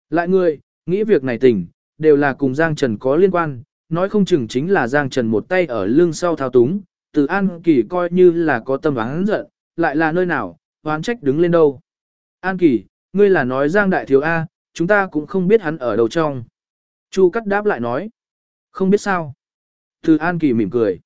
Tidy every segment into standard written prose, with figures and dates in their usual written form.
Lại ngươi, nghĩ việc này tình, đều là cùng Giang Trần có liên quan, nói không chừng chính là Giang Trần một tay ở lưng sau thao túng, Từ An Kỳ coi như là có tâm oán giận, lại là nơi nào, oán trách đứng lên đâu. An Kỳ, ngươi là nói Giang Đại Thiếu A, chúng ta cũng không biết hắn ở đâu trong. Chu Cắt đáp lại nói, không biết sao. Từ An Kỳ mỉm cười.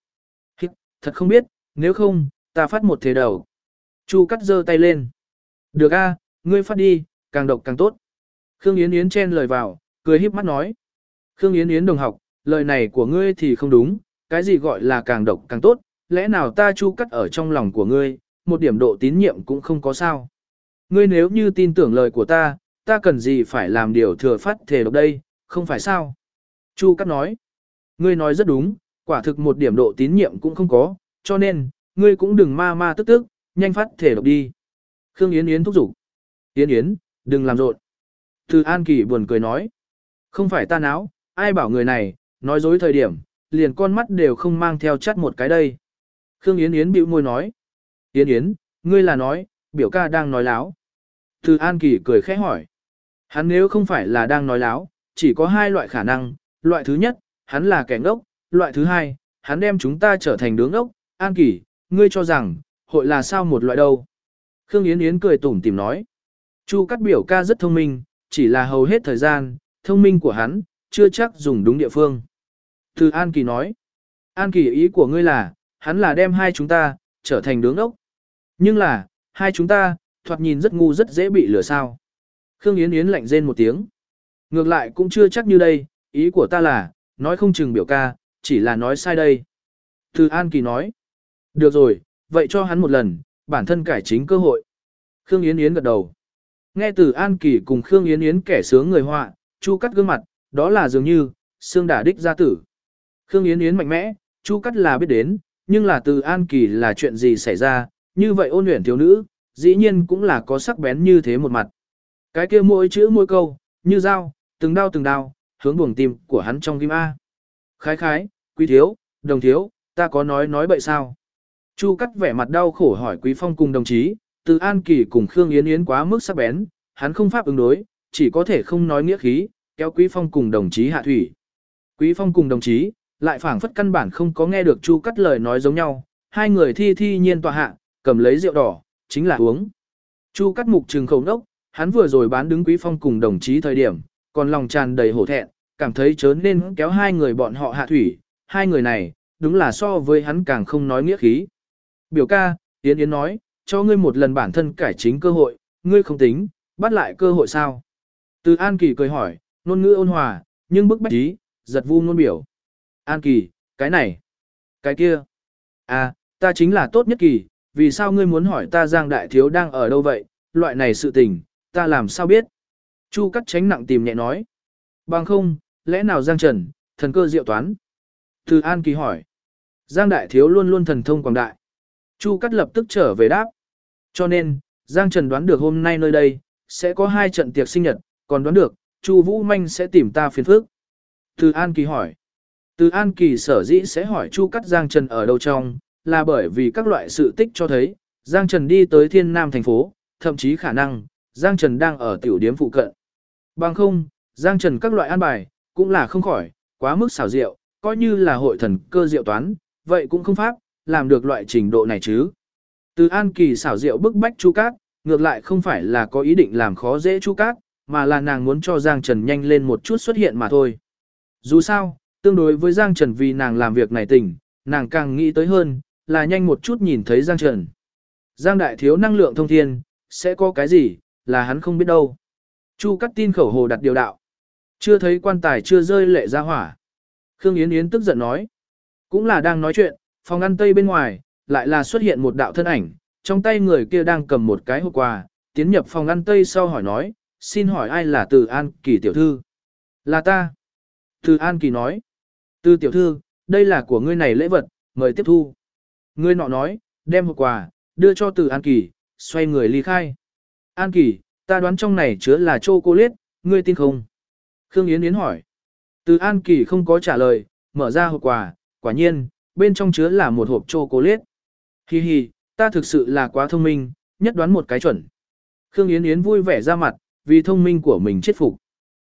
Thật không biết, nếu không, ta phát một thế đầu. Chu Cắt giơ tay lên. Được A, ngươi phát đi, càng độc càng tốt. Khương Yến Yến chen lời vào, cười híp mắt nói. Khương Yến Yến đồng học, lời này của ngươi thì không đúng, cái gì gọi là càng độc càng tốt, lẽ nào ta Chu Cắt ở trong lòng của ngươi, một điểm độ tín nhiệm cũng không có sao. Ngươi nếu như tin tưởng lời của ta cần gì phải làm điều thừa phát thể độc đây, không phải sao? Chu Cắt nói. Ngươi nói rất đúng, quả thực một điểm độ tín nhiệm cũng không có, cho nên, ngươi cũng đừng ma tức, nhanh phát thể độc đi. Khương Yến Yến thúc giục. Yến Yến, đừng làm rộn. Từ An Kỳ buồn cười nói. Không phải ta náo, ai bảo người này, nói dối thời điểm, liền con mắt đều không mang theo chắt một cái đây. Khương Yến Yến bĩu môi nói. Yến Yến, ngươi là nói, biểu ca đang nói láo. Từ An Kỳ cười khẽ hỏi. Hắn nếu không phải là đang nói láo, chỉ có hai loại khả năng. Loại thứ nhất, hắn là kẻ ngốc. Loại thứ hai, hắn đem chúng ta trở thành đứa ngốc. An Kỳ, ngươi cho rằng, hội là sao một loại đâu. Khương Yến Yến cười tủm tỉm nói. Chu Cắt biểu ca rất thông minh, chỉ là hầu hết thời gian, thông minh của hắn, chưa chắc dùng đúng địa phương. Từ An Kỳ nói. An Kỳ ý của ngươi là, hắn là đem hai chúng ta, trở thành đứa ngốc. Nhưng là, hai chúng ta, thoạt nhìn rất ngu rất dễ bị lừa sao. Khương Yến Yến lạnh rên một tiếng. Ngược lại cũng chưa chắc như đây, ý của ta là, nói không chừng biểu ca, chỉ là nói sai đây. Từ An Kỳ nói. Được rồi, vậy cho hắn một lần, bản thân cải chính cơ hội. Khương Yến Yến gật đầu. Nghe từ An Kỳ cùng Khương Yến Yến kẻ sướng người họa, Chu Cắt gương mặt, đó là dường như, xương đả đích gia tử. Khương Yến Yến mạnh mẽ, Chu Cắt là biết đến, nhưng là từ An Kỳ là chuyện gì xảy ra, như vậy ôn luyện thiếu nữ, dĩ nhiên cũng là có sắc bén như thế một mặt. Cái kia mỗi chữ mỗi câu, như dao, từng đao, hướng buồng tim của hắn trong tim A. Khái khái, quý thiếu, đồng thiếu, ta có nói bậy sao? Chu Cắt vẻ mặt đau khổ hỏi Quý Phong cùng đồng chí, từ An Kỳ cùng Khương Yến Yến quá mức sắc bén, hắn không pháp ứng đối, chỉ có thể không nói nghĩa khí, kéo Quý Phong cùng đồng chí hạ thủy. Quý Phong cùng đồng chí, lại phảng phất căn bản không có nghe được Chu Cắt lời nói giống nhau, hai người thi nhiên tọa hạ, cầm lấy rượu đỏ, chính là uống. Chu Cắt mục trừng khẩu nốc, hắn vừa rồi bán đứng Quý Phong cùng đồng chí thời điểm, còn lòng tràn đầy hổ thẹn, cảm thấy chớ nên kéo hai người bọn họ hạ thủy, hai người này, đúng là so với hắn càng không nói nghĩa khí. Biểu ca, Yến Yến nói, cho ngươi một lần bản thân cải chính cơ hội, ngươi không tính, bắt lại cơ hội sao? Từ An Kỳ cười hỏi, ngôn ngữ ôn hòa, nhưng bức bách ý, giật vu ngôn biểu. An Kỳ, cái này, cái kia. À, ta chính là tốt nhất Kỳ, vì sao ngươi muốn hỏi ta Giang Đại Thiếu đang ở đâu vậy, loại này sự tình, ta làm sao biết? Chu Cắt tránh nặng tìm nhẹ nói. Bằng không, lẽ nào Giang Trần, thần cơ diệu toán? Từ An Kỳ hỏi. Giang Đại Thiếu luôn luôn thần thông quảng đại. Chu Cắt lập tức trở về đáp. Cho nên, Giang Trần đoán được hôm nay nơi đây, sẽ có 2 trận tiệc sinh nhật, còn đoán được, Chu Vũ Manh sẽ tìm ta phiền phức. Từ An Kỳ hỏi. Từ An Kỳ sở dĩ sẽ hỏi Chu Cắt Giang Trần ở đâu trong, là bởi vì các loại sự tích cho thấy, Giang Trần đi tới Thiên Nam thành phố, thậm chí khả năng, Giang Trần đang ở tiểu điếm phụ cận. Bằng không, Giang Trần các loại an bài, cũng là không khỏi, quá mức xảo diệu, coi như là hội thần cơ diệu toán, vậy cũng không pháp, làm được loại trình độ này chứ. Từ An Kỳ xảo diệu bức bách Chu Cát, ngược lại không phải là có ý định làm khó dễ Chu Cát, mà là nàng muốn cho Giang Trần nhanh lên một chút xuất hiện mà thôi. Dù sao, tương đối với Giang Trần vì nàng làm việc này tỉnh, nàng càng nghĩ tới hơn, là nhanh một chút nhìn thấy Giang Trần. Giang Đại Thiếu năng lượng thông thiên, sẽ có cái gì, là hắn không biết đâu. Chu Cát tin khẩu hồ đặt điều đạo. Chưa thấy quan tài chưa rơi lệ ra hỏa. Khương Yến Yến tức giận nói. Cũng là đang nói chuyện, phòng ăn tây bên ngoài, lại là xuất hiện một đạo thân ảnh, trong tay người kia đang cầm một cái hộp quà, tiến nhập phòng ăn tây sau hỏi nói, xin hỏi ai là Từ An Kỳ tiểu thư? Là ta. Từ An Kỳ nói. Từ tiểu thư, đây là của ngươi này lễ vật, mời tiếp thu. Ngươi nọ nói, đem hộp quà, đưa cho Từ An Kỳ, xoay người ly khai. An Kỳ, ta đoán trong này chứa là chocolate, ngươi tin không? Khương Yến Yến hỏi. Từ An Kỳ không có trả lời, mở ra hộp quà, quả nhiên, bên trong chứa là một hộp chocolate. Hi hi, ta thực sự là quá thông minh, nhất đoán một cái chuẩn. Khương Yến Yến vui vẻ ra mặt, vì thông minh của mình chết phục.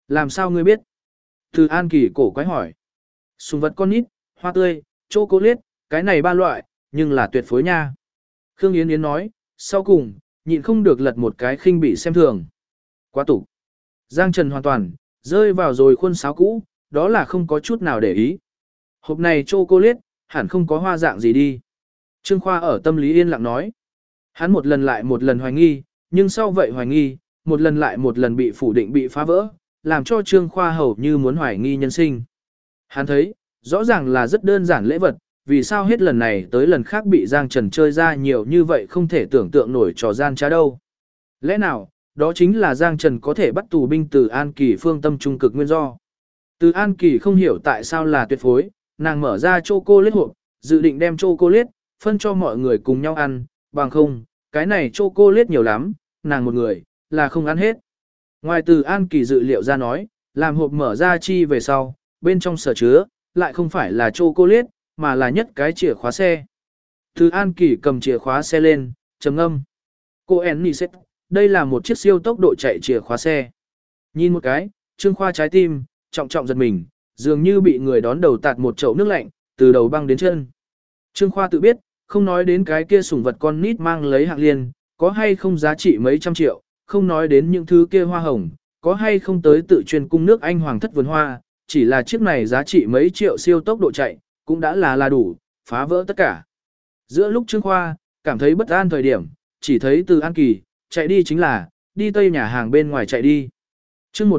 Làm sao ngươi biết? Từ An Kỳ cổ quái hỏi. Sùng vật con nít, hoa tươi, chocolate, cái này ba loại, nhưng là tuyệt phối nha. Khương Yến Yến nói, sau cùng, nhịn không được lật một cái khinh bị xem thường. Quá tục. Giang Trần hoàn toàn, rơi vào rồi khuôn sáo cũ, đó là không có chút nào để ý. Hộp này chocolate, hẳn không có hoa dạng gì đi. Trương Khoa ở tâm lý yên lặng nói. Hắn một lần lại một lần hoài nghi, nhưng sau vậy hoài nghi, một lần lại một lần bị phủ định bị phá vỡ, làm cho Trương Khoa hầu như muốn hoài nghi nhân sinh. Hắn thấy, rõ ràng là rất đơn giản lễ vật, vì sao hết lần này tới lần khác bị Giang Trần chơi ra nhiều như vậy không thể tưởng tượng nổi trò gian trá đâu. Lẽ nào, đó chính là Giang Trần có thể bắt tù binh từ An Kỳ phương tâm trung cực nguyên do. Từ An Kỳ không hiểu tại sao là tuyệt phối, nàng mở ra chocolate hộp, dự định đem chocolate phân cho mọi người cùng nhau ăn, bằng không, cái này chocolate nhiều lắm, nàng một người, là không ăn hết. Ngoài từ An Kỳ dự liệu ra nói, làm hộp mở ra chi về sau, bên trong sở chứa, lại không phải là chocolate, mà là nhất cái chìa khóa xe. Từ An Kỳ cầm chìa khóa xe lên, trầm ngâm. Cô Enniset, đây là một chiếc siêu tốc độ chạy chìa khóa xe. Nhìn một cái, Trương Khoa trái tim, trọng trọng giật mình, dường như bị người đón đầu tạt một chậu nước lạnh, từ đầu băng đến chân. Trương Khoa tự biết, không nói đến cái kia sủng vật con nít mang lấy hạng liên, có hay không giá trị mấy trăm triệu, không nói đến những thứ kia hoa hồng, có hay không tới tự truyền cung nước Anh hoàng thất vườn hoa, chỉ là chiếc này giá trị mấy triệu siêu tốc độ chạy, cũng đã là đủ, phá vỡ tất cả. Giữa lúc Trương Khoa, cảm thấy bất an thời điểm, chỉ thấy từ An Kỳ, chạy đi chính là, đi tây nhà hàng bên ngoài chạy đi. chương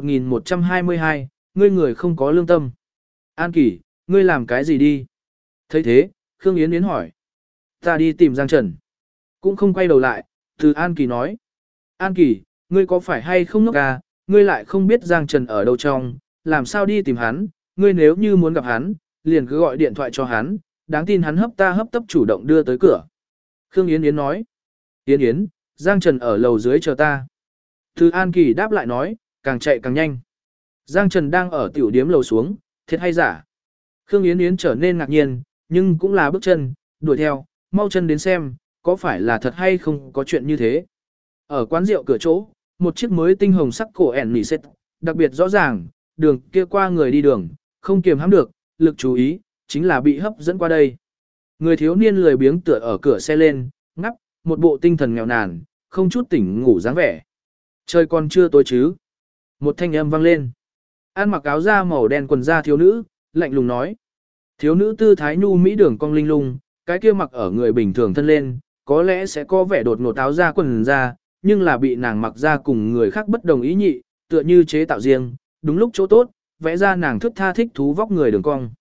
1122, ngươi người không có lương tâm. An Kỳ, ngươi làm cái gì đi? Thấy thế, Khương Yến Yến hỏi. Ta đi tìm Giang Trần. Cũng không quay đầu lại, từ An Kỳ nói. An Kỳ, ngươi có phải hay không ngốc à, ngươi lại không biết Giang Trần ở đâu trong, làm sao đi tìm hắn, ngươi nếu như muốn gặp hắn, liền cứ gọi điện thoại cho hắn, đáng tin hắn hấp tấp chủ động đưa tới cửa. Khương Yến Yến nói. Yến Yến, Giang Trần ở lầu dưới chờ ta. Từ An Kỳ đáp lại nói, càng chạy càng nhanh. Giang Trần đang ở tiểu điếm lầu xuống, thiệt hay giả. Khương Yến Yến trở nên ngạc nhiên, nhưng cũng là bước chân, đuổi theo, mau chân đến xem, có phải là thật hay không có chuyện như thế. Ở quán rượu cửa chỗ, một chiếc mới tinh hồng sắc cổ ẻn nỉ xét, đặc biệt rõ ràng, đường kia qua người đi đường, không kiềm hãm được, lực chú ý, chính là bị hấp dẫn qua đây. Người thiếu niên lười biếng tựa ở cửa xe lên, ngắp, một bộ tinh thần nghèo nàn, không chút tỉnh ngủ dáng vẻ. Trời còn chưa tối chứ. Một thanh âm vang lên. Ăn mặc áo da màu đen quần da thiếu nữ, lạnh lùng nói. Thiếu nữ tư thái nhu mỹ đường cong linh lung, cái kia mặc ở người bình thường thân lên, có lẽ sẽ có vẻ đột ngột áo da quần da, nhưng là bị nàng mặc ra cùng người khác bất đồng ý nhị, tựa như chế tạo riêng, đúng lúc chỗ tốt, vẽ ra nàng thức tha thích thú vóc người đường cong.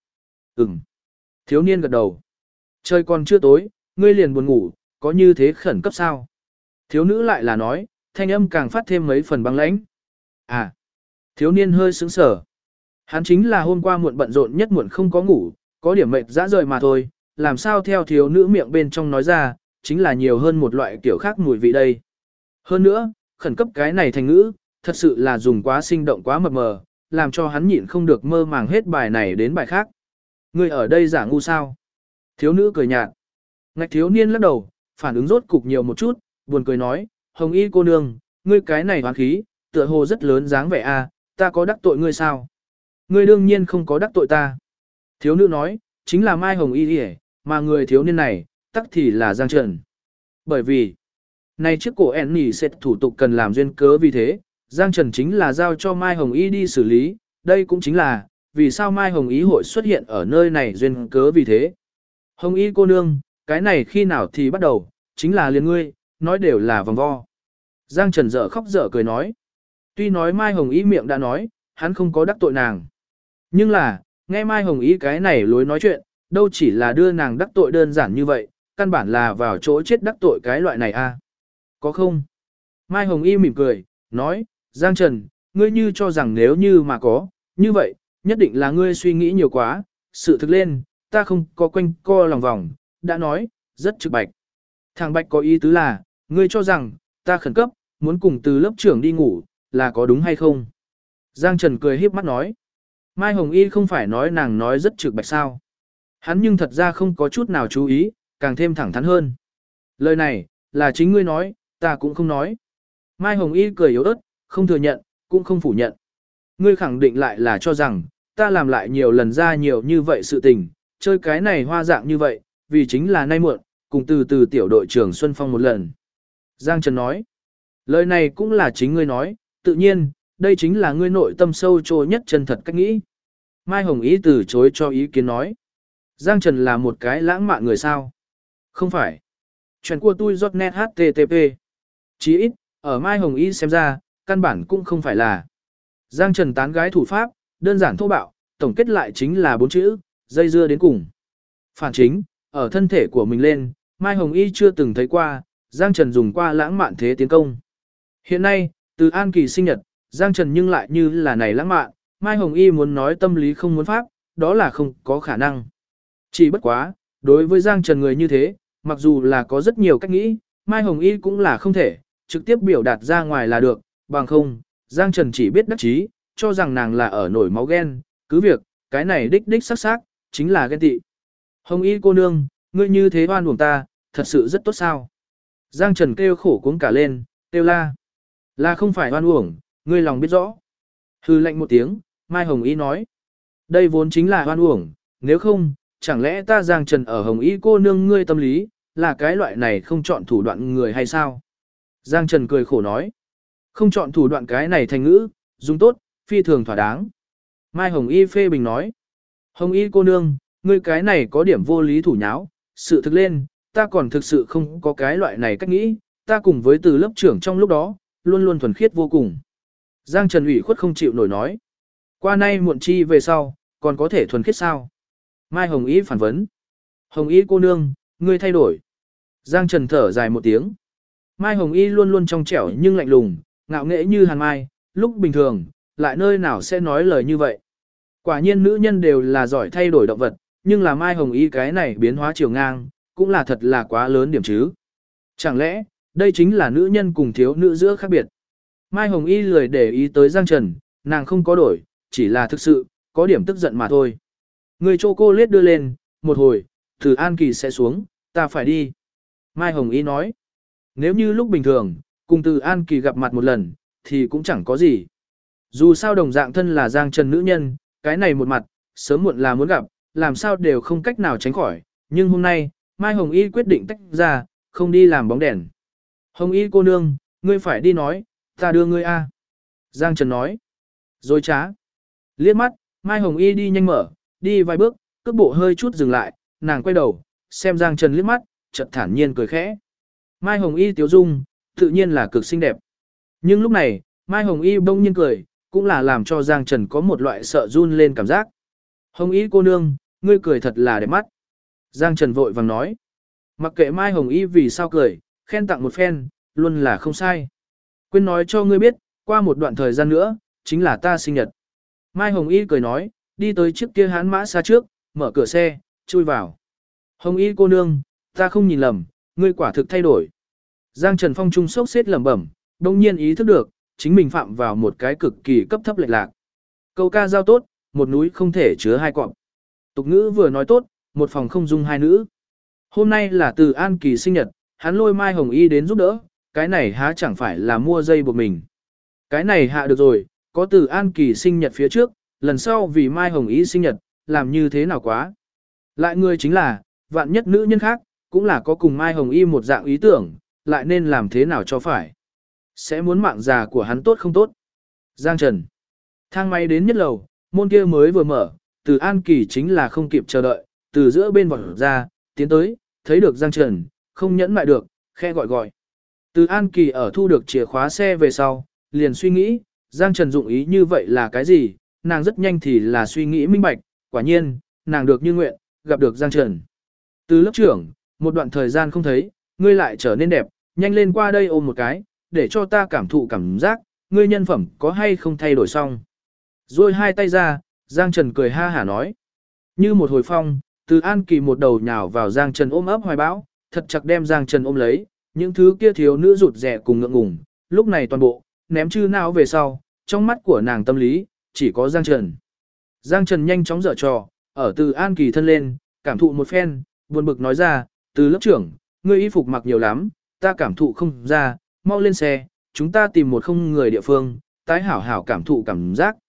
Thiếu niên gật đầu. Trời còn chưa tối, ngươi liền buồn ngủ, có như thế khẩn cấp sao? Thiếu nữ lại là nói, thanh âm càng phát thêm mấy phần băng lãnh. À, thiếu niên hơi sững sờ. Hắn chính là hôm qua muộn bận rộn nhất muộn không có ngủ, có điểm mệt dã rời mà thôi, làm sao theo thiếu nữ miệng bên trong nói ra, chính là nhiều hơn một loại kiểu khác mùi vị đây. Hơn nữa, khẩn cấp cái này thành ngữ, thật sự là dùng quá sinh động quá mập mờ, làm cho hắn nhịn không được mơ màng hết bài này đến bài khác. Ngươi ở đây giả ngu sao? Thiếu nữ cười nhạt. Ngạch thiếu niên lắc đầu, phản ứng rốt cục nhiều một chút, buồn cười nói, Hồng Y cô nương, ngươi cái này hoán khí, tựa hồ rất lớn dáng vẻ a, ta có đắc tội ngươi sao? Ngươi đương nhiên không có đắc tội ta. Thiếu nữ nói, chính là Mai Hồng Y hề, mà người thiếu niên này, tắc thì là Giang Trần. Bởi vì, này chiếc cổ ẻn nỉ xét thủ tục cần làm duyên cớ vì thế, Giang Trần chính là giao cho Mai Hồng Y đi xử lý, đây cũng chính là, vì sao Mai Hồng Y hội xuất hiện ở nơi này duyên cớ vì thế. Hồng Y cô nương, cái này khi nào thì bắt đầu, chính là liền ngươi, nói đều là vòng vo. Giang Trần dở khóc dở cười nói. Tuy nói Mai Hồng Y miệng đã nói, hắn không có đắc tội nàng. Nhưng là, nghe Mai Hồng Y cái này lối nói chuyện, đâu chỉ là đưa nàng đắc tội đơn giản như vậy, căn bản là vào chỗ chết đắc tội cái loại này a. Có không? Mai Hồng Y mỉm cười, nói, Giang Trần, ngươi như cho rằng nếu như mà có, như vậy, nhất định là ngươi suy nghĩ nhiều quá, sự thực lên, ta không có quanh co lòng vòng, đã nói, rất trực bạch. Thằng Bạch có ý tứ là, ngươi cho rằng, ta khẩn cấp, muốn cùng từ lớp trưởng đi ngủ, là có đúng hay không? Giang Trần cười híp mắt nói. Mai Hồng Y không phải nói nàng nói rất trực bạch sao. Hắn nhưng thật ra không có chút nào chú ý, càng thêm thẳng thắn hơn. Lời này, là chính ngươi nói, ta cũng không nói. Mai Hồng Y cười yếu ớt, không thừa nhận, cũng không phủ nhận. ngươi khẳng định lại là cho rằng, ta làm lại nhiều lần ra nhiều như vậy sự tình, chơi cái này hoa dạng như vậy, vì chính là nay muộn, cùng từ từ tiểu đội trưởng Xuân Phong một lần. Giang Trần nói, lời này cũng là chính ngươi nói, tự nhiên, đây chính là ngươi nội tâm sâu trôi nhất chân thật cách nghĩ. Mai Hồng Ý từ chối cho ý kiến nói, Giang Trần là một cái lãng mạn người sao? Không phải. Chuyện của tôi giọt net HTTP. Chí ít, ở Mai Hồng Y xem ra, căn bản cũng không phải là. Giang Trần tán gái thủ pháp, đơn giản thô bạo, tổng kết lại chính là 4 chữ, dây dưa đến cùng. Phản chính, ở thân thể của mình lên, Mai Hồng Y chưa từng thấy qua, Giang Trần dùng qua lãng mạn thế tiến công. Hiện nay, từ An Kỳ sinh nhật, Giang Trần nhưng lại như là này lãng mạn, Mai Hồng Y muốn nói tâm lý không muốn pháp, đó là không có khả năng. Chỉ bất quá, đối với Giang Trần người như thế, mặc dù là có rất nhiều cách nghĩ, Mai Hồng Y cũng là không thể, trực tiếp biểu đạt ra ngoài là được, bằng không, Giang Trần chỉ biết đắc chí, cho rằng nàng là ở nổi máu ghen, cứ việc, cái này đích đích sắc sắc, chính là ghen tị. Hồng Y cô nương, ngươi như thế oan uổng ta, thật sự rất tốt sao. Giang Trần kêu khổ cuống cả lên, kêu la. Là không phải oan uổng, ngươi lòng biết rõ. Hư lệnh một tiếng, Mai Hồng Y nói. Đây vốn chính là oan uổng, nếu không, chẳng lẽ ta Giang Trần ở Hồng Y cô nương ngươi tâm lý, là cái loại này không chọn thủ đoạn người hay sao? Giang Trần cười khổ nói. Không chọn thủ đoạn cái này thành ngữ, dùng tốt, phi thường thỏa đáng. Mai Hồng Y phê bình nói. Hồng Y cô nương, ngươi cái này có điểm vô lý thủ nháo, sự thực lên, ta còn thực sự không có cái loại này cách nghĩ, ta cùng với từ lớp trưởng trong lúc đó, luôn luôn thuần khiết vô cùng. Giang Trần ủy khuất không chịu nổi nói. Qua nay muộn chi về sau, còn có thể thuần khiết sao? Mai Hồng Y phản vấn. Hồng Y cô nương, ngươi thay đổi. Giang Trần thở dài một tiếng. Mai Hồng Y luôn luôn trong trẻo nhưng lạnh lùng, ngạo nghễ như hàn mai, lúc bình thường, lại nơi nào sẽ nói lời như vậy. Quả nhiên nữ nhân đều là giỏi thay đổi động vật, nhưng là Mai Hồng Y cái này biến hóa chiều ngang, cũng là thật là quá lớn điểm chứ. Chẳng lẽ, đây chính là nữ nhân cùng thiếu nữ giữa khác biệt. Mai Hồng Y lười để ý tới Giang Trần, nàng không có đổi, chỉ là thực sự, có điểm tức giận mà thôi. Người chocolate đưa lên, một hồi, Từ An Kỳ sẽ xuống, ta phải đi. Mai Hồng Y nói, nếu như lúc bình thường, cùng Từ An Kỳ gặp mặt một lần, thì cũng chẳng có gì. Dù sao đồng dạng thân là Giang Trần nữ nhân, cái này một mặt, sớm muộn là muốn gặp, làm sao đều không cách nào tránh khỏi. Nhưng hôm nay, Mai Hồng Y quyết định tách ra, không đi làm bóng đèn. Hồng Y cô nương, ngươi phải đi nói, ta đưa ngươi a. Giang Trần nói, rồi trá. Liếc mắt, Mai Hồng Y đi nhanh mở, đi vài bước, cước bộ hơi chút dừng lại, nàng quay đầu, xem Giang Trần liếc mắt, chợt thản nhiên cười khẽ. Mai Hồng Y tiếu dung, tự nhiên là cực xinh đẹp. Nhưng lúc này, Mai Hồng Y bỗng nhiên cười, cũng là làm cho Giang Trần có một loại sợ run lên cảm giác. Hồng Y cô nương, ngươi cười thật là đẹp mắt. Giang Trần vội vàng nói. Mặc kệ Mai Hồng Y vì sao cười, khen tặng một phen, luôn là không sai. Quên nói cho ngươi biết, qua một đoạn thời gian nữa, chính là ta sinh nhật. Mai Hồng Y cười nói, đi tới chiếc kia hán mã xa trước, mở cửa xe, chui vào. Hồng Y cô nương, ta không nhìn lầm, ngươi quả thực thay đổi. Giang Trần Phong trung sốc xếp lẩm bẩm, đồng nhiên ý thức được, chính mình phạm vào một cái cực kỳ cấp thấp lệch lạc. Câu ca giao tốt, một núi không thể chứa hai cọp. Tục ngữ vừa nói tốt, một phòng không dung hai nữ. Hôm nay là Từ An Kỳ sinh nhật, hắn lôi Mai Hồng Y đến giúp đỡ, cái này há chẳng phải là mua dây buộc mình. Cái này hạ được rồi, có Từ An Kỳ sinh nhật phía trước, lần sau vì Mai Hồng Y sinh nhật, làm như thế nào quá. Lại người chính là, vạn nhất nữ nhân khác, cũng là có cùng Mai Hồng Y một dạng ý tưởng, lại nên làm thế nào cho phải. Sẽ muốn mạng già của hắn tốt không tốt. Giang Trần. Thang máy đến nhất lầu, môn kia mới vừa mở, Từ An Kỳ chính là không kịp chờ đợi, từ giữa bên vọt ra, tiến tới, thấy được Giang Trần, không nhẫn mại được, khe gọi gọi. Từ An Kỳ ở thu được chìa khóa xe về sau, liền suy nghĩ, Giang Trần dụng ý như vậy là cái gì, nàng rất nhanh thì là suy nghĩ minh bạch, quả nhiên, nàng được như nguyện, gặp được Giang Trần. Từ lớp trưởng, một đoạn thời gian không thấy, ngươi lại trở nên đẹp, nhanh lên qua đây ôm một cái, để cho ta cảm thụ cảm giác, ngươi nhân phẩm có hay không thay đổi xong. Rồi hai tay ra, Giang Trần cười ha hả nói. Như một hồi phong, Từ An Kỳ một đầu nhào vào Giang Trần ôm ấp hoài bão, thật chặt đem Giang Trần ôm lấy, những thứ kia thiếu nữ rụt rẻ cùng ngượng ngùng, lúc này toàn bộ, ném chư não về sau, trong mắt của nàng tâm lý, chỉ có Giang Trần. Giang Trần nhanh chóng dở trò, ở Từ An Kỳ thân lên, cảm thụ một phen, buồn bực nói ra, Từ lớp trưởng, ngươi y phục mặc nhiều lắm, ta cảm thụ không ra, mau lên xe, chúng ta tìm một không người địa phương, tái hảo hảo cảm thụ cảm giác.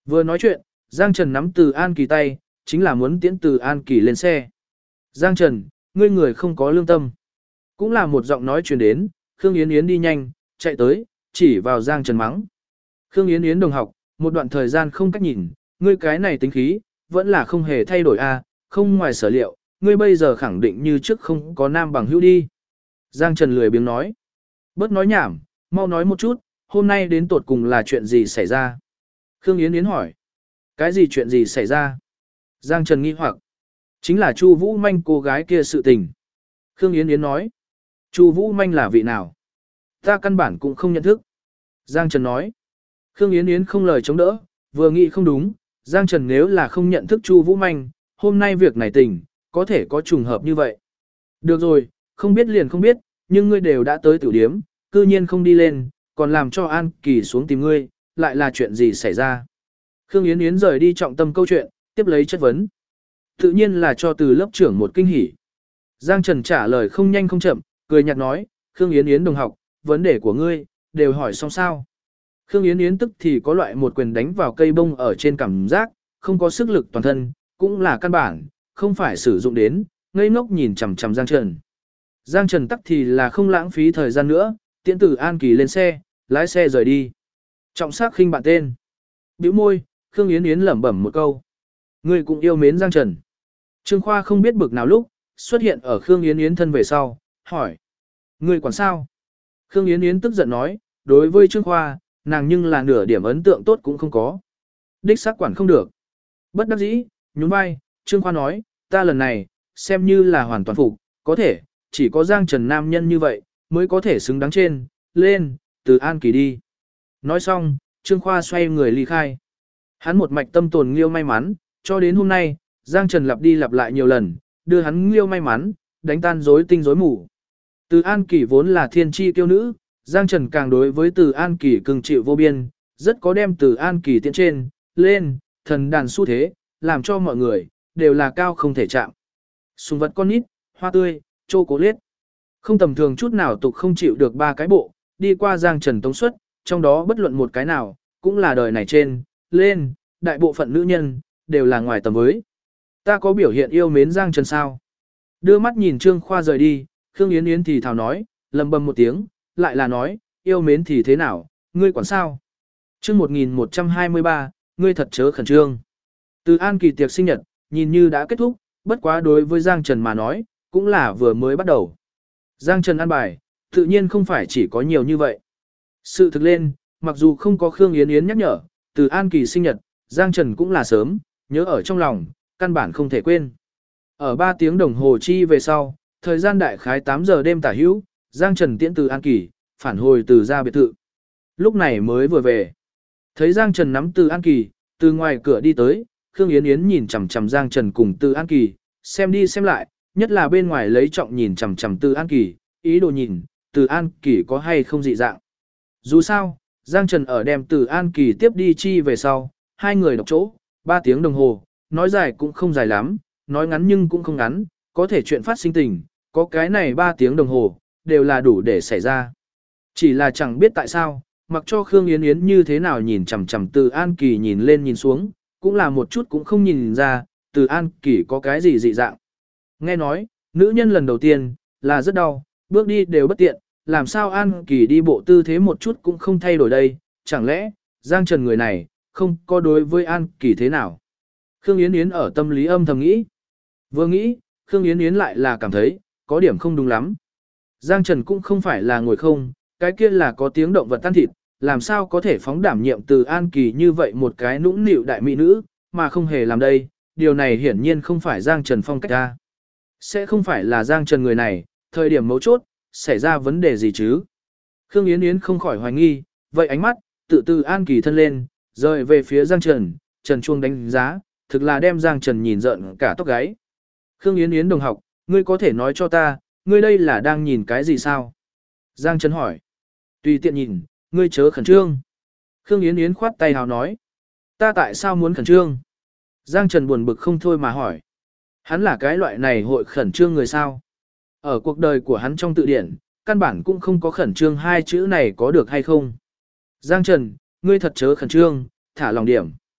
Vừa nói chuyện, Giang Trần nắm Từ An Kỳ tay, chính là muốn tiễn Từ An Kỳ lên xe. Giang Trần, ngươi người không có lương tâm. Cũng là một giọng nói truyền đến, Khương Yến Yến đi nhanh, chạy tới, chỉ vào Giang Trần mắng. Khương Yến Yến đồng học, một đoạn thời gian không cách nhìn, ngươi cái này tính khí, vẫn là không hề thay đổi a, không ngoài sở liệu, ngươi bây giờ khẳng định như trước không có nam bằng hữu đi. Giang Trần lười biếng nói. Bớt nói nhảm, mau nói một chút, hôm nay đến tột cùng là chuyện gì xảy ra? Khương Yến Yến hỏi. Cái gì chuyện gì xảy ra? Giang Trần nghi hoặc. Chính là Chu Vũ Manh cô gái kia sự tình. Khương Yến Yến nói. Chu Vũ Manh là vị nào? Ta căn bản cũng không nhận thức. Giang Trần nói. Khương Yến Yến không lời chống đỡ, vừa nghĩ không đúng, Giang Trần nếu là không nhận thức Chu Vũ Manh, hôm nay việc này tình, có thể có trùng hợp như vậy. Được rồi, không biết liền không biết, nhưng ngươi đều đã tới tiểu điếm, cư nhiên không đi lên, còn làm cho An Kỳ xuống tìm ngươi, lại là chuyện gì xảy ra? Khương Yến Yến rời đi trọng tâm câu chuyện, tiếp lấy chất vấn. Tự nhiên là cho từ lớp trưởng một kinh hỉ. Giang Trần trả lời không nhanh không chậm, cười nhạt nói, Khương Yến Yến đồng học, vấn đề của ngươi, đều hỏi xong sao. Khương Yến Yến tức thì có loại một quyền đánh vào cây bông ở trên cảm giác, không có sức lực toàn thân, cũng là căn bản, không phải sử dụng đến, ngây ngốc nhìn chằm chằm Giang Trần. Giang Trần tắc thì là không lãng phí thời gian nữa, tiễn Từ An Kỳ lên xe, lái xe rời đi. Trọng sắc khinh bạn tên. Bĩu môi, Khương Yến Yến lẩm bẩm một câu. Ngươi cũng yêu mến Giang Trần. Trương Khoa không biết bực nào lúc, xuất hiện ở Khương Yến Yến thân về sau, hỏi. Ngươi quản sao? Khương Yến Yến tức giận nói, đối với Trương Khoa, nàng nhưng là nửa điểm ấn tượng tốt cũng không có. Đích xác quản không được. Bất đắc dĩ, nhún vai, Trương Khoa nói, ta lần này, xem như là hoàn toàn phục, có thể, chỉ có Giang Trần nam nhân như vậy, mới có thể xứng đáng trên, lên, Từ An Kỳ đi. Nói xong, Trương Khoa xoay người ly khai. Hắn một mạch tâm tồn Nghiêu may mắn, cho đến hôm nay, Giang Trần lặp đi lặp lại nhiều lần, đưa hắn Nghiêu may mắn, đánh tan rối tinh rối mù. Từ An Kỳ vốn là thiên chi kiêu nữ, Giang Trần càng đối với Từ An Kỳ cưng chịu vô biên, rất có đem Từ An Kỳ tiến trên, lên, thần đàn xu thế, làm cho mọi người, đều là cao không thể chạm. Sùng vật con nít, hoa tươi, chocolate. Không tầm thường chút nào tục không chịu được ba cái bộ, đi qua Giang Trần tống suất, trong đó bất luận một cái nào, cũng là đời này trên, lên, đại bộ phận nữ nhân, đều là ngoài tầm với. Ta có biểu hiện yêu mến Giang Trần sao? Đưa mắt nhìn Trương Khoa rời đi, Khương Yến Yến thì thào nói, lầm bầm một tiếng, lại là nói, yêu mến thì thế nào, ngươi quản sao? Chương 1123, ngươi thật chớ khẩn trương. Từ An Kỳ tiệc sinh nhật, nhìn như đã kết thúc, bất quá đối với Giang Trần mà nói, cũng là vừa mới bắt đầu. Giang Trần ăn bài, tự nhiên không phải chỉ có nhiều như vậy. Sự thực lên, mặc dù không có Khương Yến Yến nhắc nhở, Từ An Kỳ sinh nhật, Giang Trần cũng là sớm, nhớ ở trong lòng, căn bản không thể quên. Ở 3 tiếng đồng hồ chi về sau, thời gian đại khái 8 giờ đêm tả hữu, Giang Trần tiễn Từ An Kỳ, phản hồi từ ra biệt thự. Lúc này mới vừa về. Thấy Giang Trần nắm Từ An Kỳ, từ ngoài cửa đi tới, Khương Yến Yến nhìn chằm chằm Giang Trần cùng Từ An Kỳ, xem đi xem lại, nhất là bên ngoài lấy trọng nhìn chằm chằm Từ An Kỳ, ý đồ nhìn, Từ An Kỳ có hay không dị dạng. Dù sao, Giang Trần ở đem Từ An Kỳ tiếp đi chi về sau, hai người độc chỗ, 3 tiếng đồng hồ, nói dài cũng không dài lắm, nói ngắn nhưng cũng không ngắn, có thể chuyện phát sinh tình, có cái này 3 tiếng đồng hồ, đều là đủ để xảy ra. Chỉ là chẳng biết tại sao, mặc cho Khương Yến Yến như thế nào nhìn chằm chằm Từ An Kỳ nhìn lên nhìn xuống, cũng là một chút cũng không nhìn ra, Từ An Kỳ có cái gì dị dạng. Nghe nói, nữ nhân lần đầu tiên, là rất đau, bước đi đều bất tiện, làm sao An Kỳ đi bộ tư thế một chút cũng không thay đổi đây, chẳng lẽ, Giang Trần người này, không có đối với An Kỳ thế nào. Khương Yến Yến ở tâm lý âm thầm nghĩ. Vừa nghĩ, Khương Yến Yến lại là cảm thấy, có điểm không đúng lắm. Giang Trần cũng không phải là ngồi không, cái kia là có tiếng động vật tan thịt, làm sao có thể phóng đảm nhiệm Từ An Kỳ như vậy một cái nũng nịu đại mỹ nữ, mà không hề làm đây, điều này hiển nhiên không phải Giang Trần phong cách ra. Sẽ không phải là Giang Trần người này, thời điểm mấu chốt, xảy ra vấn đề gì chứ? Khương Yến Yến không khỏi hoài nghi, vậy ánh mắt, tự Từ An Kỳ thân lên, rời về phía Giang Trần, Trần Chuông đánh giá, thực là đem Giang Trần nhìn giận cả tóc gáy. Khương Yến Yến đồng học, ngươi có thể nói cho ta, ngươi đây là đang nhìn cái gì sao? Giang Trần hỏi. Tùy tiện nhìn, ngươi chớ khẩn trương. Khương Yến Yến khoát tay hào nói. Ta tại sao muốn khẩn trương? Giang Trần buồn bực không thôi mà hỏi. Hắn là cái loại này hội khẩn trương người sao? Ở cuộc đời của hắn trong tự điển, căn bản cũng không có khẩn trương hai chữ này có được hay không? Giang Trần, ngươi thật chớ khẩn trương, thả lòng điểm.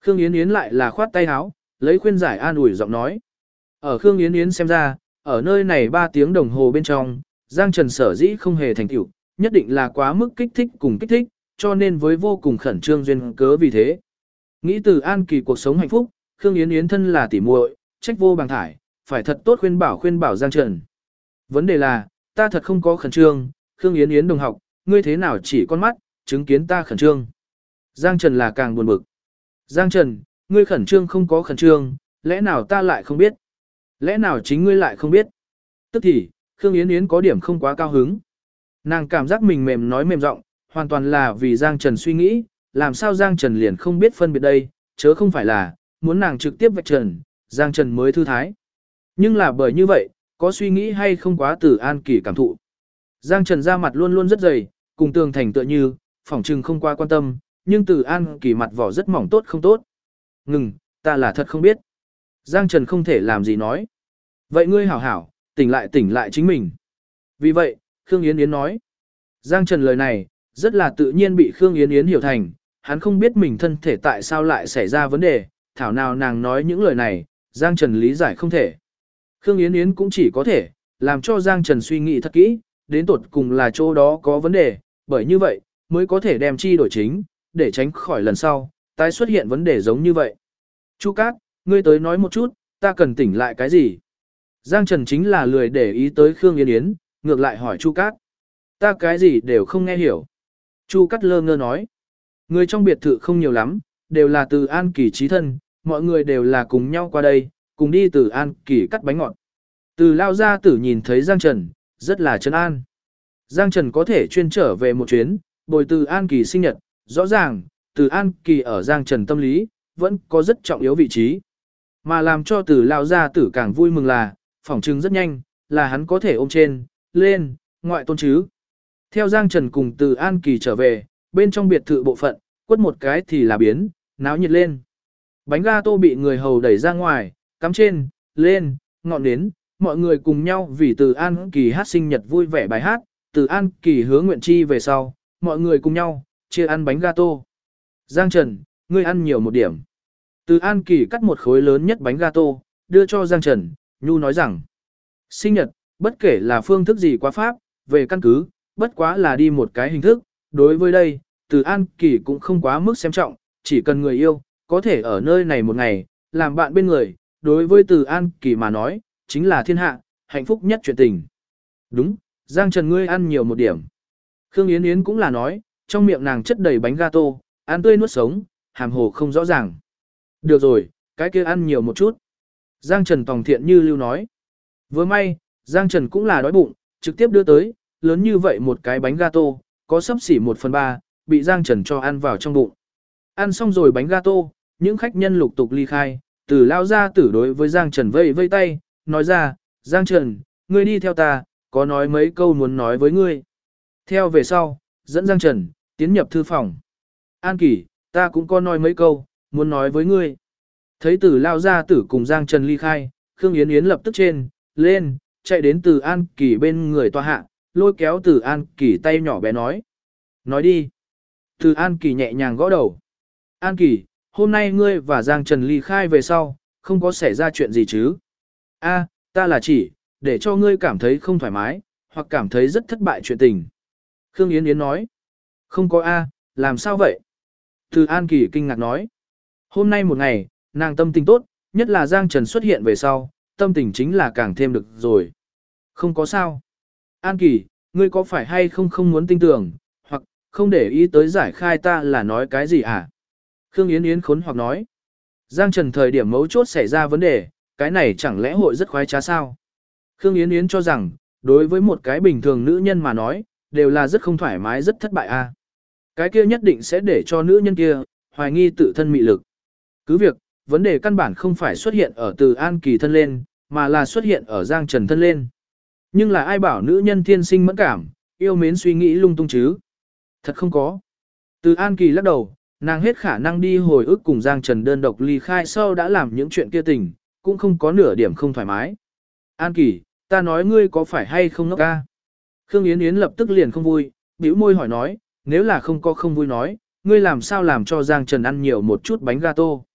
Khương Yến Yến lại là khoát tay áo, lấy khuyên giải an ủi giọng nói. Ở Khương Yến Yến xem ra, ở nơi này 3 tiếng đồng hồ bên trong, Giang Trần sở dĩ không hề thành tựu, nhất định là quá mức kích thích cùng kích thích, cho nên với vô cùng khẩn trương duyên cớ vì thế. Nghĩ từ An Kỳ cuộc sống hạnh phúc, Khương Yến Yến thân là tỉ muội, trách vô bằng thải, phải thật tốt khuyên bảo Giang Trần. Vấn đề là, ta thật không có khẩn trương, Khương Yến Yến đồng học, ngươi thế nào chỉ con mắt, chứng kiến ta khẩn trương. Giang Trần là càng buồn bực. Giang Trần, ngươi khẩn trương không có khẩn trương, lẽ nào ta lại không biết? Lẽ nào chính ngươi lại không biết? Tức thì, Khương Yến Yến có điểm không quá cao hứng. Nàng cảm giác mình mềm nói mềm giọng, hoàn toàn là vì Giang Trần suy nghĩ, làm sao Giang Trần liền không biết phân biệt đây, chớ không phải là, muốn nàng trực tiếp vạch trần, Giang Trần mới thư thái. Nhưng là bởi như vậy, có suy nghĩ hay không quá từ An Kỳ cảm thụ. Giang Trần ra mặt luôn luôn rất dày, cùng tường thành tựa như, phỏng trừng không qua quan tâm, nhưng từ An Kỳ mặt vỏ rất mỏng tốt không tốt. Ngừng, ta là thật không biết. Giang Trần không thể làm gì nói. Vậy ngươi hảo hảo, tỉnh lại chính mình. Vì vậy, Khương Yến Yến nói. Giang Trần lời này, rất là tự nhiên bị Khương Yến Yến hiểu thành, hắn không biết mình thân thể tại sao lại xảy ra vấn đề, thảo nào nàng nói những lời này, Giang Trần lý giải không thể. Khương Yến Yến cũng chỉ có thể, làm cho Giang Trần suy nghĩ thật kỹ, đến tột cùng là chỗ đó có vấn đề, bởi như vậy, mới có thể đem chi đổi chính, để tránh khỏi lần sau, tái xuất hiện vấn đề giống như vậy. Chu Cát, ngươi tới nói một chút, ta cần tỉnh lại cái gì? Giang Trần chính là lười để ý tới Khương Yến Yến, ngược lại hỏi Chu Cát. Ta cái gì đều không nghe hiểu. Chu Cát lơ ngơ nói. Người trong biệt thự không nhiều lắm, đều là từ An Kỳ trí thân, mọi người đều là cùng nhau qua đây, cùng đi từ An Kỳ cắt bánh ngọt. Từ lao gia tử nhìn thấy Giang Trần, rất là trấn an. Giang Trần có thể chuyên trở về một chuyến, bồi từ An Kỳ sinh nhật, rõ ràng, từ An Kỳ ở Giang Trần tâm lý, vẫn có rất trọng yếu vị trí. Mà làm cho từ lao gia tử càng vui mừng là, phỏng trừng rất nhanh, là hắn có thể ôm trên, lên, ngoại tôn chứ. Theo Giang Trần cùng từ An Kỳ trở về, bên trong biệt thự bộ phận, quất một cái thì là biến, náo nhiệt lên. Bánh gato bị người hầu đẩy ra ngoài, cắm trên, lên, ngọn nến, mọi người cùng nhau vì từ An Kỳ hát sinh nhật vui vẻ bài hát, từ An Kỳ hứa nguyện chi về sau, mọi người cùng nhau, chia ăn bánh gato. Giang Trần, ngươi ăn nhiều một điểm. Từ An Kỳ cắt một khối lớn nhất bánh gato, đưa cho Giang Trần, nhu nói rằng, sinh nhật, bất kể là phương thức gì quá pháp, về căn cứ, bất quá là đi một cái hình thức, đối với đây, từ An Kỳ cũng không quá mức xem trọng, chỉ cần người yêu, có thể ở nơi này một ngày, làm bạn bên người, đối với từ An Kỳ mà nói, chính là thiên hạ, hạnh phúc nhất chuyện tình. Đúng, Giang Trần ngươi ăn nhiều một điểm. Khương Yến Yến cũng là nói, trong miệng nàng chất đầy bánh gato, ăn tươi nuốt sống, hàm hồ không rõ ràng. Được rồi, cái kia ăn nhiều một chút. Giang Trần tòng thiện như lưu nói. Vừa may, Giang Trần cũng là đói bụng, trực tiếp đưa tới, lớn như vậy một cái bánh gato, có sấp xỉ 1/3, bị Giang Trần cho ăn vào trong bụng. Ăn xong rồi bánh gato, những khách nhân lục tục ly khai, từ lao ra tử đối với Giang Trần vây vây tay, nói ra, Giang Trần, ngươi đi theo ta, có nói mấy câu muốn nói với ngươi. Theo về sau, dẫn Giang Trần, tiến nhập thư phòng. An Kỳ, ta cũng có nói mấy câu, muốn nói với ngươi. Thấy từ lao ra tử cùng Giang Trần ly khai, Khương Yến Yến lập tức trên, lên, chạy đến từ An Kỳ bên người tòa hạ, lôi kéo từ An Kỳ tay nhỏ bé nói. Nói đi. Từ An Kỳ nhẹ nhàng gõ đầu. An Kỳ, hôm nay ngươi và Giang Trần ly khai về sau, không có xảy ra chuyện gì chứ? A, ta là chỉ, để cho ngươi cảm thấy không thoải mái, hoặc cảm thấy rất thất bại chuyện tình. Khương Yến Yến nói. Không có A, làm sao vậy? Từ An Kỳ kinh ngạc nói. Hôm nay một ngày, nàng tâm tình tốt, nhất là Giang Trần xuất hiện về sau, tâm tình chính là càng thêm được rồi. Không có sao. An Kỳ, ngươi có phải hay không muốn tin tưởng, hoặc không để ý tới giải khai ta là nói cái gì hả? Khương Yến Yến khốn hoặc nói. Giang Trần thời điểm mấu chốt xảy ra vấn đề, cái này chẳng lẽ hội rất khoái trá sao? Khương Yến Yến cho rằng, đối với một cái bình thường nữ nhân mà nói, đều là rất không thoải mái rất thất bại a. Cái kia nhất định sẽ để cho nữ nhân kia, hoài nghi tự thân mị lực. Cứ việc, vấn đề căn bản không phải xuất hiện ở từ An Kỳ thân lên, mà là xuất hiện ở Giang Trần thân lên. Nhưng là ai bảo nữ nhân thiên sinh mẫn cảm, yêu mến suy nghĩ lung tung chứ? Thật không có. Từ An Kỳ lắc đầu, nàng hết khả năng đi hồi ức cùng Giang Trần đơn độc ly khai sau đã làm những chuyện kia tình, cũng không có nửa điểm không thoải mái. An Kỳ, ta nói ngươi có phải hay không ngốc ca? Khương Yến Yến lập tức liền không vui, bĩu môi hỏi nói, nếu là không có không vui nói, ngươi làm sao làm cho Giang Trần ăn nhiều một chút bánh gato?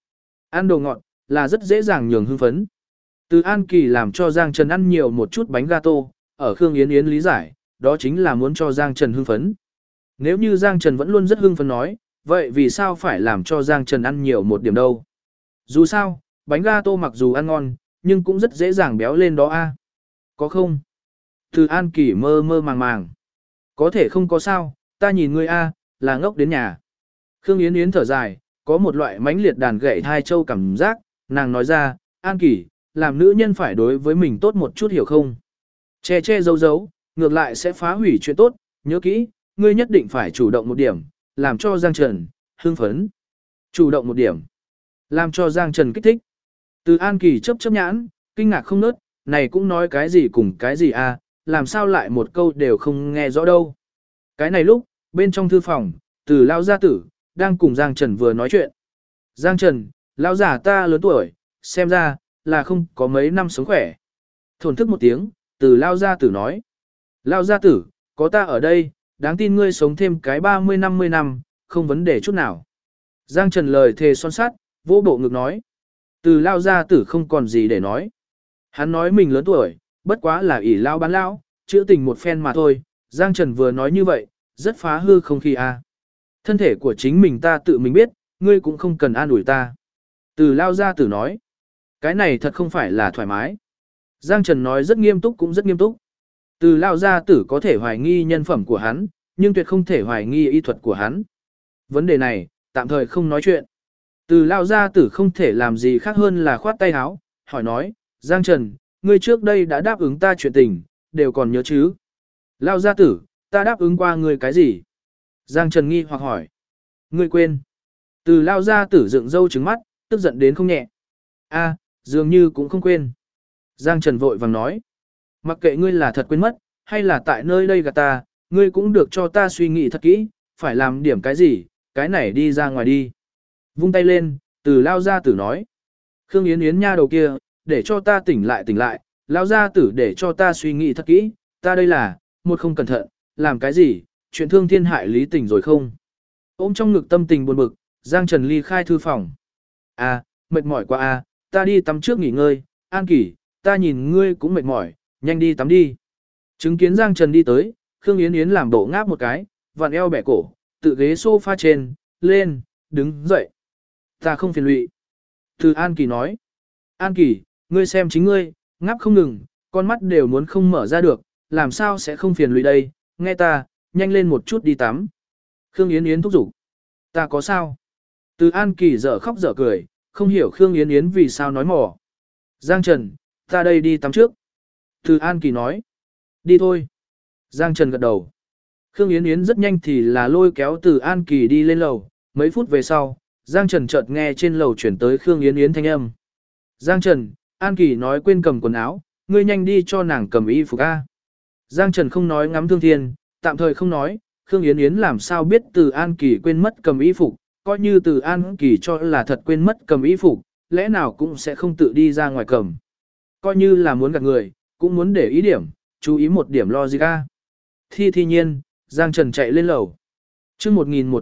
Ăn đồ ngọt là rất dễ dàng nhường hưng phấn. Từ An Kỳ làm cho Giang Trần ăn nhiều một chút bánh gato, ở Khương Yến Yến lý giải, đó chính là muốn cho Giang Trần hưng phấn. Nếu như Giang Trần vẫn luôn rất hưng phấn nói, vậy vì sao phải làm cho Giang Trần ăn nhiều một điểm đâu? Dù sao, bánh gato mặc dù ăn ngon, nhưng cũng rất dễ dàng béo lên đó a. Có không? Từ An Kỳ mơ mơ màng màng. Có thể không có sao, ta nhìn ngươi a, là ngốc đến nhà. Khương Yến Yến thở dài, có một loại mãnh liệt đàn gậy hai châu cảm giác, nàng nói ra, An Kỳ, làm nữ nhân phải đối với mình tốt một chút hiểu không? Che che giấu giấu, ngược lại sẽ phá hủy chuyện tốt, nhớ kỹ, ngươi nhất định phải chủ động một điểm, làm cho Giang Trần hưng phấn. Chủ động một điểm, làm cho Giang Trần kích thích. Từ An Kỳ chớp chớp nhãn, kinh ngạc không nớt, này cũng nói cái gì cùng cái gì à, làm sao lại một câu đều không nghe rõ đâu. Cái này lúc, bên trong thư phòng, Từ lao gia tử đang cùng Giang Trần vừa nói chuyện. Giang Trần, lão già ta lớn tuổi, xem ra là không có mấy năm sống khỏe. Thổn thức một tiếng, Từ lao gia tử nói. Lao gia tử, có ta ở đây, đáng tin ngươi sống thêm cái 30-50 năm, không vấn đề chút nào. Giang Trần lời thề son sắt, vô bộ ngực nói. Từ lao gia tử không còn gì để nói. Hắn nói mình lớn tuổi, bất quá là ỷ lao bán lao, chữa tình một phen mà thôi. Giang Trần vừa nói như vậy, rất phá hư không khí a. Thân thể của chính mình ta tự mình biết, ngươi cũng không cần an ủi ta. Từ lao gia tử nói. Cái này thật không phải là thoải mái. Giang Trần nói rất nghiêm túc cũng rất nghiêm túc. Từ lao gia tử có thể hoài nghi nhân phẩm của hắn, nhưng tuyệt không thể hoài nghi y thuật của hắn. Vấn đề này, tạm thời không nói chuyện. Từ lao gia tử không thể làm gì khác hơn là khoát tay áo, hỏi nói, Giang Trần, ngươi trước đây đã đáp ứng ta chuyện tình, đều còn nhớ chứ? Lao gia tử, ta đáp ứng qua ngươi cái gì? Giang Trần nghi hoặc hỏi. Ngươi quên. Từ lao gia tử dựng râu trứng mắt, tức giận đến không nhẹ. A, dường như cũng không quên. Giang Trần vội vàng nói. Mặc kệ ngươi là thật quên mất, hay là tại nơi đây gạt ta, ngươi cũng được cho ta suy nghĩ thật kỹ, phải làm điểm cái gì, cái này đi ra ngoài đi. Vung tay lên, Từ lao gia tử nói. Khương Yến Yến nha đầu kia, để cho ta tỉnh lại, lao gia tử để cho ta suy nghĩ thật kỹ, ta đây là, một không cẩn thận, làm cái gì, chuyện thương thiên hại lý tình rồi không. Ôm trong ngực tâm tình buồn bực, Giang Trần ly khai thư phòng. À, mệt mỏi quá à, ta đi tắm trước nghỉ ngơi, An Kỳ, ta nhìn ngươi cũng mệt mỏi, nhanh đi tắm đi. Chứng kiến Giang Trần đi tới, Khương Yến Yến làm bộ ngáp một cái, vặn eo bẻ cổ, tự ghế sofa trên, lên, đứng dậy. Ta không phiền lụy. Từ An Kỳ nói. An Kỳ, ngươi xem chính ngươi, ngáp không ngừng, con mắt đều muốn không mở ra được, làm sao sẽ không phiền lụy đây, nghe ta, nhanh lên một chút đi tắm. Khương Yến Yến thúc giục. Ta có sao? Từ An Kỳ dở khóc dở cười, không hiểu Khương Yến Yến vì sao nói mỏ. Giang Trần, ta đây đi tắm trước. Từ An Kỳ nói. Đi thôi. Giang Trần gật đầu. Khương Yến Yến rất nhanh thì là lôi kéo Từ An Kỳ đi lên lầu. Mấy phút về sau, Giang Trần chợt nghe trên lầu chuyển tới Khương Yến Yến thanh âm. Giang Trần, An Kỳ nói quên cầm quần áo, ngươi nhanh đi cho nàng cầm y phục a. Giang Trần không nói ngắm thương thiên, tạm thời không nói, Khương Yến Yến làm sao biết Từ An Kỳ quên mất cầm y phục, coi như Từ An Kỳ cho là thật quên mất cầm y phục, lẽ nào cũng sẽ không tự đi ra ngoài cầm. Coi như là muốn gạt người, cũng muốn để ý điểm, chú ý một điểm logic a. Thi nhiên, Giang Trần chạy lên lầu. Chương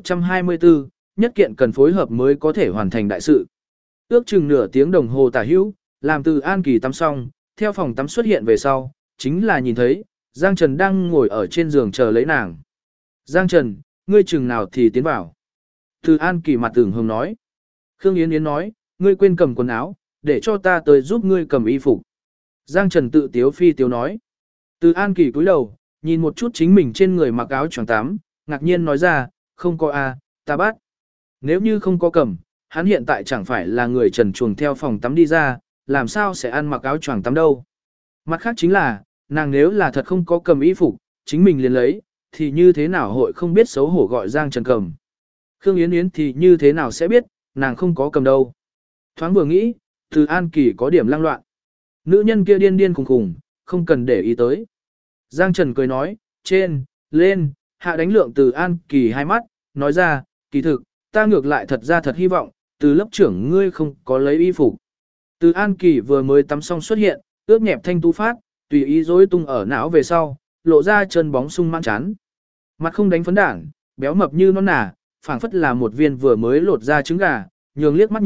1124, nhất kiện cần phối hợp mới có thể hoàn thành đại sự. Ước chừng nửa tiếng đồng hồ tả hữu, làm Từ An Kỳ tắm xong, theo phòng tắm xuất hiện về sau, chính là nhìn thấy, Giang Trần đang ngồi ở trên giường chờ lấy nàng. Giang Trần, ngươi chừng nào thì tiến vào. Từ An Kỳ mặt tưởng hồng nói. Khương Yến Yến nói, ngươi quên cầm quần áo, để cho ta tới giúp ngươi cầm y phục. Giang Trần tự tiếu phi tiếu nói. Từ An Kỳ cúi đầu, nhìn một chút chính mình trên người mặc áo choàng tắm, ngạc nhiên nói ra, không có a, ta bắt. Nếu như không có cầm, hắn hiện tại chẳng phải là người trần truồng theo phòng tắm đi ra, làm sao sẽ ăn mặc áo choàng tắm đâu. Mặt khác chính là, nàng nếu là thật không có cầm y phục, chính mình liền lấy, thì như thế nào hội không biết xấu hổ gọi Giang Trần cầm. Khương Yến Yến thì như thế nào sẽ biết, nàng không có cầm đâu. Thoáng vừa nghĩ, Từ An Kỳ có điểm lăng loạn. Nữ nhân kia điên điên khùng khùng, không cần để ý tới. Giang Trần cười nói, trên, lên, hạ đánh lượng Từ An Kỳ hai mắt, nói ra, kỳ thực, ta ngược lại thật ra thật hy vọng, từ lớp trưởng ngươi không có lấy y phục. Từ An Kỳ vừa mới tắm xong xuất hiện, ướt nhẹp thanh tú phát, tùy ý rối tung ở não về sau, lộ ra chân bóng sung mãn chán. Mặt không đánh phấn đảng, béo mập như non nả, phảng phất là một viên vừa mới lột ra trứng gà, nhường liếc mắt nhìn,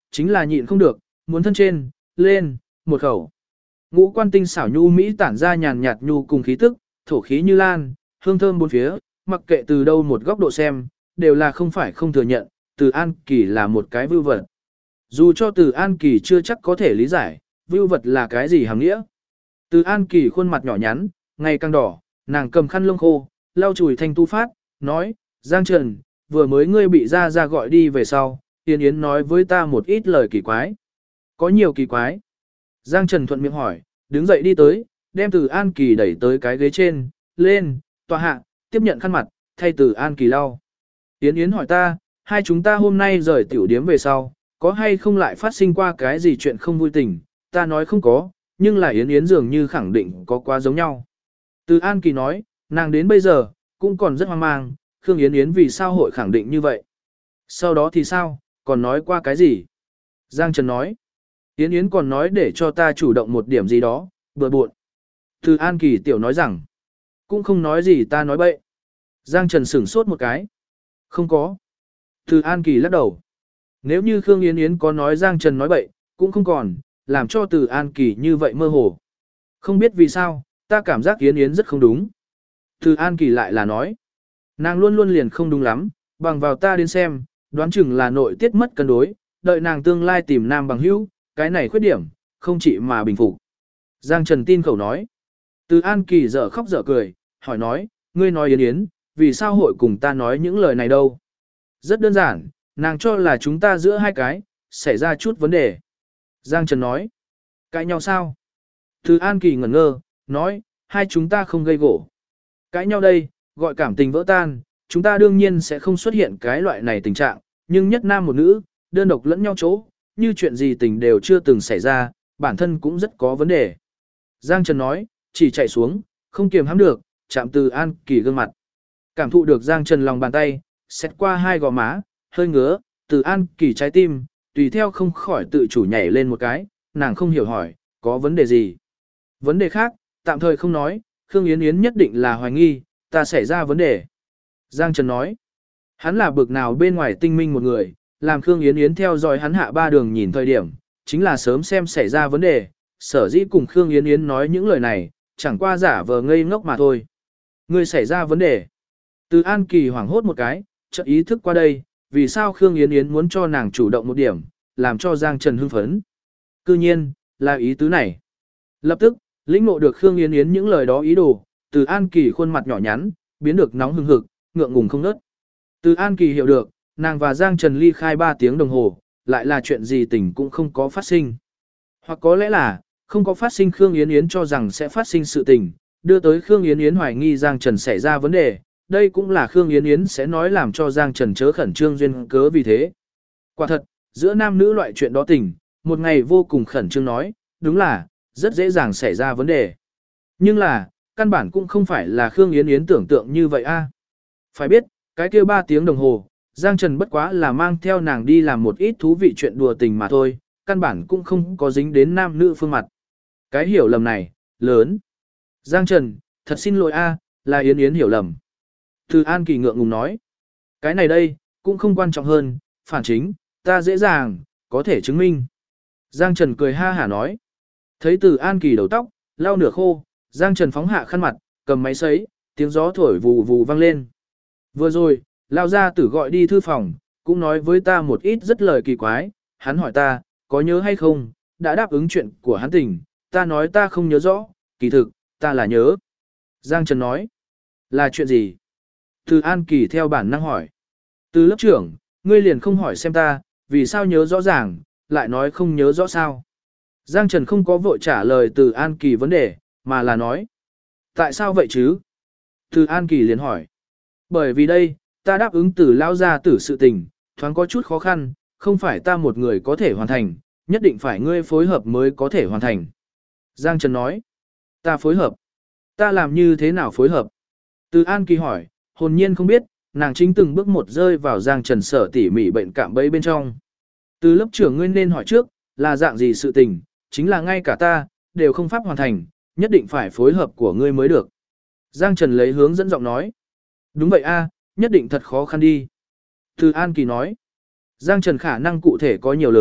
chính là nhịn không được, muốn thân trên, lên, một khẩu. Ngũ quan tinh xảo nhu mỹ tản ra nhàn nhạt nhu cùng khí tức, thổ khí như lan, hương thơm bốn phía, mặc kệ từ đâu một góc độ xem, đều là không phải không thừa nhận, Từ An Kỳ là một cái vưu vật. Dù cho Từ An Kỳ chưa chắc có thể lý giải, vưu vật là cái gì hàm nghĩa. Từ An Kỳ khuôn mặt nhỏ nhắn, ngày càng đỏ, nàng cầm khăn lông khô, lau chùi thanh tu phát, nói, Giang Trần, vừa mới ngươi bị ra gọi đi về sau, Yến Yến nói với ta một ít lời kỳ quái. Có nhiều kỳ quái. Giang Trần thuận miệng hỏi, đứng dậy đi tới, đem Từ An Kỳ đẩy tới cái ghế trên, lên, tòa hạ, tiếp nhận khăn mặt, thay Từ An Kỳ lau. Yến Yến hỏi ta, hai chúng ta hôm nay rời tiểu điếm về sau, có hay không lại phát sinh qua cái gì chuyện không vui tình, ta nói không có, nhưng là Yến Yến dường như khẳng định có quá giống nhau. Từ An Kỳ nói, nàng đến bây giờ, cũng còn rất hoang mang, Khương Yến Yến vì sao hội khẳng định như vậy. Sau đó thì sao, còn nói qua cái gì? Giang Trần nói, Yến Yến còn nói để cho ta chủ động một điểm gì đó, bừa bộn. Từ An Kỳ tiểu nói rằng, cũng không nói gì ta nói bậy. Giang Trần sửng sốt một cái. Không có. Từ An Kỳ lắc đầu. Nếu như Khương Yến Yến có nói Giang Trần nói bậy, cũng không còn, làm cho Từ An Kỳ như vậy mơ hồ. Không biết vì sao, ta cảm giác Yến Yến rất không đúng. Từ An Kỳ lại là nói, nàng luôn luôn liền không đúng lắm, bằng vào ta đến xem, đoán chừng là nội tiết mất cân đối, đợi nàng tương lai tìm nam bằng hữu, cái này khuyết điểm, không chỉ mà bình phục. Giang Trần tin khẩu nói, Từ An Kỳ dở khóc dở cười, hỏi nói, ngươi nói Yến Yến, vì sao hội cùng ta nói những lời này đâu? Rất đơn giản, nàng cho là chúng ta giữa hai cái, xảy ra chút vấn đề. Giang Trần nói, cãi nhau sao? Từ An Kỳ ngẩn ngơ, nói, hai chúng ta không gây gổ. Cãi nhau đây, gọi cảm tình vỡ tan, chúng ta đương nhiên sẽ không xuất hiện cái loại này tình trạng, nhưng nhất nam một nữ, đơn độc lẫn nhau chỗ, như chuyện gì tình đều chưa từng xảy ra, bản thân cũng rất có vấn đề. Giang Trần nói, chỉ chạy xuống, không kiềm hãm được, chạm Từ An Kỳ gương mặt. Cảm thụ được Giang Trần lòng bàn tay, xét qua hai gò má, hơi ngứa, Từ An Kỳ trái tim, tùy theo không khỏi tự chủ nhảy lên một cái, nàng không hiểu hỏi, có vấn đề gì? Vấn đề khác, tạm thời không nói, Khương Yến Yến nhất định là hoài nghi, ta xảy ra vấn đề. Giang Trần nói, hắn là bực nào bên ngoài tinh minh một người, làm Khương Yến Yến theo dõi hắn hạ ba đường nhìn thời điểm, chính là sớm xem xảy ra vấn đề, sở dĩ cùng Khương Yến Yến nói những lời này, chẳng qua giả vờ ngây ngốc mà thôi. Người xảy ra vấn đề. Từ An Kỳ hoảng hốt một cái, chợt ý thức qua đây, vì sao Khương Yến Yến muốn cho nàng chủ động một điểm, làm cho Giang Trần hưng phấn. Cư nhiên, là ý tứ này. Lập tức, lĩnh ngộ được Khương Yến Yến những lời đó ý đồ, Từ An Kỳ khuôn mặt nhỏ nhắn, biến được nóng hừng hực, ngượng ngùng không ngớt. Từ An Kỳ hiểu được, nàng và Giang Trần ly khai 3 tiếng đồng hồ, lại là chuyện gì tình cũng không có phát sinh. Hoặc có lẽ là, không có phát sinh Khương Yến Yến cho rằng sẽ phát sinh sự tình, đưa tới Khương Yến Yến hoài nghi Giang Trần xảy ra vấn đề, đây cũng là Khương Yến Yến sẽ nói làm cho Giang Trần chớ khẩn trương duyên cớ vì thế. Quả thật, giữa nam nữ loại chuyện đó tình, một ngày vô cùng khẩn trương nói, đúng là, rất dễ dàng xảy ra vấn đề. Nhưng là, căn bản cũng không phải là Khương Yến Yến tưởng tượng như vậy a. Phải biết, cái kia 3 tiếng đồng hồ, Giang Trần bất quá là mang theo nàng đi làm một ít thú vị chuyện đùa tình mà thôi, căn bản cũng không có dính đến nam nữ phương mặt. Cái hiểu lầm này, lớn. Giang Trần, thật xin lỗi a, là Yến Yến hiểu lầm. Từ An Kỳ ngượng ngùng nói, cái này đây, cũng không quan trọng hơn, phản chính, ta dễ dàng, có thể chứng minh. Giang Trần cười ha hả nói, thấy Từ An Kỳ đầu tóc, lau nửa khô, Giang Trần phóng hạ khăn mặt, cầm máy sấy, tiếng gió thổi vù vù vang lên. Vừa rồi, Lao Gia Tử gọi đi thư phòng, cũng nói với ta một ít rất lời kỳ quái, hắn hỏi ta, có nhớ hay không, đã đáp ứng chuyện của hắn tình, ta nói ta không nhớ rõ, kỳ thực, ta là nhớ. Giang Trần nói, là chuyện gì? Từ An Kỳ theo bản năng hỏi. Từ lớp trưởng, ngươi liền không hỏi xem ta, vì sao nhớ rõ ràng, lại nói không nhớ rõ sao. Giang Trần không có vội trả lời Từ An Kỳ vấn đề, mà là nói. Tại sao vậy chứ? Từ An Kỳ liền hỏi. Bởi vì đây, ta đáp ứng Từ Lao Gia Tử sự tình, thoáng có chút khó khăn, không phải ta một người có thể hoàn thành, nhất định phải ngươi phối hợp mới có thể hoàn thành. Giang Trần nói. Ta phối hợp. Ta làm như thế nào phối hợp? Từ An Kỳ hỏi, hồn nhiên không biết, nàng chính từng bước một rơi vào Giang Trần sở tỉ mỉ bệnh cạm bẫy bên trong. Từ lớp trưởng ngươi nên hỏi trước, là dạng gì sự tình, chính là ngay cả ta, đều không pháp hoàn thành, nhất định phải phối hợp của ngươi mới được. Giang Trần lấy hướng dẫn giọng nói. Đúng vậy a, nhất định thật khó khăn đi. Từ An Kỳ nói. Giang Trần khả năng cụ thể có nhiều lớn,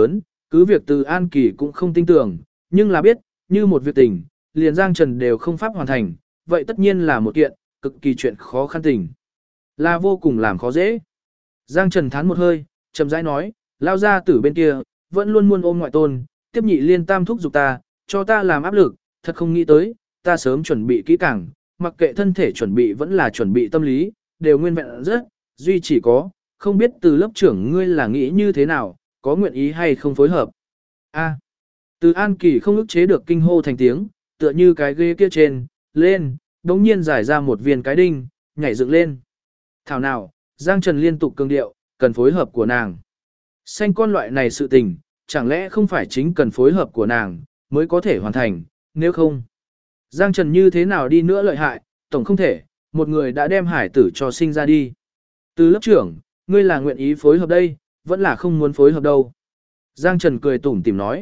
cứ việc Từ An Kỳ cũng không tin tưởng, nhưng là biết, như một việc tình, liền Giang Trần đều không pháp hoàn thành, vậy tất nhiên là một kiện, cực kỳ chuyện khó khăn tình. Là vô cùng làm khó dễ. Giang Trần thán một hơi, chậm rãi nói, lao ra tử bên kia, vẫn luôn muốn ôm ngoại tôn, tiếp nhị liên tam thúc giục ta, cho ta làm áp lực, thật không nghĩ tới, ta sớm chuẩn bị kỹ càng, mặc kệ thân thể chuẩn bị vẫn là chuẩn bị tâm lý, đều nguyên vẹn rất, duy chỉ có, không biết từ lớp trưởng ngươi là nghĩ như thế nào, có nguyện ý hay không phối hợp. A. Từ An Kỳ không ức chế được kinh hô thành tiếng, tựa như cái ghế kia trên, lên, đống nhiên giải ra một viên cái đinh, nhảy dựng lên. Thảo nào, Giang Trần liên tục cường điệu, cần phối hợp của nàng. Xanh con loại này sự tình, chẳng lẽ không phải chính cần phối hợp của nàng, mới có thể hoàn thành, nếu không. Giang Trần như thế nào đi nữa lợi hại, tổng không thể, một người đã đem hải tử cho sinh ra đi. Từ lớp trưởng, ngươi là nguyện ý phối hợp đây, vẫn là không muốn phối hợp đâu. Giang Trần cười tủm tỉm nói.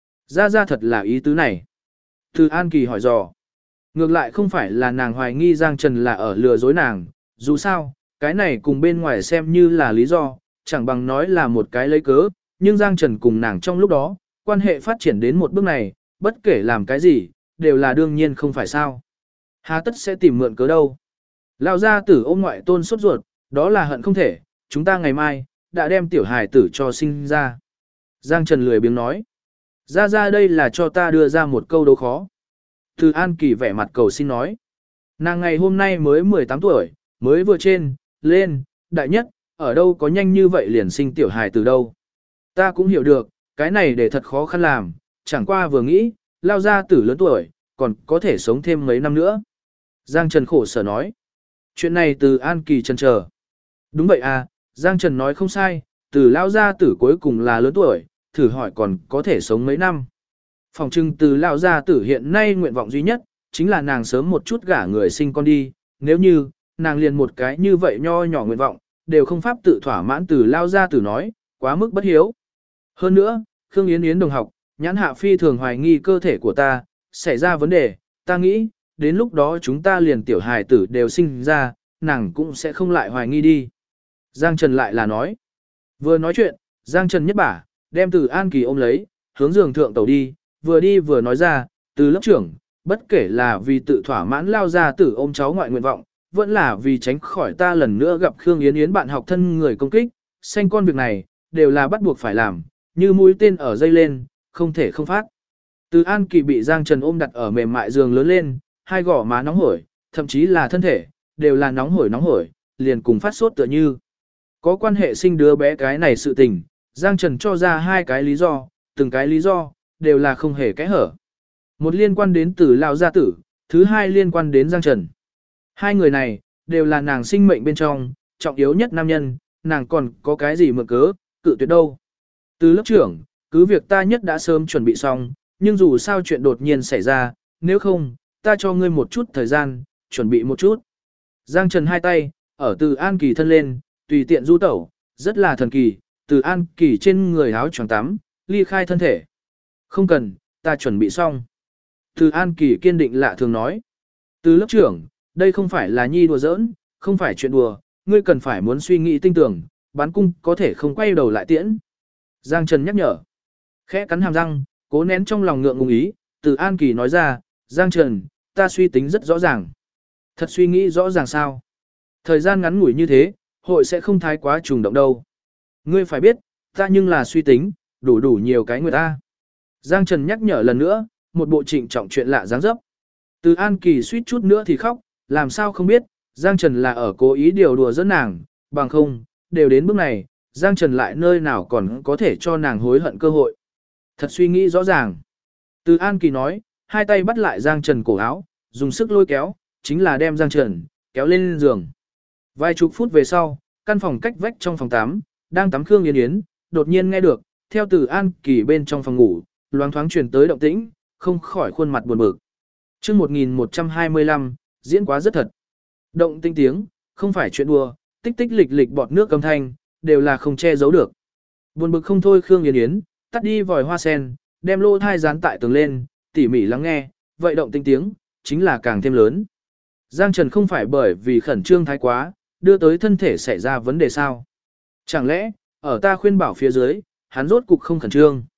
Ra thật là ý tứ này. Từ An Kỳ hỏi dò. Ngược lại không phải là nàng hoài nghi Giang Trần là ở lừa dối nàng, dù sao, cái này cùng bên ngoài xem như là lý do, chẳng bằng nói là một cái lấy cớ, nhưng Giang Trần cùng nàng trong lúc đó, quan hệ phát triển đến một bước này, bất kể làm cái gì, đều là đương nhiên không phải sao. Hà tất sẽ tìm mượn cớ đâu. Lão gia tử ôm ngoại tôn sốt ruột, đó là hận không thể, chúng ta ngày mai, đã đem tiểu hài tử cho sinh ra. Giang Trần lười biếng nói. Ra đây là cho ta đưa ra một câu đố khó. Từ An Kỳ vẻ mặt cầu xin nói. Nàng ngày hôm nay mới 18 tuổi, mới vừa trên, lên, đại nhất, ở đâu có nhanh như vậy liền sinh tiểu hài từ đâu. Ta cũng hiểu được, cái này để thật khó khăn làm, chẳng qua vừa nghĩ, lao ra tử lớn tuổi, còn có thể sống thêm mấy năm nữa. Giang Trần khổ sở nói. Chuyện này từ An Kỳ chần chờ. Đúng vậy à, Giang Trần nói không sai, từ lao gia tử cuối cùng là lớn tuổi, thử hỏi còn có thể sống mấy năm. Phòng trưng từ lao gia tử hiện nay nguyện vọng duy nhất, chính là nàng sớm một chút gả người sinh con đi, nếu như, nàng liền một cái như vậy nho nhỏ nguyện vọng, đều không pháp tự thỏa mãn từ lao gia tử nói, quá mức bất hiếu. Hơn nữa, Khương Yến Yến đồng học, nhãn hạ phi thường hoài nghi cơ thể của ta, xảy ra vấn đề, ta nghĩ, đến lúc đó chúng ta liền tiểu hài tử đều sinh ra, nàng cũng sẽ không lại hoài nghi đi. Giang Trần lại là nói. Vừa nói chuyện, Giang Trần nhất bả, đem từ An Kỳ ôm lấy, hướng giường thượng tàu đi vừa nói ra, từ lớp trưởng, bất kể là vì tự thỏa mãn lao ra tử ôm cháu ngoại nguyện vọng, vẫn là vì tránh khỏi ta lần nữa gặp Khương Yến Yến bạn học thân người công kích, xanh con việc này, đều là bắt buộc phải làm, như mũi tên ở dây lên, không thể không phát. Từ An Kỳ bị Giang Trần ôm đặt ở mềm mại giường lớn lên, hai gò má nóng hổi, thậm chí là thân thể, đều là nóng hổi, liền cùng phát sốt tựa như. Có quan hệ sinh đứa bé cái này sự tình, Giang Trần cho ra hai cái lý do, từng cái lý do, đều là không hề kẽ hở. Một liên quan đến từ Lão gia tử, thứ hai liên quan đến Giang Trần. Hai người này, đều là nàng sinh mệnh bên trong, trọng yếu nhất nam nhân, nàng còn có cái gì mượn cớ, cự tuyệt đâu. Từ lớp trưởng, cứ việc ta nhất đã sớm chuẩn bị xong, nhưng dù sao chuyện đột nhiên xảy ra, nếu không, ta cho ngươi một chút thời gian, chuẩn bị một chút. Giang Trần hai tay, ở từ An Kỳ thân lên, tùy tiện du tẩu, rất là thần kỳ, từ An Kỳ trên người áo choàng tắm, ly khai thân thể. Không cần, ta chuẩn bị xong. Từ An Kỳ kiên định lạ thường nói. Từ lớp trưởng, đây không phải là nhi đùa giỡn, không phải chuyện đùa, ngươi cần phải muốn suy nghĩ tinh tưởng, bán cung có thể không quay đầu lại tiễn. Giang Trần nhắc nhở. Khẽ cắn hàm răng, cố nén trong lòng ngượng ngùng ý, từ An Kỳ nói ra, Giang Trần, ta suy tính rất rõ ràng. Thật suy nghĩ rõ ràng sao? Thời gian ngắn ngủi như thế, hội sẽ không thái quá trùng động đâu. Ngươi phải biết, ta nhưng là suy tính, đủ nhiều cái người ta. Giang Trần nhắc nhở lần nữa, một bộ trịnh trọng chuyện lạ dáng dấp. Từ An Kỳ suýt chút nữa thì khóc, làm sao không biết, Giang Trần là ở cố ý điều đùa dẫn nàng, bằng không, đều đến bước này, Giang Trần lại nơi nào còn có thể cho nàng hối hận cơ hội. Thật suy nghĩ rõ ràng. Từ An Kỳ nói, hai tay bắt lại Giang Trần cổ áo, dùng sức lôi kéo, chính là đem Giang Trần kéo lên giường. Vài chục phút về sau, căn phòng cách vách trong phòng tắm, đang tắm Khương Yến Yến, đột nhiên nghe được, theo từ An Kỳ bên trong phòng ngủ, loáng thoáng truyền tới động tĩnh, không khỏi khuôn mặt buồn bực. Chương 1125, diễn quá rất thật. Động tĩnh tiếng, không phải chuyện đùa, tích tích lịch lịch bọt nước âm thanh, đều là không che giấu được. Buồn bực không thôi Khương Yến Yến, tắt đi vòi hoa sen, đem lô thai dán tại tường lên, tỉ mỉ lắng nghe, vậy động tĩnh tiếng, chính là càng thêm lớn. Giang Trần không phải bởi vì khẩn trương thái quá, đưa tới thân thể xảy ra vấn đề sao? Chẳng lẽ, ở ta khuyên bảo phía dưới, hắn rốt cục không khẩn trương?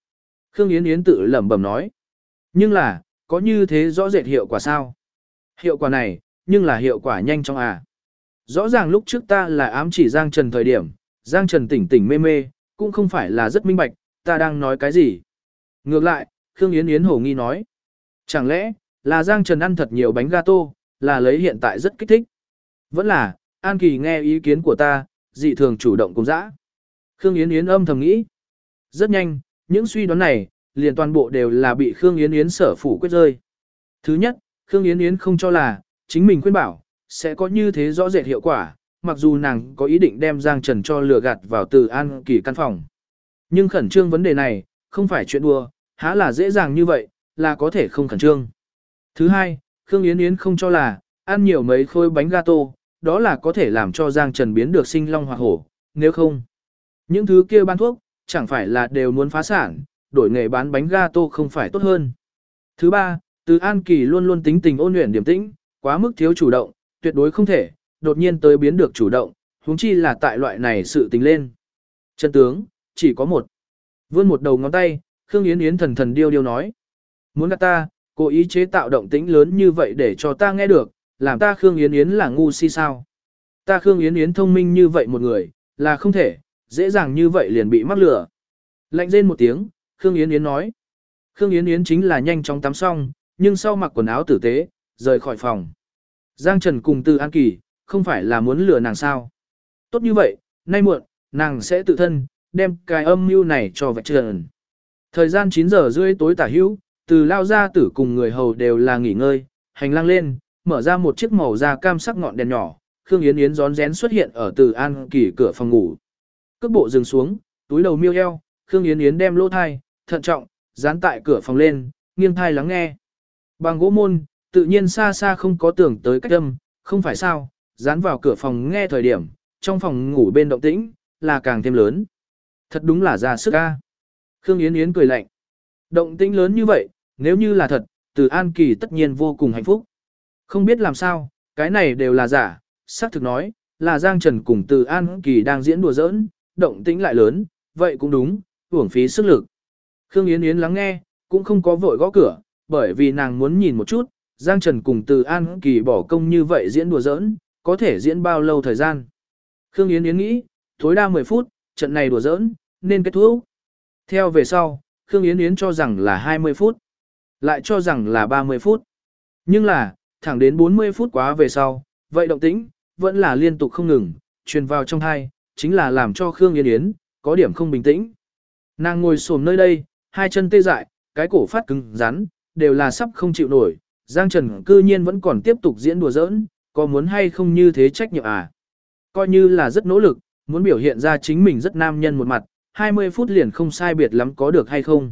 Khương Yến Yến tự lẩm bẩm nói. Nhưng là, có như thế rõ rệt hiệu quả sao? Hiệu quả này, nhưng là hiệu quả nhanh chóng à. Rõ ràng lúc trước ta là ám chỉ Giang Trần thời điểm, Giang Trần tỉnh tỉnh mê mê, cũng không phải là rất minh bạch, ta đang nói cái gì. Ngược lại, Khương Yến Yến hồ nghi nói. Chẳng lẽ, là Giang Trần ăn thật nhiều bánh gato, là lấy hiện tại rất kích thích. Vẫn là, An Kỳ nghe ý kiến của ta, dị thường chủ động cùng dã. Khương Yến Yến âm thầm nghĩ. Rất nhanh, những suy đoán này, liền toàn bộ đều là bị Khương Yến Yến sở phủ quyết rơi. Thứ nhất, Khương Yến Yến không cho là, chính mình khuyên bảo, sẽ có như thế rõ rệt hiệu quả, mặc dù nàng có ý định đem Giang Trần cho lừa gạt vào Từ An Kỳ căn phòng. Nhưng khẩn trương vấn đề này, không phải chuyện đùa, há là dễ dàng như vậy, là có thể không khẩn trương. Thứ hai, Khương Yến Yến không cho là, ăn nhiều mấy khối bánh gato, đó là có thể làm cho Giang Trần biến được sinh long hoặc hổ, nếu không. Những thứ kia bán thuốc, chẳng phải là đều muốn phá sản, đổi nghề bán bánh gato không phải tốt hơn. Thứ ba, Từ An Kỳ luôn luôn tính tình ôn luyện điềm tĩnh, quá mức thiếu chủ động, tuyệt đối không thể, đột nhiên tới biến được chủ động, huống chi là tại loại này sự tình lên. Chân tướng, chỉ có một. Vươn một đầu ngón tay, Khương Yến Yến thần thần điêu điêu nói. Muốn gạt ta, cố ý chế tạo động tĩnh lớn như vậy để cho ta nghe được, làm ta Khương Yến Yến là ngu si sao. Ta Khương Yến Yến thông minh như vậy một người, là không thể, dễ dàng như vậy liền bị mắc lừa. Lạnh rên một tiếng, Khương Yến Yến nói. Khương Yến Yến chính là nhanh chóng tắm xong, nhưng sau mặc quần áo tử tế, rời khỏi phòng. Giang Trần cùng Từ An Kỳ, không phải là muốn lừa nàng sao. Tốt như vậy, nay muộn, nàng sẽ tự thân, đem cái âm mưu này cho vạch trần. Thời gian 9 giờ rưỡi tối tả hữu, Từ lao ra tử cùng người hầu đều là nghỉ ngơi, hành lang lên, mở ra một chiếc màu da cam sắc ngọn đèn nhỏ, Khương Yến Yến rón rén xuất hiện ở Từ An Kỳ cửa phòng ngủ. Cước bộ dừng xuống, túi đầu miêu eo, Khương Yến Yến đem lỗ thai, thận trọng, dán tại cửa phòng lên, nghiêng thai lắng nghe. Bằng gỗ môn, tự nhiên xa xa không có tưởng tới cách âm, không phải sao, dán vào cửa phòng nghe thời điểm, trong phòng ngủ bên động tĩnh, là càng thêm lớn. Thật đúng là ra sức ca. Khương Yến Yến cười lạnh. Động tĩnh lớn như vậy, nếu như là thật, Từ An Kỳ tất nhiên vô cùng hạnh phúc. Không biết làm sao, cái này đều là giả, xác thực nói, là Giang Trần cùng Từ An Kỳ đang diễn đùa giỡn, động tĩnh lại lớn, vậy cũng đúng, uổng phí sức lực. Khương Yến Yến lắng nghe, cũng không có vội gõ cửa, bởi vì nàng muốn nhìn một chút, Giang Trần cùng Từ An Kỳ bỏ công như vậy diễn đùa giỡn, có thể diễn bao lâu thời gian. Khương Yến Yến nghĩ, tối đa 10 phút, trận này đùa giỡn, nên kết thúc. Theo về sau, Khương Yến Yến cho rằng là 20 phút, lại cho rằng là 30 phút. Nhưng là, thẳng đến 40 phút quá về sau, vậy động tĩnh, vẫn là liên tục không ngừng, truyền vào trong thai, chính là làm cho Khương Yến Yến, có điểm không bình tĩnh. Nàng ngồi xổm nơi đây, hai chân tê dại, cái cổ phát cứng rắn, đều là sắp không chịu nổi. Giang Trần cư nhiên vẫn còn tiếp tục diễn đùa giỡn, có muốn hay không như thế trách nhiệm à? Coi như là rất nỗ lực, muốn biểu hiện ra chính mình rất nam nhân một mặt, 20 phút liền không sai biệt lắm có được hay không?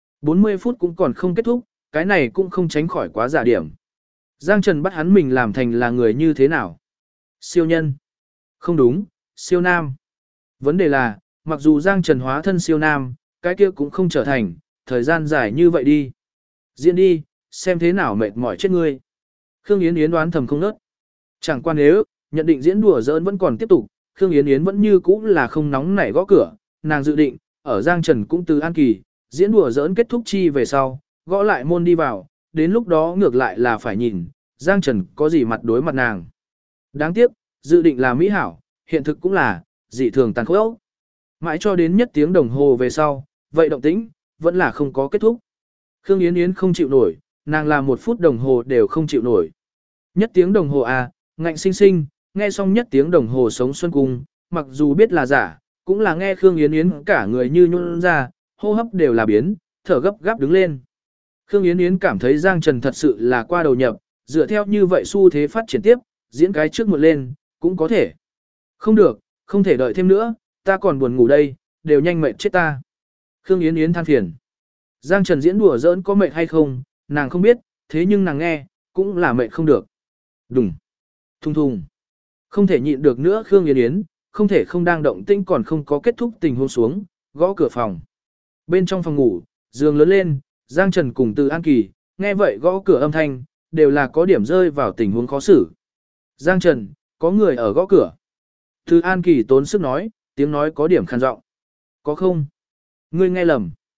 40 phút cũng còn không kết thúc, cái này cũng không tránh khỏi quá giả điểm. Giang Trần bắt hắn mình làm thành là người như thế nào? Siêu nhân? Không đúng, siêu nam. Vấn đề là, mặc dù Giang Trần hóa thân siêu nam, cái kia cũng không trở thành, thời gian dài như vậy đi. Diễn đi, xem thế nào mệt mỏi chết ngươi. Khương Yến Yến đoán thầm không nớt. Chẳng qua nếu, nhận định diễn đùa giỡn vẫn còn tiếp tục, Khương Yến Yến vẫn như cũ là không nóng nảy gõ cửa, nàng dự định, ở Giang Trần cũng Từ An Kỳ, diễn đùa giỡn kết thúc chi về sau, gõ lại môn đi vào, đến lúc đó ngược lại là phải nhìn, Giang Trần có gì mặt đối mặt nàng. Đáng tiếc, dự định là mỹ hảo, hiện thực cũng là, dị thường tàn khốc. Mãi cho đến nhất tiếng đồng hồ về sau, vậy động tĩnh, vẫn là không có kết thúc. Khương Yến Yến không chịu nổi, nàng là 1 phút đồng hồ đều không chịu nổi. Nhất tiếng đồng hồ à, ngạnh sinh sinh, nghe xong nhất tiếng đồng hồ sống xuân cung, mặc dù biết là giả, cũng là nghe Khương Yến Yến cả người như nhún ra, hô hấp đều là biến, thở gấp gáp đứng lên. Khương Yến Yến cảm thấy Giang Trần thật sự là qua đầu nhập, dựa theo như vậy xu thế phát triển tiếp, diễn cái trước một lên, cũng có thể. Không được, không thể đợi thêm nữa, ta còn buồn ngủ đây, đều nhanh mệt chết ta. Khương Yến Yến than phiền. Giang Trần diễn đùa giỡn có mệt hay không, nàng không biết, thế nhưng nàng nghe, cũng là mệt không được. Đùng, thùng thùng. Không thể nhịn được nữa Khương Yến Yến, không thể không đang động tĩnh còn không có kết thúc tình huống xuống, gõ cửa phòng. Bên trong phòng ngủ, giường lớn lên, Giang Trần cùng Từ An Kỳ, nghe vậy gõ cửa âm thanh, đều là có điểm rơi vào tình huống khó xử. Giang Trần, có người ở gõ cửa. Từ An Kỳ tốn sức nói, tiếng nói có điểm khàn giọng. Có không? Ngươi nghe lầm.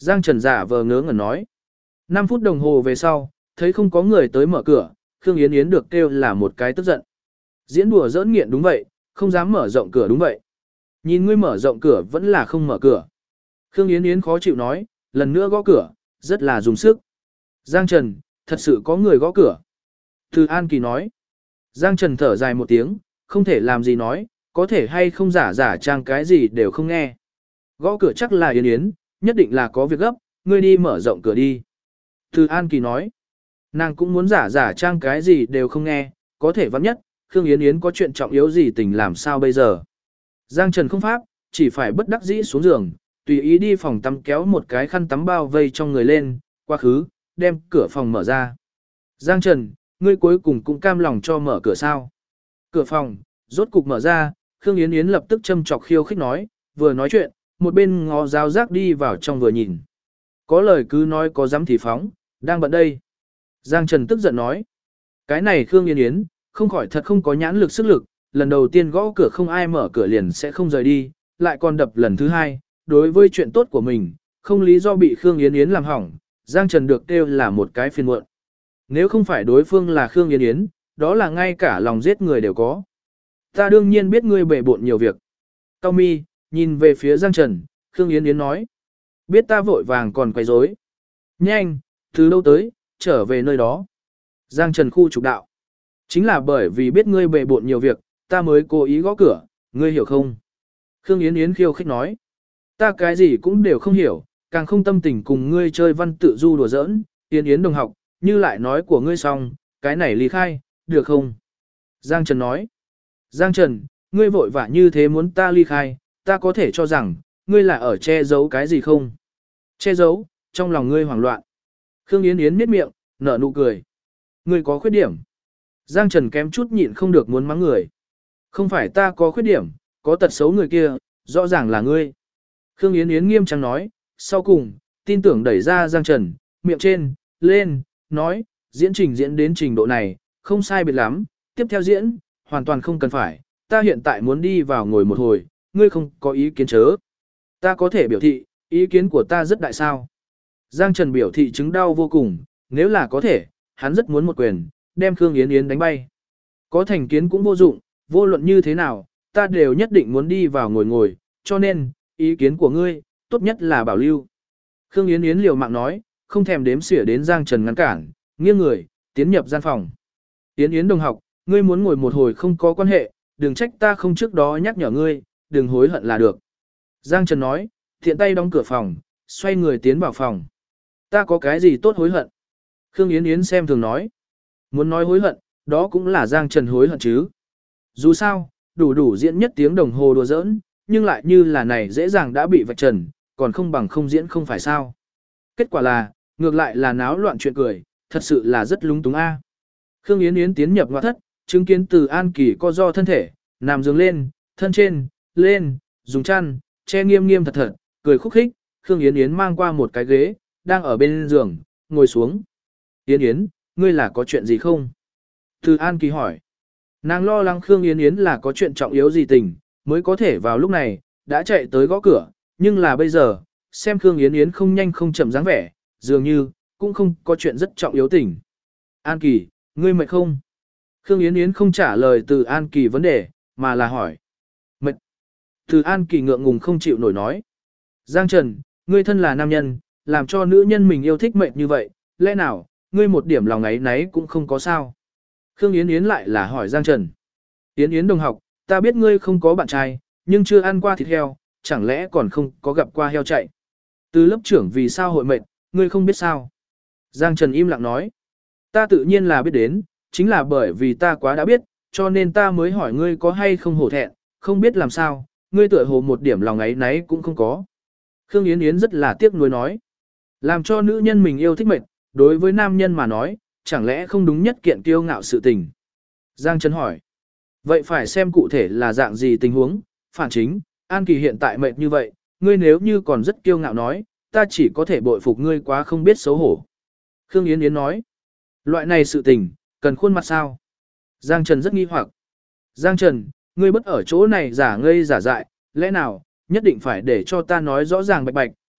Giang Trần giả vờ ngớ ngẩn nói. 5 phút đồng hồ về sau, thấy không có người tới mở cửa, Khương Yến Yến được kêu là một cái tức giận. Diễn đùa giỡn nghiện đúng vậy, không dám mở rộng cửa đúng vậy. Nhìn ngươi mở rộng cửa vẫn là không mở cửa. Khương Yến Yến khó chịu nói, lần nữa gõ cửa, rất là dùng sức. Giang Trần, thật sự có người gõ cửa. Từ An Kỳ nói. Giang Trần thở dài một tiếng, không thể làm gì nói, có thể hay không giả trang cái gì đều không nghe. Gõ cửa chắc là Yến Yến, nhất định là có việc gấp, ngươi đi mở rộng cửa đi. Từ An Kỳ nói. Nàng cũng muốn giả trang cái gì đều không nghe, có thể vắn nhất, Khương Yến Yến có chuyện trọng yếu gì tình làm sao bây giờ. Giang Trần không pháp, chỉ phải bất đắc dĩ xuống giường, tùy ý đi phòng tắm kéo một cái khăn tắm bao vây trong người lên, quá khứ, đem cửa phòng mở ra. Giang Trần, ngươi cuối cùng cũng cam lòng cho mở cửa sao. Cửa phòng, rốt cục mở ra, Khương Yến Yến lập tức châm chọc khiêu khích nói, vừa nói chuyện, một bên ngó giáo giác đi vào trong vừa nhìn. Có lời cứ nói có dám thì phóng, đang bận đây. Giang Trần tức giận nói, cái này Khương Yến Yến, không khỏi thật không có nhãn lực sức lực, lần đầu tiên gõ cửa không ai mở cửa liền sẽ không rời đi, lại còn đập lần thứ hai, đối với chuyện tốt của mình, không lý do bị Khương Yến Yến làm hỏng, Giang Trần được kêu là một cái phiền muộn. Nếu không phải đối phương là Khương Yến Yến, đó là ngay cả lòng giết người đều có. Ta đương nhiên biết ngươi bể bộn nhiều việc. Cao mi, nhìn về phía Giang Trần, Khương Yến Yến nói. Biết ta vội vàng còn quay rối. Nhanh, từ đâu tới, trở về nơi đó. Giang Trần khu trục đạo. Chính là bởi vì biết ngươi bể bộn nhiều việc, ta mới cố ý gõ cửa, ngươi hiểu không? Khương Yến Yến khiêu khích nói. Ta cái gì cũng đều không hiểu, càng không tâm tình cùng ngươi chơi văn tự du đùa giỡn, Yến Yến đồng học, như lại nói của ngươi xong, cái này ly khai, được không? Giang Trần nói. Giang Trần, ngươi vội vã như thế muốn ta ly khai, ta có thể cho rằng, ngươi là ở che giấu cái gì không? Che giấu, trong lòng ngươi hoảng loạn. Khương Yến Yến miết miệng, nở nụ cười. Ngươi có khuyết điểm. Giang Trần kém chút nhịn không được muốn mắng người. Không phải ta có khuyết điểm, có tật xấu người kia, rõ ràng là ngươi. Khương Yến Yến nghiêm trang nói, sau cùng, tin tưởng đẩy ra Giang Trần, miệng trên, lên, nói, diễn trình diễn đến trình độ này, không sai biệt lắm, tiếp theo diễn, hoàn toàn không cần phải, ta hiện tại muốn đi vào ngồi một hồi, ngươi không có ý kiến chớ. Ta có thể biểu thị, ý kiến của ta rất đại sao. Giang Trần biểu thị chứng đau vô cùng, nếu là có thể, hắn rất muốn một quyền, đem Khương Yến Yến đánh bay. Có thành kiến cũng vô dụng, vô luận như thế nào, ta đều nhất định muốn đi vào ngồi, cho nên, ý kiến của ngươi, tốt nhất là bảo lưu. Khương Yến Yến liều mạng nói, không thèm đếm xỉa đến Giang Trần ngăn cản, nghiêng người, tiến nhập gian phòng. Yến Yến đồng học, ngươi muốn ngồi một hồi không có quan hệ, đừng trách ta không trước đó nhắc nhở ngươi, đừng hối hận là được. Giang Trần nói, thiện tay đóng cửa phòng, xoay người tiến vào phòng. Ta có cái gì tốt hối hận? Khương Yến Yến xem thường nói. Muốn nói hối hận, đó cũng là Giang Trần hối hận chứ. Dù sao, đủ diễn nhất tiếng đồng hồ đùa giỡn, nhưng lại như là này dễ dàng đã bị vạch trần, còn không bằng không diễn không phải sao. Kết quả là, ngược lại là náo loạn chuyện cười, thật sự là rất lúng túng a. Khương Yến Yến tiến nhập ngoại thất, chứng kiến Từ An Kỳ co do thân thể, nằm giường lên, thân trên, lên, dùng chăn, che nghiêm nghiêm thật thật, cười khúc khích, Khương Yến Yến mang qua một cái ghế, đang ở bên giường, ngồi xuống. Yến Yến, ngươi là có chuyện gì không? Từ An Kỳ hỏi. Nàng lo lắng Khương Yến Yến là có chuyện trọng yếu gì tình, mới có thể vào lúc này, đã chạy tới gõ cửa, nhưng là bây giờ, xem Khương Yến Yến không nhanh không chậm dáng vẻ, dường như, cũng không có chuyện rất trọng yếu tình. An Kỳ, ngươi mệt không? Khương Yến Yến không trả lời Từ An Kỳ vấn đề, mà là hỏi. Mệt. Từ An Kỳ ngượng ngùng không chịu nổi nói. Giang Trần, ngươi thân là nam nhân, làm cho nữ nhân mình yêu thích mệt như vậy, lẽ nào, ngươi một điểm lòng ấy nấy cũng không có sao? Khương Yến Yến lại là hỏi Giang Trần. Yến Yến đồng học, ta biết ngươi không có bạn trai, nhưng chưa ăn qua thịt heo, chẳng lẽ còn không có gặp qua heo chạy. Từ lớp trưởng vì sao hội mệt, ngươi không biết sao? Giang Trần im lặng nói. Ta tự nhiên là biết đến, chính là bởi vì ta quá đã biết, cho nên ta mới hỏi ngươi có hay không hổ thẹn, không biết làm sao, ngươi tựa hồ một điểm lòng ấy nấy cũng không có. Khương Yến Yến rất là tiếc nuối nói. Làm cho nữ nhân mình yêu thích mệt, đối với nam nhân mà nói, chẳng lẽ không đúng nhất kiện kiêu ngạo sự tình. Giang Trần hỏi. Vậy phải xem cụ thể là dạng gì tình huống, phản chính, An Kỳ hiện tại mệt như vậy, ngươi nếu như còn rất kiêu ngạo nói, ta chỉ có thể bội phục ngươi quá không biết xấu hổ. Khương Yến Yến nói. Loại này sự tình, cần khuôn mặt sao? Giang Trần rất nghi hoặc. Giang Trần, ngươi bất ở chỗ này giả ngây giả dại, lẽ nào, nhất định phải để cho ta nói rõ ràng bạch bạch,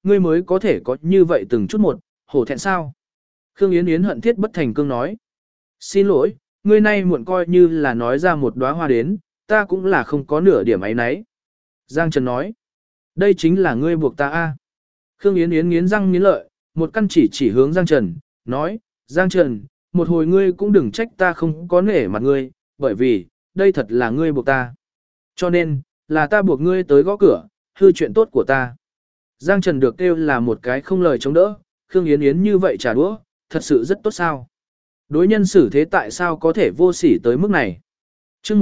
ngươi mới có thể có như vậy từng chút một, hổ thẹn sao? Khương Yến Yến hận thiết bất thành cương nói. Xin lỗi, ngươi nay muộn coi như là nói ra một đóa hoa đến, ta cũng là không có nửa điểm ấy nấy. Giang Trần nói. Đây chính là ngươi buộc ta a. Khương Yến Yến nghiến răng nghiến lợi, một căn chỉ hướng Giang Trần, nói, Giang Trần, một hồi ngươi cũng đừng trách ta không có nể mặt ngươi, bởi vì, đây thật là ngươi buộc ta. Cho nên, là ta buộc ngươi tới gõ cửa, hư chuyện tốt của ta. Giang Trần được kêu là một cái không lời chống đỡ, Khương Yến Yến như vậy trả đũa, thật sự rất tốt sao. Đối nhân xử thế tại sao có thể vô sỉ tới mức này. Trước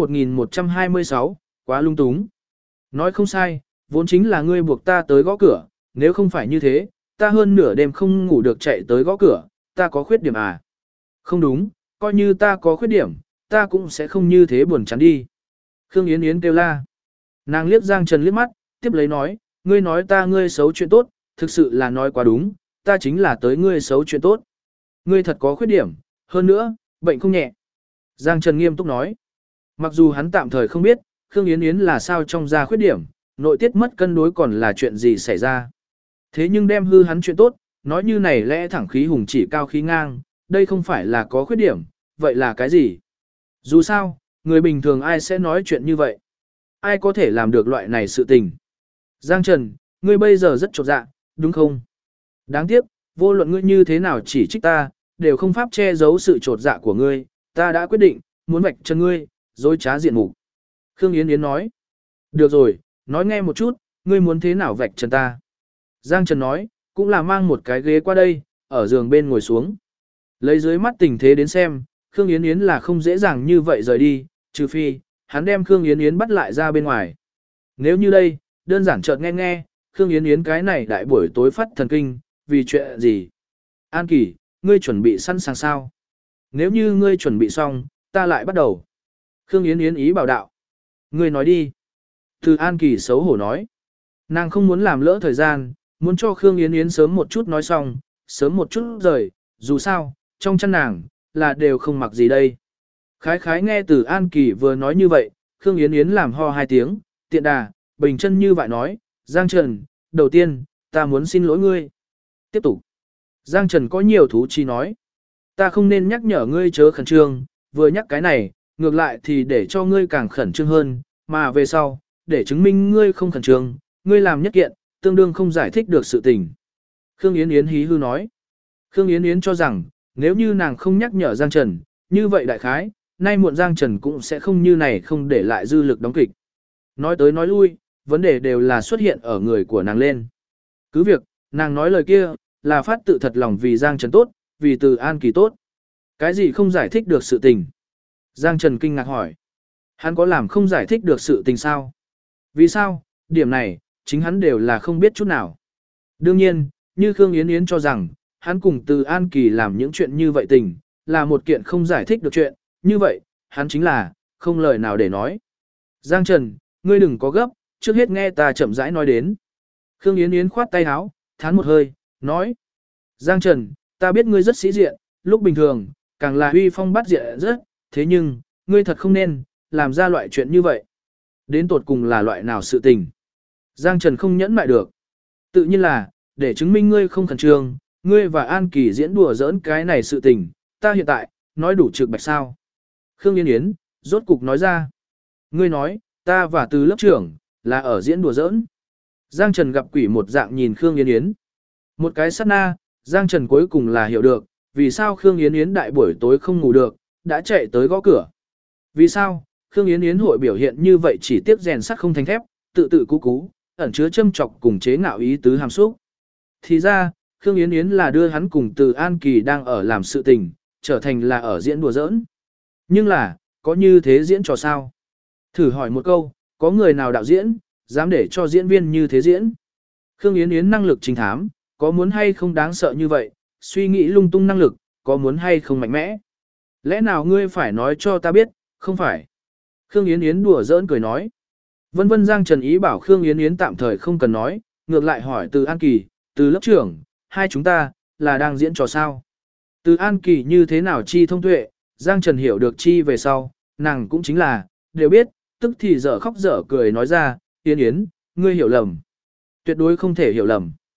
1126, quá lung túng. Nói không sai, vốn chính là ngươi buộc ta tới gõ cửa, nếu không phải như thế, ta hơn nửa đêm không ngủ được chạy tới gõ cửa, ta có khuyết điểm à? Không đúng, coi như ta có khuyết điểm, ta cũng sẽ không như thế buồn chán đi. Khương Yến Yến kêu la. Nàng liếc Giang Trần liếc mắt, tiếp lấy nói, ngươi nói ta ngươi xấu chuyện tốt, thực sự là nói quá đúng, ta chính là tới ngươi xấu chuyện tốt. Ngươi thật có khuyết điểm, hơn nữa, bệnh không nhẹ. Giang Trần nghiêm túc nói. Mặc dù hắn tạm thời không biết, Khương Yến Yến là sao trong ra khuyết điểm, nội tiết mất cân đối còn là chuyện gì xảy ra. Thế nhưng đem hư hắn chuyện tốt, nói như này lẽ thẳng khí hùng chỉ cao khí ngang, đây không phải là có khuyết điểm, vậy là cái gì? Dù sao, người bình thường ai sẽ nói chuyện như vậy? Ai có thể làm được loại này sự tình? Giang Trần, ngươi bây giờ rất chột dạ, đúng không? Đáng tiếc, vô luận ngươi như thế nào chỉ trích ta, đều không pháp che giấu sự chột dạ của ngươi, ta đã quyết định, muốn vạch chân ngươi, dối trá diện mục. Khương Yến Yến nói, được rồi, nói nghe một chút, ngươi muốn thế nào vạch chân ta? Giang Trần nói, cũng là mang một cái ghế qua đây, ở giường bên ngồi xuống. Lấy dưới mắt tình thế đến xem, Khương Yến Yến là không dễ dàng như vậy rời đi, trừ phi, hắn đem Khương Yến Yến bắt lại ra bên ngoài. Nếu như đây, đơn giản chợt nghe, Khương Yến Yến cái này đại buổi tối phát thần kinh, vì chuyện gì? An Kỳ, ngươi chuẩn bị sẵn sàng sao? Nếu như ngươi chuẩn bị xong, ta lại bắt đầu. Khương Yến Yến ý bảo đạo. Ngươi nói đi. Từ An Kỳ xấu hổ nói. Nàng không muốn làm lỡ thời gian, muốn cho Khương Yến Yến sớm một chút nói xong, sớm một chút rời, dù sao, trong chân nàng, là đều không mặc gì đây. Khái khái nghe từ An Kỳ vừa nói như vậy, Khương Yến Yến làm ho hai tiếng, tiện đà, bình chân như vậy nói, Giang Trần, đầu tiên, ta muốn xin lỗi ngươi. Tiếp tục. Giang Trần có nhiều thú chi nói, ta không nên nhắc nhở ngươi chớ khẩn trương, vừa nhắc cái này, ngược lại thì để cho ngươi càng khẩn trương hơn, mà về sau, để chứng minh ngươi không khẩn trương, ngươi làm nhất kiện, tương đương không giải thích được sự tình. Khương Yến Yến hí hư nói. Khương Yến Yến cho rằng, nếu như nàng không nhắc nhở Giang Trần, như vậy đại khái, nay muộn Giang Trần cũng sẽ không như này không để lại dư lực đóng kịch. Nói tới nói lui, vấn đề đều là xuất hiện ở người của nàng lên. Cứ việc, nàng nói lời kia, là phát tự thật lòng vì Giang Trần tốt, vì Từ An Kỳ tốt. Cái gì không giải thích được sự tình? Giang Trần kinh ngạc hỏi. Hắn có làm không giải thích được sự tình sao? Vì sao? Điểm này, chính hắn đều là không biết chút nào. Đương nhiên, như Khương Yến Yến cho rằng, hắn cùng Từ An Kỳ làm những chuyện như vậy tình, là một kiện không giải thích được chuyện, như vậy, hắn chính là, không lời nào để nói. Giang Trần, ngươi đừng có gấp, trước hết nghe ta chậm rãi nói đến. Khương Yến Yến khoát tay áo, thán một hơi, nói. Giang Trần, ta biết ngươi rất sĩ diện, lúc bình thường, càng là huy phong bắt diện rất, thế nhưng, ngươi thật không nên, làm ra loại chuyện như vậy. Đến tột cùng là loại nào sự tình. Giang Trần không nhẫn mại được. Tự nhiên là, để chứng minh ngươi không khẩn trương, ngươi và An Kỳ diễn đùa giỡn cái này sự tình, ta hiện tại, nói đủ trực bạch sao. Khương Yến Yến, rốt cục nói ra. Ngươi nói, ta và Từ lớp trưởng, là ở diễn đùa giỡn. Giang Trần gặp quỷ một dạng nhìn Khương Yến Yến. Một cái sát na, Giang Trần cuối cùng là hiểu được, vì sao Khương Yến Yến đại buổi tối không ngủ được, đã chạy tới gõ cửa. Vì sao, Khương Yến Yến hội biểu hiện như vậy chỉ tiếc rèn sắt không thành thép, tự tự cú cú, ẩn chứa châm chọc cùng chế ngạo ý tứ hàm xúc. Thì ra, Khương Yến Yến là đưa hắn cùng Từ An Kỳ đang ở làm sự tình, trở thành là ở diễn đùa giỡn. Nhưng là, có như thế diễn trò sao? Thử hỏi một câu, có người nào đạo diễn, dám để cho diễn viên như thế diễn? Khương Yến Yến năng lực trinh thám, có muốn hay không đáng sợ như vậy, suy nghĩ lung tung năng lực, có muốn hay không mạnh mẽ? Lẽ nào ngươi phải nói cho ta biết, không phải? Khương Yến Yến đùa giỡn cười nói. Vân vân Giang Trần ý bảo Khương Yến Yến tạm thời không cần nói, ngược lại hỏi Từ An Kỳ, Từ lớp trưởng, hai chúng ta, là đang diễn trò sao? Từ An Kỳ như thế nào chi thông tuệ, Giang Trần hiểu được chi về sau, nàng cũng chính là, đều biết, tức thì dở khóc dở cười nói ra, Yến Yến, ngươi hiểu lầm. Tuyệt đối không thể hiểu lầm.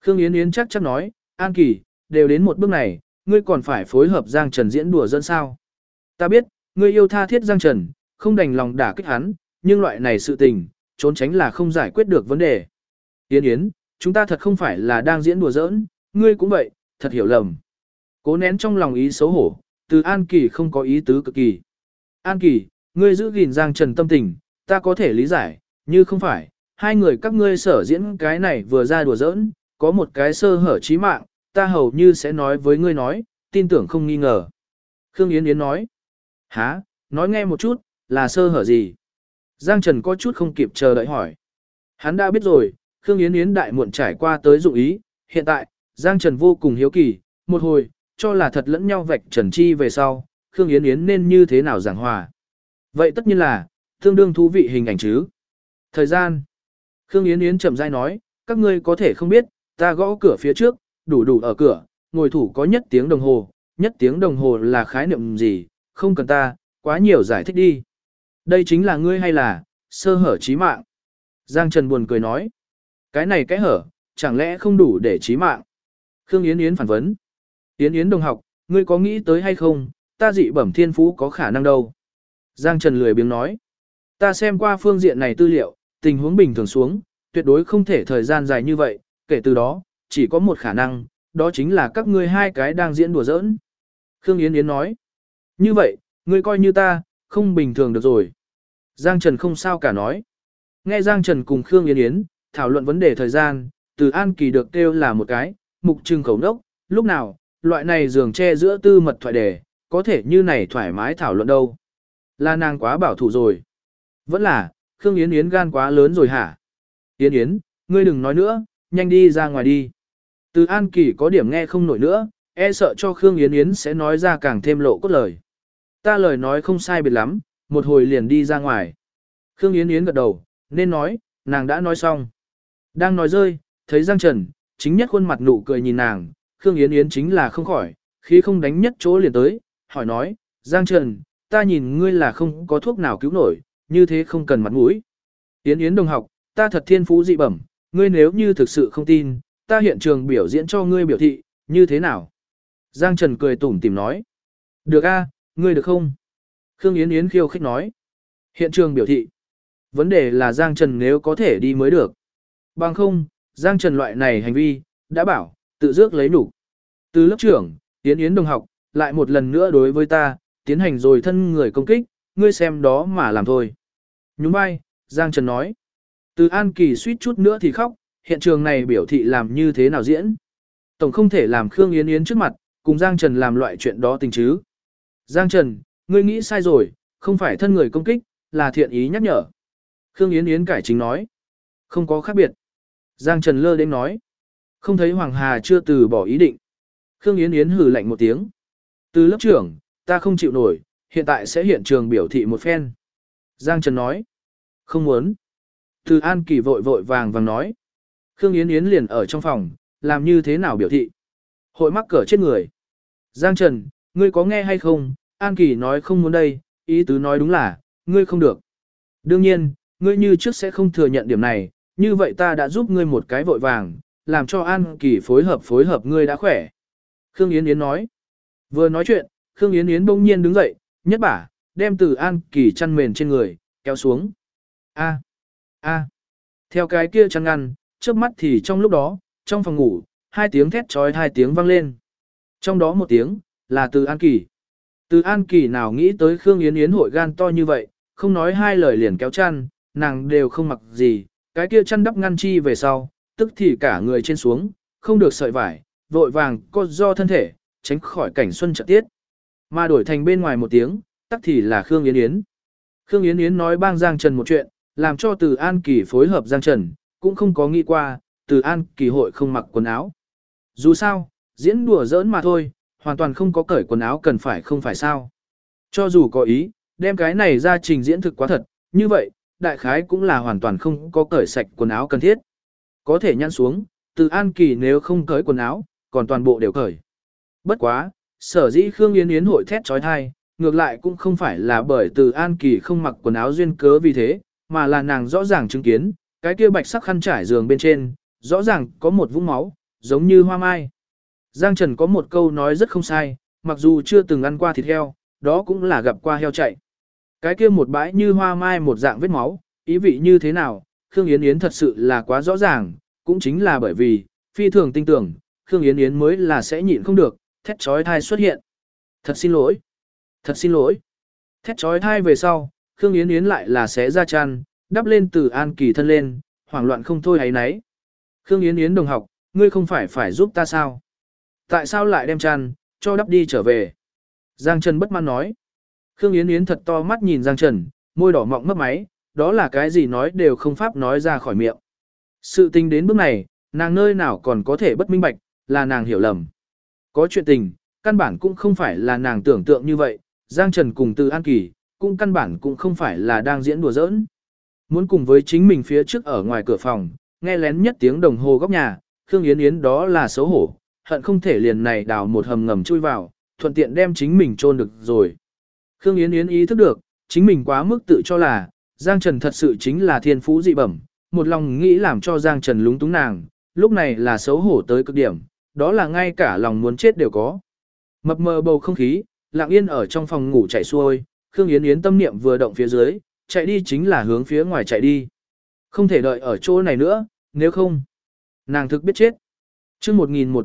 Khương Yến Yến chắc chắc nói, An Kỳ, đều đến một bước này, ngươi còn phải phối hợp Giang Trần diễn đùa dẫn sao. Ta biết, ngươi yêu tha thiết Giang Trần, không đành lòng đả kích hắn, nhưng loại này sự tình, trốn tránh là không giải quyết được vấn đề. Yến Yến, chúng ta thật không phải là đang diễn đùa giỡn, ngươi cũng vậy, thật hiểu lầm. Cố nén trong lòng ý xấu hổ, từ An Kỳ không có ý tứ cực kỳ. An Kỳ, ngươi giữ gìn Giang Trần tâm tình, ta có thể lý giải, như không phải, hai người các ngươi sở diễn cái này vừa ra đùa giỡn, có một cái sơ hở chí mạng, ta hầu như sẽ nói với ngươi nói, tin tưởng không nghi ngờ. Khương Yến Yến nói, hả, nói nghe một chút, là sơ hở gì? Giang Trần có chút không kịp chờ đợi hỏi. Hắn đã biết rồi, Khương Yến Yến đại muộn trải qua tới dụng ý, hiện tại, Giang Trần vô cùng hiếu kỳ, một hồi, cho là thật lẫn nhau vạch trần chi về sau, Khương Yến Yến nên như thế nào giảng hòa. Vậy tất nhiên là, tương đương thú vị hình ảnh chứ. Thời gian. Khương Yến Yến chậm rãi nói, các ngươi có thể không biết, ta gõ cửa phía trước, đủ ở cửa, ngồi thủ có nhất tiếng đồng hồ là khái niệm gì, không cần ta, quá nhiều giải thích đi. Đây chính là ngươi hay là, sơ hở chí mạng. Giang Trần buồn cười nói, cái này cái hở, chẳng lẽ không đủ để chí mạng. Khương Yến Yến phản vấn, Yến Yến đồng học, ngươi có nghĩ tới hay không, ta dị bẩm thiên phú có khả năng đâu. Giang Trần lười biếng nói, ta xem qua phương diện này tư liệu, tình huống bình thường xuống, tuyệt đối không thể thời gian dài như vậy, kể từ đó, chỉ có một khả năng, đó chính là các ngươi hai cái đang diễn đùa giỡn. Khương Yến Yến nói, như vậy, ngươi coi như ta, không bình thường được rồi. Giang Trần không sao cả nói. Nghe Giang Trần cùng Khương Yến Yến, thảo luận vấn đề thời gian, từ An Kỳ được kêu là một cái, mục trưng khẩu nốc, lúc nào, loại này giường che giữa tư mật thoại đề, có thể như này thoải mái thảo luận đâu. Là nàng quá bảo thủ rồi. Vẫn là, Khương Yến Yến gan quá lớn rồi hả? Yến Yến, ngươi đừng nói nữa, nhanh đi ra ngoài đi. Từ An Kỳ có điểm nghe không nổi nữa, e sợ cho Khương Yến Yến sẽ nói ra càng thêm lộ cốt lời. Ta lời nói không sai biệt lắm, một hồi liền đi ra ngoài. Khương Yến Yến gật đầu, nên nói, nàng đã nói xong. Đang nói rơi, thấy Giang Trần, chính nhất khuôn mặt nụ cười nhìn nàng, Khương Yến Yến chính là không khỏi, khi không đánh nhất chỗ liền tới, hỏi nói, Giang Trần, ta nhìn ngươi là không có thuốc nào cứu nổi, như thế không cần mặt mũi. Yến Yến đồng học, ta thật thiên phú dị bẩm, ngươi nếu như thực sự không tin, ta hiện trường biểu diễn cho ngươi biểu thị, như thế nào? Giang Trần cười tủm tỉm nói. Được a, ngươi được không? Khương Yến Yến khiêu khích nói. Hiện trường biểu thị. Vấn đề là Giang Trần nếu có thể đi mới được. Bằng không, Giang Trần loại này hành vi, đã bảo, tự dước lấy đủ. Từ lớp trưởng, Yến Yến đồng học, lại một lần nữa đối với ta, tiến hành rồi thân người công kích, ngươi xem đó mà làm thôi. Nhún vai, Giang Trần nói. Từ An Kỳ suýt chút nữa thì khóc, hiện trường này biểu thị làm như thế nào diễn. Tổng không thể làm Khương Yến Yến trước mặt, cùng Giang Trần làm loại chuyện đó tình chứ. Giang Trần, ngươi nghĩ sai rồi, không phải thân người công kích, là thiện ý nhắc nhở. Khương Yến Yến cải chính nói. Không có khác biệt. Giang Trần lơ đến nói. Không thấy Hoàng Hà chưa từ bỏ ý định. Khương Yến Yến hừ lạnh một tiếng. Từ lớp trưởng, ta không chịu nổi, hiện tại sẽ hiện trường biểu thị một phen. Giang Trần nói. Không muốn. Từ An Kỳ vội vội vàng nói. Khương Yến Yến liền ở trong phòng, làm như thế nào biểu thị. Hội mắc cỡ chết người. Giang Trần, ngươi có nghe hay không, An Kỳ nói không muốn đây, ý tứ nói đúng là, ngươi không được. Đương nhiên, ngươi như trước sẽ không thừa nhận điểm này, như vậy ta đã giúp ngươi một cái vội vàng, làm cho An Kỳ phối hợp ngươi đã khỏe. Khương Yến Yến nói. Vừa nói chuyện, Khương Yến Yến bỗng nhiên đứng dậy, nhất bả, đem từ An Kỳ chăn mền trên người, kéo xuống. A. Theo cái kia chăn ngăn, chớp mắt thì trong lúc đó, trong phòng ngủ, hai tiếng thét trói hai tiếng vang lên. Trong đó một tiếng, là từ An Kỳ. Từ An Kỳ nào nghĩ tới Khương Yến Yến hội gan to như vậy, không nói hai lời liền kéo chăn, nàng đều không mặc gì, cái kia chăn đắp ngăn chi về sau, tức thì cả người trên xuống, không được sợi vải, vội vàng co do thân thể, tránh khỏi cảnh xuân trợ tiết. Mà đổi thành bên ngoài một tiếng, tắc thì là Khương Yến Yến. Khương Yến Yến nói bang Giang Trần một chuyện, làm cho từ An Kỳ phối hợp Giang Trần, cũng không có nghĩ qua, từ An Kỳ hội không mặc quần áo. Dù sao, diễn đùa giỡn mà thôi, hoàn toàn không có cởi quần áo cần phải không phải sao. Cho dù có ý, đem cái này ra trình diễn thực quá thật, như vậy, đại khái cũng là hoàn toàn không có cởi sạch quần áo cần thiết. Có thể nhăn xuống, từ An Kỳ nếu không cởi quần áo, còn toàn bộ đều cởi. Bất quá, sở dĩ Khương Yến Yến hội thét trói thai, ngược lại cũng không phải là bởi từ An Kỳ không mặc quần áo duyên cớ vì thế, mà là nàng rõ ràng chứng kiến, cái kia bạch sắc khăn trải giường bên trên, rõ ràng có một vũng máu, giống như hoa mai. Giang Trần có một câu nói rất không sai, mặc dù chưa từng ăn qua thịt heo, đó cũng là gặp qua heo chạy. Cái kia một bãi như hoa mai một dạng vết máu, ý vị như thế nào, Khương Yến Yến thật sự là quá rõ ràng, cũng chính là bởi vì, phi thường tin tưởng, Khương Yến Yến mới là sẽ nhịn không được, thét chói tai xuất hiện. Thật xin lỗi, thật xin lỗi. Thét chói tai về sau, Khương Yến Yến lại là xé ra chăn, đắp lên Từ An Kỳ thân lên, hoảng loạn không thôi ấy nấy. Khương Yến Yến đồng học, ngươi không phải giúp ta sao? Tại sao lại đem chăn, cho đắp đi trở về? Giang Trần bất mãn nói. Khương Yến Yến thật to mắt nhìn Giang Trần, môi đỏ mọng mấp máy, đó là cái gì nói đều không pháp nói ra khỏi miệng. Sự tình đến bước này, nàng nơi nào còn có thể bất minh bạch, là nàng hiểu lầm. Có chuyện tình, căn bản cũng không phải là nàng tưởng tượng như vậy, Giang Trần cùng Từ An Kỳ, cũng căn bản cũng không phải là đang diễn đùa giỡn. Muốn cùng với chính mình phía trước ở ngoài cửa phòng, nghe lén nhất tiếng đồng hồ góc nhà, Khương Yến Yến đó là xấu hổ, hận không thể liền này đào một hầm ngầm chui vào, thuận tiện đem chính mình chôn được rồi. Khương Yến Yến ý thức được, chính mình quá mức tự cho là, Giang Trần thật sự chính là thiên phú dị bẩm, một lòng nghĩ làm cho Giang Trần lúng túng nàng, lúc này là xấu hổ tới cực điểm, đó là ngay cả lòng muốn chết đều có. Mập mờ bầu không khí, lặng yên ở trong phòng ngủ chảy xuôi, Khương Yến Yến tâm niệm vừa động phía dưới, chạy đi chính là hướng phía ngoài chạy đi. Không thể đợi ở chỗ này nữa, nếu không, nàng thực biết chết. Chương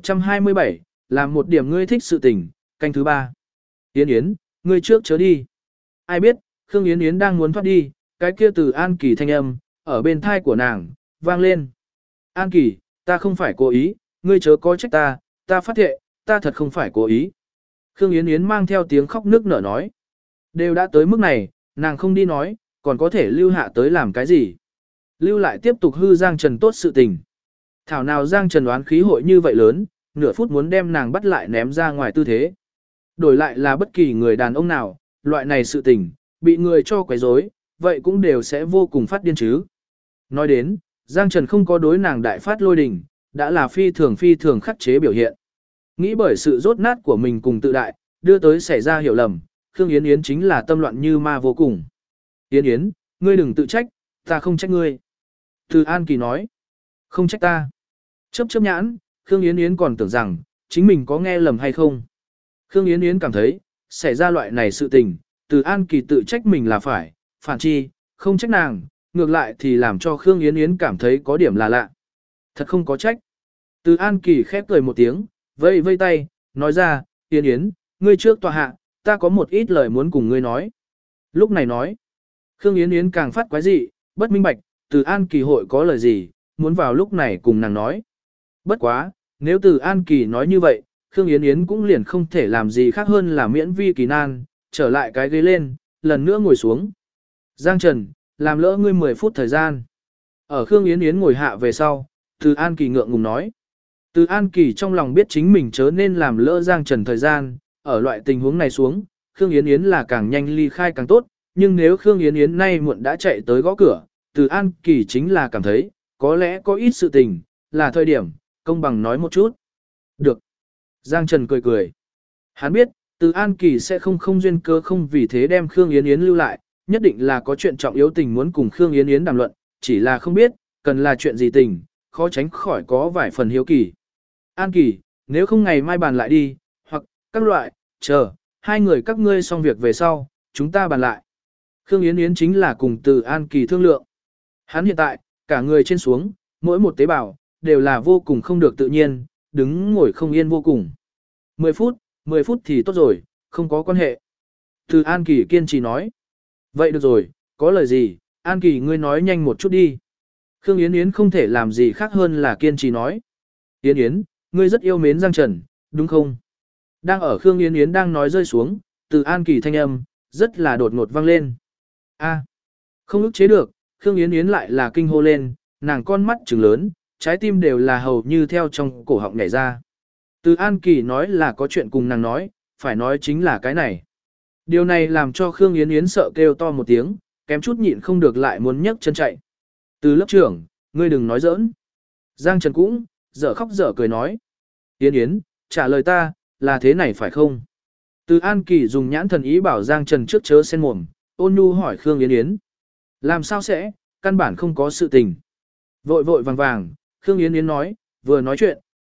1127, làm một điểm ngươi thích sự tình, canh thứ 3. Yến Yến, ngươi trước chớ đi. Ai biết, Khương Yến Yến đang muốn thoát đi, cái kia Từ An Kỳ thanh âm, ở bên thai của nàng, vang lên. An Kỳ, ta không phải cố ý, ngươi chớ có trách ta, ta phát thệ, ta thật không phải cố ý. Khương Yến Yến mang theo tiếng khóc nức nở nói. Đều đã tới mức này, nàng không đi nói, còn có thể lưu hạ tới làm cái gì. Lưu lại tiếp tục hư Giang Trần tốt sự tình. Thảo nào Giang Trần đoán khí hội như vậy lớn, nửa phút muốn đem nàng bắt lại ném ra ngoài tư thế. Đổi lại là bất kỳ người đàn ông nào, loại này sự tình, bị người cho quấy rối, vậy cũng đều sẽ vô cùng phát điên chứ. Nói đến, Giang Trần không có đối nàng đại phát lôi đình, đã là phi thường khắc chế biểu hiện. Nghĩ bởi sự rốt nát của mình cùng tự đại, đưa tới xảy ra hiểu lầm, Khương Yến Yến chính là tâm loạn như ma vô cùng. Yến Yến, ngươi đừng tự trách, ta không trách ngươi. Từ An Kỳ nói, không trách ta. Chớp nhãn, Khương Yến Yến còn tưởng rằng, chính mình có nghe lầm hay không. Khương Yến Yến cảm thấy, xảy ra loại này sự tình, Từ An Kỳ tự trách mình là phải, phản chi, không trách nàng, ngược lại thì làm cho Khương Yến Yến cảm thấy có điểm là lạ. Thật không có trách. Từ An Kỳ khép cười một tiếng, vây vây tay, nói ra, Yến Yến, ngươi trước tòa hạ, ta có một ít lời muốn cùng ngươi nói. Lúc này nói, Khương Yến Yến càng phát quái dị, bất minh bạch, Từ An Kỳ hội có lời gì, muốn vào lúc này cùng nàng nói. Bất quá, nếu Từ An Kỳ nói như vậy, Khương Yến Yến cũng liền không thể làm gì khác hơn là miễn vi kỳ nan, trở lại cái ghế lên, lần nữa ngồi xuống. Giang Trần, làm lỡ ngươi 10 phút thời gian. Ở Khương Yến Yến ngồi hạ về sau, Từ An Kỳ ngượng ngùng nói. Từ An Kỳ trong lòng biết chính mình chớ nên làm lỡ Giang Trần thời gian, ở loại tình huống này xuống, Khương Yến Yến là càng nhanh ly khai càng tốt, nhưng nếu Khương Yến Yến nay muộn đã chạy tới gõ cửa, Từ An Kỳ chính là cảm thấy, có lẽ có ít sự tình, là thời điểm, công bằng nói một chút. Được. Giang Trần cười cười. Hắn biết, Từ An Kỳ sẽ không duyên cơ không vì thế đem Khương Yến Yến lưu lại, nhất định là có chuyện trọng yếu tình muốn cùng Khương Yến Yến đàm luận, chỉ là không biết, cần là chuyện gì tình, khó tránh khỏi có vài phần hiếu kỳ. An Kỳ, nếu không ngày mai bàn lại đi, hoặc, các loại, chờ, hai người các ngươi xong việc về sau, chúng ta bàn lại. Khương Yến Yến chính là cùng Từ An Kỳ thương lượng. Hắn hiện tại, cả người trên xuống, mỗi một tế bào, đều là vô cùng không được tự nhiên, đứng ngồi không yên vô cùng. 10 phút thì tốt rồi, không có quan hệ. Từ An Kỳ kiên trì nói. Vậy được rồi, có lời gì, An Kỳ ngươi nói nhanh một chút đi. Khương Yến Yến không thể làm gì khác hơn là kiên trì nói. Yến Yến, ngươi rất yêu mến Giang Trần, đúng không? Đang ở Khương Yến Yến đang nói rơi xuống, Từ An Kỳ thanh âm, rất là đột ngột vang lên. A, không ức chế được, Khương Yến Yến lại là kinh hô lên, nàng con mắt trừng lớn, trái tim đều là hầu như theo trong cổ họng nhảy ra. Từ An Kỳ nói là có chuyện cùng nàng nói, phải nói chính là cái này. Điều này làm cho Khương Yến Yến sợ kêu to một tiếng, kém chút nhịn không được lại muốn nhấc chân chạy. Từ lớp trưởng, ngươi đừng nói giỡn. Giang Trần cũng, dở khóc dở cười nói. Yến Yến, trả lời ta, là thế này phải không? Từ An Kỳ dùng nhãn thần ý bảo Giang Trần trước chớ sen mồm, ôn nhu hỏi Khương Yến Yến. Làm sao sẽ, căn bản không có sự tình. Vội vội vàng vàng, Khương Yến Yến nói, vừa nói chuyện,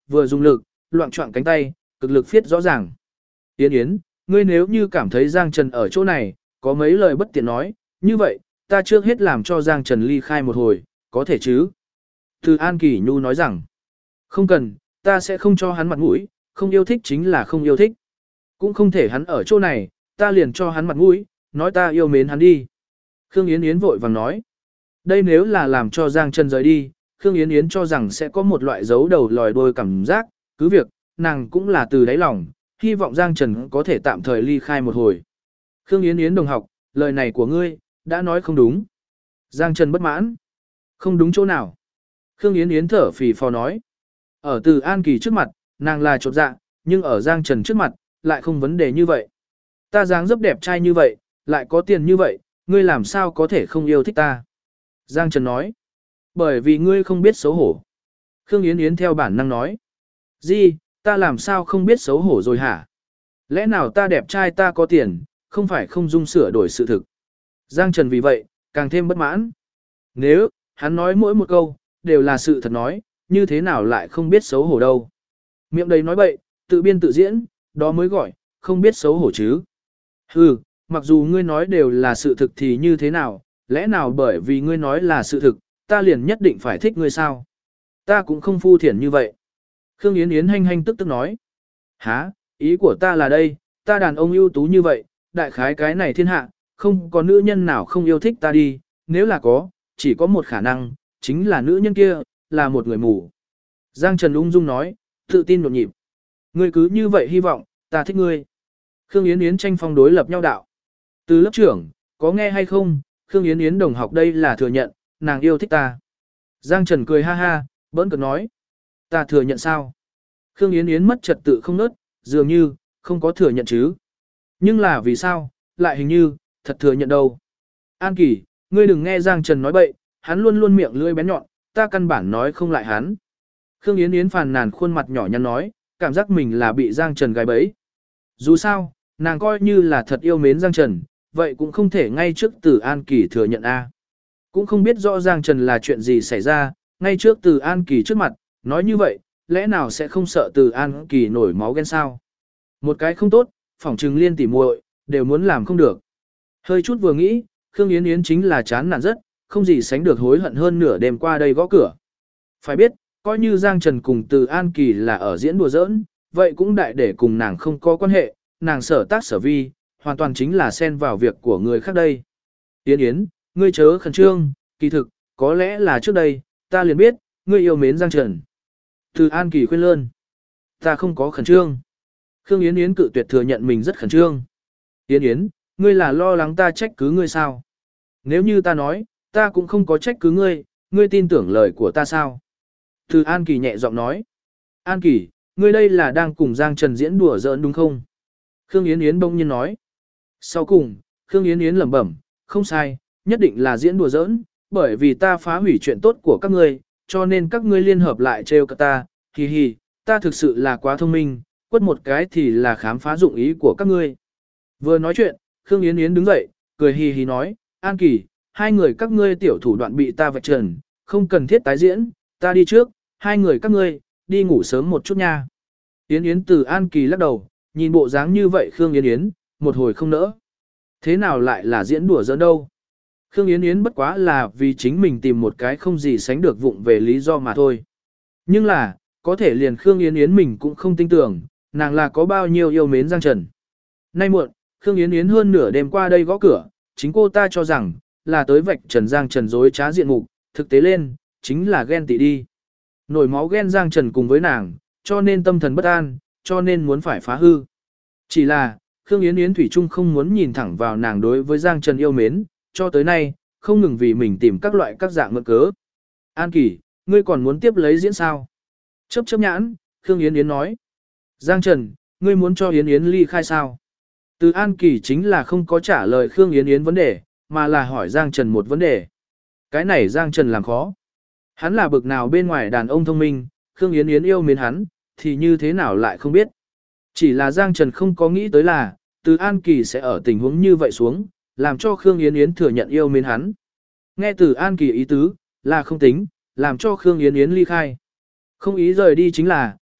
vừa dùng lực, loạn choạng cánh tay, cực lực phiết rõ ràng. Yến Yến, ngươi nếu như cảm thấy Giang Trần ở chỗ này, có mấy lời bất tiện nói, như vậy, ta trước hết làm cho Giang Trần ly khai một hồi, có thể chứ? Từ An Kỳ Nhu nói rằng, không cần, ta sẽ không cho hắn mặt mũi, không yêu thích chính là không yêu thích. Cũng không thể hắn ở chỗ này, ta liền cho hắn mặt mũi, nói ta yêu mến hắn đi. Khương Yến Yến vội vàng nói, đây nếu là làm cho Giang Trần rời đi, Khương Yến Yến cho rằng sẽ có một loại giấu đầu lòi đuôi cảm giác, cứ việc, nàng cũng là từ đáy lòng, hy vọng Giang Trần có thể tạm thời ly khai một hồi. Khương Yến Yến đồng học, lời này của ngươi, đã nói không đúng. Giang Trần bất mãn. Không đúng chỗ nào. Khương Yến Yến thở phì phò nói. Ở Từ An Kỳ trước mặt, nàng là chột dạ, nhưng ở Giang Trần trước mặt, lại không vấn đề như vậy. Ta dáng dấp đẹp trai như vậy, lại có tiền như vậy, ngươi làm sao có thể không yêu thích ta? Giang Trần nói. Bởi vì ngươi không biết xấu hổ. Khương Yến Yến theo bản năng nói. Gì, ta làm sao không biết xấu hổ rồi hả? Lẽ nào ta đẹp trai ta có tiền, không phải không dung sửa đổi sự thực. Giang Trần vì vậy, càng thêm bất mãn. Nếu, hắn nói mỗi một câu, đều là sự thật nói, như thế nào lại không biết xấu hổ đâu. Miệng đầy nói bậy, tự biên tự diễn, đó mới gọi, không biết xấu hổ chứ. Hừ, mặc dù ngươi nói đều là sự thực thì như thế nào, lẽ nào bởi vì ngươi nói là sự thực, ta liền nhất định phải thích ngươi sao? Ta cũng không phu thiển như vậy. Khương Yến Yến hanh hanh tức tức nói. Hả, ý của ta là đây, ta đàn ông ưu tú như vậy, đại khái cái này thiên hạ, không có nữ nhân nào không yêu thích ta đi, nếu là có, chỉ có một khả năng, chính là nữ nhân kia, là một người mù. Giang Trần ung dung nói, tự tin nhộn nhịp. Ngươi cứ như vậy hy vọng, ta thích ngươi. Khương Yến Yến tranh phong đối lập nhau đạo. Từ lớp trưởng, có nghe hay không, Khương Yến Yến đồng học đây là thừa nhận, nàng yêu thích ta. Giang Trần cười ha ha, bỡn cợt nói. Ta thừa nhận sao? Khương Yến Yến mất trật tự không nớt, dường như, không có thừa nhận chứ. Nhưng là vì sao, lại hình như, thật thừa nhận đâu. An Kỳ, ngươi đừng nghe Giang Trần nói bậy, hắn luôn luôn miệng lưỡi bén nhọn, ta căn bản nói không lại hắn. Khương Yến Yến phàn nàn khuôn mặt nhỏ nhắn nói, cảm giác mình là bị Giang Trần gài bẫy. Dù sao, nàng coi như là thật yêu mến Giang Trần, vậy cũng không thể ngay trước Từ An Kỳ thừa nhận a. Cũng không biết rõ Giang Trần là chuyện gì xảy ra, ngay trước Từ An Kỳ trước mặt, nói như vậy, lẽ nào sẽ không sợ Từ An Kỳ nổi máu ghen sao? Một cái không tốt, phỏng trừng liên tỉ muội đều muốn làm không được. Hơi chút vừa nghĩ, Khương Yến Yến chính là chán nản rất, không gì sánh được hối hận hơn nửa đêm qua đây gõ cửa. Phải biết, coi như Giang Trần cùng Từ An Kỳ là ở diễn đùa giỡn, vậy cũng đại để cùng nàng không có quan hệ, nàng sở tác sở vi, hoàn toàn chính là xen vào việc của người khác đây. Yến Yến, ngươi chớ khẩn trương, kỳ thực, có lẽ là trước đây, ta liền biết, ngươi yêu mến Giang Trần. Từ An Kỳ khuyên lơn. Ta không có khẩn trương. Khương Yến Yến cự tuyệt thừa nhận mình rất khẩn trương. Yến Yến, ngươi là lo lắng ta trách cứ ngươi sao? Nếu như ta nói, ta cũng không có trách cứ ngươi, ngươi tin tưởng lời của ta sao? Từ An Kỳ nhẹ giọng nói. An Kỳ, ngươi đây là đang cùng Giang Trần diễn đùa giỡn đúng không? Khương Yến Yến bỗng nhiên nói. Sau cùng, Khương Yến Yến lẩm bẩm, không sai, nhất định là diễn đùa giỡn, bởi vì ta phá hủy chuyện tốt của các ngươi, cho nên các ngươi liên hợp lại trêu cả ta, hì hì, ta thực sự là quá thông minh, quất một cái thì là khám phá dụng ý của các ngươi. Vừa nói chuyện, Khương Yến Yến đứng dậy, cười hì hì nói, An Kỳ, hai người các ngươi tiểu thủ đoạn bị ta vạch trần, không cần thiết tái diễn, ta đi trước, hai người các ngươi, đi ngủ sớm một chút nha. Yến Yến từ An Kỳ lắc đầu, nhìn bộ dáng như vậy Khương Yến Yến, một hồi không nỡ. Thế nào lại là diễn đùa giỡn đâu? Khương Yến Yến bất quá là vì chính mình tìm một cái không gì sánh được vụng về lý do mà thôi. Nhưng là, có thể liền Khương Yến Yến mình cũng không tin tưởng, nàng là có bao nhiêu yêu mến Giang Trần. Nay muộn, Khương Yến Yến hơn nửa đêm qua đây gõ cửa, chính cô ta cho rằng, là tới vạch trần Giang Trần dối trá diện mục, thực tế lên, chính là ghen tị đi. Nổi máu ghen Giang Trần cùng với nàng, cho nên tâm thần bất an, cho nên muốn phải phá hư. Chỉ là, Khương Yến Yến Thủy Trung không muốn nhìn thẳng vào nàng đối với Giang Trần yêu mến, cho tới nay, không ngừng vì mình tìm các loại các dạng mượn cớ. An Kỳ, ngươi còn muốn tiếp lấy diễn sao? Chớp chớp nhãn, Khương Yến Yến nói. Giang Trần, ngươi muốn cho Yến Yến ly khai sao? Từ An Kỳ chính là không có trả lời Khương Yến Yến vấn đề, mà là hỏi Giang Trần một vấn đề. Cái này Giang Trần làm khó. Hắn là bực nào bên ngoài đàn ông thông minh, Khương Yến Yến yêu mến hắn, thì như thế nào lại không biết. Chỉ là Giang Trần không có nghĩ tới là, Từ An Kỳ sẽ ở tình huống như vậy xuống, làm cho Khương Yến Yến thừa nhận yêu mến hắn. Nghe Từ An Kỳ ý tứ, là không tính, làm cho Khương Yến Yến ly khai. Không ý rời đi chính là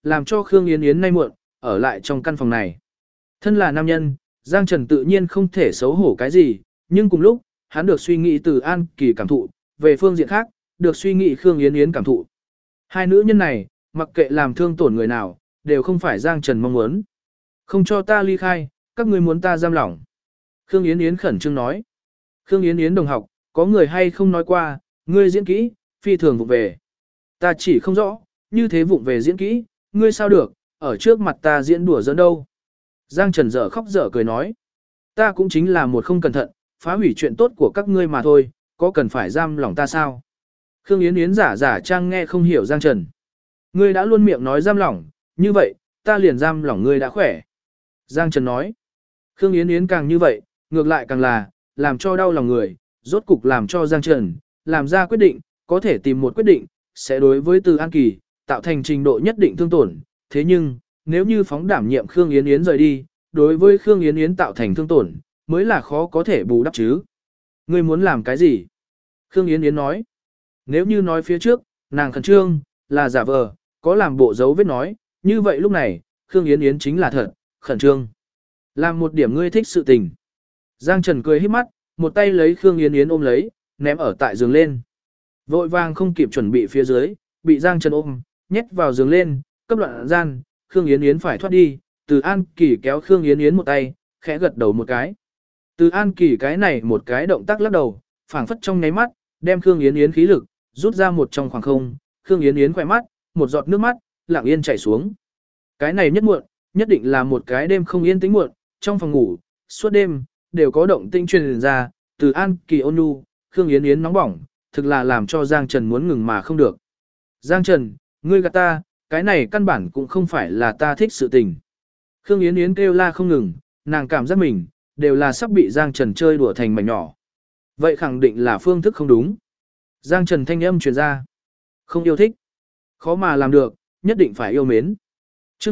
làm cho Khương Yến Yến nay muộn, ở lại trong căn phòng này. Thân là nam nhân, Giang Trần tự nhiên không thể xấu hổ cái gì, nhưng cùng lúc, hắn được suy nghĩ từ An Kỳ cảm thụ, về phương diện khác, được suy nghĩ Khương Yến Yến cảm thụ. Hai nữ nhân này, mặc kệ làm thương tổn người nào, đều không phải Giang Trần mong muốn. Không cho ta ly khai, các ngươi muốn ta giam lỏng. Khương Yến Yến khẩn trương nói. Khương Yến Yến đồng học, có người hay không nói qua, ngươi diễn kỹ, phi thường vụng về. Ta chỉ không rõ, như thế vụng về diễn kỹ, ngươi sao được, ở trước mặt ta diễn đùa giỡn đâu. Giang Trần dở khóc dở cười nói. Ta cũng chính là một không cẩn thận, phá hủy chuyện tốt của các ngươi mà thôi, có cần phải giam lỏng ta sao? Khương Yến Yến giả giả trang nghe không hiểu Giang Trần. Ngươi đã luôn miệng nói giam lỏng, như vậy, ta liền giam lỏng ngươi đã khỏe. Giang Trần nói. Khương Yến Yến càng như vậy, ngược lại càng là, làm cho đau lòng người, rốt cục làm cho Giang Trần, làm ra quyết định, có thể tìm một quyết định, sẽ đối với Từ An Kỳ, tạo thành trình độ nhất định thương tổn. Thế nhưng, nếu như phóng đảm nhiệm Khương Yến Yến rời đi, đối với Khương Yến Yến tạo thành thương tổn, mới là khó có thể bù đắp chứ. Ngươi muốn làm cái gì? Khương Yến Yến nói. Nếu như nói phía trước, nàng khẩn trương, là giả vờ, có làm bộ dấu vết nói, như vậy lúc này, Khương Yến Yến chính là thật, khẩn trương. Làm một điểm ngươi thích sự tình. Giang Trần cười híp mắt, một tay lấy Khương Yến Yến ôm lấy, ném ở tại giường lên. Vội vàng không kịp chuẩn bị phía dưới, bị Giang Trần ôm, nhét vào giường lên, cấp đoạn gian, Khương Yến Yến phải thoát đi, Từ An Kỳ kéo Khương Yến Yến một tay, khẽ gật đầu một cái. Từ An Kỳ cái này một cái động tác lắc đầu, phảng phất trong nháy mắt, đem Khương Yến Yến khí lực, rút ra một trong khoảng không, Khương Yến Yến khỏe mắt, một giọt nước mắt, lặng yên chảy xuống. Cái này nhất muộn, nhất định là một cái đêm không yên tĩnh muộn, trong phòng ngủ, suốt đêm, đều có động tĩnh truyền ra, Từ An Kỳ ôn nhu, Khương Yến Yến nóng bỏng, thực là làm cho Giang Trần muốn ngừng mà không được. Giang Trần, ngươi gạt ta, cái này căn bản cũng không phải là ta thích sự tình. Khương Yến Yến kêu la không ngừng, nàng cảm giác mình, đều là sắp bị Giang Trần chơi đùa thành mảnh nhỏ. Vậy khẳng định là phương thức không đúng. Giang Trần thanh âm truyền ra. Không yêu thích. Khó mà làm được, nhất định phải yêu mến. Trước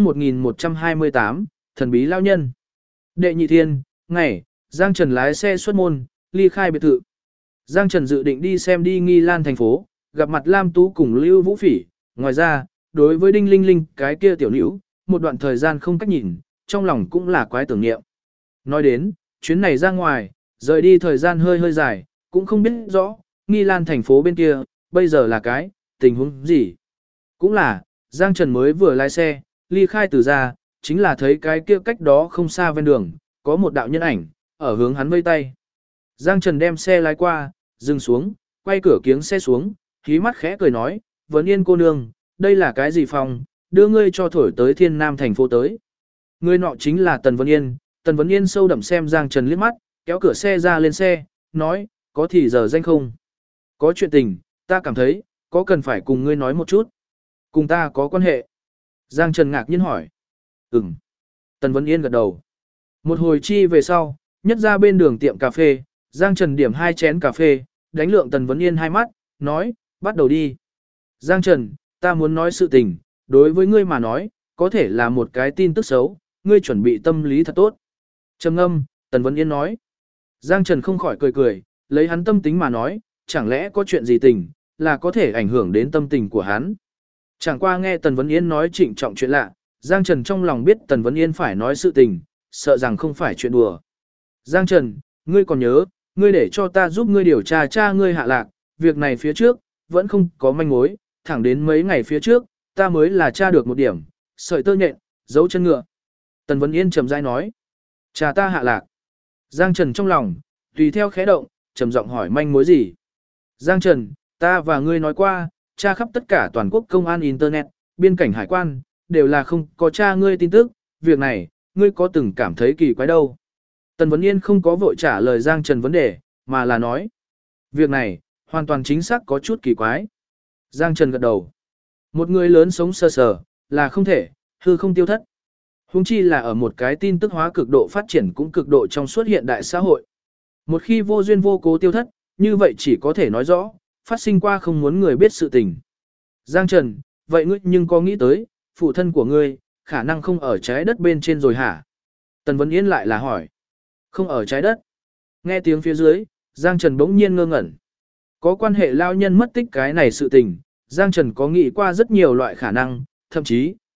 1128, thần bí lao nhân. Đệ nhị thiên, ngày, Giang Trần lái xe xuất môn, ly khai biệt thự. Giang Trần dự định đi xem đi Nghi Lan thành phố, gặp mặt Lam Tú cùng Lưu Vũ Phỉ. Ngoài ra, đối với Đinh Linh Linh cái kia tiểu nữ, một đoạn thời gian không cách nhìn, trong lòng cũng là quái tưởng niệm. Nói đến, chuyến này ra ngoài, rời đi thời gian hơi dài, cũng không biết rõ, Nghi Lan thành phố bên kia, bây giờ là cái, tình huống gì. Cũng là, Giang Trần mới vừa lái xe, ly khai từ ra, chính là thấy cái kia cách đó không xa ven đường, có một đạo nhân ảnh, ở hướng hắn vây tay. Giang Trần đem xe lái qua, dừng xuống, quay cửa kiếng xe xuống, khí mắt khẽ cười nói, Vấn Yên cô nương, đây là cái gì phòng, đưa ngươi cho thổi tới Thiên Nam thành phố tới. Người nọ chính là Tần Vấn Yên. Tần Vấn Yên sâu đậm xem Giang Trần liếc mắt, kéo cửa xe ra lên xe, nói, có thì giờ danh không? Có chuyện tình, ta cảm thấy, có cần phải cùng ngươi nói một chút. Cùng ta có quan hệ. Giang Trần ngạc nhiên hỏi. Ừm. Tần Vấn Yên gật đầu. Một hồi chi về sau, nhất ra bên đường tiệm cà phê, Giang Trần điểm 2 chén cà phê, đánh lượng Tần Vấn Yên hai mắt, nói, bắt đầu đi. Giang Trần, ta muốn nói sự tình, đối với ngươi mà nói, có thể là một cái tin tức xấu, ngươi chuẩn bị tâm lý thật tốt. Trầm ngâm, Tần Vấn Yên nói. Giang Trần không khỏi cười cười, lấy hắn tâm tính mà nói, chẳng lẽ có chuyện gì tình, là có thể ảnh hưởng đến tâm tình của hắn. Chẳng qua nghe Tần Vấn Yên nói trịnh trọng chuyện lạ, Giang Trần trong lòng biết Tần Vấn Yên phải nói sự tình, sợ rằng không phải chuyện đùa. Giang Trần, ngươi còn nhớ, ngươi để cho ta giúp ngươi điều tra cha ngươi hạ lạc, việc này phía trước, vẫn không có manh mối, thẳng đến mấy ngày phía trước, ta mới là tra được một điểm, sợi tơ nhện, dấu chân ngựa. Tần Vấn Yên trầm rãi nói, cha ta hạ lạc. Giang Trần trong lòng, tùy theo khẽ động, trầm giọng hỏi manh mối gì. Giang Trần, ta và ngươi nói qua, tra khắp tất cả toàn quốc công an Internet, biên cảnh hải quan, đều là không có tra ngươi tin tức, việc này, ngươi có từng cảm thấy kỳ quái đâu. Tần Vấn Yên không có vội trả lời Giang Trần vấn đề, mà là nói. Việc này, hoàn toàn chính xác có chút kỳ quái. Giang Trần gật đầu. Một người lớn sống sờ sờ, là không thể, hư không tiêu thất. Huống chi là ở một cái tin tức hóa cực độ phát triển cũng cực độ trong suốt hiện đại xã hội. Một khi vô duyên vô cố tiêu thất, như vậy chỉ có thể nói rõ, phát sinh qua không muốn người biết sự tình. Giang Trần, vậy ngươi nhưng có nghĩ tới, phụ thân của ngươi, khả năng không ở trái đất bên trên rồi hả? Tần Vấn Yên lại là hỏi. Không ở trái đất. Nghe tiếng phía dưới, Giang Trần bỗng nhiên ngơ ngẩn. Có quan hệ lao nhân mất tích cái này sự tình, Giang Trần có nghĩ qua rất nhiều loại khả năng, thậm chí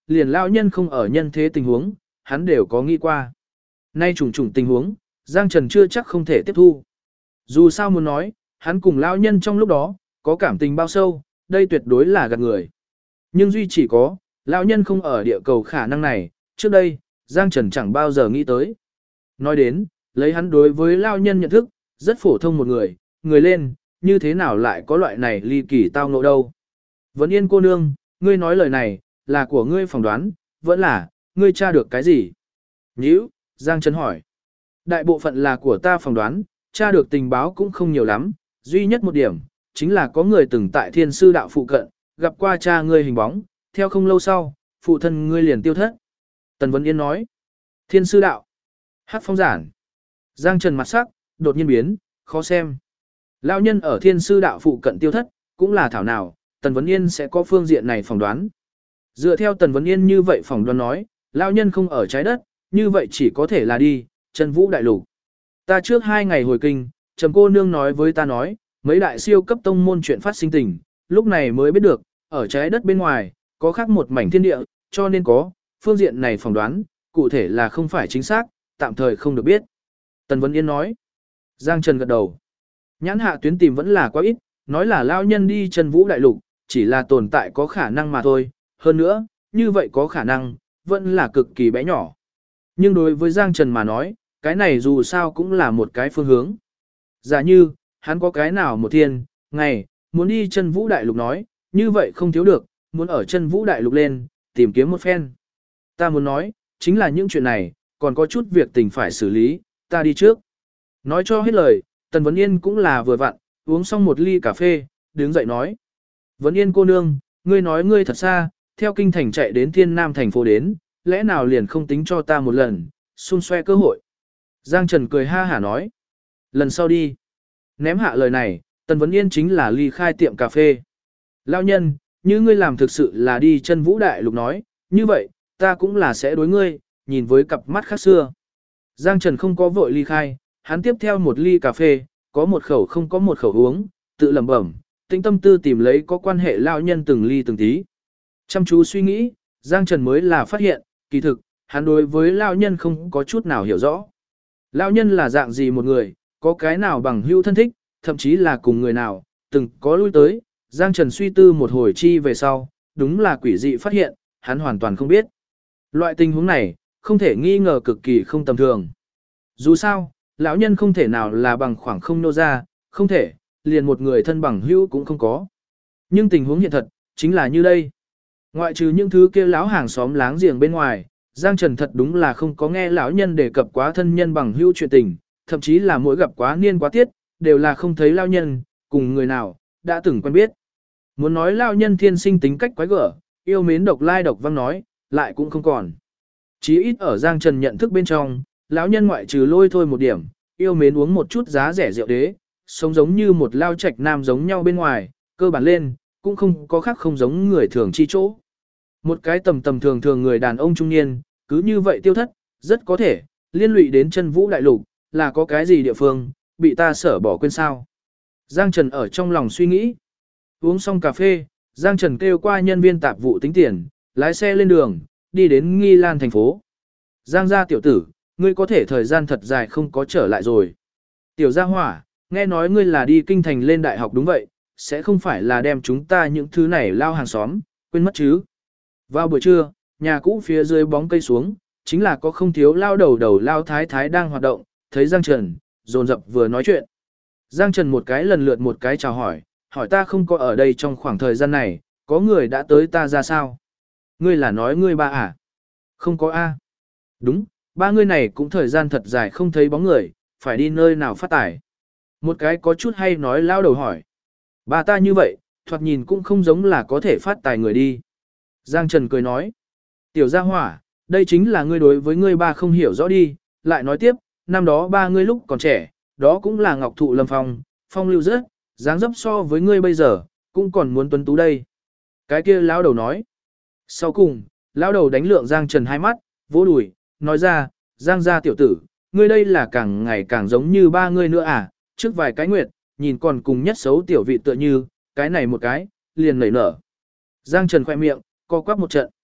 liền lão nhân không ở nhân thế tình huống, hắn đều có nghĩ qua. Nay trùng trùng tình huống, Giang Trần chưa chắc không thể tiếp thu. Dù sao muốn nói, hắn cùng lão nhân trong lúc đó, có cảm tình bao sâu, đây tuyệt đối là gạt người. Nhưng duy chỉ có, lão nhân không ở địa cầu khả năng này, trước đây, Giang Trần chẳng bao giờ nghĩ tới. Nói đến, lấy hắn đối với lão nhân nhận thức, rất phổ thông một người, người lên, như thế nào lại có loại này ly kỳ tao ngộ đâu. Vấn Yên cô nương, ngươi nói lời này, là của ngươi phỏng đoán, vẫn là, ngươi tra được cái gì? Nhữ, Giang Trần hỏi. Đại bộ phận là của ta phỏng đoán, tra được tình báo cũng không nhiều lắm, duy nhất một điểm, chính là có người từng tại thiên sư đạo phụ cận, gặp qua cha ngươi hình bóng, theo không lâu sau, phụ thân ngươi liền tiêu thất. Tần Vấn Yên nói. Thiên sư đạo. Hát phong giản. Giang Trần mặt sắc, đột nhiên biến, khó xem. Lão nhân ở thiên sư đạo phụ cận tiêu thất, cũng là thảo nào, Tần Vấn Yên sẽ có phương diện này phỏng đoán. Dựa theo Tần Vấn Yên như vậy phỏng đoán nói, lão nhân không ở trái đất, như vậy chỉ có thể là đi, Trần Vũ Đại Lục. Ta trước 2 ngày hồi kinh, Trầm cô nương nói với ta nói, mấy đại siêu cấp tông môn chuyện phát sinh tình, lúc này mới biết được, ở trái đất bên ngoài, có khác một mảnh thiên địa, cho nên có, phương diện này phỏng đoán, cụ thể là không phải chính xác, tạm thời không được biết. Tần Vấn Yên nói. Giang Trần gật đầu. Nhãn hạ tuyến tìm vẫn là quá ít, nói là lao nhân đi Trần Vũ Đại Lục, chỉ là tồn tại có khả năng mà thôi. Hơn nữa, như vậy có khả năng, vẫn là cực kỳ bé nhỏ. Nhưng đối với Giang Trần mà nói, cái này dù sao cũng là một cái phương hướng. Giả như, hắn có cái nào một thiên, ngày, muốn đi Trần Vũ Đại Lục nói, như vậy không thiếu được, muốn ở Trần Vũ Đại Lục lên, tìm kiếm một phen. Ta muốn nói, chính là những chuyện này, còn có chút việc tình phải xử lý, ta đi trước. Nói cho hết lời, Tần Vấn Yên cũng là vừa vặn, uống xong một ly cà phê, đứng dậy nói. Vấn Yên cô nương, ngươi nói ngươi thật xa, theo kinh thành chạy đến Thiên Nam thành phố đến, lẽ nào liền không tính cho ta một lần, xung xoe cơ hội. Giang Trần cười ha hả nói. Lần sau đi. Ném hạ lời này, Tần Vấn Yên chính là ly khai tiệm cà phê. Lão nhân, như ngươi làm thực sự là đi Chân Vũ Đại Lục nói, như vậy, ta cũng là sẽ đối ngươi, nhìn với cặp mắt khác xưa. Giang Trần không có vội ly khai, hắn tiếp theo một ly cà phê, có một khẩu không có một khẩu uống, tự lẩm bẩm, tĩnh tâm tư tìm lấy có quan hệ lão nhân từng ly từng tí. Chăm chú suy nghĩ, Giang Trần mới là phát hiện, kỳ thực, hắn đối với lão nhân không có chút nào hiểu rõ. Lão nhân là dạng gì một người, có cái nào bằng hữu thân thích, thậm chí là cùng người nào, từng có lui tới, Giang Trần suy tư một hồi chi về sau, đúng là quỷ dị phát hiện, hắn hoàn toàn không biết. Loại tình huống này, không thể nghi ngờ cực kỳ không tầm thường. Dù sao, lão nhân không thể nào là bằng khoảng không nô ra, không thể, liền một người thân bằng hữu cũng không có. Nhưng tình huống hiện thật, chính là như đây. Ngoại trừ những thứ kia lão hàng xóm láng giềng bên ngoài, Giang Trần thật đúng là không có nghe lão nhân đề cập quá thân nhân bằng hữu chuyện tình, thậm chí là mỗi gặp quá niên quá tiết, đều là không thấy lão nhân, cùng người nào, đã từng quen biết. Muốn nói lão nhân thiên sinh tính cách quái gở, yêu mến độc lai độc văng nói, lại cũng không còn. Chí ít ở Giang Trần nhận thức bên trong, lão nhân ngoại trừ lôi thôi một điểm, yêu mến uống một chút giá rẻ rượu đế, sống giống như một lao trạch nam giống nhau bên ngoài, cơ bản lên, cũng không có khác không giống người thường chi chỗ. Một cái tầm tầm thường thường người đàn ông trung niên, cứ như vậy tiêu thất, rất có thể, liên lụy đến Chân Vũ Đại Lục, là có cái gì địa phương, bị ta sở bỏ quên sao. Giang Trần ở trong lòng suy nghĩ. Uống xong cà phê, Giang Trần kêu qua nhân viên tạp vụ tính tiền, lái xe lên đường, đi đến Nghi Lan thành phố. Giang gia tiểu tử, ngươi có thể thời gian thật dài không có trở lại rồi. Tiểu gia hỏa, nghe nói ngươi là đi kinh thành lên đại học đúng vậy, sẽ không phải là đem chúng ta những thứ này lao hàng xóm, quên mất chứ. Vào buổi trưa, nhà cũ phía dưới bóng cây xuống, chính là có không thiếu lao đầu lao thái thái đang hoạt động, thấy Giang Trần, dồn dập vừa nói chuyện. Giang Trần một cái lần lượt một cái chào hỏi ta không có ở đây trong khoảng thời gian này, có người đã tới ta ra sao? Ngươi là nói ngươi ba à? Không có a. Đúng, ba người này cũng thời gian thật dài không thấy bóng người, phải đi nơi nào phát tài. Một cái có chút hay nói lao đầu hỏi. Ba ta như vậy, thoạt nhìn cũng không giống là có thể phát tài người đi. Giang Trần cười nói. Tiểu gia hỏa, đây chính là ngươi đối với ngươi ba không hiểu rõ đi. Lại nói tiếp, năm đó ba ngươi lúc còn trẻ, đó cũng là ngọc thụ lâm phong, phong lưu rất, dáng dấp so với ngươi bây giờ, cũng còn muốn tuấn tú đây. Cái kia lão đầu nói. Sau cùng, lão đầu đánh lượng Giang Trần hai mắt, vỗ đùi, nói ra, Giang gia tiểu tử, ngươi đây là càng ngày càng giống như ba ngươi nữa à, trước vài cái nguyệt, nhìn còn cùng nhất xấu tiểu vị tựa như, cái này một cái, liền nảy nở. Giang Trần khoe miệng, co quắp một trận.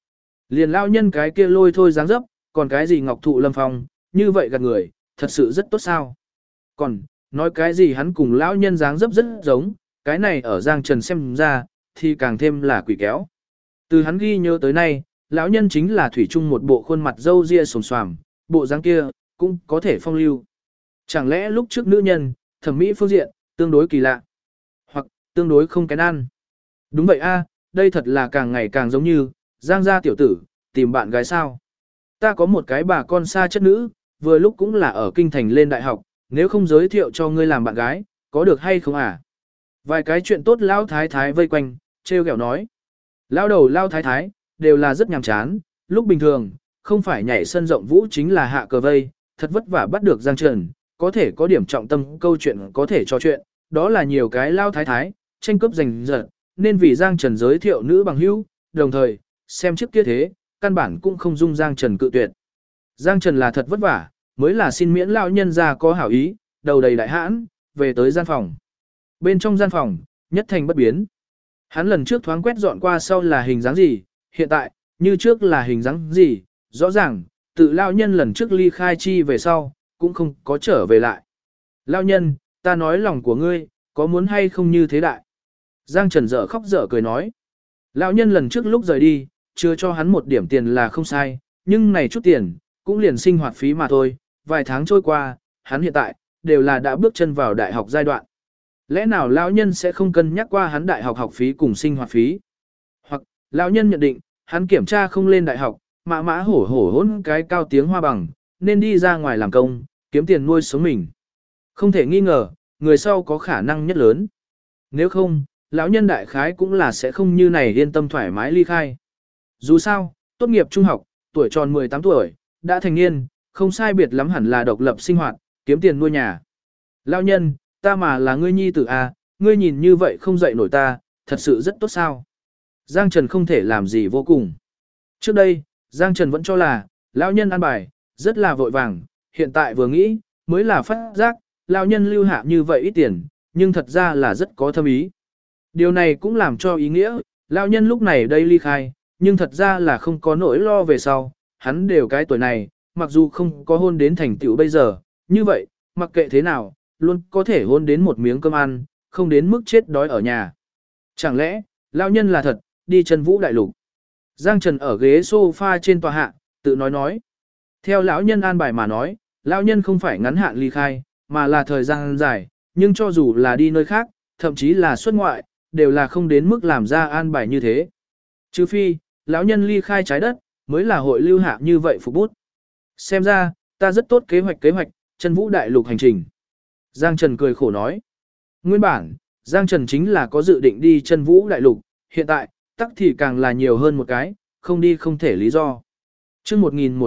Liền lão nhân cái kia lôi thôi dáng dấp, còn cái gì ngọc thụ lâm phong, như vậy gạt người, thật sự rất tốt sao. Còn, nói cái gì hắn cùng lão nhân dáng dấp rất giống, cái này ở Giang Trần xem ra, thì càng thêm là quỷ kéo. Từ hắn ghi nhớ tới nay, lão nhân chính là thủy chung một bộ khuôn mặt râu ria sồm xoàm, bộ dáng kia, cũng có thể phong lưu. Chẳng lẽ lúc trước nữ nhân, thẩm mỹ phương diện, tương đối kỳ lạ, hoặc tương đối không kén ăn. Đúng vậy a, đây thật là càng ngày càng giống như, Giang gia tiểu tử, tìm bạn gái sao. Ta có một cái bà con xa chất nữ, vừa lúc cũng là ở kinh thành lên đại học, nếu không giới thiệu cho ngươi làm bạn gái, có được hay không à? Vài cái chuyện tốt lão thái thái vây quanh, treo kẹo nói. Lao đầu lao thái thái, đều là rất nhàm chán, lúc bình thường, không phải nhảy sân rộng vũ chính là hạ cờ vây, thật vất vả bắt được Giang Trần, có thể có điểm trọng tâm câu chuyện có thể trò chuyện, đó là nhiều cái lao thái thái, tranh cướp giành giật, nên vì Giang Trần giới thiệu nữ bằng hữu, đồng thời, xem trước kia thế, căn bản cũng không dung Giang Trần cự tuyệt. Giang Trần là thật vất vả, mới là xin miễn lão nhân ra có hảo ý, đầu đầy đại hãn, về tới gian phòng. Bên trong gian phòng, nhất thành bất biến. Hắn lần trước thoáng quét dọn qua sau là hình dáng gì, hiện tại, như trước là hình dáng gì, rõ ràng, tự lão nhân lần trước ly khai chi về sau, cũng không có trở về lại. Lão nhân, ta nói lòng của ngươi, có muốn hay không như thế đại? Giang Trần dở khóc dở cười nói. Lão nhân lần trước lúc rời đi, chưa cho hắn một điểm tiền là không sai, nhưng này chút tiền, cũng liền sinh hoạt phí mà thôi, vài tháng trôi qua, hắn hiện tại, đều là đã bước chân vào đại học giai đoạn. Lẽ nào lão nhân sẽ không cân nhắc qua hắn đại học học phí cùng sinh hoạt phí? Hoặc, lão nhân nhận định, hắn kiểm tra không lên đại học, mã mã hổ hổ hỗn cái cao tiếng hoa bằng, nên đi ra ngoài làm công, kiếm tiền nuôi sống mình. Không thể nghi ngờ, người sau có khả năng nhất lớn. Nếu không, lão nhân đại khái cũng là sẽ không như này yên tâm thoải mái ly khai. Dù sao, tốt nghiệp trung học, tuổi tròn 18 tuổi, đã thành niên, không sai biệt lắm hẳn là độc lập sinh hoạt, kiếm tiền nuôi nhà. Lão nhân, ta mà là ngươi nhi tử à, ngươi nhìn như vậy không dậy nổi ta, thật sự rất tốt sao. Giang Trần không thể làm gì vô cùng. Trước đây, Giang Trần vẫn cho là, lão nhân ăn bài, rất là vội vàng, hiện tại vừa nghĩ, mới là phát giác, lão nhân lưu hạ như vậy ít tiền, nhưng thật ra là rất có thâm ý. Điều này cũng làm cho ý nghĩa, lão nhân lúc này đây ly khai, nhưng thật ra là không có nỗi lo về sau, hắn đều cái tuổi này, mặc dù không có hôn đến thành tựu bây giờ, như vậy, mặc kệ thế nào, luôn có thể hôn đến một miếng cơm ăn, không đến mức chết đói ở nhà. Chẳng lẽ, lão nhân là thật, đi chân vũ đại lục. Giang Trần ở ghế sofa trên tòa hạ, tự nói. Theo lão nhân an bài mà nói, lão nhân không phải ngắn hạn ly khai, mà là thời gian dài, nhưng cho dù là đi nơi khác, thậm chí là xuất ngoại, đều là không đến mức làm ra an bài như thế. Trừ phi, lão nhân ly khai trái đất, mới là hội lưu hạ như vậy phục bút. Xem ra, ta rất tốt kế hoạch, chân vũ đại lục hành trình. Giang Trần cười khổ nói. Nguyên bản, Giang Trần chính là có dự định đi chân vũ đại lục, hiện tại, tắc thì càng là nhiều hơn một cái, không đi không thể lý do. Trước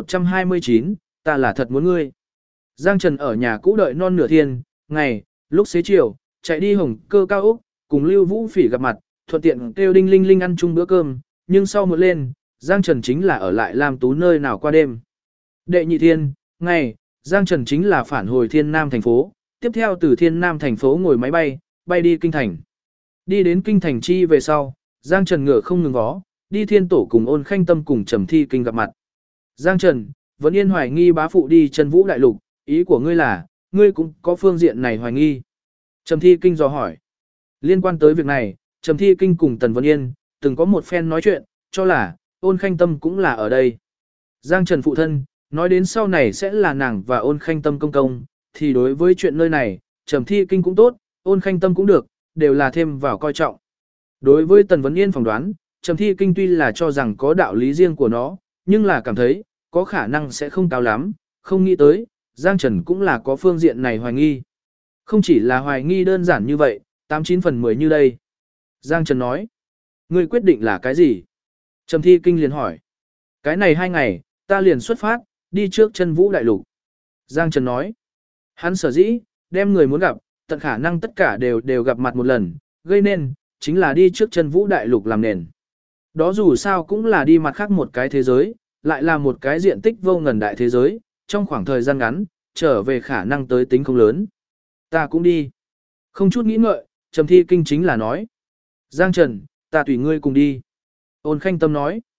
1129, ta là thật muốn ngươi. Giang Trần ở nhà cũ đợi non nửa thiên, ngày, lúc xế chiều, chạy đi Hồng Cơ cao ốc, cùng Lưu Vũ Phỉ gặp mặt, thuận tiện kêu Đinh Linh Linh ăn chung bữa cơm, nhưng sau một lên, Giang Trần chính là ở lại Lam Tú nơi nào qua đêm. Đệ nhị thiên, ngày, Giang Trần chính là phản hồi Thiên Nam thành phố, tiếp theo từ Thiên Nam thành phố ngồi máy bay, bay đi Kinh Thành. Đi đến Kinh Thành chi về sau, Giang Trần ngựa không ngừng vó, đi Thiên Tổ cùng Ôn Khanh Tâm cùng Trầm Thi Kinh gặp mặt. Giang Trần, vẫn yên hoài nghi bá phụ đi chân vũ đại lục, ý của ngươi là, ngươi cũng có phương diện này hoài nghi. Trầm Thi Kinh dò hỏi. Liên quan tới việc này, Trầm Thi Kinh cùng Tần Vân Yên, từng có một phen nói chuyện, cho là, Ôn Khanh Tâm cũng là ở đây. Giang Trần phụ thân, nói đến sau này sẽ là nàng và Ôn Khanh Tâm công công, thì đối với chuyện nơi này, Trầm Thi Kinh cũng tốt, Ôn Khanh Tâm cũng được, đều là thêm vào coi trọng. Đối với Tần Vân Yên phỏng đoán, Trầm Thi Kinh tuy là cho rằng có đạo lý riêng của nó, nhưng là cảm thấy, có khả năng sẽ không cao lắm, không nghĩ tới, Giang Trần cũng là có phương diện này hoài nghi. Không chỉ là hoài nghi đơn giản như vậy, 89 phần 10 như đây. Giang Trần nói, ngươi quyết định là cái gì? Trầm Thi Kinh liền hỏi, cái này 2 ngày, ta liền xuất phát, đi trước chân vũ đại lục. Giang Trần nói, hắn sở dĩ, đem người muốn gặp, tận khả năng tất cả đều gặp mặt một lần, gây nên, chính là đi trước chân vũ đại lục làm nền. Đó dù sao cũng là đi mặt khác một cái thế giới, lại là một cái diện tích vô ngần đại thế giới, trong khoảng thời gian ngắn, trở về khả năng tới tính không lớn. Ta cũng đi. Không chút nghĩ ngợi, Trầm Thi Kinh chính là nói. Giang Trần, ta tùy ngươi cùng đi. Ôn Khanh Tâm nói.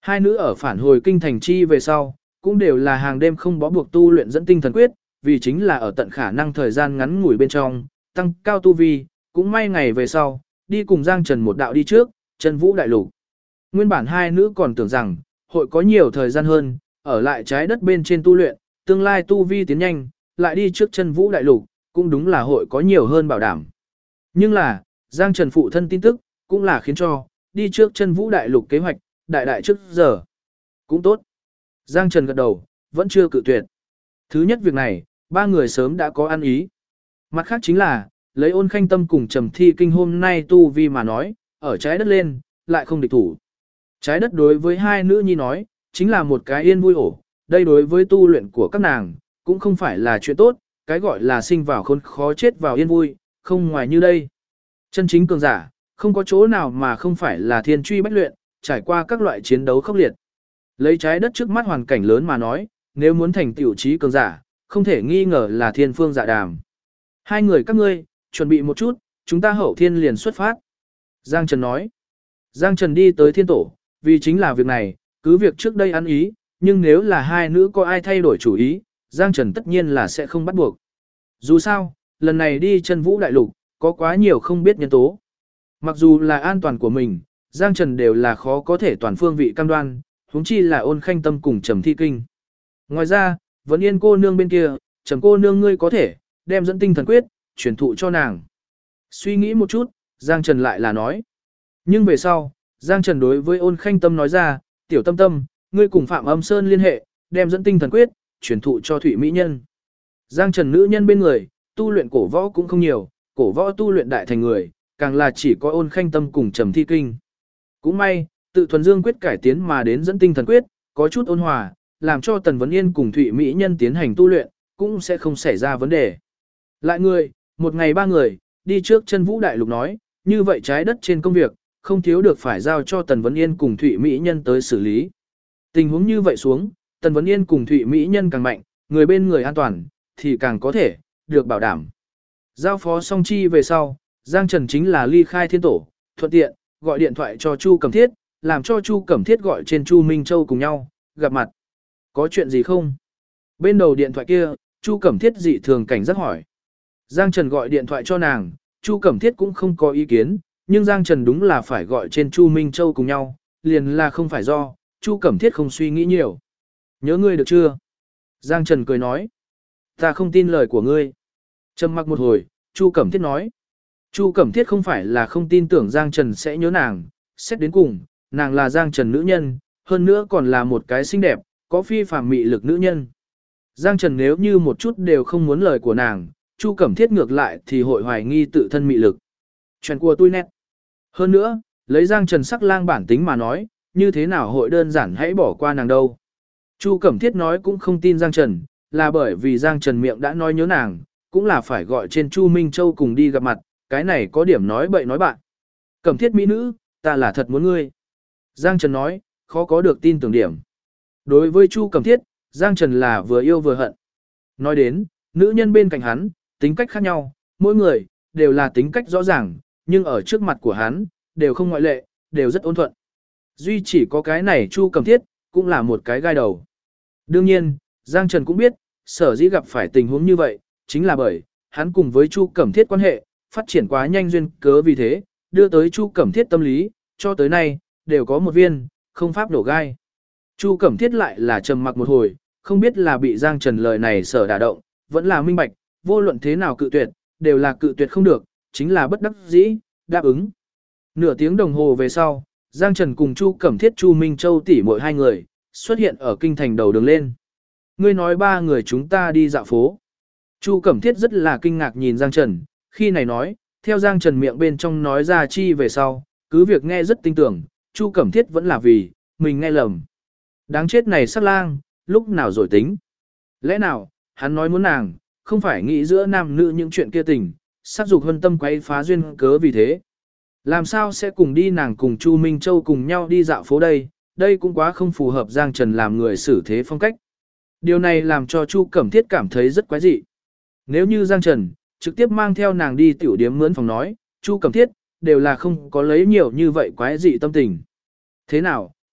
Hai nữ ở phản hồi kinh thành chi về sau, cũng đều là hàng đêm không bó buộc tu luyện dẫn tinh thần quyết, vì chính là ở tận khả năng thời gian ngắn ngủi bên trong, tăng cao tu vi, cũng may ngày về sau, đi cùng Giang Trần một đạo đi trước, chân vũ đại lục. Nguyên bản hai nữ còn tưởng rằng, hội có nhiều thời gian hơn, ở lại trái đất bên trên tu luyện, tương lai tu vi tiến nhanh, lại đi trước chân vũ đại lục, cũng đúng là hội có nhiều hơn bảo đảm. Nhưng là, Giang Trần phụ thân tin tức, cũng là khiến cho, đi trước chân vũ đại lục kế hoạch, đại trước giờ. Cũng tốt. Giang Trần gật đầu, vẫn chưa cự tuyệt. Thứ nhất việc này, ba người sớm đã có ăn ý. Mặt khác chính là, lấy Ôn Khanh Tâm cùng Trầm Thi Kinh hôm nay tu vi mà nói, ở trái đất lên, lại không địch thủ. Trái đất đối với hai nữ nhi nói, chính là một cái yên vui ổ, đây đối với tu luyện của các nàng, cũng không phải là chuyện tốt, cái gọi là sinh vào khốn khó chết vào yên vui, không ngoài như đây. Chân chính cường giả, không có chỗ nào mà không phải là thiên truy bách luyện, trải qua các loại chiến đấu khốc liệt. Lấy trái đất trước mắt hoàn cảnh lớn mà nói, nếu muốn thành tiểu trí cường giả, không thể nghi ngờ là thiên phương dạ đàm. Hai người các ngươi, chuẩn bị một chút, chúng ta hậu thiên liền xuất phát. Giang Trần nói. Giang Trần đi tới thiên tổ, vì chính là việc này, cứ việc trước đây ăn ý, nhưng nếu là hai nữ có ai thay đổi chủ ý, Giang Trần tất nhiên là sẽ không bắt buộc. Dù sao, lần này đi chân vũ đại lục, có quá nhiều không biết nhân tố. Mặc dù là an toàn của mình, Giang Trần đều là khó có thể toàn phương vị cam đoan, huống chi là Ôn Khanh Tâm cùng Trầm Thi Kinh. Ngoài ra, vẫn yên cô nương bên kia, Trầm cô nương ngươi có thể, đem dẫn tinh thần quyết, truyền thụ cho nàng. Suy nghĩ một chút, Giang Trần lại là nói. Nhưng về sau, Giang Trần đối với Ôn Khanh Tâm nói ra, tiểu tâm tâm, ngươi cùng Phạm Âm Sơn liên hệ, đem dẫn tinh thần quyết, truyền thụ cho Thụy Mỹ Nhân. Giang Trần nữ nhân bên người, tu luyện cổ võ cũng không nhiều, cổ võ tu luyện đại thành người, càng là chỉ có Ôn Khanh Tâm cùng Trầm Thi Kinh. Cũng may, tự thuần dương quyết cải tiến mà đến dẫn tinh thần quyết, có chút ôn hòa, làm cho Tần Vấn Yên cùng Thụy Mỹ Nhân tiến hành tu luyện, cũng sẽ không xảy ra vấn đề. Lại người, một ngày ba người, đi trước chân vũ đại lục nói, như vậy trái đất trên công việc, không thiếu được phải giao cho Tần Vấn Yên cùng Thụy Mỹ Nhân tới xử lý. Tình huống như vậy xuống, Tần Vấn Yên cùng Thụy Mỹ Nhân càng mạnh, người bên người an toàn, thì càng có thể, được bảo đảm. Giao phó song chi về sau, Giang Trần chính là ly khai thiên tổ, thuận tiện, gọi điện thoại cho Chu Cẩm Thiết, làm cho Chu Cẩm Thiết gọi trên Chu Minh Châu cùng nhau, gặp mặt. Có chuyện gì không? Bên đầu điện thoại kia, Chu Cẩm Thiết dị thường cảnh giác hỏi. Giang Trần gọi điện thoại cho nàng, Chu Cẩm Thiết cũng không có ý kiến, nhưng Giang Trần đúng là phải gọi trên Chu Minh Châu cùng nhau, liền là không phải do, Chu Cẩm Thiết không suy nghĩ nhiều. Nhớ ngươi được chưa? Giang Trần cười nói. Ta không tin lời của ngươi. Trầm mặc một hồi, Chu Cẩm Thiết nói. Chu Cẩm Thiết không phải là không tin tưởng Giang Trần sẽ nhớ nàng, xét đến cùng, nàng là Giang Trần nữ nhân, hơn nữa còn là một cái xinh đẹp, có phi phàm mị lực nữ nhân. Giang Trần nếu như một chút đều không muốn lời của nàng, Chu Cẩm Thiết ngược lại thì hội hoài nghi tự thân mị lực. Chuyện của tôi nét. Hơn nữa, lấy Giang Trần sắc lang bản tính mà nói, như thế nào hội đơn giản hãy bỏ qua nàng đâu. Chu Cẩm Thiết nói cũng không tin Giang Trần, là bởi vì Giang Trần miệng đã nói nhớ nàng, cũng là phải gọi trên Chu Minh Châu cùng đi gặp mặt, cái này có điểm nói bậy nói bạn. Cẩm Thiết mỹ nữ, ta là thật muốn ngươi. Giang Trần nói, khó có được tin tưởng điểm. Đối với Chu Cẩm Thiết, Giang Trần là vừa yêu vừa hận. Nói đến, nữ nhân bên cạnh hắn, tính cách khác nhau, mỗi người, đều là tính cách rõ ràng, nhưng ở trước mặt của hắn, đều không ngoại lệ, đều rất ôn thuận. Duy chỉ có cái này Chu Cẩm Thiết, cũng là một cái gai đầu. Đương nhiên, Giang Trần cũng biết, sở dĩ gặp phải tình huống như vậy, chính là bởi, hắn cùng với Chu Cẩm Thiết quan hệ, phát triển quá nhanh duyên cớ vì thế, đưa tới Chu Cẩm Thiết tâm lý, cho tới nay, đều có một viên, không pháp nổ gai. Chu Cẩm Thiết lại là trầm mặc một hồi, không biết là bị Giang Trần lời này sở đả động, vẫn là minh bạch, vô luận thế nào cự tuyệt, đều là cự tuyệt không được, chính là bất đắc dĩ, đáp ứng. Nửa tiếng đồng hồ về sau, Giang Trần cùng Chu Cẩm Thiết Chu Minh Châu tỷ muội hai người, xuất hiện ở kinh thành đầu đường lên. Ngươi nói ba người chúng ta đi dạo phố. Chu Cẩm Thiết rất là kinh ngạc nhìn Giang Trần, khi này nói, theo Giang Trần miệng bên trong nói ra chi về sau, cứ việc nghe rất tin tưởng, Chu Cẩm Thiết vẫn là vì, mình nghe lầm. Đáng chết này sắc lang, lúc nào rồi tính. Lẽ nào, hắn nói muốn nàng, không phải nghĩ giữa nam nữ những chuyện kia tình, sắc dục hân tâm quay phá duyên cớ vì thế. Làm sao sẽ cùng đi nàng cùng Chu Minh Châu cùng nhau đi dạo phố đây, đây cũng quá không phù hợp Giang Trần làm người xử thế phong cách. Điều này làm cho Chu Cẩm Thiết cảm thấy rất quái dị. Nếu như Giang Trần trực tiếp mang theo nàng đi tiểu điếm mướn phòng nói, Chu Cẩm Thiết đều là không có lấy nhiều như vậy quái dị tâm tình. Thế nào,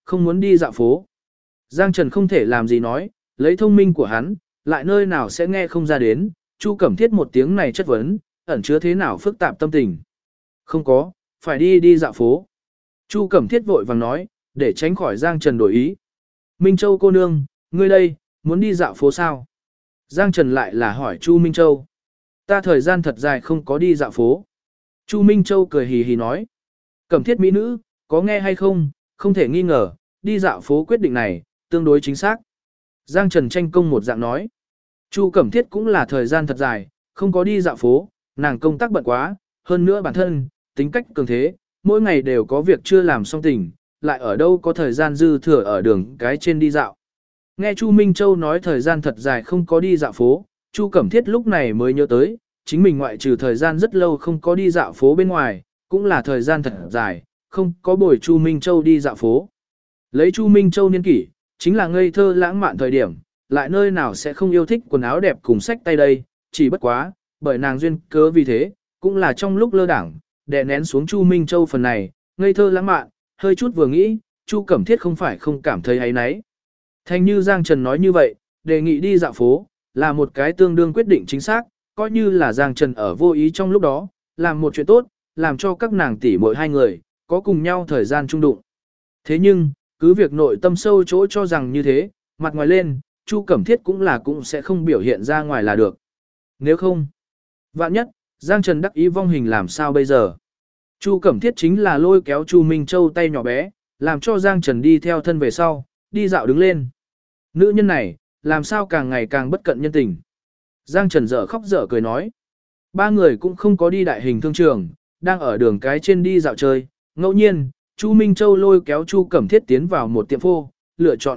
Không muốn đi dạo phố. Giang Trần không thể làm gì nói, lấy thông minh của hắn, lại nơi nào sẽ nghe không ra đến, Chu Cẩm Thiết một tiếng này chất vấn, ẩn chứa thế nào phức tạp tâm tình. Không có, phải đi dạo phố. Chu Cẩm Thiết vội vàng nói, để tránh khỏi Giang Trần đổi ý. Minh Châu cô nương, ngươi đây, muốn đi dạo phố sao? Giang Trần lại là hỏi Chu Minh Châu. Ta thời gian thật dài không có đi dạo phố. Chu Minh Châu cười hì hì nói. Cẩm Thiết mỹ nữ, có nghe hay không, không thể nghi ngờ, đi dạo phố quyết định này, tương đối chính xác. Giang Trần tranh công một dạng nói. Chu Cẩm Thiết cũng là thời gian thật dài, không có đi dạo phố, nàng công tác bận quá, hơn nữa bản thân, tính cách cường thế, mỗi ngày đều có việc chưa làm xong tình, lại ở đâu có thời gian dư thừa ở đường cái trên đi dạo. Nghe Chu Minh Châu nói thời gian thật dài không có đi dạo phố, Chu Cẩm Thiết lúc này mới nhớ tới, chính mình ngoại trừ thời gian rất lâu không có đi dạo phố bên ngoài, cũng là thời gian thật dài, không có bồi Chu Minh Châu đi dạo phố. Lấy Chu Minh Châu niên kỷ, chính là ngây thơ lãng mạn thời điểm, lại nơi nào sẽ không yêu thích quần áo đẹp cùng sách tay đây, chỉ bất quá, bởi nàng duyên cớ vì thế, cũng là trong lúc lơ đảng, đè nén xuống Chu Minh Châu phần này, ngây thơ lãng mạn, hơi chút vừa nghĩ, Chu Cẩm Thiết không phải không cảm thấy áy náy. Thành như Giang Trần nói như vậy, đề nghị đi dạo phố, là một cái tương đương quyết định chính xác, coi như là Giang Trần ở vô ý trong lúc đó, làm một chuyện tốt, làm cho các nàng tỷ muội hai người, có cùng nhau thời gian chung đụng. Thế nhưng, cứ việc nội tâm sâu chỗ cho rằng như thế, mặt ngoài lên, Chu Cẩm Thiết cũng sẽ không biểu hiện ra ngoài là được. Nếu không, vạn nhất, Giang Trần đắc ý vong hình làm sao bây giờ? Chu Cẩm Thiết chính là lôi kéo Chu Minh Châu tay nhỏ bé, làm cho Giang Trần đi theo thân về sau, đi dạo đứng lên. Nữ nhân này, làm sao càng ngày càng bất cận nhân tình. Giang Trần dở khóc dở cười nói. Ba người cũng không có đi đại hình thương trường, đang ở đường cái trên đi dạo chơi. Ngẫu nhiên, Chu Minh Châu lôi kéo Chu Cẩm Thiết tiến vào một tiệm phô, lựa chọn.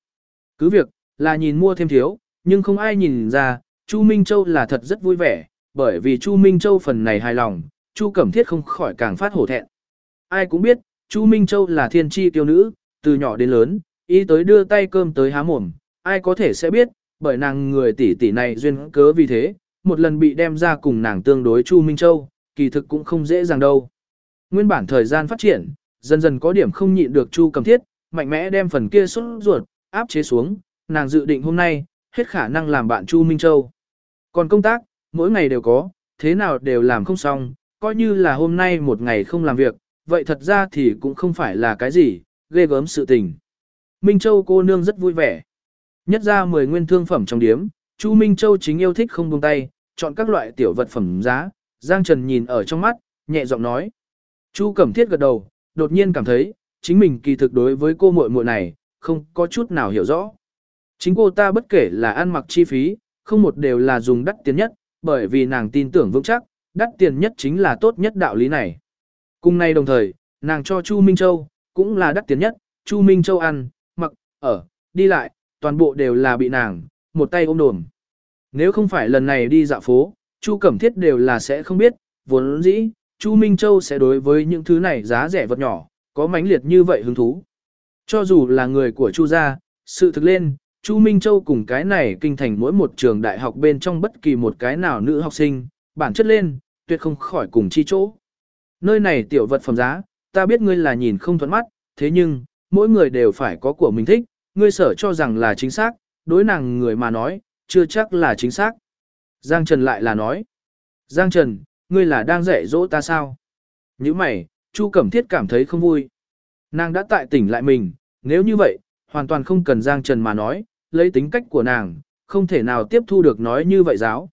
Cứ việc, là nhìn mua thêm thiếu, nhưng không ai nhìn ra, Chu Minh Châu là thật rất vui vẻ, bởi vì Chu Minh Châu phần này hài lòng, Chu Cẩm Thiết không khỏi càng phát hổ thẹn. Ai cũng biết, Chu Minh Châu là thiên chi tiêu nữ, từ nhỏ đến lớn, ý tới đưa tay cơm tới há mồm, ai có thể sẽ biết, bởi nàng người tỷ tỷ này duyên cớ vì thế, một lần bị đem ra cùng nàng tương đối Chu Minh Châu, kỳ thực cũng không dễ dàng đâu. Nguyên bản thời gian phát triển, dần dần có điểm không nhịn được Chu Cẩm Thiết, mạnh mẽ đem phần kia sốt ruột, áp chế xuống, nàng dự định hôm nay, hết khả năng làm bạn Chu Minh Châu. Còn công tác, mỗi ngày đều có, thế nào đều làm không xong, coi như là hôm nay một ngày không làm việc, vậy thật ra thì cũng không phải là cái gì, ghê gớm sự tình. Minh Châu cô nương rất vui vẻ. Nhất ra 10 nguyên thương phẩm trong điếm, Chu Minh Châu chính yêu thích không buông tay, chọn các loại tiểu vật phẩm giá, Giang Trần nhìn ở trong mắt, nhẹ giọng nói. Chu Cẩm Thiết gật đầu, đột nhiên cảm thấy, chính mình kỳ thực đối với cô muội muội này, không có chút nào hiểu rõ. Chính cô ta bất kể là ăn mặc chi phí, không một đều là dùng đắt tiền nhất, bởi vì nàng tin tưởng vững chắc, đắt tiền nhất chính là tốt nhất đạo lý này. Cùng nay đồng thời, nàng cho Chu Minh Châu, cũng là đắt tiền nhất, Chu Minh Châu ăn, mặc, ở, đi lại, toàn bộ đều là bị nàng, một tay ôm đồm. Nếu không phải lần này đi dạo phố, Chu Cẩm Thiết đều là sẽ không biết, vốn dĩ, Chu Minh Châu sẽ đối với những thứ này giá rẻ vật nhỏ, có mãnh liệt như vậy hứng thú. Cho dù là người của Chu gia, sự thực lên, Chu Minh Châu cùng cái này kinh thành mỗi một trường đại học bên trong bất kỳ một cái nào nữ học sinh, bản chất lên, tuyệt không khỏi cùng chi chỗ. Nơi này tiểu vật phẩm giá, ta biết ngươi là nhìn không thuận mắt, thế nhưng, mỗi người đều phải có của mình thích, ngươi sở cho rằng là chính xác, đối nàng người mà nói, chưa chắc là chính xác. Giang Trần lại là nói. Giang Trần, ngươi là đang dạy dỗ ta sao? Như mày, Chu Cẩm Thiết cảm thấy không vui. Nàng đã tại tỉnh lại mình, nếu như vậy, hoàn toàn không cần Giang Trần mà nói, lấy tính cách của nàng, không thể nào tiếp thu được nói như vậy giáo.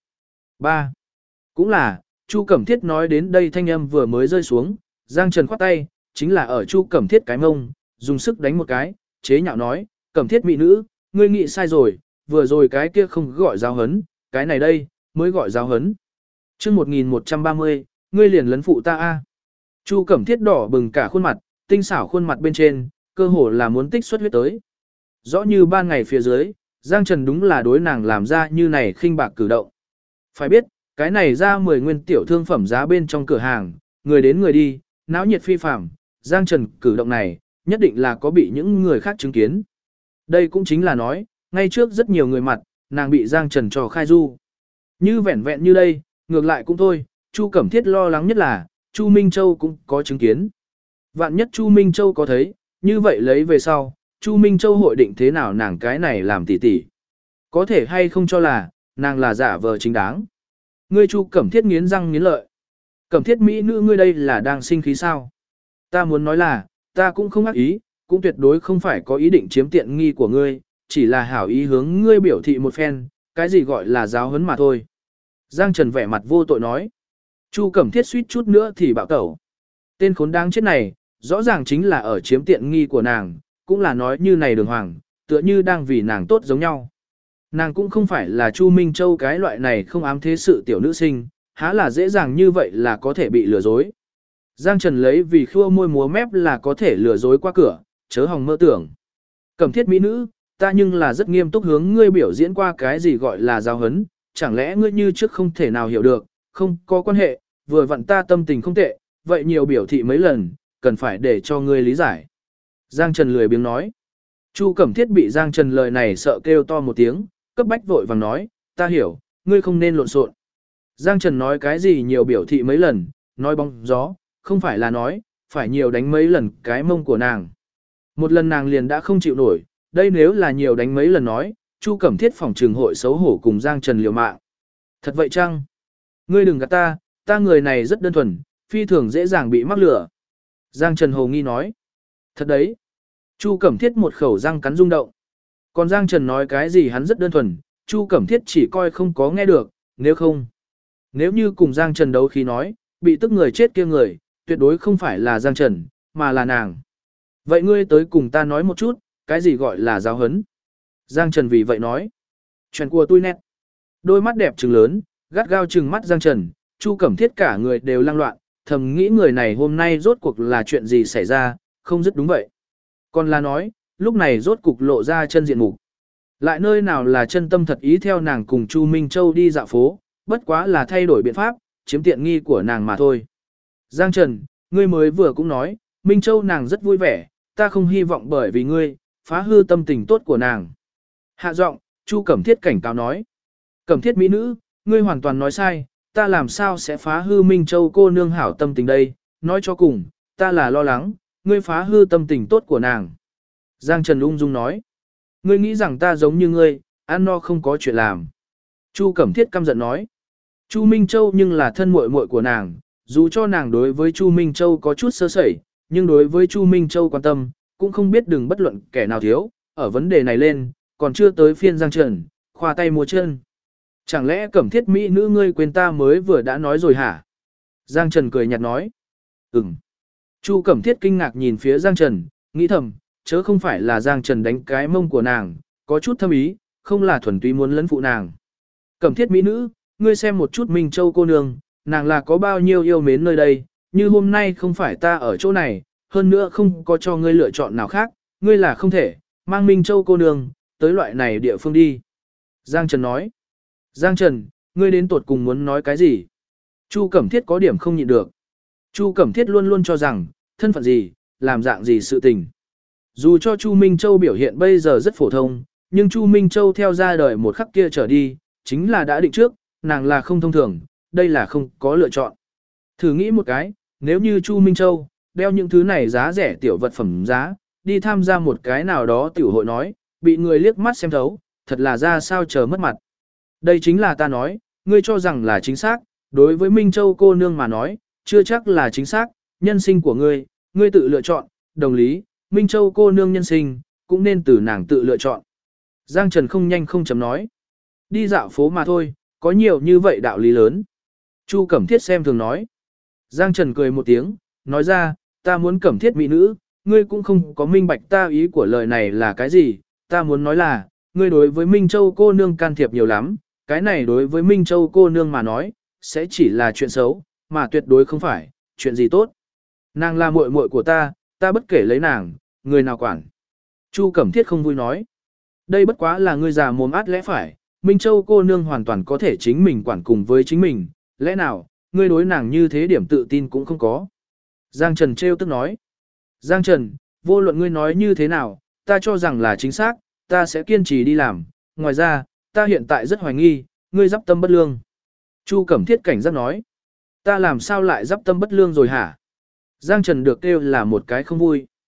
3. Cũng là, Chu Cẩm Thiết nói đến đây thanh âm vừa mới rơi xuống, Giang Trần khoát tay, chính là ở Chu Cẩm Thiết cái mông, dùng sức đánh một cái, chế nhạo nói, Cẩm Thiết mỹ nữ, ngươi nghĩ sai rồi, vừa rồi cái kia không gọi giáo hấn, cái này đây, mới gọi giáo hấn. Chương 1130, ngươi liền lấn phụ ta a. Chu Cẩm Thiết đỏ bừng cả khuôn mặt, tinh xảo khuôn mặt bên trên, cơ hồ là muốn tích xuất huyết tới. Rõ như ban ngày phía dưới, Giang Trần đúng là đối nàng làm ra như này khinh bạc cử động. Phải biết, cái này ra 10 nguyên tiểu thương phẩm giá bên trong cửa hàng, người đến người đi, náo nhiệt phi phàm, Giang Trần cử động này, nhất định là có bị những người khác chứng kiến. Đây cũng chính là nói, ngay trước rất nhiều người mặt, nàng bị Giang Trần trò khai du. Như vẹn vẹn như đây, ngược lại cũng thôi, Chu Cẩm Thiết lo lắng nhất là, Chu Minh Châu cũng có chứng kiến. Vạn nhất Chu Minh Châu có thấy, như vậy lấy về sau, Chu Minh Châu hội định thế nào nàng cái này làm tỷ tỷ. Có thể hay không cho là, nàng là giả vờ chính đáng. Ngươi Chu Cẩm Thiết nghiến răng nghiến lợi. Cẩm Thiết mỹ nữ ngươi đây là đang sinh khí sao? Ta muốn nói là, ta cũng không ác ý, cũng tuyệt đối không phải có ý định chiếm tiện nghi của ngươi, chỉ là hảo ý hướng ngươi biểu thị một phen, cái gì gọi là giáo huấn mà thôi. Giang Trần vẻ mặt vô tội nói. Chu Cẩm Thiết suýt chút nữa thì bạo tẩu. Tên khốn đáng chết này, rõ ràng chính là ở chiếm tiện nghi của nàng, cũng là nói như này đường hoàng, tựa như đang vì nàng tốt giống nhau. Nàng cũng không phải là Chu Minh Châu cái loại này không ám thế sự tiểu nữ sinh, há là dễ dàng như vậy là có thể bị lừa dối. Giang Trần lấy vì khua môi múa mép là có thể lừa dối qua cửa, chớ hòng mơ tưởng. Cẩm Thiết mỹ nữ, ta nhưng là rất nghiêm túc hướng ngươi biểu diễn qua cái gì gọi là giáo huấn, chẳng lẽ ngươi như trước không thể nào hiểu được, không có quan hệ, vừa vặn ta tâm tình không tệ, vậy nhiều biểu thị mấy lần, cần phải để cho ngươi lý giải. Giang Trần lười biếng nói. Chu Cẩm Thiết bị Giang Trần lời này sợ kêu to một tiếng, cấp bách vội vàng nói, ta hiểu, ngươi không nên lộn xộn. Giang Trần nói cái gì nhiều biểu thị mấy lần, nói bóng gió, không phải là nói, phải nhiều đánh mấy lần cái mông của nàng. Một lần nàng liền đã không chịu nổi, đây nếu là nhiều đánh mấy lần nói, Chu Cẩm Thiết phòng trường hội xấu hổ cùng Giang Trần liều mạng. Thật vậy chăng? Ngươi đừng gạt ta người này rất đơn thuần, phi thường dễ dàng bị mắc lửa. Giang Trần hồ nghi nói. Thật đấy. Chu Cẩm Thiết một khẩu răng cắn rung động. Còn Giang Trần nói cái gì hắn rất đơn thuần, Chu Cẩm Thiết chỉ coi không có nghe được, nếu như cùng Giang Trần đấu khí nói, bị tức người chết kia người, tuyệt đối không phải là Giang Trần, mà là nàng. Vậy ngươi tới cùng ta nói một chút, cái gì gọi là giáo hấn? Giang Trần vì vậy nói. Chuyện của tôi nét. Đôi mắt đẹp trừng lớn, gắt gao trừng mắt Giang Trần, Chu Cẩm Thiết cả người đều lang loạn, thầm nghĩ người này hôm nay rốt cuộc là chuyện gì xảy ra, không dứt đúng vậy. Còn là nói, lúc này rốt cục lộ ra chân diện mục. Lại nơi nào là chân tâm thật ý theo nàng cùng Chu Minh Châu đi dạo phố, bất quá là thay đổi biện pháp, chiếm tiện nghi của nàng mà thôi. Giang Trần, ngươi mới vừa cũng nói, Minh Châu nàng rất vui vẻ, ta không hy vọng bởi vì ngươi, phá hư tâm tình tốt của nàng. Hạ giọng, Chu Cẩm Thiết cảnh cáo nói. Cẩm Thiết mỹ nữ, ngươi hoàn toàn nói sai, ta làm sao sẽ phá hư Minh Châu cô nương hảo tâm tình đây, nói cho cùng, ta là lo lắng, ngươi phá hư tâm tình tốt của nàng. Giang Trần ung dung nói. Ngươi nghĩ rằng ta giống như ngươi, ăn no không có chuyện làm. Chu Cẩm Thiết căm giận nói. Chu Minh Châu nhưng là thân muội muội của nàng, dù cho nàng đối với Chu Minh Châu có chút sơ sẩy, nhưng đối với Chu Minh Châu quan tâm, cũng không biết đừng bất luận kẻ nào thiếu, ở vấn đề này lên, còn chưa tới phiên Giang Trần, khoa tay múa chân. Chẳng lẽ Cẩm Thiết mỹ nữ ngươi quên ta mới vừa đã nói rồi hả? Giang Trần cười nhạt nói. Chu Cẩm Thiết kinh ngạc nhìn phía Giang Trần, nghĩ thầm, chớ không phải là Giang Trần đánh cái mông của nàng, có chút thâm ý, không là thuần túy muốn lấn phụ nàng. Cẩm Thiết mỹ nữ, ngươi xem một chút Minh Châu cô nương, nàng là có bao nhiêu yêu mến nơi đây, như hôm nay không phải ta ở chỗ này, hơn nữa không có cho ngươi lựa chọn nào khác, ngươi là không thể, mang Minh Châu cô nương, tới loại này địa phương đi. Giang Trần nói. Giang Trần, ngươi đến tuột cùng muốn nói cái gì? Chu Cẩm Thiết có điểm không nhịn được. Chu Cẩm Thiết luôn luôn cho rằng, thân phận gì, làm dạng gì sự tình. Dù cho Chu Minh Châu biểu hiện bây giờ rất phổ thông, nhưng Chu Minh Châu theo ra đời một khắc kia trở đi, chính là đã định trước, nàng là không thông thường, đây là không có lựa chọn. Thử nghĩ một cái, nếu như Chu Minh Châu, đeo những thứ này giá rẻ tiểu vật phẩm giá, đi tham gia một cái nào đó tiểu hội nói, bị người liếc mắt xem thấu, thật là ra sao chờ mất mặt. Đây chính là ta nói, ngươi cho rằng là chính xác, đối với Minh Châu cô nương mà nói, chưa chắc là chính xác, nhân sinh của ngươi, ngươi tự lựa chọn, đồng lý, Minh Châu cô nương nhân sinh, cũng nên từ nàng tự lựa chọn. Giang Trần không nhanh không chấm nói. Đi dạo phố mà thôi, có nhiều như vậy đạo lý lớn. Chu Cẩm Thiết xem thường nói. Giang Trần cười một tiếng, nói ra, ta muốn Cẩm Thiết mỹ nữ, ngươi cũng không có minh bạch ta ý của lời này là cái gì, ta muốn nói là, ngươi đối với Minh Châu cô nương can thiệp nhiều lắm, cái này đối với Minh Châu cô nương mà nói, sẽ chỉ là chuyện xấu, mà tuyệt đối không phải, chuyện gì tốt. Nàng là muội muội của ta bất kể lấy nàng, người nào quản. Chu Cẩm Thiết không vui nói. Đây bất quá là ngươi già mồm át lẽ phải, Minh Châu cô nương hoàn toàn có thể chính mình quản cùng với chính mình, lẽ nào, ngươi đối nàng như thế điểm tự tin cũng không có. Giang Trần trêu tức nói. Giang Trần, vô luận ngươi nói như thế nào, ta cho rằng là chính xác, ta sẽ kiên trì đi làm, ngoài ra, ta hiện tại rất hoài nghi, ngươi giáp tâm bất lương. Chu Cẩm Thiết cảnh giác nói. Ta làm sao lại giáp tâm bất lương rồi hả? Giang Trần được kêu là một cái không vui.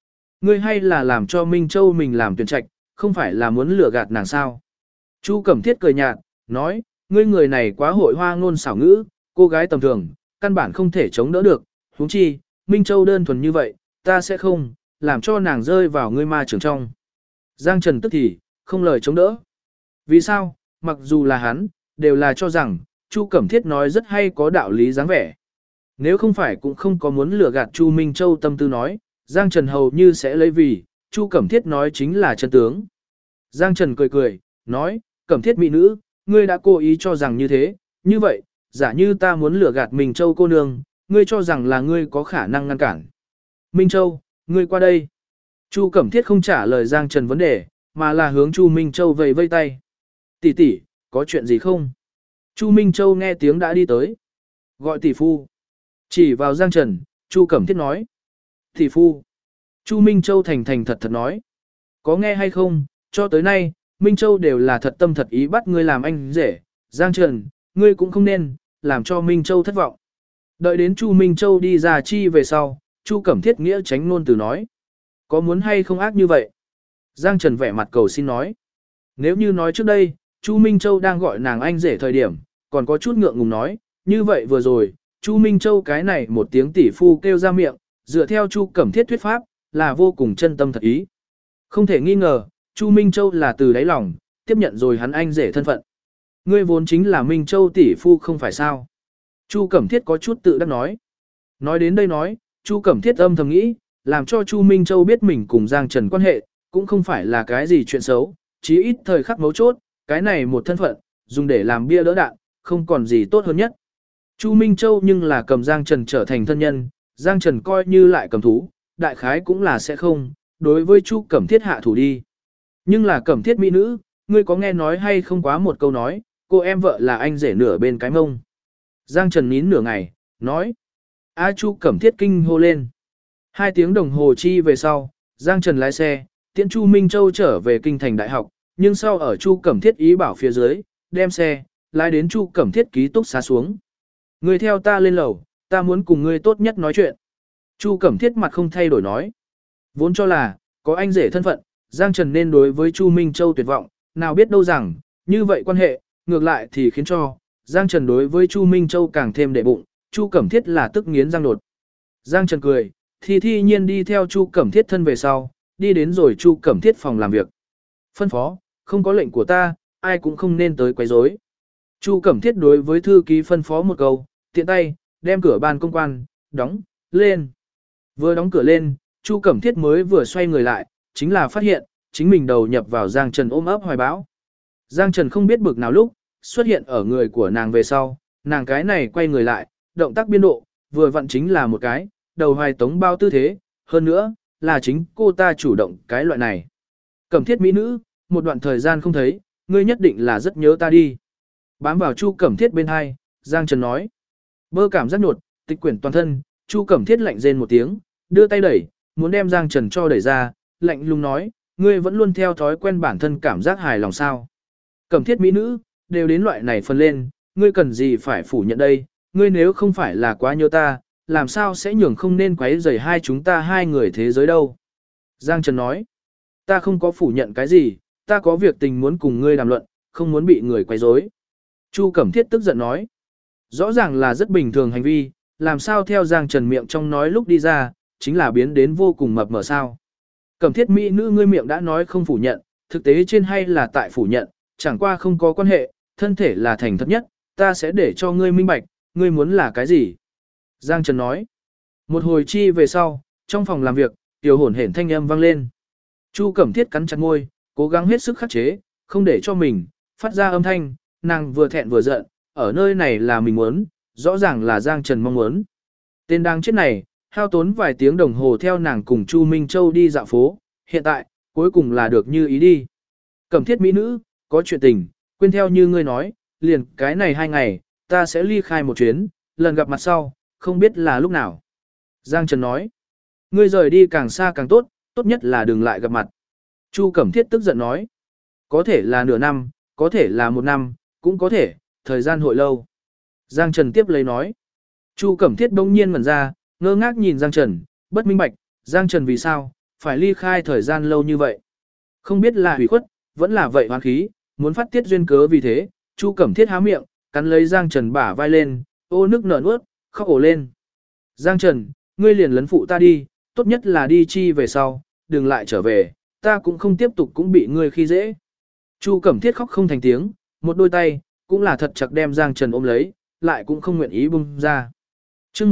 Ngươi hay là làm cho Minh Châu mình làm tuyển trạch, không phải là muốn lừa gạt nàng sao? Chu Cẩm Thiết cười nhạt, nói, ngươi người này quá hội hoa ngôn xảo ngữ, cô gái tầm thường, căn bản không thể chống đỡ được, huống chi, Minh Châu đơn thuần như vậy, ta sẽ không, làm cho nàng rơi vào ngươi ma trường trong. Giang Trần tức thì, không lời chống đỡ. Vì sao, mặc dù là hắn, đều là cho rằng, Chu Cẩm Thiết nói rất hay có đạo lý dáng vẻ. Nếu không phải cũng không có muốn lừa gạt Chu Minh Châu tâm tư nói, Giang Trần hầu như sẽ lấy vì, Chu Cẩm Thiết nói chính là chân tướng. Giang Trần cười cười, nói, Cẩm Thiết mỹ nữ, ngươi đã cố ý cho rằng như thế, như vậy, giả như ta muốn lừa gạt Minh Châu cô nương, ngươi cho rằng là ngươi có khả năng ngăn cản. Minh Châu, ngươi qua đây. Chu Cẩm Thiết không trả lời Giang Trần vấn đề, mà là hướng Chu Minh Châu vẫy vây tay. Tỷ tỷ, có chuyện gì không? Chu Minh Châu nghe tiếng đã đi tới. Gọi tỷ phu. Chỉ vào Giang Trần, Chu Cẩm Thiết nói. Tỷ phu. Chu Minh Châu thành thành thật thật nói. Có nghe hay không, cho tới nay, Minh Châu đều là thật tâm thật ý bắt ngươi làm anh rể. Giang Trần, ngươi cũng không nên, làm cho Minh Châu thất vọng. Đợi đến Chu Minh Châu đi ra chi về sau, Chu Cẩm Thiết nghĩa tránh nôn từ nói. Có muốn hay không ác như vậy? Giang Trần vẻ mặt cầu xin nói. Nếu như nói trước đây, Chu Minh Châu đang gọi nàng anh rể thời điểm, còn có chút ngượng ngùng nói, như vậy vừa rồi, Chu Minh Châu cái này một tiếng tỷ phu kêu ra miệng, dựa theo Chu Cẩm Thiết thuyết pháp, là vô cùng chân tâm thật ý. Không thể nghi ngờ, Chu Minh Châu là từ đáy lòng, tiếp nhận rồi hắn anh rể thân phận. Ngươi vốn chính là Minh Châu tỷ phu không phải sao? Chu Cẩm Thiết có chút tự đắc nói. Nói đến đây nói, Chu Cẩm Thiết âm thầm nghĩ, làm cho Chu Minh Châu biết mình cùng Giang Trần quan hệ, cũng không phải là cái gì chuyện xấu, chí ít thời khắc mấu chốt, cái này một thân phận, dùng để làm bia đỡ đạn, không còn gì tốt hơn nhất. Chu Minh Châu nhưng là cầm Giang Trần trở thành thân nhân, Giang Trần coi như lại cầm thú, đại khái cũng là sẽ không, đối với Chu Cẩm Thiết hạ thủ đi. Nhưng là Cẩm Thiết mỹ nữ, ngươi có nghe nói hay không quá một câu nói, cô em vợ là anh rể nửa bên cái mông. Giang Trần nín nửa ngày, nói. A Chu Cẩm Thiết kinh hô lên. 2 tiếng đồng hồ chi về sau, Giang Trần lái xe, tiễn Chu Minh Châu trở về kinh thành đại học, nhưng sau ở Chu Cẩm Thiết ý bảo phía dưới, đem xe, lái đến Chu Cẩm Thiết ký túc xá xuống. Ngươi theo ta lên lầu, ta muốn cùng ngươi tốt nhất nói chuyện. Chu Cẩm Thiết mặt không thay đổi nói. Vốn cho là, có anh rể thân phận, Giang Trần nên đối với Chu Minh Châu tuyệt vọng, nào biết đâu rằng, như vậy quan hệ, ngược lại thì khiến cho, Giang Trần đối với Chu Minh Châu càng thêm đệ bụng, Chu Cẩm Thiết là tức nghiến răng đột. Giang Trần cười, thi nhiên đi theo Chu Cẩm Thiết thân về sau, đi đến rồi Chu Cẩm Thiết phòng làm việc. Phân phó, không có lệnh của ta, ai cũng không nên tới quấy rối. Chu Cẩm Thiết đối với thư ký phân phó một câu, tiện tay, đem cửa ban công quan, đóng, lên. Vừa đóng cửa lên, Chu Cẩm Thiết mới vừa xoay người lại, chính là phát hiện, chính mình đầu nhập vào Giang Trần ôm ấp hoài bão. Giang Trần không biết bực nào lúc, xuất hiện ở người của nàng về sau, nàng cái này quay người lại, động tác biên độ, vừa vặn chính là một cái, đầu hoài tống bao tư thế, hơn nữa, là chính cô ta chủ động cái loại này. Cẩm Thiết mỹ nữ, một đoạn thời gian không thấy, ngươi nhất định là rất nhớ ta đi. Bám vào Chu Cẩm Thiết bên hai, Giang Trần nói. Bơ cảm giác nhột, tịch quyển toàn thân, Chu Cẩm Thiết lạnh rên một tiếng, đưa tay đẩy, muốn đem Giang Trần cho đẩy ra, lạnh lùng nói, ngươi vẫn luôn theo thói quen bản thân cảm giác hài lòng sao. Cẩm Thiết mỹ nữ, đều đến loại này phân lên, ngươi cần gì phải phủ nhận đây, ngươi nếu không phải là quá nhớ ta, làm sao sẽ nhường không nên quấy rầy hai chúng ta hai người thế giới đâu. Giang Trần nói, ta không có phủ nhận cái gì, ta có việc tình muốn cùng ngươi đàm luận, không muốn bị người quấy rối. Chu Cẩm Thiết tức giận nói, rõ ràng là rất bình thường hành vi, làm sao theo Giang Trần miệng trong nói lúc đi ra, chính là biến đến vô cùng mập mờ sao. Cẩm Thiết mỹ nữ ngươi miệng đã nói không phủ nhận, thực tế trên hay là tại phủ nhận, chẳng qua không có quan hệ, thân thể là thành thật nhất, ta sẽ để cho ngươi minh bạch, ngươi muốn là cái gì. Giang Trần nói, một hồi chi về sau, trong phòng làm việc, tiểu hồn hển thanh âm vang lên. Chu Cẩm Thiết cắn chặt môi, cố gắng hết sức khắc chế, không để cho mình phát ra âm thanh, nàng vừa thẹn vừa giận, ở nơi này là mình muốn, rõ ràng là Giang Trần mong muốn. Tên đang chết này, hao tốn vài tiếng đồng hồ theo nàng cùng Chu Minh Châu đi dạo phố, hiện tại, cuối cùng là được như ý đi. Cẩm Thiết mỹ nữ, có chuyện tình, quên theo như ngươi nói, liền cái này 2 ngày, ta sẽ ly khai một chuyến, lần gặp mặt sau, không biết là lúc nào. Giang Trần nói, ngươi rời đi càng xa càng tốt, tốt nhất là đừng lại gặp mặt. Chu Cẩm Thiết tức giận nói, có thể là nửa năm, có thể là 1 năm, cũng có thể, thời gian hội lâu. Giang Trần tiếp lấy nói, Chu Cẩm Thiết bỗng nhiên ngẩn ra, ngơ ngác nhìn Giang Trần, bất minh bạch, Giang Trần vì sao, phải ly khai thời gian lâu như vậy. Không biết là hủy khuất, vẫn là vậy hoán khí, muốn phát tiết duyên cớ vì thế, Chu Cẩm Thiết há miệng, cắn lấy Giang Trần bả vai lên, ô nước nở nuốt, khóc ổ lên. Giang Trần, ngươi liền lấn phụ ta đi, tốt nhất là đi chi về sau, đừng lại trở về, ta cũng không tiếp tục cũng bị ngươi khi dễ. Chu Cẩm Thiết khóc không thành tiếng, một đôi tay, cũng là thật chặt đem Giang Trần ôm lấy, lại cũng không nguyện ý buông ra. Trước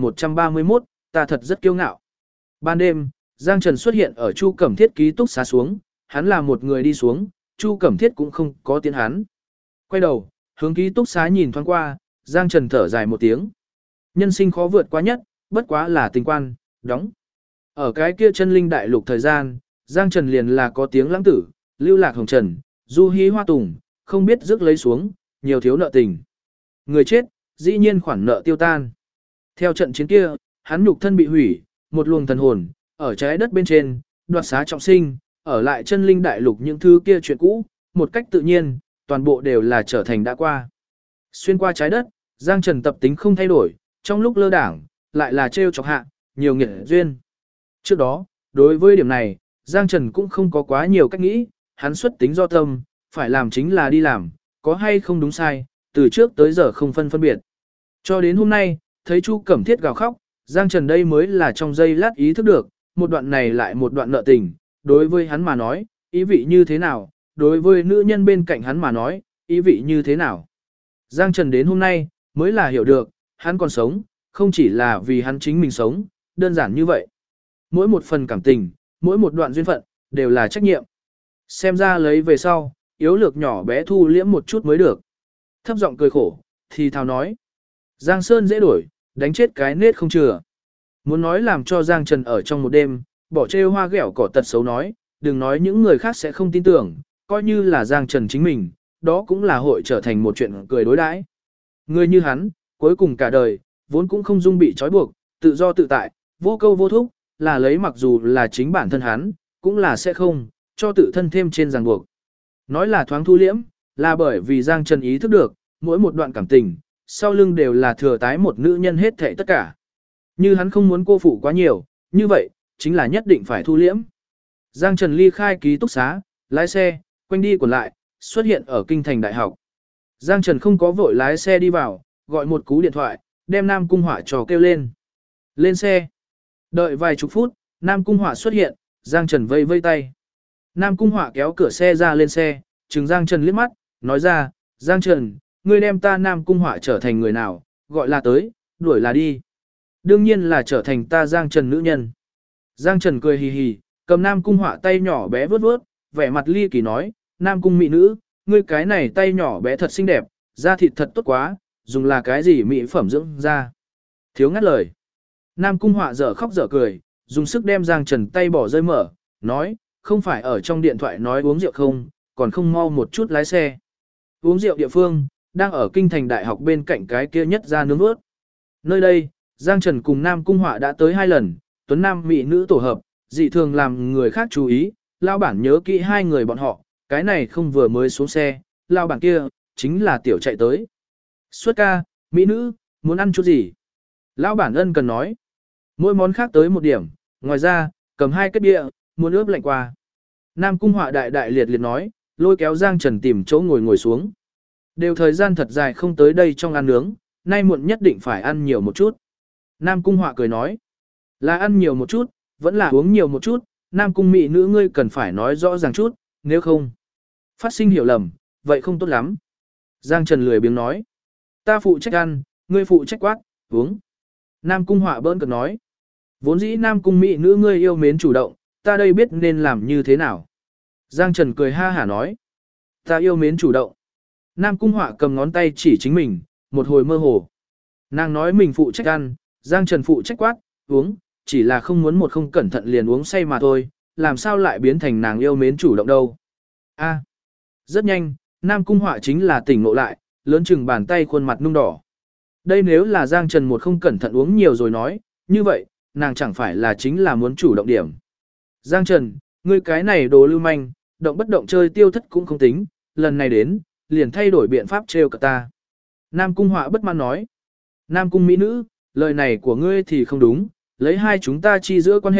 1131, ta thật rất kiêu ngạo. Ban đêm, Giang Trần xuất hiện ở Chu Cẩm Thiết ký túc xá xuống, hắn là một người đi xuống, Chu Cẩm Thiết cũng không có tiến hắn. Quay đầu, hướng ký túc xá nhìn thoáng qua, Giang Trần thở dài một tiếng. Nhân sinh khó vượt quá nhất, bất quá là tình quan, đóng. Ở cái kia chân linh đại lục thời gian, Giang Trần liền là có tiếng lãng tử, lưu lạc hồng trần, du hí hoa tùng, không biết rước lấy xuống, nhiều thiếu nợ tình. Người chết, dĩ nhiên khoản nợ tiêu tan. Theo trận chiến kia, hắn nhục thân bị hủy, một luồng thần hồn, ở trái đất bên trên, đoạt xá trọng sinh, ở lại chân linh đại lục những thứ kia chuyện cũ, một cách tự nhiên, toàn bộ đều là trở thành đã qua. Xuyên qua trái đất, Giang Trần tập tính không thay đổi, trong lúc lơ đảng, lại là trêu chọc hạ, nhiều nghiệt duyên. Trước đó, đối với điểm này, Giang Trần cũng không có quá nhiều cách nghĩ, hắn xuất tính do tâm, phải làm chính là đi làm, có hay không đúng sai, từ trước tới giờ không phân biệt. Cho đến hôm nay, thấy Chu Cẩm Thiết gào khóc, Giang Trần đây mới là trong giây lát ý thức được, một đoạn này lại một đoạn nợ tình, đối với hắn mà nói, ý vị như thế nào, đối với nữ nhân bên cạnh hắn mà nói, ý vị như thế nào. Giang Trần đến hôm nay, mới là hiểu được, hắn còn sống, không chỉ là vì hắn chính mình sống, đơn giản như vậy. Mỗi một phần cảm tình, mỗi một đoạn duyên phận, đều là trách nhiệm. Xem ra lấy về sau, yếu lược nhỏ bé thu liễm một chút mới được. Thấp giọng cười khổ, thì thào nói. Giang Sơn dễ đổi, đánh chết cái nết không chừa. Muốn nói làm cho Giang Trần ở trong một đêm, bỏ trêu hoa ghẹo cỏ tật xấu nói, đừng nói những người khác sẽ không tin tưởng, coi như là Giang Trần chính mình, đó cũng là hội trở thành một chuyện cười đối đãi. Người như hắn, cuối cùng cả đời, vốn cũng không dung bị trói buộc, tự do tự tại, vô câu vô thúc, là lấy mặc dù là chính bản thân hắn, cũng là sẽ không, cho tự thân thêm trên ràng buộc. Nói là thoáng thu liễm, là bởi vì Giang Trần ý thức được, mỗi một đoạn cảm tình, sau lưng đều là thừa tái một nữ nhân hết thảy tất cả. Như hắn không muốn cô phụ quá nhiều, như vậy, chính là nhất định phải thu liễm. Giang Trần ly khai ký túc xá, lái xe, quanh đi còn lại, xuất hiện ở kinh thành đại học. Giang Trần không có vội lái xe đi vào, gọi một cú điện thoại, đem Nam Cung Họa trò kêu lên. Lên xe. Đợi vài chục phút, Nam Cung Họa xuất hiện, Giang Trần vây vây tay. Nam Cung Họa kéo cửa xe ra lên xe, trừng Giang Trần liếc mắt, nói ra, Giang Trần, ngươi đem ta Nam Cung Họa trở thành người nào, gọi là tới, đuổi là đi. Đương nhiên là trở thành ta Giang Trần nữ nhân. Giang Trần cười hì hì, cầm Nam Cung Họa tay nhỏ bé vướt vướt, vẻ mặt ly kỳ nói, Nam Cung mỹ nữ, ngươi cái này tay nhỏ bé thật xinh đẹp, da thịt thật tốt quá, dùng là cái gì mỹ phẩm dưỡng da. Thiếu ngắt lời. Nam Cung Họa dở khóc dở cười, dùng sức đem Giang Trần tay bỏ rơi mở, nói, không phải ở trong điện thoại nói uống rượu không, còn không mau một chút lái xe. Uống rượu địa phương, đang ở kinh thành đại học bên cạnh cái kia nhất ra nướng vớt. Nơi đây, Giang Trần cùng Nam Cung Họa đã tới 2 lần, tuấn nam mỹ nữ tổ hợp, dị thường làm người khác chú ý, lao bản nhớ kỹ 2 người bọn họ, cái này không vừa mới xuống xe, lao bản kia, chính là tiểu chạy tới. Xuất ca, mỹ nữ, muốn ăn chút gì? Lão bản ân cần nói. Mỗi món khác tới một điểm, ngoài ra, cầm 2 kết bia, muốn ướp lạnh qua. Nam Cung Họa đại đại liệt liệt nói, lôi kéo Giang Trần tìm chỗ ngồi ngồi xuống. Đều thời gian thật dài không tới đây trong ăn nướng, nay muộn nhất định phải ăn nhiều một chút. Nam Cung Họa cười nói, là ăn nhiều một chút, vẫn là uống nhiều một chút, Nam Cung mỹ nữ ngươi cần phải nói rõ ràng chút, nếu không phát sinh hiểu lầm, vậy không tốt lắm. Giang Trần lười biếng nói, ta phụ trách ăn, ngươi phụ trách quát, uống. Nam Cung Họa bỡn cợt nói, vốn dĩ Nam Cung mỹ nữ ngươi yêu mến chủ động, ta đây biết nên làm như thế nào. Giang Trần cười ha hả nói, ta yêu mến chủ động. Nam Cung Họa cầm ngón tay chỉ chính mình, một hồi mơ hồ. Nàng nói mình phụ trách ăn, Giang Trần phụ trách quát, uống, chỉ là không muốn một không cẩn thận liền uống say mà thôi, làm sao lại biến thành nàng yêu mến chủ động đâu. A, rất nhanh, Nam Cung Họa chính là tỉnh ngộ lại, lớn chừng bàn tay khuôn mặt nung đỏ. Đây nếu là Giang Trần một không cẩn thận uống nhiều rồi nói, như vậy, nàng chẳng phải là chính là muốn chủ động điểm. Giang Trần, ngươi cái này đồ lưu manh, động bất động chơi tiêu thất cũng không tính, lần này đến, liền thay đổi biện pháp trêu cả ta. Nam Cung Họa bất mãn nói. Nam Cung mỹ nữ, lời này của ngươi thì không đúng, lấy hai chúng ta chi giữa quan hệ,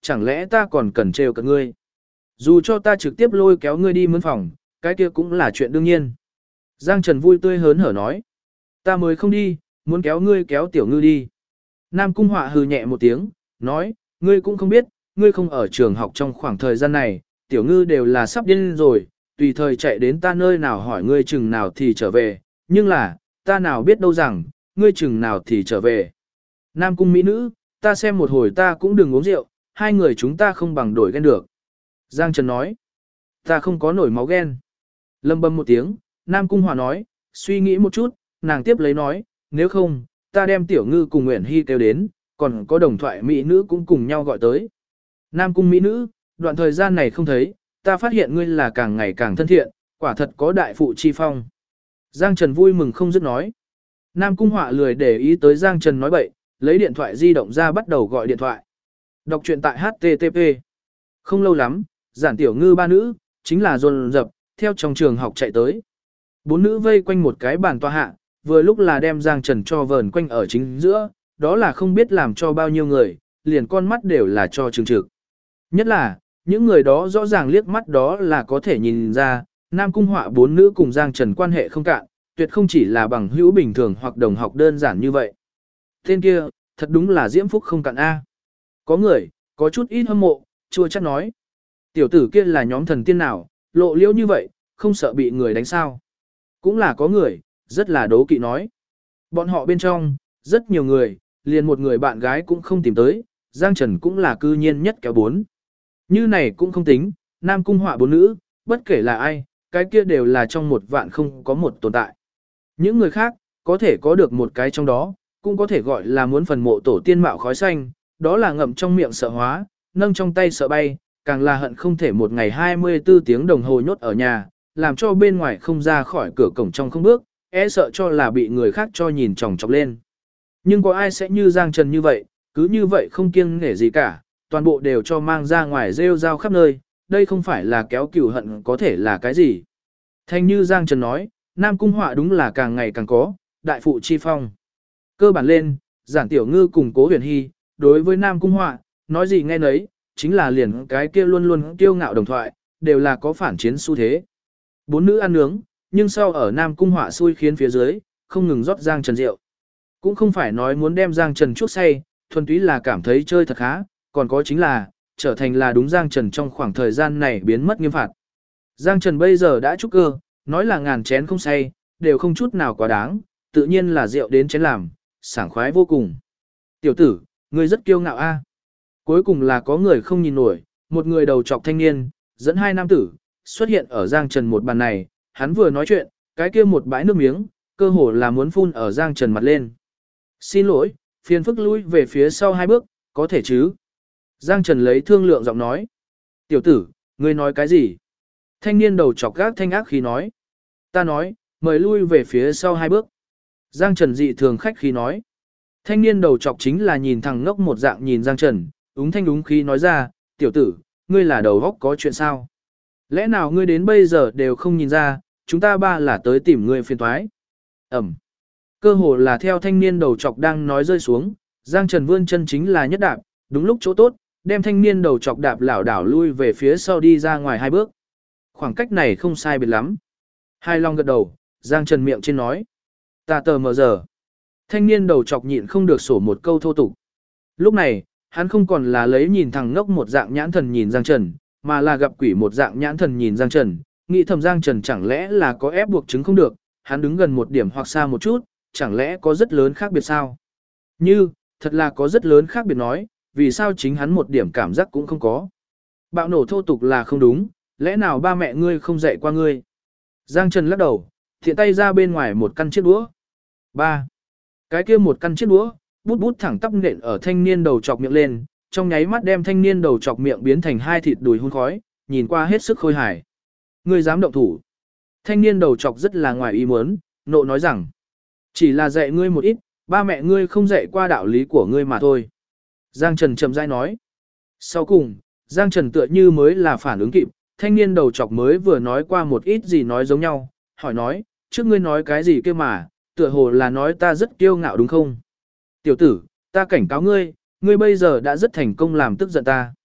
chẳng lẽ ta còn cần trêu cợt ngươi? Dù cho ta trực tiếp lôi kéo ngươi đi mướn phòng, cái kia cũng là chuyện đương nhiên. Giang Trần vui tươi hớn hở nói. Ta mới không đi, muốn kéo ngươi kéo tiểu ngư đi. Nam Cung Họa hừ nhẹ một tiếng, nói, ngươi cũng không biết, ngươi không ở trường học trong khoảng thời gian này, tiểu ngư đều là sắp điên rồi, tùy thời chạy đến ta nơi nào hỏi ngươi chừng nào thì trở về, nhưng là, ta nào biết đâu rằng, ngươi chừng nào thì trở về. Nam Cung mỹ nữ, ta xem một hồi ta cũng đừng uống rượu, hai người chúng ta không bằng đổi ghen được. Giang Trần nói, ta không có nổi máu ghen. Lâm bầm một tiếng, Nam Cung Họa nói, suy nghĩ một chút, nàng tiếp lấy nói, nếu không, ta đem tiểu ngư cùng Nguyễn Hy kêu đến, còn có đồng thoại mỹ nữ cũng cùng nhau gọi tới. Nam Cung mỹ nữ, đoạn thời gian này không thấy, ta phát hiện ngươi là càng ngày càng thân thiện, quả thật có đại phụ chi phong. Giang Trần vui mừng không dứt nói. Nam Cung Họa lười để ý tới Giang Trần nói bậy, lấy điện thoại di động ra bắt đầu gọi điện thoại. Đọc truyện tại HTTP. Không lâu lắm, giản tiểu ngư ba nữ, chính là dồn dập, theo trong trường học chạy tới. Bốn nữ vây quanh một cái bàn tòa hạ, vừa lúc là đem Giang Trần cho vờn quanh ở chính giữa, đó là không biết làm cho bao nhiêu người, liền con mắt đều là cho trừng trực. Nhất là, những người đó rõ ràng liếc mắt đó là có thể nhìn ra, Nam Cung Họa bốn nữ cùng Giang Trần quan hệ không cạn, tuyệt không chỉ là bằng hữu bình thường hoặc đồng học đơn giản như vậy. Tên kia, thật đúng là diễm phúc không cạn A. Có người, có chút ít hâm mộ, chua chắc nói. Tiểu tử kia là nhóm thần tiên nào, lộ liễu như vậy, không sợ bị người đánh sao. Cũng là có người, rất là đố kỵ nói. Bọn họ bên trong, rất nhiều người, liền một người bạn gái cũng không tìm tới, Giang Trần cũng là cư nhiên nhất kéo bốn. Như này cũng không tính, Nam Cung Họa bốn nữ, bất kể là ai, cái kia đều là trong một vạn không có một tồn tại. Những người khác, có thể có được một cái trong đó, cũng có thể gọi là muốn phần mộ tổ tiên mạo khói xanh, đó là ngậm trong miệng sợ hóa, nâng trong tay sợ bay, càng là hận không thể một ngày 24 tiếng đồng hồ nhốt ở nhà, làm cho bên ngoài không ra khỏi cửa cổng trong không bước, e sợ cho là bị người khác cho nhìn chòng chọc lên. Nhưng có ai sẽ như Giang Trần như vậy, cứ như vậy không kiêng nể gì cả, toàn bộ đều cho mang ra ngoài rêu rao khắp nơi, đây không phải là kéo cừu hận có thể là cái gì. Thành như Giang Trần nói, Nam Cung Họa đúng là càng ngày càng có, đại phụ chi phong. Cơ bản lên, giản tiểu ngư cùng Cố Huyền Hy, đối với Nam Cung Họa, nói gì nghe nấy, chính là liền cái kia luôn luôn kiêu ngạo đồng thoại, đều là có phản chiến xu thế. Bốn nữ ăn nướng, nhưng sau ở Nam Cung Họa xui khiến phía dưới, không ngừng rót Giang Trần rượu. Cũng không phải nói muốn đem Giang Trần chuốc say, thuần túy là cảm thấy chơi thật khá, còn có chính là, trở thành là đúng Giang Trần trong khoảng thời gian này biến mất nghiêm phạt. Giang Trần bây giờ đã trúc cơ, nói là ngàn chén không say, đều không chút nào quá đáng, tự nhiên là rượu đến chén làm, sảng khoái vô cùng. Tiểu tử, ngươi rất kiêu ngạo a. Cuối cùng là có người không nhìn nổi, một người đầu trọc thanh niên, dẫn hai nam tử, xuất hiện ở Giang Trần một bàn này, hắn vừa nói chuyện, cái kia một bãi nước miếng, cơ hồ là muốn phun ở Giang Trần mặt lên. Xin lỗi, phiền phức lui về phía sau hai bước, có thể chứ? Giang Trần lấy thương lượng giọng nói. Tiểu tử, ngươi nói cái gì? Thanh niên đầu chọc gác thanh ác khí nói. Ta nói, mời lui về phía sau hai bước. Giang Trần dị thường khách khí nói. Thanh niên đầu chọc chính là nhìn thằng ngốc một dạng nhìn Giang Trần, úng thanh úng khí nói ra, tiểu tử, ngươi là đầu góc có chuyện sao? Lẽ nào ngươi đến bây giờ đều không nhìn ra, chúng ta ba là tới tìm ngươi phiền toái. Ẩm. Cơ hồ là theo thanh niên đầu chọc đang nói rơi xuống, Giang Trần vươn chân chính là nhất đạp, đúng lúc chỗ tốt, đem thanh niên đầu chọc đạp lảo đảo lui về phía sau đi ra ngoài hai bước. Khoảng cách này không sai biệt lắm. Hai long gật đầu, Giang Trần miệng trên nói. Ta tờ mờ giờ. Thanh niên đầu chọc nhịn không được sổ một câu thô tục. Lúc này, hắn không còn là lấy nhìn thằng ngốc một dạng nhãn thần nhìn Giang Trần, mà là gặp quỷ một dạng nhãn thần nhìn Giang Trần, nghĩ thầm Giang Trần chẳng lẽ là có ép buộc chứng không được, hắn đứng gần một điểm hoặc xa một chút, chẳng lẽ có rất lớn khác biệt sao? Như, thật là có rất lớn khác biệt nói, vì sao chính hắn một điểm cảm giác cũng không có. Bạo nổ thô tục là không đúng, lẽ nào ba mẹ ngươi không dạy qua ngươi? Giang Trần lắc đầu, thiện tay ra bên ngoài một căn chiếc đũa. Ba. Cái kia một căn chiếc đũa, bút bút thẳng tắp nện ở thanh niên đầu chọc miệng lên, trong nháy mắt đem thanh niên đầu chọc miệng biến thành hai thịt đùi hun khói, nhìn qua hết sức khôi hài. Ngươi dám động thủ? Thanh niên đầu chọc rất là ngoài ý muốn, nộ nói rằng, chỉ là dạy ngươi một ít, ba mẹ ngươi không dạy qua đạo lý của ngươi mà thôi. Giang Trần chậm rãi nói. Sau cùng, Giang Trần tựa như mới là phản ứng kịp, thanh niên đầu chọc mới vừa nói qua một ít gì nói giống nhau, hỏi nói, trước ngươi nói cái gì kia mà, tựa hồ là nói ta rất kiêu ngạo đúng không? Tiểu tử, ta cảnh cáo ngươi, ngươi bây giờ đã rất thành công làm tức giận ta.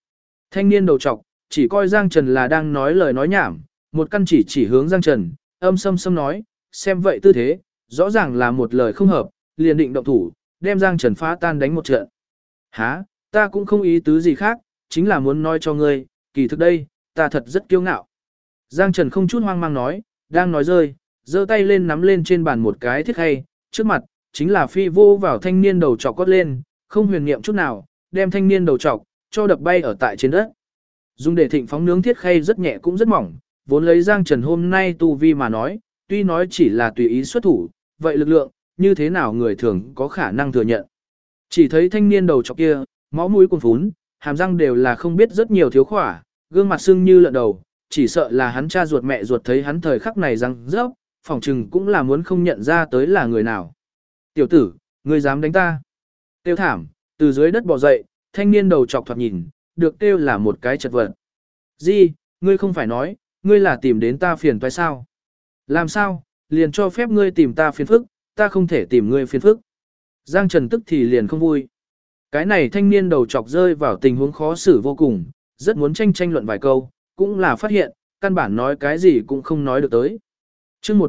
Thanh niên đầu trọc, chỉ coi Giang Trần là đang nói lời nói nhảm, một căn chỉ hướng Giang Trần, âm sâm nói, xem vậy tư thế, rõ ràng là một lời không hợp, liền định động thủ, đem Giang Trần phá tan đánh một trận. Hả, ta cũng không ý tứ gì khác, chính là muốn nói cho ngươi, kỳ thực đây, ta thật rất kiêu ngạo. Giang Trần không chút hoang mang nói, đang nói rơi, giơ tay lên nắm lên trên bàn một cái thiết khay, trước mặt, chính là phi vô vào thanh niên đầu trọc quát lên, không huyền niệm chút nào, đem thanh niên đầu trọc, cho đập bay ở tại trên đất. Dùng để thịnh phóng nướng thiết khay rất nhẹ cũng rất mỏng, vốn lấy Giang Trần hôm nay tu vi mà nói, tuy nói chỉ là tùy ý xuất thủ, vậy lực lượng, như thế nào người thường có khả năng thừa nhận. Chỉ thấy thanh niên đầu trọc kia, máu mũi cuồn phún, hàm răng đều là không biết rất nhiều thiếu khỏa, gương mặt sưng như lợn đầu, chỉ sợ là hắn cha ruột mẹ ruột thấy hắn thời khắc này răng rớp, phỏng chừng cũng là muốn không nhận ra tới là người nào. Tiểu tử, ngươi dám đánh ta? Tiêu thảm, từ dưới đất bò dậy, thanh niên đầu trọc thoạt nhìn, được kêu là một cái chật vật. Gì, ngươi không phải nói, ngươi là tìm đến ta phiền toái sao? Làm sao, liền cho phép ngươi tìm ta phiền phức, ta không thể tìm ngươi phiền phức. Giang Trần tức thì liền không vui. Cái này thanh niên đầu trọc rơi vào tình huống khó xử vô cùng, rất muốn tranh luận vài câu, cũng là phát hiện, căn bản nói cái gì cũng không nói được tới. Chương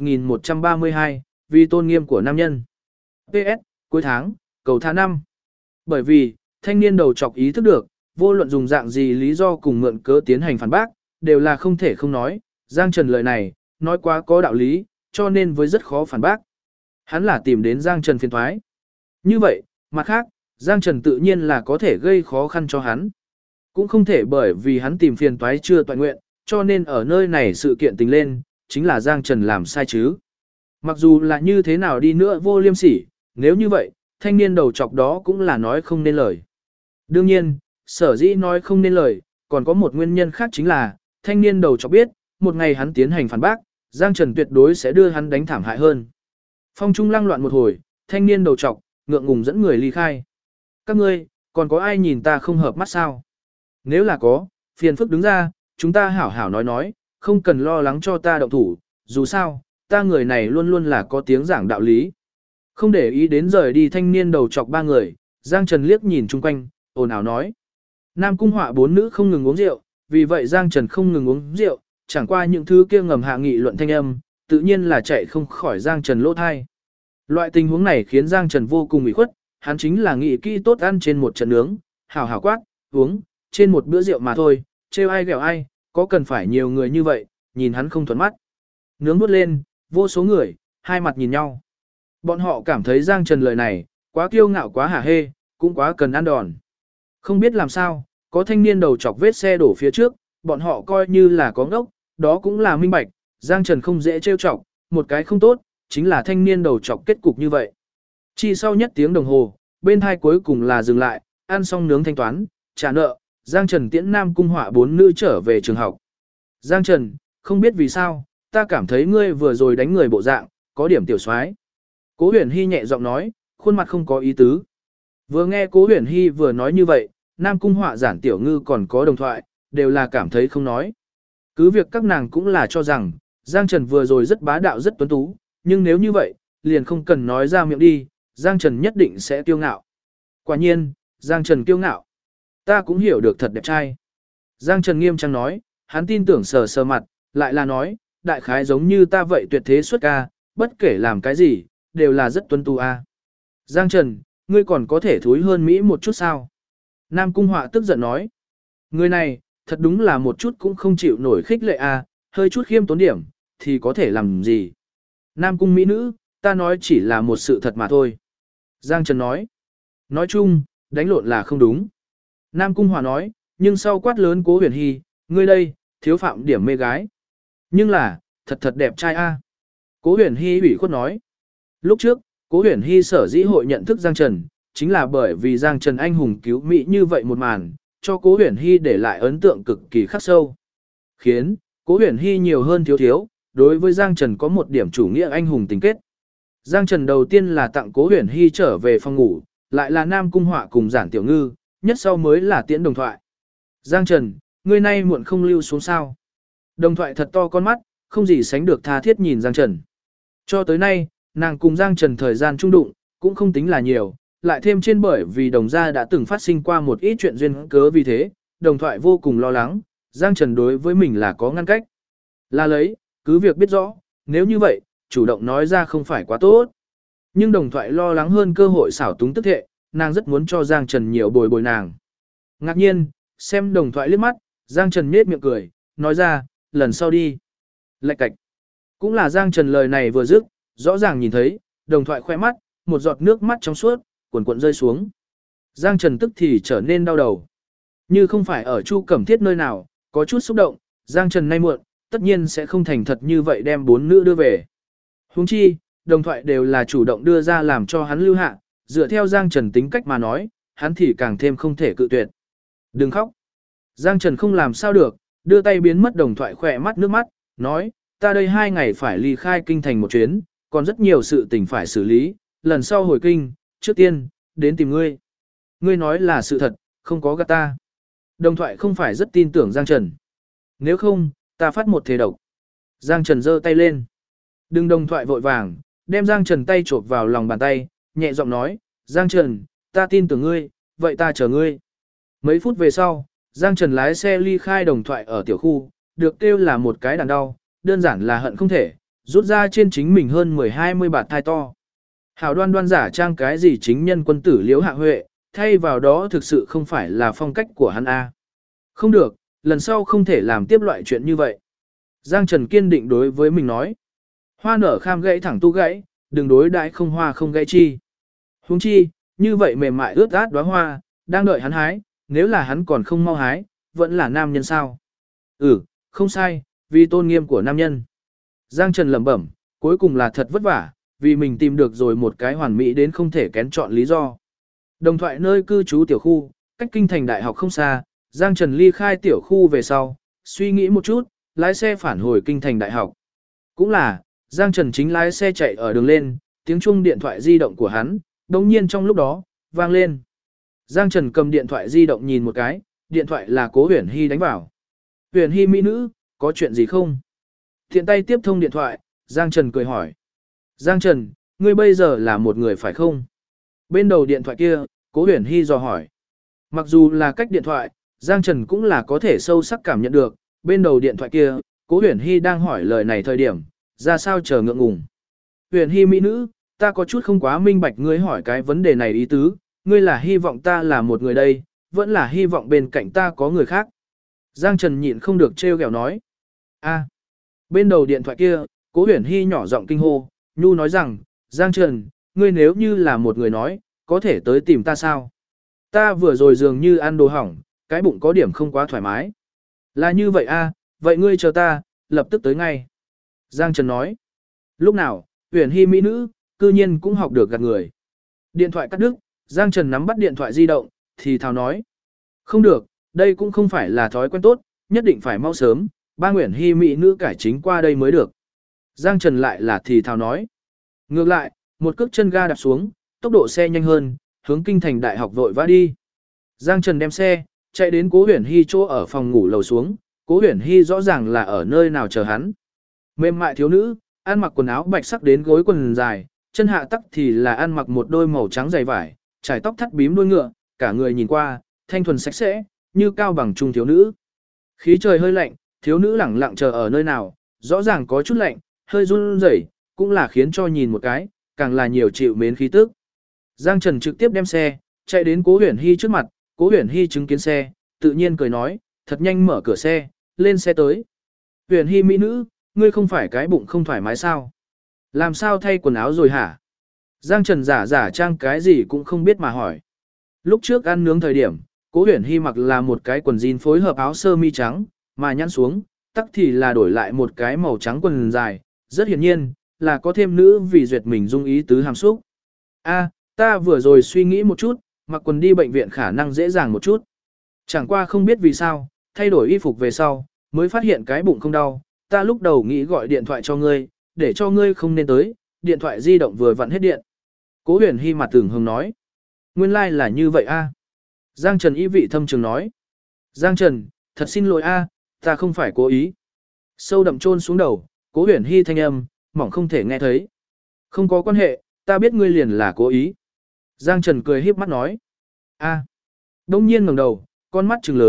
1132, vì tôn nghiêm của nam nhân. PS, cuối tháng, cầu tha năm. Bởi vì, thanh niên đầu trọc ý thức được, vô luận dùng dạng gì lý do cùng mượn cớ tiến hành phản bác, đều là không thể không nói, Giang Trần lời này, nói quá có đạo lý, cho nên với rất khó phản bác. Hắn là tìm đến Giang Trần phiền thoái. Như vậy, mặt khác, Giang Trần tự nhiên là có thể gây khó khăn cho hắn. Cũng không thể bởi vì hắn tìm phiền toái chưa toàn nguyện, cho nên ở nơi này sự kiện tình lên, chính là Giang Trần làm sai chứ. Mặc dù là như thế nào đi nữa vô liêm sỉ, nếu như vậy, thanh niên đầu chọc đó cũng là nói không nên lời. Đương nhiên, sở dĩ nói không nên lời, còn có một nguyên nhân khác chính là, thanh niên đầu chọc biết, một ngày hắn tiến hành phản bác, Giang Trần tuyệt đối sẽ đưa hắn đánh thảm hại hơn. Phong trung lăng loạn một hồi, thanh niên đầu chọc, ngượng ngùng dẫn người ly khai. Các ngươi, còn có ai nhìn ta không hợp mắt sao? Nếu là có, phiền phức đứng ra, chúng ta hảo hảo nói, không cần lo lắng cho ta động thủ, dù sao, ta người này luôn luôn là có tiếng giảng đạo lý. Không để ý đến rời đi thanh niên đầu chọc ba người, Giang Trần liếc nhìn chung quanh, ồn ào nói. Nam cung họa bốn nữ không ngừng uống rượu, vì vậy Giang Trần không ngừng uống rượu, chẳng qua những thứ kia ngầm hạ nghị luận thanh âm, tự nhiên là chạy không khỏi Giang Trần lỗ thai. Loại tình huống này khiến Giang Trần vô cùng ủy khuất, hắn chính là nghị kỹ tốt ăn trên một trận nướng, hào hào quát, uống, trên một bữa rượu mà thôi, trêu ai ghẹo ai, có cần phải nhiều người như vậy, nhìn hắn không thuận mắt. Nướng nuốt lên, vô số người, hai mặt nhìn nhau. Bọn họ cảm thấy Giang Trần lời này, quá kiêu ngạo quá hả hê, cũng quá cần ăn đòn. Không biết làm sao, có thanh niên đầu chọc vết xe đổ phía trước, bọn họ coi như là có ngốc, đó cũng là minh bạch, Giang Trần không dễ trêu chọc, một cái không tốt, chính là thanh niên đầu chọc kết cục như vậy. Chỉ sau nhất tiếng đồng hồ, bên hai cuối cùng là dừng lại, ăn xong nướng thanh toán, trả nợ, Giang Trần tiễn Nam cung họa bốn nữ trở về trường học. Giang Trần, không biết vì sao, ta cảm thấy ngươi vừa rồi đánh người bộ dạng, có điểm tiểu soái. Cố Huyền Hy nhẹ giọng nói, khuôn mặt không có ý tứ. Vừa nghe Cố Huyền Hy vừa nói như vậy, Nam cung họa giản tiểu ngư còn có đồng thoại, đều là cảm thấy không nói. Cứ việc các nàng cũng là cho rằng, Giang Trần vừa rồi rất bá đạo rất tuấn tú, nhưng nếu như vậy, liền không cần nói ra miệng đi, Giang Trần nhất định sẽ kiêu ngạo. Quả nhiên, Giang Trần kiêu ngạo. Ta cũng hiểu được thật đẹp trai. Giang Trần nghiêm trang nói, hắn tin tưởng sờ sờ mặt, lại là nói, đại khái giống như ta vậy tuyệt thế xuất ca, bất kể làm cái gì, đều là rất tuấn tú a. Giang Trần, ngươi còn có thể thúi hơn Mỹ một chút sao? Nam Cung Họa tức giận nói, người này, thật đúng là một chút cũng không chịu nổi khích lệ a, hơi chút khiêm tốn điểm, thì có thể làm gì? Nam Cung Mỹ nữ, ta nói chỉ là một sự thật mà thôi. Giang Trần nói chung, đánh lộn là không đúng. Nam Cung Họa nói, nhưng sau quát lớn Cố Huyền Hy, ngươi đây, thiếu phạm điểm mê gái. Nhưng là, thật đẹp trai a. Cố Huyền Hy ủy khuất nói. Lúc trước, Cố Huyền Hy sở dĩ hội nhận thức Giang Trần, chính là bởi vì Giang Trần anh hùng cứu Mỹ như vậy một màn, cho Cố Huyền Hy để lại ấn tượng cực kỳ khắc sâu. Khiến, Cố Huyền Hy nhiều hơn thiếu, đối với Giang Trần có một điểm chủ nghĩa anh hùng tình kết. Giang Trần đầu tiên là tặng Cố Huyền Hy trở về phòng ngủ, lại là Nam Cung Họa cùng Giản Tiểu Ngư, nhất sau mới là tiễn đồng thoại. Giang Trần, ngươi nay muộn không lưu xuống sao? Đồng thoại thật to con mắt, không gì sánh được tha thiết nhìn Giang Trần. Cho tới nay, nàng cùng Giang Trần thời gian chung đụng, cũng không tính là nhiều, lại thêm trên bởi vì đồng gia đã từng phát sinh qua một ít chuyện duyên cớ vì thế, đồng thoại vô cùng lo lắng, Giang Trần đối với mình là có ngăn cách. Là lấy, cứ việc biết rõ, nếu như vậy, chủ động nói ra không phải quá tốt. Nhưng đồng thoại lo lắng hơn cơ hội xảo túng tức thệ, nàng rất muốn cho Giang Trần nhiều bồi bồi nàng. Ngạc nhiên, xem đồng thoại liếc mắt, Giang Trần nhếch miệng cười, nói ra, lần sau đi. Lạch cạch. Cũng là Giang Trần lời này vừa dứt, rõ ràng nhìn thấy, đồng thoại khoe mắt, một giọt nước mắt trong suốt, cuộn cuộn rơi xuống. Giang Trần tức thì trở nên đau đầu. Như không phải ở Chu Cẩm Thiết nơi nào, có chút xúc động, Giang Trần nay muộn, tất nhiên sẽ không thành thật như vậy đem 4 nữ đưa về. Huống chi, đồng thoại đều là chủ động đưa ra làm cho hắn lưu hạ, dựa theo Giang Trần tính cách mà nói, hắn thì càng thêm không thể cự tuyệt. Đừng khóc. Giang Trần không làm sao được, đưa tay biến mất đồng thoại khỏe mắt nước mắt, nói, ta đây 2 ngày phải ly khai kinh thành một chuyến, còn rất nhiều sự tình phải xử lý, lần sau hồi kinh, trước tiên, đến tìm ngươi. Ngươi nói là sự thật, không có gạt ta. Đồng thoại không phải rất tin tưởng Giang Trần. Nếu không, ta phát một thể độc. Giang Trần giơ tay lên. Đừng đồng thoại vội vàng, đem Giang Trần tay chộp vào lòng bàn tay, nhẹ giọng nói, Giang Trần, ta tin tưởng ngươi, vậy ta chờ ngươi. Mấy phút về sau, Giang Trần lái xe ly khai đồng thoại ở tiểu khu, được kêu là một cái đàn đau, đơn giản là hận không thể, rút ra trên chính mình hơn 10-20 bạt thai to. Hảo đoan đoan giả trang cái gì chính nhân quân tử Liễu Hạ Huệ, thay vào đó thực sự không phải là phong cách của hắn A. Không được, lần sau không thể làm tiếp loại chuyện như vậy. Giang Trần kiên định đối với mình nói. Hoa nở kham gãy thẳng tu gãy, đừng đối đãi không hoa không gãy chi. Huống chi, như vậy mềm mại ướt át đóa hoa, đang đợi hắn hái, nếu là hắn còn không mau hái, vẫn là nam nhân sao. Không sai, vì tôn nghiêm của nam nhân. Giang Trần lẩm bẩm, cuối cùng là thật vất vả, vì mình tìm được rồi một cái hoàn mỹ đến không thể kén chọn lý do. Đồng thoại nơi cư trú tiểu khu, cách kinh thành đại học không xa, Giang Trần ly khai tiểu khu về sau, suy nghĩ một chút, lái xe phản hồi kinh thành đại học. Cũng là, Giang Trần chính lái xe chạy ở đường lên, tiếng chuông điện thoại di động của hắn, đồng nhiên trong lúc đó, vang lên. Giang Trần cầm điện thoại di động nhìn một cái, điện thoại là Cố Huyền Hy đánh vào. Huyền Hy mỹ nữ, có chuyện gì không? Thiện tay tiếp thông điện thoại, Giang Trần cười hỏi. Giang Trần, ngươi bây giờ là một người phải không? Bên đầu điện thoại kia, Cố Huyền Hy dò hỏi. Mặc dù là cách điện thoại, Giang Trần cũng là có thể sâu sắc cảm nhận được, bên đầu điện thoại kia, Cố Huyền Hy đang hỏi lời này thời điểm, ra sao chờ ngượng ngùng. Huyền Hy mỹ nữ, ta có chút không quá minh bạch ngươi hỏi cái vấn đề này ý tứ, ngươi là hy vọng ta là một người đây, vẫn là hy vọng bên cạnh ta có người khác. Giang Trần nhịn không được trêu ghẹo nói. Bên đầu điện thoại kia, Cố Huyền Hy nhỏ giọng kinh hô, nhu nói rằng, Giang Trần, ngươi nếu như là một người nói, có thể tới tìm ta sao? Ta vừa rồi dường như ăn đồ hỏng, cái bụng có điểm không quá thoải mái. Là như vậy vậy ngươi chờ ta, lập tức tới ngay. Giang Trần nói. Lúc nào, Huyền Hy mỹ nữ, cư nhiên cũng học được gạt người. Điện thoại cắt đứt, Giang Trần nắm bắt điện thoại di động, thì thào nói. Không được, đây cũng không phải là thói quen tốt, nhất định phải mau sớm, ba Huyền Hy mỹ nữ cải chính qua đây mới được. Giang Trần lại là thì thào nói. Ngược lại, một cước chân ga đạp xuống, tốc độ xe nhanh hơn, hướng kinh thành đại học vội vã đi. Giang Trần đem xe, chạy đến Cố Huyền Hy chỗ ở phòng ngủ lầu xuống, Cố Huyền Hy rõ ràng là ở nơi nào chờ hắn. Mềm mại thiếu nữ, ăn mặc quần áo bạch sắc đến gối quần dài, chân hạ tắc thì là ăn mặc một đôi màu trắng dày vải, trải tóc thắt bím đuôi ngựa, cả người nhìn qua, thanh thuần sạch sẽ, như cao bằng trung thiếu nữ. Khí trời hơi lạnh, thiếu nữ lẳng lặng chờ ở nơi nào, rõ ràng có chút lạnh, hơi run rẩy, cũng là khiến cho nhìn một cái, càng là nhiều chịu mến khí tức. Giang Trần trực tiếp đem xe, chạy đến Cố Huyền Hy trước mặt, Cố Huyền Hy chứng kiến xe, tự nhiên cười nói, thật nhanh mở cửa xe, lên xe tới. Huyền Hy mỹ nữ, ngươi không phải cái bụng không thoải mái sao? Làm sao thay quần áo rồi hả? Giang Trần giả trang cái gì cũng không biết mà hỏi. Lúc trước ăn nướng thời điểm, Cố Huyền Hy mặc là một cái quần jean phối hợp áo sơ mi trắng, mà nhăn xuống, tắc thì là đổi lại một cái màu trắng quần dài, rất hiển nhiên, là có thêm nữ vì duyệt mình dung ý tứ hàm xúc. Ta vừa rồi suy nghĩ một chút, mặc quần đi bệnh viện khả năng dễ dàng một chút. Chẳng qua không biết vì sao, thay đổi y phục về sau, mới phát hiện cái bụng không đau. Ta lúc đầu nghĩ gọi điện thoại cho ngươi, để cho ngươi không nên tới, điện thoại di động vừa vặn hết điện. Cố Huyền Hy mặt tưởng hồng nói. Nguyên lai là như vậy Giang Trần ý vị thâm trường nói. Giang Trần, thật xin lỗi ta không phải cố ý. Sâu đậm chôn xuống đầu, Cố Huyền Hy thanh âm, mỏng không thể nghe thấy. Không có quan hệ, ta biết ngươi liền là cố ý. Giang Trần cười híp mắt nói. Đông nhiên ngẩng đầu, con mắt trừng lớn,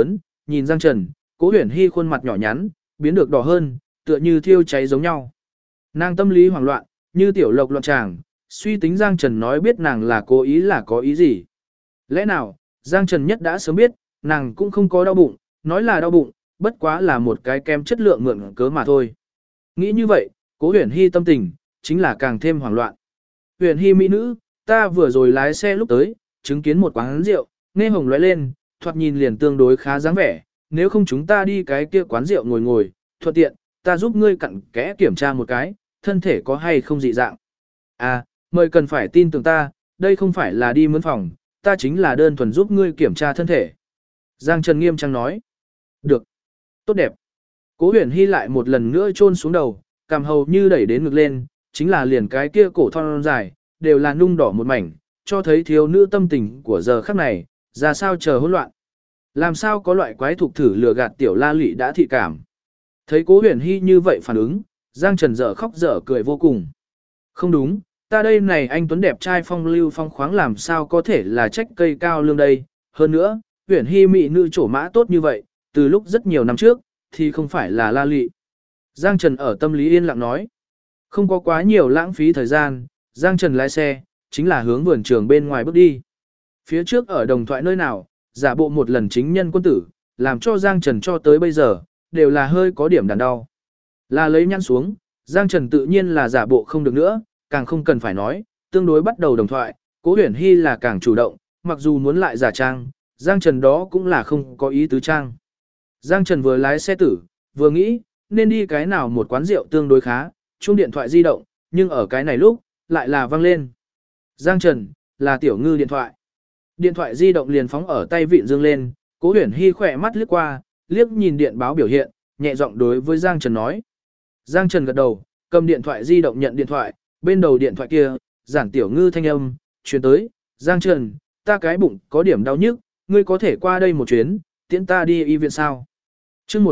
nhìn Giang Trần, Cố Huyền Hy khuôn mặt nhỏ nhắn, biến được đỏ hơn, tựa như thiêu cháy giống nhau. Nàng tâm lý hoảng loạn, như tiểu lộc loạn tràng, suy tính Giang Trần nói biết nàng là cố ý là có ý gì. Lẽ nào, Giang Trần nhất đã sớm biết, nàng cũng không có đau bụng, nói là đau bụng, bất quá là một cái kem chất lượng mượn cớ mà thôi. Nghĩ như vậy, Cố Huyền Hy tâm tình, chính là càng thêm hoảng loạn. Huyền Hy mỹ nữ, ta vừa rồi lái xe lúc tới, chứng kiến một quán rượu, nghe hồng lóe lên, thoạt nhìn liền tương đối khá dáng vẻ, nếu không chúng ta đi cái kia quán rượu ngồi ngồi, thuận tiện, ta giúp ngươi cặn kẽ kiểm tra một cái, thân thể có hay không dị dạng. À, mời cần phải tin tưởng ta, đây không phải là đi mướn phòng, ta chính là đơn thuần giúp ngươi kiểm tra thân thể. Giang Trần nghiêm trang nói. Được. Tốt đẹp. Cố Huyền Hy lại một lần nữa chôn xuống đầu, cằm hầu như đẩy đến ngực lên, chính là liền cái kia cổ thon dài, đều là nung đỏ một mảnh, cho thấy thiếu nữ tâm tình của giờ khắc này, ra sao chờ hỗn loạn. Làm sao có loại quái thục thử lừa gạt tiểu la lị đã thị cảm. Thấy Cố Huyền Hy như vậy phản ứng, Giang Trần dở khóc dở cười vô cùng. Không đúng, ta đây này anh tuấn đẹp trai phong lưu phong khoáng làm sao có thể là trách cây cao lương đây. Hơn nữa, Huyền Hy mỹ nữ trổ mã tốt như vậy, từ lúc rất nhiều năm trước, thì không phải là la lị. Giang Trần ở tâm lý yên lặng nói. Không có quá nhiều lãng phí thời gian, Giang Trần lái xe, chính là hướng vườn trường bên ngoài bước đi. Phía trước ở đồng thoại nơi nào, giả bộ một lần chính nhân quân tử, làm cho Giang Trần cho tới bây giờ, đều là hơi có điểm đàn đau. Là lấy nhăn xuống, Giang Trần tự nhiên là giả bộ không được nữa, càng không cần phải nói, tương đối bắt đầu đồng thoại, Cố Huyền Hy là càng chủ động, mặc dù muốn lại giả trang, Giang Trần đó cũng là không có ý tứ trang. Giang Trần vừa lái xe tử, vừa nghĩ, nên đi cái nào một quán rượu tương đối khá, chuông điện thoại di động, nhưng ở cái này lúc, lại là vang lên. Giang Trần, là Tiểu Ngư điện thoại. Điện thoại di động liền phóng ở tay vịn dương lên, Cố Huyền Hy khỏe mắt liếc qua, liếc nhìn điện báo biểu hiện, nhẹ giọng đối với Giang Trần nói. Giang Trần gật đầu, cầm điện thoại di động nhận điện thoại, bên đầu điện thoại kia, Giản Tiểu Ngư thanh âm, truyền tới, Giang Trần, ta cái bụng có điểm đau nhức, ngươi có thể qua đây một chuyến, tiễn ta đi y viện sao? Chương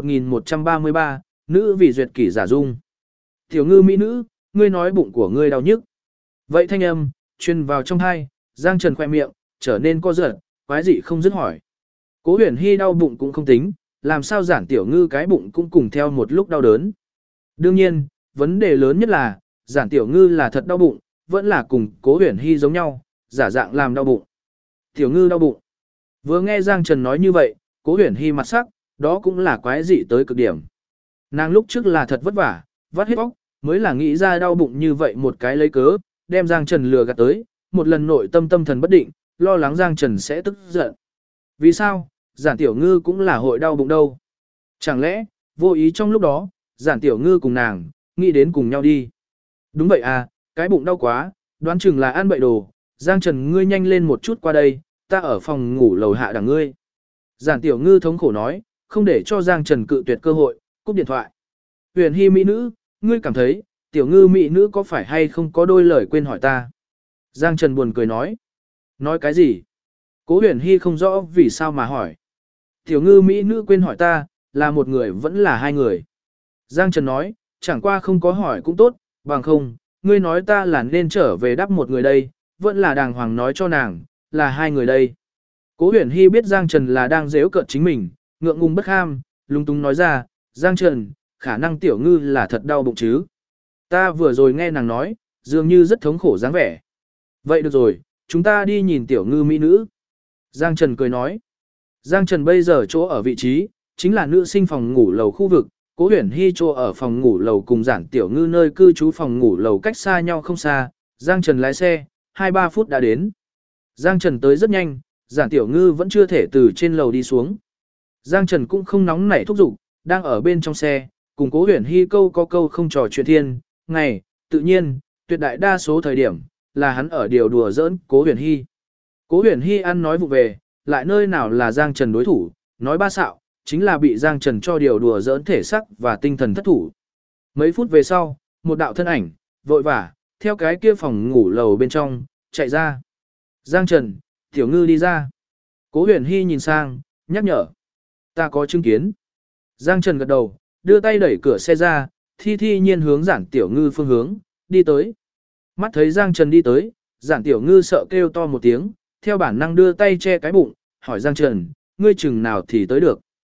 1133, nữ vì duyệt kỷ giả dung. Tiểu Ngư mỹ nữ, ngươi nói bụng của ngươi đau nhức. Vậy thanh âm, truyền vào trong tai, Giang Trần khoe miệng, trở nên co giật, quái dị không dứt hỏi. Cố Huyền Hy đau bụng cũng không tính, làm sao Giản Tiểu Ngư cái bụng cũng cùng theo một lúc đau đớn. Đương nhiên, vấn đề lớn nhất là, Giản Tiểu Ngư là thật đau bụng, vẫn là cùng Cố Huyền Hy giống nhau, giả dạng làm đau bụng. Tiểu Ngư đau bụng. Vừa nghe Giang Trần nói như vậy, Cố Huyền Hy mặt sắc, đó cũng là quái dị tới cực điểm. Nàng lúc trước là thật vất vả, vắt hết óc, mới là nghĩ ra đau bụng như vậy một cái lấy cớ, đem Giang Trần lừa gạt tới, một lần nội tâm tâm thần bất định, lo lắng Giang Trần sẽ tức giận. Vì sao, Giản Tiểu Ngư cũng là hội đau bụng đâu. Chẳng lẽ, vô ý trong lúc đó, Giản Tiểu Ngư cùng nàng, nghĩ đến cùng nhau đi. Đúng vậy à, cái bụng đau quá, đoán chừng là ăn bậy đồ, Giang Trần ngươi nhanh lên một chút qua đây, ta ở phòng ngủ lầu hạ đằng ngươi. Giản Tiểu Ngư thống khổ nói, không để cho Giang Trần cự tuyệt cơ hội, cúp điện thoại. Huyền Hy mỹ nữ, ngươi cảm thấy, Tiểu Ngư mỹ nữ có phải hay không có đôi lời quên hỏi ta? Giang Trần buồn cười nói. Nói cái gì? Cố Huyền Hy không rõ vì sao mà hỏi. Tiểu Ngư mỹ nữ quên hỏi ta, là một người vẫn là hai người. Giang Trần nói, chẳng qua không có hỏi cũng tốt, bằng không, ngươi nói ta là nên trở về đáp một người đây, vẫn là đàng hoàng nói cho nàng, là hai người đây. Cố Huyền Hy biết Giang Trần là đang giễu cợt chính mình, ngượng ngùng bất kham, lung tung nói ra, Giang Trần, khả năng Tiểu Ngư là thật đau bụng chứ. Ta vừa rồi nghe nàng nói, dường như rất thống khổ dáng vẻ. Vậy được rồi, chúng ta đi nhìn Tiểu Ngư mỹ nữ. Giang Trần cười nói. Giang Trần bây giờ chỗ ở vị trí, chính là nữ sinh phòng ngủ lầu khu vực, Cố Huyền Hy chỗ ở phòng ngủ lầu cùng Giản Tiểu Ngư nơi cư trú phòng ngủ lầu cách xa nhau không xa, Giang Trần lái xe, 2-3 phút đã đến. Giang Trần tới rất nhanh, Giản Tiểu Ngư vẫn chưa thể từ trên lầu đi xuống. Giang Trần cũng không nóng nảy thúc giục, đang ở bên trong xe, cùng Cố Huyền Hy câu có câu không trò chuyện thiên, ngày, tự nhiên, tuyệt đại đa số thời điểm, là hắn ở điều đùa giỡn Cố Huyền Hy. Cố Huyền Hy ăn nói vụ về, lại nơi nào là Giang Trần đối thủ, nói ba xạo, chính là bị Giang Trần cho điều đùa giỡn thể sắc và tinh thần thất thủ. Mấy phút về sau, một đạo thân ảnh, vội vã, theo cái kia phòng ngủ lầu bên trong, chạy ra. Giang Trần, Tiểu Ngư đi ra. Cố Huyền Hy nhìn sang, nhắc nhở. Ta có chứng kiến. Giang Trần gật đầu, đưa tay đẩy cửa xe ra, thi thi nhiên hướng Giản Tiểu Ngư phương hướng, đi tới. Mắt thấy Giang Trần đi tới, Giản Tiểu Ngư sợ kêu to một tiếng, theo bản năng đưa tay che cái bụng, hỏi Giang Trần, ngươi chừng nào thì tới được.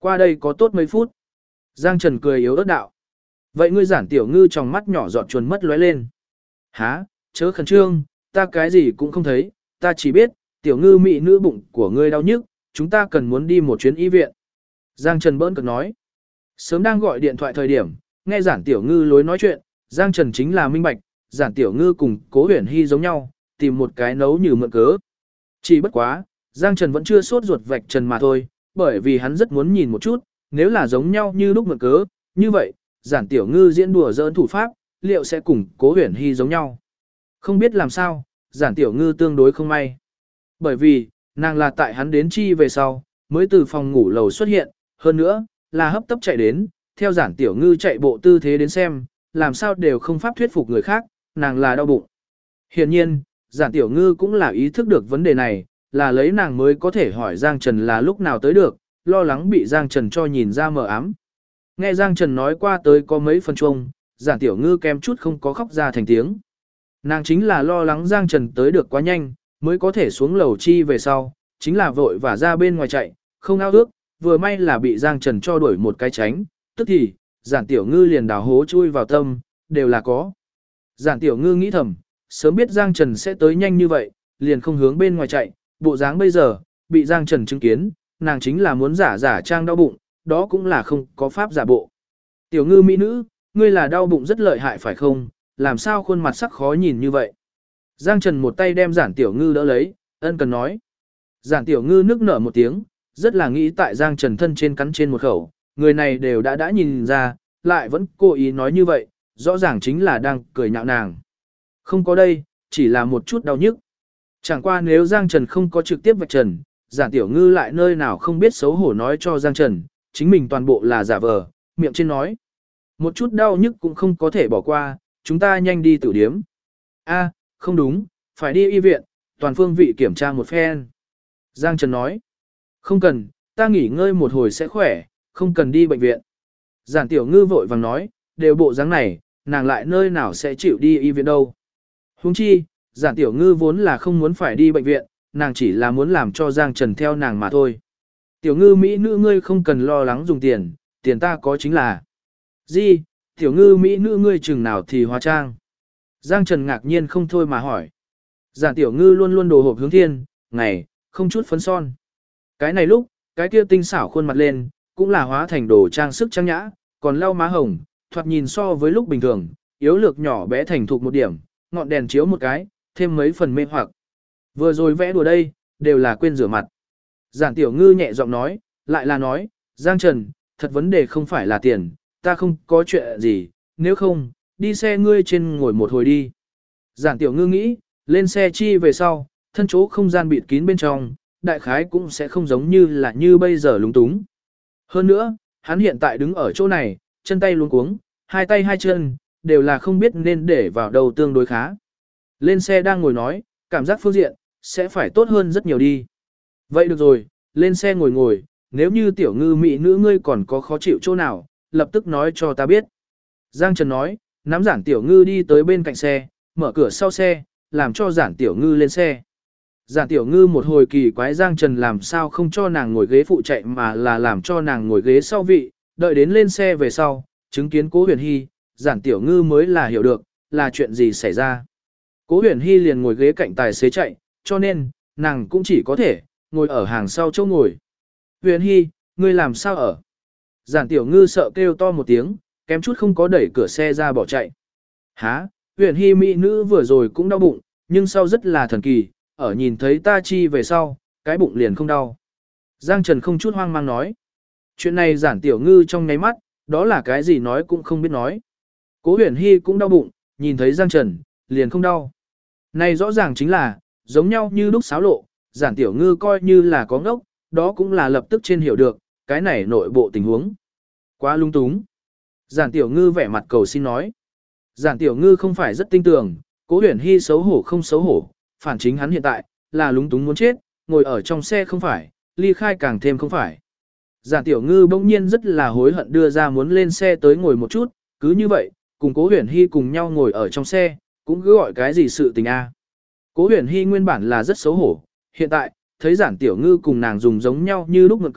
Qua đây có tốt mấy phút. Giang Trần cười yếu ớt đạo. Vậy ngươi Giản Tiểu Ngư trong mắt nhỏ giọt chuồn mất lóe lên. Hả, chớ khẩn trương, ta cái gì cũng không thấy, ta chỉ biết, Tiểu Ngư mị nữ bụng của ngươi đau nhức, chúng ta cần muốn đi một chuyến y viện. Giang Trần bỡn cợt nói. Sớm đang gọi điện thoại thời điểm, nghe Giản Tiểu Ngư lối nói chuyện, Giang Trần chính là minh bạch, Giản Tiểu Ngư cùng Cố Huyền Hy giống nhau, tìm một cái nấu như mượn cớ. Chỉ bất quá, Giang Trần vẫn chưa sốt ruột vạch trần mà thôi, bởi vì hắn rất muốn nhìn một chút, nếu là giống nhau như lúc mượn cớ, như vậy, Giản Tiểu Ngư diễn đùa giỡn thủ pháp, liệu sẽ cùng Cố Huyền Hy giống nhau. Không biết làm sao, Giản Tiểu Ngư tương đối không may. Bởi vì, nàng là tại hắn đến chi về sau, mới từ phòng ngủ lầu xuất hiện, hơn nữa, là hấp tấp chạy đến, theo Giản Tiểu Ngư chạy bộ tư thế đến xem, làm sao đều không pháp thuyết phục người khác, nàng là đau bụng. Hiển nhiên, Giản Tiểu Ngư cũng là ý thức được vấn đề này, là lấy nàng mới có thể hỏi Giang Trần là lúc nào tới được, lo lắng bị Giang Trần cho nhìn ra mờ ám. Nghe Giang Trần nói qua tới có mấy phần chung, Giản Tiểu Ngư kém chút không có khóc ra thành tiếng. Nàng chính là lo lắng Giang Trần tới được quá nhanh, mới có thể xuống lầu chi về sau, chính là vội và ra bên ngoài chạy, không ao ước, vừa may là bị Giang Trần cho đuổi một cái tránh, tức thì, Giản Tiểu Ngư liền đào hố chui vào tâm, đều là có. Giản Tiểu Ngư nghĩ thầm, sớm biết Giang Trần sẽ tới nhanh như vậy, liền không hướng bên ngoài chạy, bộ dáng bây giờ, bị Giang Trần chứng kiến, nàng chính là muốn giả trang đau bụng, đó cũng là không có pháp giả bộ. Tiểu Ngư mỹ nữ, ngươi là đau bụng rất lợi hại phải không, làm sao khuôn mặt sắc khó nhìn như vậy. Giang Trần một tay đem Giản Tiểu Ngư đỡ lấy, ân cần nói. Giản Tiểu Ngư nức nở một tiếng, rất là nghĩ tại Giang Trần thân trên cắn trên một khẩu, người này đều đã nhìn ra, lại vẫn cố ý nói như vậy, rõ ràng chính là đang cười nhạo nàng. Không có đây, chỉ là một chút đau nhức. Chẳng qua nếu Giang Trần không có trực tiếp vạch trần, Giản Tiểu Ngư lại nơi nào không biết xấu hổ nói cho Giang Trần, chính mình toàn bộ là giả vờ, miệng trên nói. Một chút đau nhức cũng không có thể bỏ qua, chúng ta nhanh đi tử điếm. A, không đúng, phải đi y viện, toàn phương vị kiểm tra một phen. Giang Trần nói. Không cần, ta nghỉ ngơi một hồi sẽ khỏe, không cần đi bệnh viện. Giản Tiểu Ngư vội vàng nói, đều bộ dáng này, nàng lại nơi nào sẽ chịu đi y viện đâu. Huống chi, Giản Tiểu Ngư vốn là không muốn phải đi bệnh viện, nàng chỉ là muốn làm cho Giang Trần theo nàng mà thôi. Tiểu Ngư mỹ nữ ngươi không cần lo lắng dùng tiền, tiền ta có chính là. Gì, Tiểu Ngư mỹ nữ ngươi chừng nào thì hóa trang. Giang Trần ngạc nhiên không thôi mà hỏi. Giản Tiểu Ngư luôn luôn đồ hộp hướng thiên, ngày, không chút phấn son. Cái này lúc, cái kia tinh xảo khuôn mặt lên, cũng là hóa thành đồ trang sức trang nhã, còn lau má hồng, thoạt nhìn so với lúc bình thường, yếu lược nhỏ bé thành thục một điểm, ngọn đèn chiếu một cái, thêm mấy phần mê hoặc. Vừa rồi vẽ đùa đây, đều là quên rửa mặt. Giản Tiểu Ngư nhẹ giọng nói, lại là nói, Giang Trần, thật vấn đề không phải là tiền, ta không có chuyện gì, nếu không, đi xe ngươi trên ngồi một hồi đi. Giản Tiểu Ngư nghĩ, lên xe chi về sau, thân chỗ không gian bịt kín bên trong, đại khái cũng sẽ không giống như là như bây giờ lúng túng. Hơn nữa, hắn hiện tại đứng ở chỗ này, chân tay luống cuống, hai tay hai chân, đều là không biết nên để vào đâu tương đối khá. Lên xe đang ngồi nói, cảm giác phương diện, sẽ phải tốt hơn rất nhiều đi. Vậy được rồi, lên xe ngồi ngồi, nếu như Tiểu Ngư mỹ nữ ngươi còn có khó chịu chỗ nào, lập tức nói cho ta biết. Giang Trần nói, nắm Giản Tiểu Ngư đi tới bên cạnh xe, mở cửa sau xe, làm cho Giản Tiểu Ngư lên xe. Giản Tiểu Ngư một hồi kỳ quái Giang Trần làm sao không cho nàng ngồi ghế phụ chạy mà là làm cho nàng ngồi ghế sau vị, đợi đến lên xe về sau, chứng kiến Cố Huyền Hy, Giản Tiểu Ngư mới là hiểu được, là chuyện gì xảy ra. Cố Huyền Hy liền ngồi ghế cạnh tài xế chạy, cho nên, nàng cũng chỉ có thể, ngồi ở hàng sau chỗ ngồi. Huyền Hy, ngươi làm sao ở? Giản Tiểu Ngư sợ kêu to một tiếng, kém chút không có đẩy cửa xe ra bỏ chạy. Hả, Huyền Hy mỹ nữ vừa rồi cũng đau bụng, nhưng sau rất là thần kỳ, ở nhìn thấy ta chi về sau, cái bụng liền không đau. Giang Trần không chút hoang mang nói. Chuyện này Giản Tiểu Ngư trong nháy mắt, đó là cái gì nói cũng không biết nói. Cố Huyền Hy cũng đau bụng, nhìn thấy Giang Trần, liền không đau. Này rõ ràng chính là, giống nhau như lúc xáo lộ, Giản Tiểu Ngư coi như là có ngốc, đó cũng là lập tức trên hiểu được, cái này nội bộ tình huống. Quá lung túng. Giản Tiểu Ngư vẻ mặt cầu xin nói. Giản Tiểu Ngư không phải rất tinh tường, Cố Huyền Hy xấu hổ không xấu hổ, phản chính hắn hiện tại, là lúng túng muốn chết, ngồi ở trong xe không phải, ly khai càng thêm không phải. Giản Tiểu Ngư bỗng nhiên rất là hối hận đưa ra muốn lên xe tới ngồi một chút, cứ như vậy, cùng Cố Huyền Hy cùng nhau ngồi ở trong xe, cũng cứ gọi cái gì sự tình a. Cố Huyền Hy nguyên bản là rất xấu hổ, hiện tại, thấy Giản Tiểu Ngư cùng nàng dùng giống nhau như lúc ngược cớ,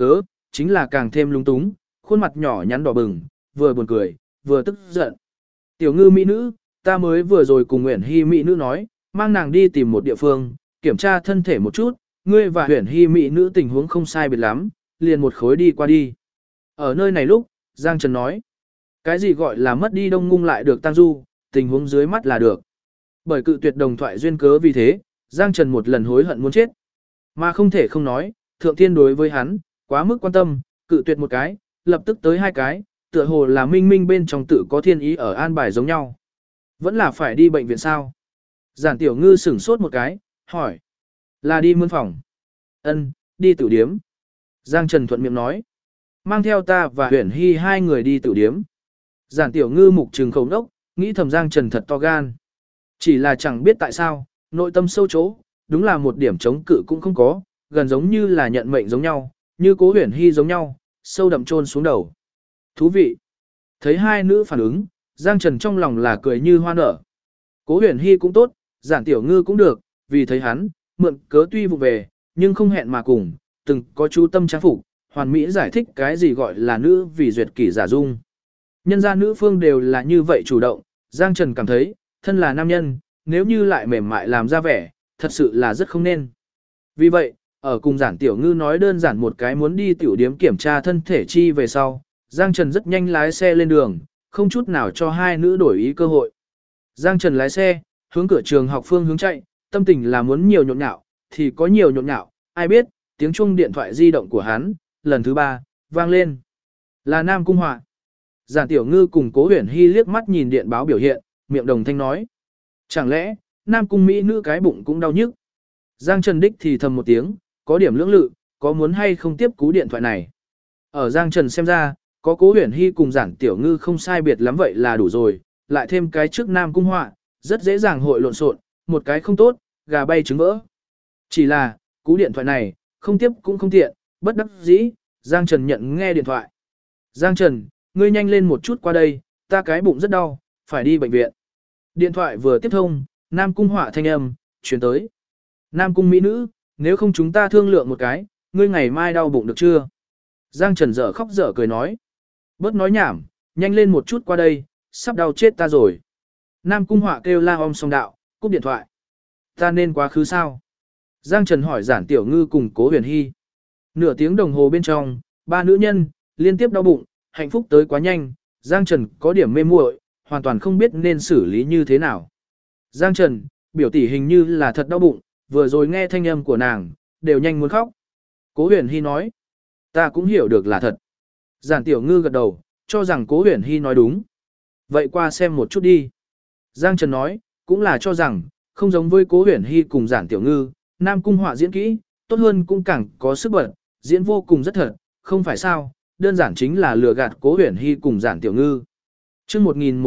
chính là càng thêm lung túng, khuôn mặt nhỏ nhắn đỏ bừng, vừa buồn cười, vừa tức giận. Tiểu Ngư mỹ nữ, ta mới vừa rồi cùng Uyển Hi mỹ nữ nói, mang nàng đi tìm một địa phương, kiểm tra thân thể một chút, ngươi và Uyển Hi mỹ nữ tình huống không sai biệt lắm, liền một khối đi qua đi. Ở nơi này lúc, Giang Trần nói, cái gì gọi là mất đi Đông Ngung lại được tăng du, tình huống dưới mắt là được. Bởi cự tuyệt đồng thoại duyên cớ vì thế, Giang Trần một lần hối hận muốn chết. Mà không thể không nói, Thượng Thiên đối với hắn, quá mức quan tâm, cự tuyệt một cái, lập tức tới hai cái, tựa hồ là minh minh bên trong tự có thiên ý ở an bài giống nhau. Vẫn là phải đi bệnh viện sao? Giản Tiểu Ngư sửng sốt một cái, hỏi. Là đi mươn phòng. Ân, đi tử điếm. Giang Trần thuận miệng nói. Mang theo ta và Uyển Hi hai người đi tử điếm. Giản Tiểu Ngư mục trừng khẩu nốc, nghĩ thầm Giang Trần thật to gan. Chỉ là chẳng biết tại sao, nội tâm sâu chỗ, đúng là một điểm chống cự cũng không có, gần giống như là nhận mệnh giống nhau, như Cố Uyển Hi giống nhau, sâu đậm chôn xuống đầu. Thú vị. Thấy hai nữ phản ứng, Giang Trần trong lòng là cười như hoa nở. Cố Uyển Hi cũng tốt, Giản Tiểu Ngư cũng được, vì thấy hắn, mượn cớ tuy vụ về, nhưng không hẹn mà cùng, từng có chú tâm trang phục, hoàn mỹ giải thích cái gì gọi là nữ vì duyệt kỷ giả dung. Nhân gia nữ phương đều là như vậy chủ động, Giang Trần cảm thấy, thân là nam nhân, nếu như lại mềm mại làm ra vẻ, thật sự là rất không nên. Vì vậy, ở cùng Giản Tiểu Ngư nói đơn giản một cái muốn đi tiểu điếm kiểm tra thân thể chi về sau, Giang Trần rất nhanh lái xe lên đường, không chút nào cho hai nữ đổi ý cơ hội. Giang Trần lái xe, hướng cửa trường học phương hướng chạy, tâm tình là muốn nhiều nhộn nhạo, thì có nhiều nhộn nhạo, ai biết, tiếng chuông điện thoại di động của hắn, lần thứ 3, vang lên. Là Nam Cung Họa. Giản Tiểu Ngư cùng Cố Uyển Hi liếc mắt nhìn điện báo biểu hiện, miệng đồng thanh nói. Chẳng lẽ, Nam Cung Mỹ nữ cái bụng cũng đau nhức? Giang Trần đích thì thầm một tiếng, có điểm lưỡng lự, có muốn hay không tiếp cú điện thoại này. Ở Giang Trần xem ra, có Cố Uyển Hi cùng Giản Tiểu Ngư không sai biệt lắm vậy là đủ rồi, lại thêm cái trước Nam Cung Họa, rất dễ dàng hội lộn xộn, một cái không tốt, gà bay trứng vỡ. Chỉ là, cú điện thoại này, không tiếp cũng không tiện, bất đắc dĩ, Giang Trần nhận nghe điện thoại. Giang Trần, ngươi nhanh lên một chút qua đây, ta cái bụng rất đau, phải đi bệnh viện. Điện thoại vừa tiếp thông, Nam Cung Họa thanh âm, chuyển tới. Nam Cung Mỹ nữ, nếu không chúng ta thương lượng một cái, ngươi ngày mai đau bụng được chưa? Giang Trần dở khóc dở cười nói. Bớt nói nhảm, nhanh lên một chút qua đây, sắp đau chết ta rồi. Nam Cung Họa kêu la om song đạo, cúp điện thoại. Ta nên quá khứ sao? Giang Trần hỏi Giản Tiểu Ngư cùng Cố Uyển Hi. Nửa tiếng đồng hồ bên trong, ba nữ nhân, liên tiếp đau bụng, hạnh phúc tới quá nhanh, Giang Trần có điểm mê muội, hoàn toàn không biết nên xử lý như thế nào. Giang Trần, biểu tỷ hình như là thật đau bụng, vừa rồi nghe thanh âm của nàng, đều nhanh muốn khóc. Cố Uyển Hi nói, ta cũng hiểu được là thật. Giản Tiểu Ngư gật đầu, cho rằng Cố Uyển Hi nói đúng. Vậy qua xem một chút đi. Giang Trần nói, cũng là cho rằng, không giống với Cố Uyển Hi cùng Giản Tiểu Ngư, Nam Cung Họa diễn kỹ, tốt hơn cũng càng có sức bật, diễn vô cùng rất thật, không phải sao, đơn giản chính là lừa gạt Cố Uyển Hi cùng Giản Tiểu Ngư. Chương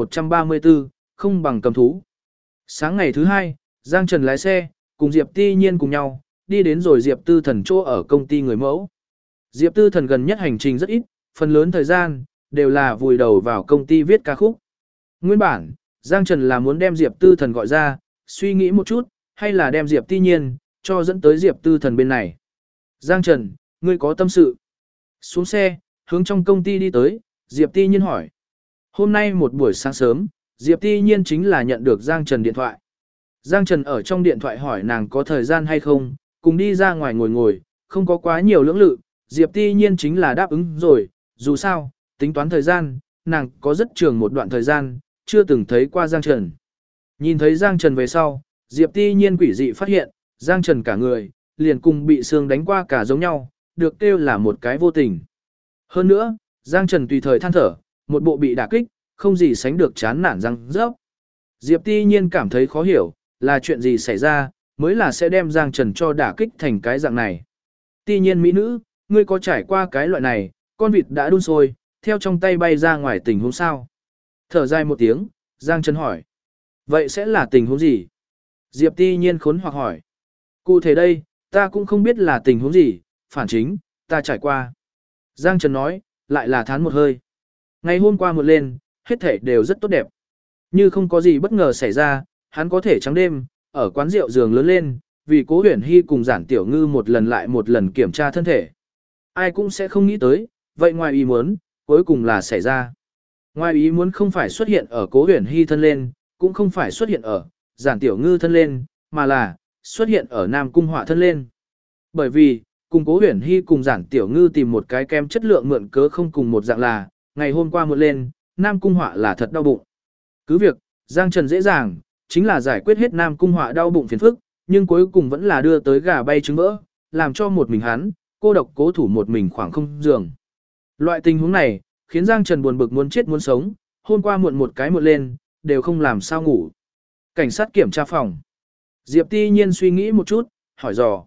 1134, không bằng cầm thú. Sáng ngày thứ hai, Giang Trần lái xe, cùng Diệp Ti Nhiên cùng nhau, đi đến rồi Diệp Tư Thần chỗ ở công ty người mẫu. Diệp Tư Thần gần nhất hành trình rất ít, phần lớn thời gian, đều là vùi đầu vào công ty viết ca khúc. Nguyên bản, Giang Trần là muốn đem Diệp Tư Thần gọi ra, suy nghĩ một chút, hay là đem Diệp Ti Nhiên, cho dẫn tới Diệp Tư Thần bên này. Giang Trần, ngươi có tâm sự. Xuống xe, hướng trong công ty đi tới, Diệp Ti Nhiên hỏi. Hôm nay một buổi sáng sớm, Diệp Ti Nhiên chính là nhận được Giang Trần điện thoại. Giang Trần ở trong điện thoại hỏi nàng có thời gian hay không, cùng đi ra ngoài ngồi ngồi, không có quá nhiều lưỡng lự, Diệp Ti Nhiên chính là đáp ứng rồi, dù sao, tính toán thời gian, nàng có rất trường một đoạn thời gian, chưa từng thấy qua Giang Trần. Nhìn thấy Giang Trần về sau, Diệp Ti Nhiên quỷ dị phát hiện, Giang Trần cả người, liền cùng bị xương đánh qua cả giống nhau, được kêu là một cái vô tình. Hơn nữa, Giang Trần tùy thời than thở, một bộ bị đả kích, không gì sánh được chán nản răng rớp. Diệp Ti Nhiên cảm thấy khó hiểu, là chuyện gì xảy ra, mới là sẽ đem Giang Trần cho đả kích thành cái dạng này. Ti Nhiên mỹ nữ, ngươi có trải qua cái loại này, con vịt đã đun sôi, theo trong tay bay ra ngoài tình huống sao? Thở dài một tiếng, Giang Trần hỏi. Vậy sẽ là tình huống gì? Diệp Ti Nhiên khốn hoặc hỏi. Cụ thể đây, ta cũng không biết là tình huống gì, phản chính, ta trải qua. Giang Trần nói, lại là thán một hơi. Ngày hôm qua một lên, hết thể đều rất tốt đẹp. Như không có gì bất ngờ xảy ra, hắn có thể trắng đêm, ở quán rượu giường lớn lên, vì Cố Uyển Hi cùng Giản Tiểu Ngư một lần lại một lần kiểm tra thân thể. Ai cũng sẽ không nghĩ tới, vậy ngoài ý muốn, cuối cùng là xảy ra. Ngoài ý muốn không phải xuất hiện ở Cố Huyền Hy thân lên, cũng không phải xuất hiện ở Giản Tiểu Ngư thân lên, mà là xuất hiện ở Nam Cung Họa thân lên. Bởi vì, cùng Cố Huyền Hy cùng Giản Tiểu Ngư tìm một cái kem chất lượng mượn cớ không cùng một dạng là, ngày hôm qua một lên, Nam Cung Họa là thật đau bụng. Cứ việc, Giang Trần dễ dàng, chính là giải quyết hết Nam Cung Họa đau bụng phiền phức, nhưng cuối cùng vẫn là đưa tới gà bay trứng vỡ, làm cho một mình hắn, cô độc cố thủ một mình khoảng không giường. Loại tình huống này, khiến Giang Trần buồn bực muốn chết muốn sống, hôm qua muộn một cái muộn lên, đều không làm sao ngủ. Cảnh sát kiểm tra phòng. Diệp Ti Nhiên suy nghĩ một chút, hỏi dò.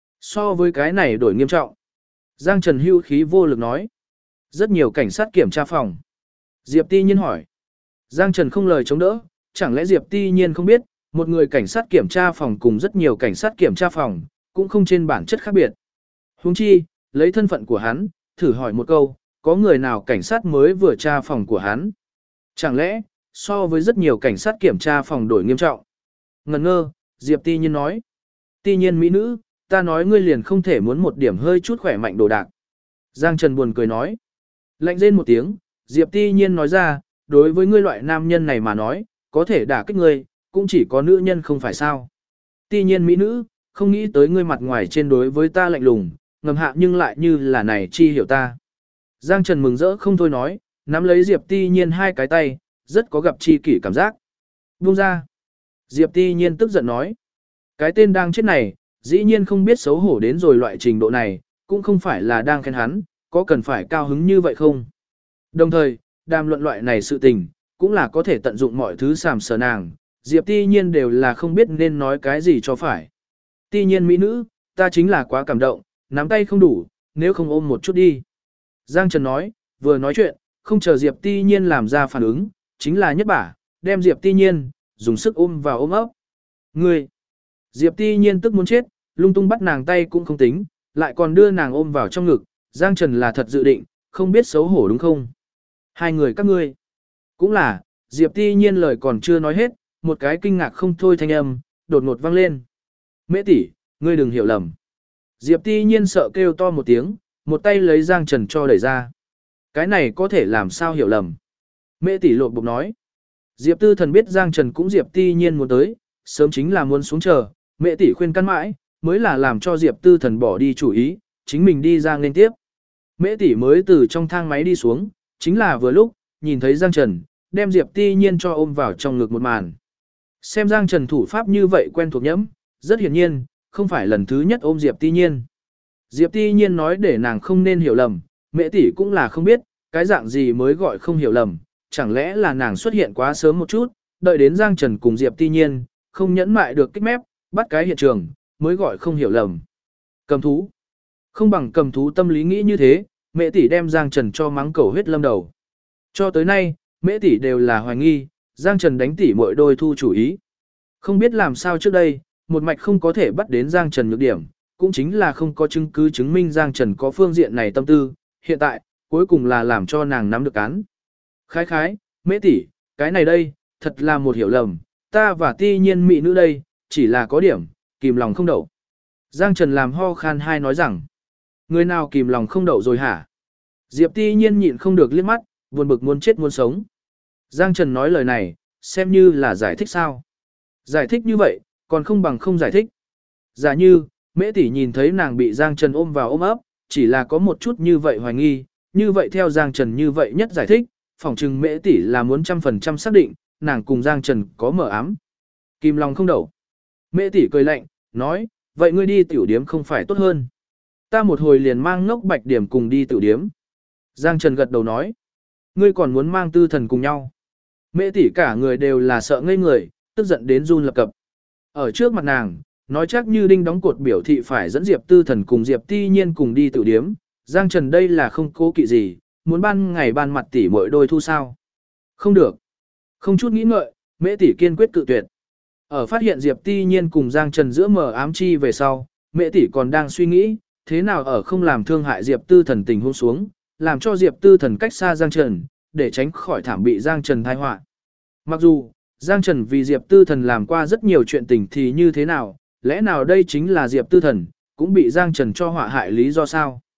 So với cái này đổi nghiêm trọng. Giang Trần hưu khí vô lực nói. Rất nhiều cảnh sát kiểm tra phòng. Diệp Ti Nhiên hỏi. Giang Trần không lời chống đỡ, chẳng lẽ Diệp Ti Nhiên không biết, một người cảnh sát kiểm tra phòng cùng rất nhiều cảnh sát kiểm tra phòng, cũng không trên bản chất khác biệt. Huống chi, lấy thân phận của hắn, thử hỏi một câu, có người nào cảnh sát mới vừa tra phòng của hắn? Chẳng lẽ, so với rất nhiều cảnh sát kiểm tra phòng đổi nghiêm trọng? Ngần ngơ, Diệp Ti Nhiên nói. Ti Nhiên mỹ nữ, ta nói ngươi liền không thể muốn một điểm hơi chút khỏe mạnh đồ đạc. Giang Trần buồn cười nói. Lạnh rên một tiếng, Diệp Ti Nhiên nói ra, đối với ngươi loại nam nhân này mà nói, có thể đả kích ngươi, cũng chỉ có nữ nhân không phải sao. Ti Nhiên mỹ nữ, không nghĩ tới ngươi mặt ngoài trên đối với ta lạnh lùng, ngầm hạ nhưng lại như là này chi hiểu ta. Giang Trần mừng rỡ không thôi nói, nắm lấy Diệp Ti Nhiên hai cái tay, rất có gặp chi kỷ cảm giác. Buông ra. Diệp Ti Nhiên tức giận nói. Cái tên đang chết này, dĩ nhiên không biết xấu hổ đến rồi loại trình độ này, cũng không phải là đang khen hắn, có cần phải cao hứng như vậy không? Đồng thời, đàm luận loại này sự tình, cũng là có thể tận dụng mọi thứ sàm sờ nàng, Diệp Ti Nhiên đều là không biết nên nói cái gì cho phải. Ti Nhiên mỹ nữ, ta chính là quá cảm động, nắm tay không đủ, nếu không ôm một chút đi. Giang Trần nói, vừa nói chuyện, không chờ Diệp Ti Nhiên làm ra phản ứng, chính là nhất bả, đem Diệp Ti Nhiên, dùng sức ôm vào ôm ấp. Ngươi! Diệp Ti Nhiên tức muốn chết, lung tung bắt nàng tay cũng không tính, lại còn đưa nàng ôm vào trong ngực, Giang Trần là thật dự định, không biết xấu hổ đúng không? Hai người các ngươi. Cũng là, Diệp Ti Nhiên lời còn chưa nói hết, một cái kinh ngạc không thôi thanh âm, đột ngột vang lên. Mễ tỷ, ngươi đừng hiểu lầm. Diệp Ti Nhiên sợ kêu to một tiếng, một tay lấy Giang Trần cho đẩy ra. Cái này có thể làm sao hiểu lầm. Mễ tỷ lột bục nói. Diệp Tư Thần biết Giang Trần cũng Diệp Ti Nhiên muốn tới, sớm chính là muốn xuống chờ, Mễ tỷ khuyên căn mãi, mới là làm cho Diệp Tư Thần bỏ đi chủ ý, chính mình đi ra nên tiếp. Mễ tỷ mới từ trong thang máy đi xuống, chính là vừa lúc, nhìn thấy Giang Trần, đem Diệp Ti Nhiên cho ôm vào trong ngực một màn. Xem Giang Trần thủ pháp như vậy quen thuộc nhẫm, rất hiển nhiên, không phải lần thứ nhất ôm Diệp Ti Nhiên. Diệp Ti Nhiên nói để nàng không nên hiểu lầm, Mễ tỷ cũng là không biết, cái dạng gì mới gọi không hiểu lầm, chẳng lẽ là nàng xuất hiện quá sớm một chút, đợi đến Giang Trần cùng Diệp Ti Nhiên, không nhẫn mại được kích mép, bắt cái hiện trường, mới gọi không hiểu lầm. Cầm thú. Không bằng cầm thú tâm lý nghĩ như thế, Mễ tỷ đem Giang Trần cho mắng cầu huyết lâm đầu. Cho tới nay, Mễ tỷ đều là hoài nghi, Giang Trần đánh tỷ mỗi đôi thu chủ ý. Không biết làm sao trước đây, một mạch không có thể bắt đến Giang Trần nhược điểm, cũng chính là không có chứng cứ chứng minh Giang Trần có phương diện này tâm tư, hiện tại, cuối cùng là làm cho nàng nắm được cán. Khái khái, Mễ tỷ, cái này đây, thật là một hiểu lầm, ta và Ti Nhiên mỹ nữ đây, chỉ là có điểm, kìm lòng không đậu. Giang Trần làm ho khan hai nói rằng, người nào kìm lòng không đậu rồi hả? Diệp Ti Nhiên nhịn không được liếc mắt, buồn bực muốn chết muốn sống. Giang Trần nói lời này, xem như là giải thích sao? Giải thích như vậy, còn không bằng không giải thích. Giả như, Mễ tỷ nhìn thấy nàng bị Giang Trần ôm vào ôm ấp, chỉ là có một chút như vậy hoài nghi, như vậy theo Giang Trần như vậy nhất giải thích, phỏng chừng Mễ tỷ là muốn 100% xác định, nàng cùng Giang Trần có mở ám. Kim lòng không đậu. Mễ tỷ cười lạnh, nói, vậy ngươi đi tiểu điếm không phải tốt hơn. Ta một hồi liền mang ngốc Bạch Điểm cùng đi tiểu điếm. Giang Trần gật đầu nói, ngươi còn muốn mang Tư Thần cùng nhau. Mễ tỷ cả người đều là sợ ngây người, tức giận đến run lập cập. Ở trước mặt nàng, nói chắc như đinh đóng cột biểu thị phải dẫn Diệp Tư Thần cùng Diệp Ti Nhiên cùng đi tiểu điếm. Giang Trần đây là không cố kỵ gì, muốn ban ngày ban mặt tỷ mỗi đôi thu sao. Không được. Không chút nghĩ ngợi, Mễ tỷ kiên quyết cự tuyệt. Ở phát hiện Diệp Ti Nhiên cùng Giang Trần giữa mờ ám chi về sau, Mễ tỷ còn đang suy nghĩ, thế nào ở không làm thương hại Diệp Tư Thần tình huống xuống, làm cho Diệp Tư Thần cách xa Giang Trần, để tránh khỏi thảm bị Giang Trần tai họa. Mặc dù, Giang Trần vì Diệp Tư Thần làm qua rất nhiều chuyện tình thì như thế nào, lẽ nào đây chính là Diệp Tư Thần, cũng bị Giang Trần cho họa hại lý do sao?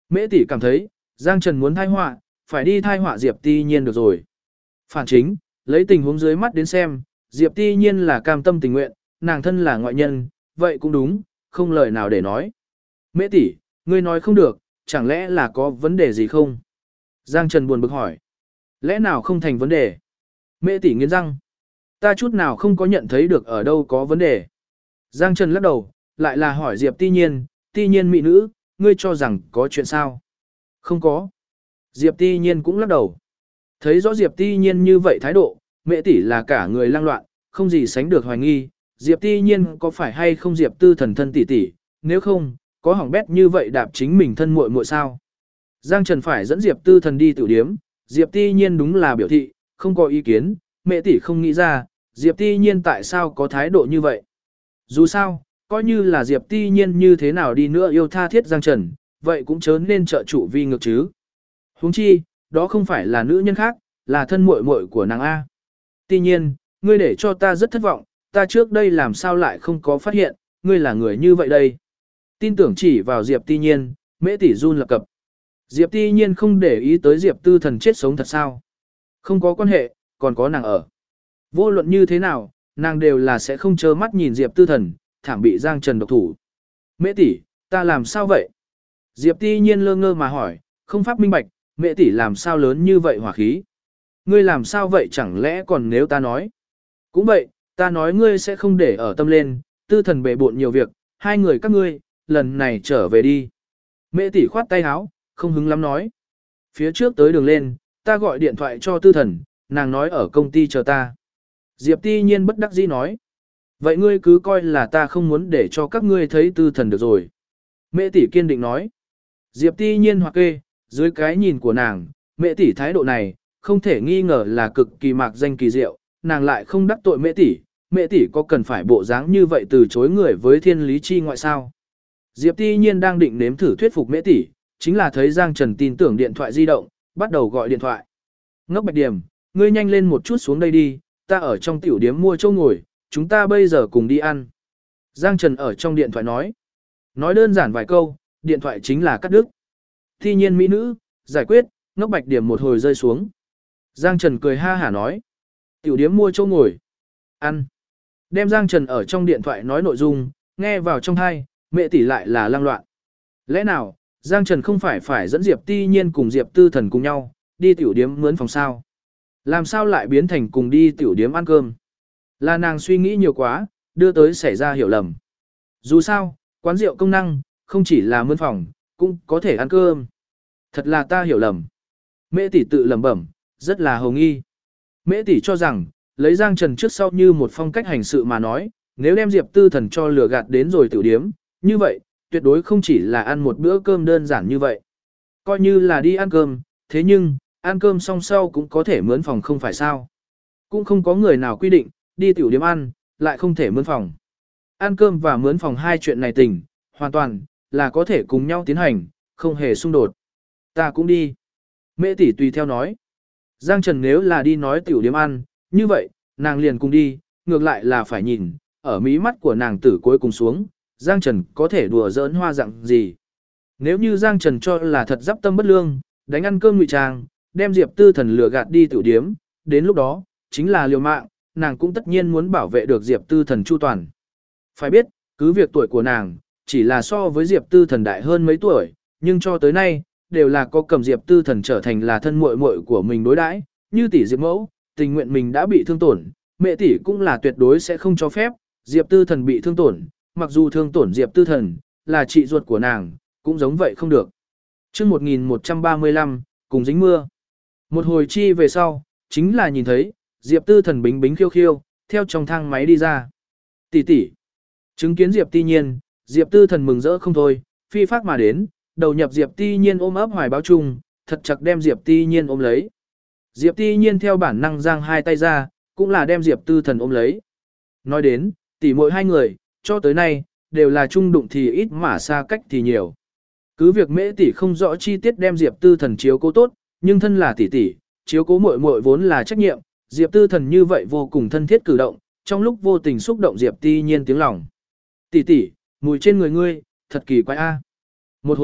Mễ tỷ cảm thấy, Giang Trần muốn thai họa, phải đi thai họa Diệp Ti Nhiên được rồi. Phản chính, lấy tình huống dưới mắt đến xem, Diệp Ti Nhiên là cam tâm tình nguyện, nàng thân là ngoại nhân, vậy cũng đúng, không lời nào để nói. Mễ tỷ, ngươi nói không được, chẳng lẽ là có vấn đề gì không? Giang Trần buồn bực hỏi. Lẽ nào không thành vấn đề? Mễ tỷ nghiến răng. Ta chút nào không có nhận thấy được ở đâu có vấn đề. Giang Trần lắc đầu, lại là hỏi Diệp Ti Nhiên mỹ nữ, ngươi cho rằng có chuyện sao? Không có. Diệp Ti Nhiên cũng lắc đầu. Thấy rõ Diệp Ti Nhiên như vậy thái độ, Mễ tỷ là cả người lang loạn, không gì sánh được hoài nghi. Diệp Ti Nhiên có phải hay không Diệp Tư Thần thân tỷ tỷ, nếu không, có hỏng bét như vậy đạp chính mình thân muội muội sao? Giang Trần phải dẫn Diệp Tư Thần đi tiểu điếm, Diệp Ti Nhiên đúng là biểu thị, không có ý kiến, Mễ tỷ không nghĩ ra, Diệp Ti Nhiên tại sao có thái độ như vậy. Dù sao, coi như là Diệp Ti Nhiên như thế nào đi nữa yêu tha thiết Giang Trần, vậy cũng chớ nên trợ trụ vi ngược chứ. Huống chi, đó không phải là nữ nhân khác, là thân muội muội của nàng A. Ti Nhiên, ngươi để cho ta rất thất vọng, ta trước đây làm sao lại không có phát hiện, ngươi là người như vậy đây. Tin tưởng chỉ vào Diệp Ti Nhiên, Mễ tỷ run lập cập. Diệp Ti Nhiên không để ý tới Diệp Tư Thần chết sống thật sao. Không có quan hệ, còn có nàng ở. Vô luận như thế nào, nàng đều là sẽ không trơ mắt nhìn Diệp Tư Thần, thảm bị Giang Trần độc thủ. Mễ tỷ, ta làm sao vậy? Diệp Ti Nhiên lơ ngơ mà hỏi, không pháp minh bạch, Mễ tỷ làm sao lớn như vậy hỏa khí? Ngươi làm sao vậy chẳng lẽ còn nếu ta nói? Cũng vậy, ta nói ngươi sẽ không để ở tâm lên, Tư Thần bệ bộn nhiều việc, hai người các ngươi, lần này trở về đi. Mễ tỷ khoát tay áo, không hứng lắm nói. Phía trước tới đường lên, ta gọi điện thoại cho Tư Thần, nàng nói ở công ty chờ ta. Diệp Ti Nhiên bất đắc dĩ nói. Vậy ngươi cứ coi là ta không muốn để cho các ngươi thấy Tư Thần được rồi. Mễ tỷ kiên định nói. Diệp Ti Nhiên hoặc kê, dưới cái nhìn của nàng, Mễ tỷ thái độ này, không thể nghi ngờ là cực kỳ mạc danh kỳ diệu, nàng lại không đắc tội Mễ tỷ có cần phải bộ dáng như vậy từ chối người với thiên lý chi ngoại sao? Diệp Ti Nhiên đang định nếm thử thuyết phục Mễ tỷ, chính là thấy Giang Trần tin tưởng điện thoại di động, bắt đầu gọi điện thoại. Ngốc Bạch Điểm, ngươi nhanh lên một chút xuống đây đi, ta ở trong tiểu điếm mua chỗ ngồi, chúng ta bây giờ cùng đi ăn. Giang Trần ở trong điện thoại nói. Nói đơn giản vài câu, điện thoại chính là cắt đứt. Thi nhiên mỹ nữ, giải quyết, Ngốc Bạch Điểm một hồi rơi xuống. Giang Trần cười ha hả nói. Tiểu điếm mua chỗ ngồi. Ăn. Đem Giang Trần ở trong điện thoại nói nội dung, nghe vào trong tai, Mẹ tỷ lại là lang loạn. Lẽ nào, Giang Trần không phải dẫn Diệp Ti Nhiên cùng Diệp Tư Thần cùng nhau, đi tiểu điếm mướn phòng sao? Làm sao lại biến thành cùng đi tiểu điếm ăn cơm? Là nàng suy nghĩ nhiều quá, đưa tới xảy ra hiểu lầm. Dù sao, quán rượu công năng, không chỉ là mướn phòng, cũng có thể ăn cơm. Thật là ta hiểu lầm. Mễ tỷ tự lẩm bẩm, rất là hồ nghi. Mễ tỷ cho rằng, lấy Giang Trần trước sau như một phong cách hành sự mà nói, nếu đem Diệp Tư Thần cho lừa gạt đến rồi tiểu điếm, như vậy, tuyệt đối không chỉ là ăn một bữa cơm đơn giản như vậy. Coi như là đi ăn cơm, thế nhưng, ăn cơm xong sau cũng có thể mướn phòng không phải sao. Cũng không có người nào quy định, đi tiểu điếm ăn, lại không thể mướn phòng. Ăn cơm và mướn phòng hai chuyện này tình, hoàn toàn, là có thể cùng nhau tiến hành, không hề xung đột. Ta cũng đi. Mễ tỷ tùy theo nói. Giang Trần nếu là đi nói tiểu điếm ăn, như vậy, nàng liền cùng đi, ngược lại là phải nhìn, ở mí mắt của nàng tử cuối cùng xuống, Giang Trần có thể đùa giỡn hoa dạng gì. Nếu như Giang Trần cho là thật giáp tâm bất lương, đánh ăn cơm ngụy trang, đem Diệp Tư Thần lừa gạt đi tiểu điếm, đến lúc đó, chính là liều mạng, nàng cũng tất nhiên muốn bảo vệ được Diệp Tư Thần chu toàn. Phải biết, cứ việc tuổi của nàng, chỉ là so với Diệp Tư Thần đại hơn mấy tuổi, nhưng cho tới nay, đều là có cầm Diệp Tư Thần trở thành là thân muội muội của mình đối đãi, như tỷ Diệp Mẫu, tình nguyện mình đã bị thương tổn, mẹ tỷ cũng là tuyệt đối sẽ không cho phép Diệp Tư Thần bị thương tổn, mặc dù thương tổn Diệp Tư Thần là chị ruột của nàng, cũng giống vậy không được. Chương 1135, cùng dính mưa. Một hồi chi về sau, chính là nhìn thấy Diệp Tư Thần bính bính khiêu khiêu, theo trong thang máy đi ra. Tỷ tỷ. Chứng kiến Diệp Ti Nhiên, Diệp Tư Thần mừng rỡ không thôi, phi phác mà đến, đầu nhập Diệp Ti Nhiên ôm ấp hoài báo chung, thật chặt đem Diệp Ti Nhiên ôm lấy. Diệp Ti Nhiên theo bản năng giang hai tay ra, cũng là đem Diệp Tư Thần ôm lấy. Nói đến, tỷ muội hai người, cho tới nay, đều là chung đụng thì ít mà xa cách thì nhiều. Cứ việc Mễ tỷ không rõ chi tiết đem Diệp Tư Thần chiếu cố tốt, nhưng thân là tỷ tỷ, chiếu cố muội muội vốn là trách nhiệm, Diệp Tư Thần như vậy vô cùng thân thiết cử động, trong lúc vô tình xúc động Diệp Ti Nhiên tiếng lòng. Tỷ tỷ, mùi trên người ngươi, thật kỳ quái a. Một hồi,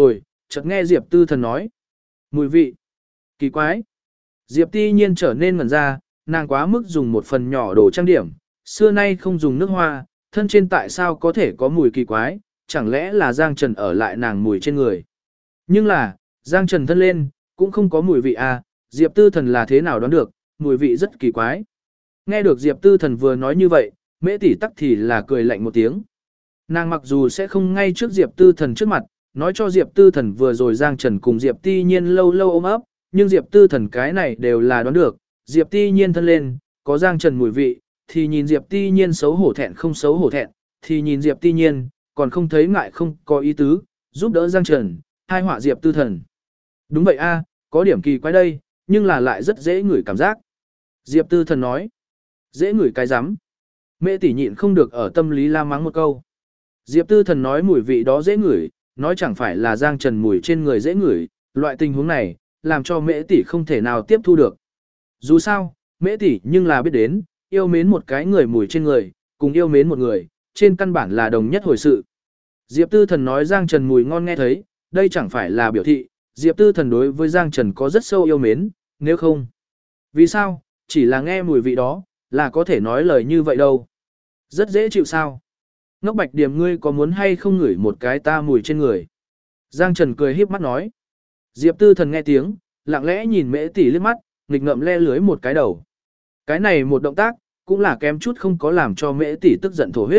chợt nghe Diệp Tư Thần nói. Mùi vị. Kỳ quái. Diệp Ti Nhiên trở nên ngẩn ra, nàng quá mức dùng một phần nhỏ đồ trang điểm, xưa nay không dùng nước hoa, thân trên tại sao có thể có mùi kỳ quái, chẳng lẽ là Giang Trần ở lại nàng mùi trên người. Nhưng là, Giang Trần thân lên, cũng không có mùi vị à, Diệp Tư Thần là thế nào đoán được, mùi vị rất kỳ quái. Nghe được Diệp Tư Thần vừa nói như vậy, Mễ tỷ tắc thì là cười lạnh một tiếng. Nàng mặc dù sẽ không ngay trước Diệp Tư Thần trước mặt, nói cho Diệp Tư Thần vừa rồi Giang Trần cùng Diệp Ti Nhiên lâu lâu ôm ấp, nhưng Diệp Tư Thần cái này đều là đoán được, Diệp Ti Nhiên thân lên, có Giang Trần mùi vị, thì nhìn Diệp Ti Nhiên xấu hổ thẹn không xấu hổ thẹn, thì nhìn Diệp Ti Nhiên, còn không thấy ngại không có ý tứ, giúp đỡ Giang Trần, hai họa Diệp Tư Thần. Đúng vậy a, có điểm kỳ quái đây, nhưng là lại rất dễ ngửi cảm giác. Diệp Tư Thần nói, dễ ngửi cái rắm. Mẹ tỷ nhịn không được ở tâm lý la mắng một câu. Diệp Tư Thần nói mùi vị đó dễ ngửi, nói chẳng phải là Giang Trần mùi trên người dễ ngửi, loại tình huống này, làm cho mẹ tỷ không thể nào tiếp thu được. Dù sao, mẹ tỷ nhưng là biết đến, yêu mến một cái người mùi trên người, cùng yêu mến một người, trên căn bản là đồng nhất hồi sự. Diệp Tư Thần nói Giang Trần mùi ngon nghe thấy, đây chẳng phải là biểu thị, Diệp Tư Thần đối với Giang Trần có rất sâu yêu mến, nếu không. Vì sao, chỉ là nghe mùi vị đó, là có thể nói lời như vậy đâu. Rất dễ chịu sao. Ngốc Bạch Điềm ngươi có muốn hay không ngửi một cái ta mùi trên người. Giang Trần cười híp mắt nói. Diệp Tư Thần nghe tiếng, lặng lẽ nhìn Mễ tỷ liếc mắt, nghịch ngợm le lưới một cái đầu. Cái này một động tác, cũng là kém chút không có làm cho Mễ tỷ tức giận thổ huyết.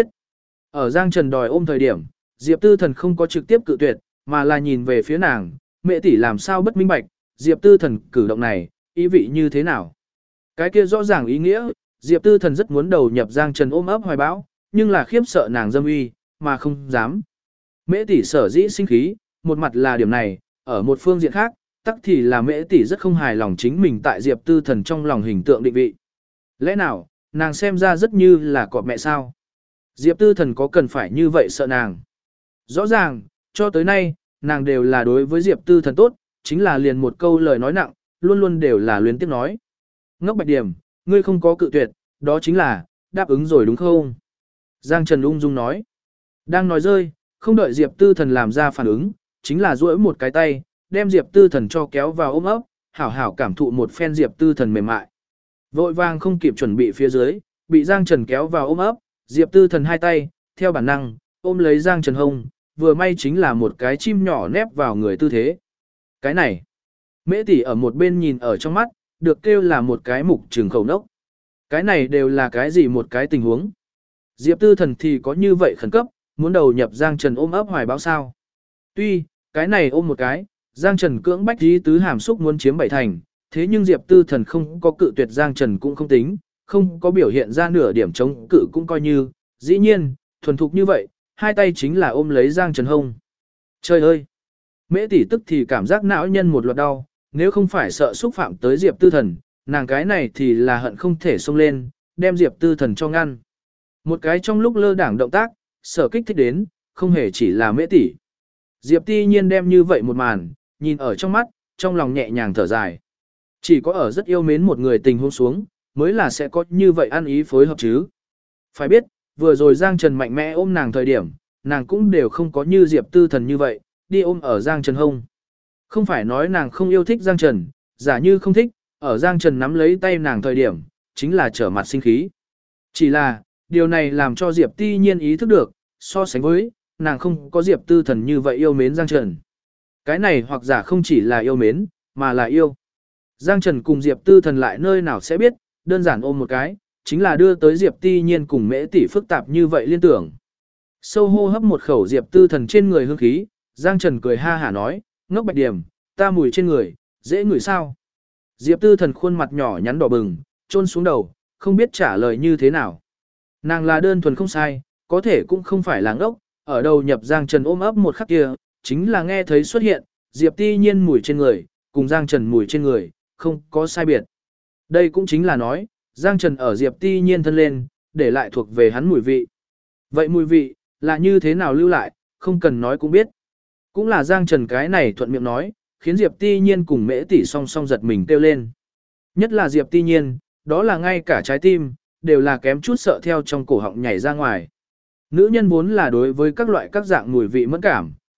Ở Giang Trần đòi ôm thời điểm, Diệp Tư Thần không có trực tiếp cự tuyệt, mà là nhìn về phía nàng, Mễ tỷ làm sao bất minh bạch, Diệp Tư Thần cử động này, ý vị như thế nào. Cái kia rõ ràng ý nghĩa, Diệp Tư Thần rất muốn đầu nhập Giang Trần ôm ấp hoài bão, nhưng là khiếp sợ nàng dâm uy, mà không dám. Mễ tỷ sở dĩ sinh khí, một mặt là điểm này, ở một phương diện khác, tắc thì là Mễ tỷ rất không hài lòng chính mình tại Diệp Tư Thần trong lòng hình tượng định vị. Lẽ nào, nàng xem ra rất như là cọp mẹ sao? Diệp Tư Thần có cần phải như vậy sợ nàng? Rõ ràng, cho tới nay, nàng đều là đối với Diệp Tư Thần tốt, chính là liền một câu lời nói nặng, luôn luôn đều là luyến tiếp nói. Ngốc Bạch Điểm, ngươi không có cự tuyệt, đó chính là, đáp ứng rồi đúng không? Giang Trần ung dung nói. Đang nói rơi, không đợi Diệp Tư Thần làm ra phản ứng, chính là duỗi một cái tay, đem Diệp Tư Thần cho kéo vào ôm ấp, hảo hảo cảm thụ một phen Diệp Tư Thần mềm mại. Vội vàng không kịp chuẩn bị phía dưới, bị Giang Trần kéo vào ôm ấp, Diệp Tư Thần hai tay, theo bản năng, ôm lấy Giang Trần hông, vừa may chính là một cái chim nhỏ nép vào người tư thế. Cái này, Mễ tỷ ở một bên nhìn ở trong mắt, được kêu là một cái mục trừng khẩu nốc. Cái này đều là cái gì một cái tình huống. Diệp Tư Thần thì có như vậy khẩn cấp, muốn đầu nhập Giang Trần ôm ấp hoài bão sao. Tuy, cái này ôm một cái, Giang Trần cưỡng bách ý tứ hàm xúc muốn chiếm bảy thành, thế nhưng Diệp Tư Thần không có cự tuyệt Giang Trần cũng không tính, không có biểu hiện ra nửa điểm chống cự cũng coi như, dĩ nhiên, thuần thục như vậy, hai tay chính là ôm lấy Giang Trần hông. Trời ơi! Mễ tỷ tức thì cảm giác não nhân một loạt đau, nếu không phải sợ xúc phạm tới Diệp Tư Thần, nàng cái này thì là hận không thể xông lên, đem Diệp Tư Thần cho ngăn. Một cái trong lúc lơ đảng động tác, sở kích thích đến, không hề chỉ là Mễ tỷ. Diệp Ti Nhiên đem như vậy một màn, nhìn ở trong mắt, trong lòng nhẹ nhàng thở dài. Chỉ có ở rất yêu mến một người tình huống xuống, mới là sẽ có như vậy ăn ý phối hợp chứ. Phải biết, vừa rồi Giang Trần mạnh mẽ ôm nàng thời điểm, nàng cũng đều không có như Diệp Tư Thần như vậy, đi ôm ở Giang Trần hông. Không phải nói nàng không yêu thích Giang Trần, giả như không thích, ở Giang Trần nắm lấy tay nàng thời điểm, chính là trở mặt sinh khí. Chỉ là, điều này làm cho Diệp Ti Nhiên ý thức được, so sánh với, nàng không có Diệp Tư Thần như vậy yêu mến Giang Trần. Cái này hoặc giả không chỉ là yêu mến, mà là yêu. Giang Trần cùng Diệp Tư Thần lại nơi nào sẽ biết, đơn giản ôm một cái, chính là đưa tới Diệp Ti Nhiên cùng Mễ tỷ phức tạp như vậy liên tưởng. Sâu hô hấp một khẩu Diệp Tư Thần trên người hương khí, Giang Trần cười ha hả nói, ngốc Bạch Điểm, ta mùi trên người, dễ ngửi sao? Diệp Tư Thần khuôn mặt nhỏ nhắn đỏ bừng, chôn xuống đầu, không biết trả lời như thế nào. Nàng là đơn thuần không sai, có thể cũng không phải là ngốc, ở đầu nhập Giang Trần ôm ấp một khắc kia, chính là nghe thấy xuất hiện, Diệp Ti Nhiên mùi trên người, cùng Giang Trần mùi trên người, không có sai biệt. Đây cũng chính là nói, Giang Trần ở Diệp Ti Nhiên thân lên, để lại thuộc về hắn mùi vị. Vậy mùi vị, là như thế nào lưu lại, không cần nói cũng biết. Cũng là Giang Trần cái này thuận miệng nói, khiến Diệp Ti Nhiên cùng Mễ tỷ song song giật mình kêu lên. Nhất là Diệp Ti Nhiên, đó là ngay cả trái tim, đều là kém chút sợ theo trong cổ họng nhảy ra ngoài. Nữ nhân vốn là đối với các loại các dạng mùi vị mẫn cảm,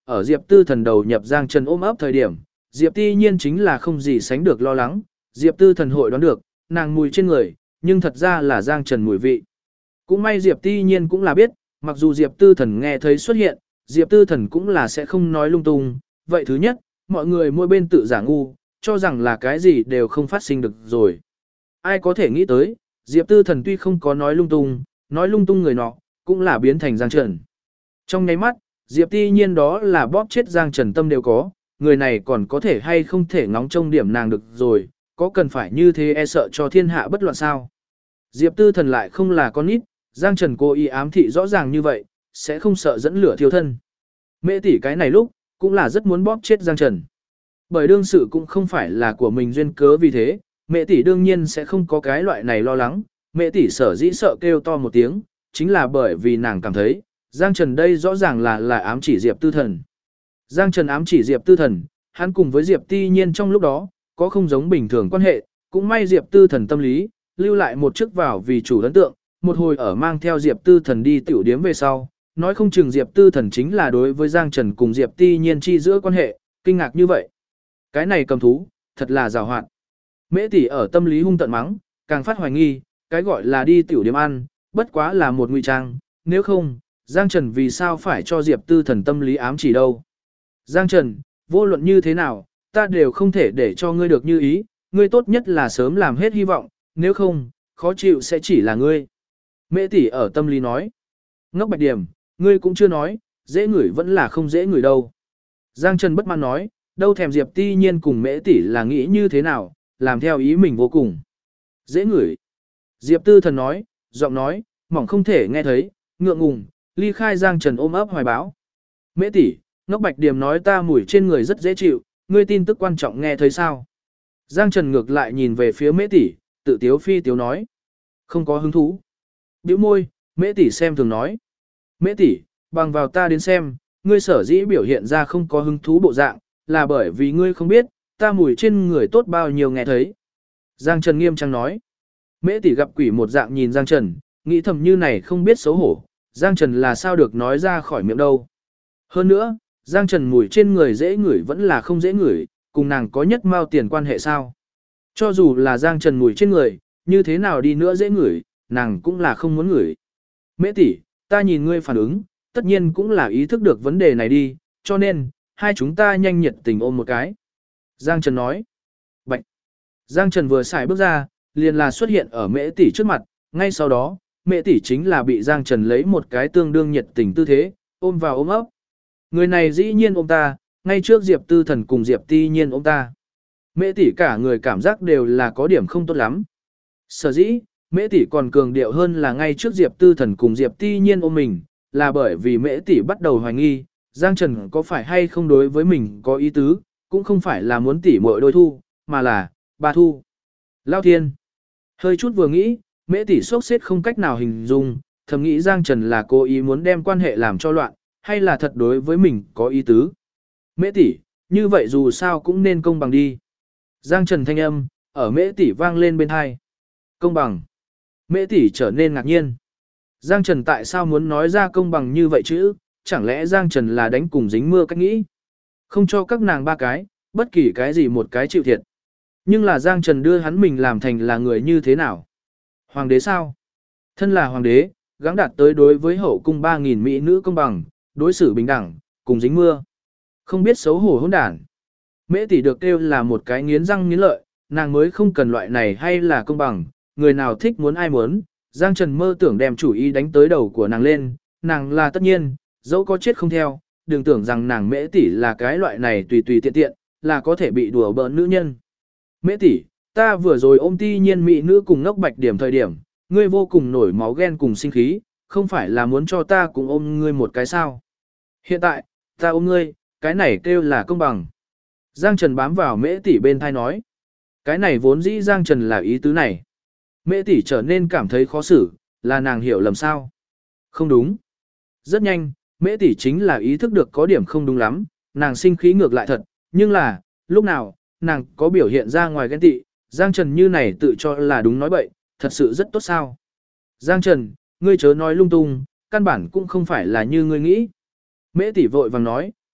ở Diệp Tư Thần đầu nhập Giang Trần ôm ấp thời điểm, Diệp Ti Nhiên chính là không gì sánh được lo lắng, Diệp Tư Thần hội đoán được, nàng mùi trên người, nhưng thật ra là Giang Trần mùi vị. Cũng may Diệp Ti Nhiên cũng là biết, mặc dù Diệp Tư Thần nghe thấy xuất hiện, Diệp Tư Thần cũng là sẽ không nói lung tung. Vậy thứ nhất, mọi người mỗi bên tự giả ngu, cho rằng là cái gì đều không phát sinh được rồi. Ai có thể nghĩ tới, Diệp Tư Thần tuy không có nói lung tung người nọ, cũng là biến thành Giang Trần. Trong nháy mắt, Diệp Ti Nhiên đó là bóp chết Giang Trần tâm đều có, người này còn có thể hay không thể ngóng trông điểm nàng được rồi, có cần phải như thế e sợ cho thiên hạ bất loạn sao. Diệp Tư Thần lại không là con nít, Giang Trần cố ý ám thị rõ ràng như vậy, sẽ không sợ dẫn lửa thiêu thân. Mễ tỷ cái này lúc, cũng là rất muốn bóp chết Giang Trần. Bởi đương sự cũng không phải là của mình duyên cớ vì thế, mẹ tỷ đương nhiên sẽ không có cái loại này lo lắng, mẹ tỷ sở dĩ sợ kêu to một tiếng, chính là bởi vì nàng cảm thấy, Giang Trần đây rõ ràng là ám chỉ Diệp Tư Thần. Giang Trần ám chỉ Diệp Tư Thần, hắn cùng với Diệp Ti Nhiên trong lúc đó, có không giống bình thường quan hệ, cũng may Diệp Tư Thần tâm lý, lưu lại một chức vào vì chủ ấn tượng, một hồi ở mang theo Diệp Tư Thần đi tiểu điếm về sau, nói không chừng Diệp Tư Thần chính là đối với Giang Trần cùng Diệp Ti Nhiên chi giữa quan hệ, kinh ngạc như vậy. Cái này cầm thú, thật là giàu hoạt. Mễ tỷ ở tâm lý hung tận mắng, càng phát hoài nghi, cái gọi là đi tiểu điểm ăn, bất quá là một ngụy trang, nếu không, Giang Trần vì sao phải cho Diệp Tư Thần tâm lý ám chỉ đâu. Giang Trần, vô luận như thế nào, ta đều không thể để cho ngươi được như ý, ngươi tốt nhất là sớm làm hết hy vọng, nếu không, khó chịu sẽ chỉ là ngươi. Mễ tỷ ở tâm lý nói, ngốc Bạch Điểm, ngươi cũng chưa nói, dễ ngửi vẫn là không dễ ngửi đâu. Giang Trần bất mãn nói, đâu thèm Diệp Ti Nhiên cùng Mễ tỷ là nghĩ như thế nào, làm theo ý mình vô cùng. Dễ ngửi. Diệp Tư Thần nói, giọng nói, mỏng không thể nghe thấy, ngượng ngùng, ly khai Giang Trần ôm ấp hoài báo. Mễ tỷ, ngốc Bạch Điểm nói ta mùi trên người rất dễ chịu, ngươi tin tức quan trọng nghe thấy sao? Giang Trần ngược lại nhìn về phía Mễ tỷ, tự tiếu phi tiếu nói, không có hứng thú. Bĩu môi, Mễ tỷ xem thường nói, Mễ tỷ, bằng vào ta đến xem, ngươi sở dĩ biểu hiện ra không có hứng thú bộ dạng, là bởi vì ngươi không biết, ta mùi trên người tốt bao nhiêu nghe thấy. Giang Trần nghiêm trang nói. Mễ tỷ gặp quỷ một dạng nhìn Giang Trần, nghĩ thầm như này không biết xấu hổ, Giang Trần là sao được nói ra khỏi miệng đâu. Hơn nữa, Giang Trần mùi trên người dễ ngửi vẫn là không dễ ngửi, cùng nàng có nhất mao tiền quan hệ sao. Cho dù là Giang Trần mùi trên người, như thế nào đi nữa dễ ngửi, nàng cũng là không muốn ngửi. Mễ tỷ, ta nhìn ngươi phản ứng, tất nhiên cũng là ý thức được vấn đề này đi, cho nên, hai chúng ta nhanh nhiệt tình ôm một cái. Giang Trần nói. Bạch. Giang Trần vừa xài bước ra, liền là xuất hiện ở Mễ tỷ trước mặt, ngay sau đó, Mễ tỷ chính là bị Giang Trần lấy một cái tương đương nhiệt tình tư thế, ôm vào ôm ấp. Người này dĩ nhiên ôm ta, ngay trước Diệp Tư Thần cùng Diệp Ti Nhiên ôm ta. Mễ tỷ cả người cảm giác đều là có điểm không tốt lắm. Sở dĩ, Mễ tỷ còn cường điệu hơn là ngay trước Diệp Tư Thần cùng Diệp Ti Nhiên ôm mình, là bởi vì Mễ tỷ bắt đầu hoài nghi, Giang Trần có phải hay không đối với mình có ý tứ, cũng không phải là muốn tỉ muội đôi thu, mà là ba thu. Lao thiên. Hơi chút vừa nghĩ, Mễ tỷ sốc xếp không cách nào hình dung, thầm nghĩ Giang Trần là cố ý muốn đem quan hệ làm cho loạn, hay là thật đối với mình có ý tứ. Mễ tỷ, như vậy dù sao cũng nên công bằng đi. Giang Trần thanh âm, ở Mễ tỷ vang lên bên hai. Công bằng. Mễ tỷ trở nên ngạc nhiên. Giang Trần tại sao muốn nói ra công bằng như vậy chứ, chẳng lẽ Giang Trần là đánh cùng dính mưa cách nghĩ. Không cho các nàng ba cái, bất kỳ cái gì một cái chịu thiệt. Nhưng là Giang Trần đưa hắn mình làm thành là người như thế nào? Hoàng đế sao? Thân là hoàng đế, gắng đạt tới đối với hậu cung 3.000 mỹ nữ công bằng, đối xử bình đẳng, cùng dính mưa. Không biết xấu hổ hỗn đản. Mễ tỷ được kêu là một cái nghiến răng nghiến lợi, nàng mới không cần loại này hay là công bằng, người nào thích muốn ai muốn. Giang Trần mơ tưởng đem chủ ý đánh tới đầu của nàng lên, nàng là tất nhiên, dẫu có chết không theo, đừng tưởng rằng nàng Mễ tỷ là cái loại này tùy tùy tiện tiện, là có thể bị đùa bỡn nữ nhân. Mễ tỷ, ta vừa rồi ôm Ti Nhiên mỹ nữ cùng ngốc Bạch Điểm thời điểm, ngươi vô cùng nổi máu ghen cùng sinh khí, không phải là muốn cho ta cùng ôm ngươi một cái sao? Hiện tại, ta ôm ngươi, cái này kêu là công bằng. Giang Trần bám vào Mễ tỷ bên thai nói. Cái này vốn dĩ Giang Trần là ý tứ này. Mễ tỷ trở nên cảm thấy khó xử, là nàng hiểu lầm sao? Không đúng. Rất nhanh, Mễ tỷ chính là ý thức được có điểm không đúng lắm, nàng sinh khí ngược lại thật, nhưng là, lúc nào, nàng có biểu hiện ra ngoài ghen tị, Giang Trần như này tự cho là đúng nói bậy, thật sự rất tốt sao? Giang Trần, ngươi chớ nói lung tung, căn bản cũng không phải là như ngươi nghĩ. Mễ tỷ vội vàng nói,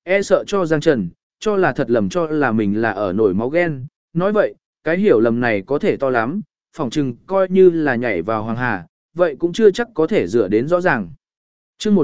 e sợ cho Giang Trần, cho là thật lầm cho là mình là ở nổi máu ghen. Nói vậy, cái hiểu lầm này có thể to lắm, phỏng chừng coi như là nhảy vào hoàng hà, vậy cũng chưa chắc có thể rửa đến rõ ràng. Chương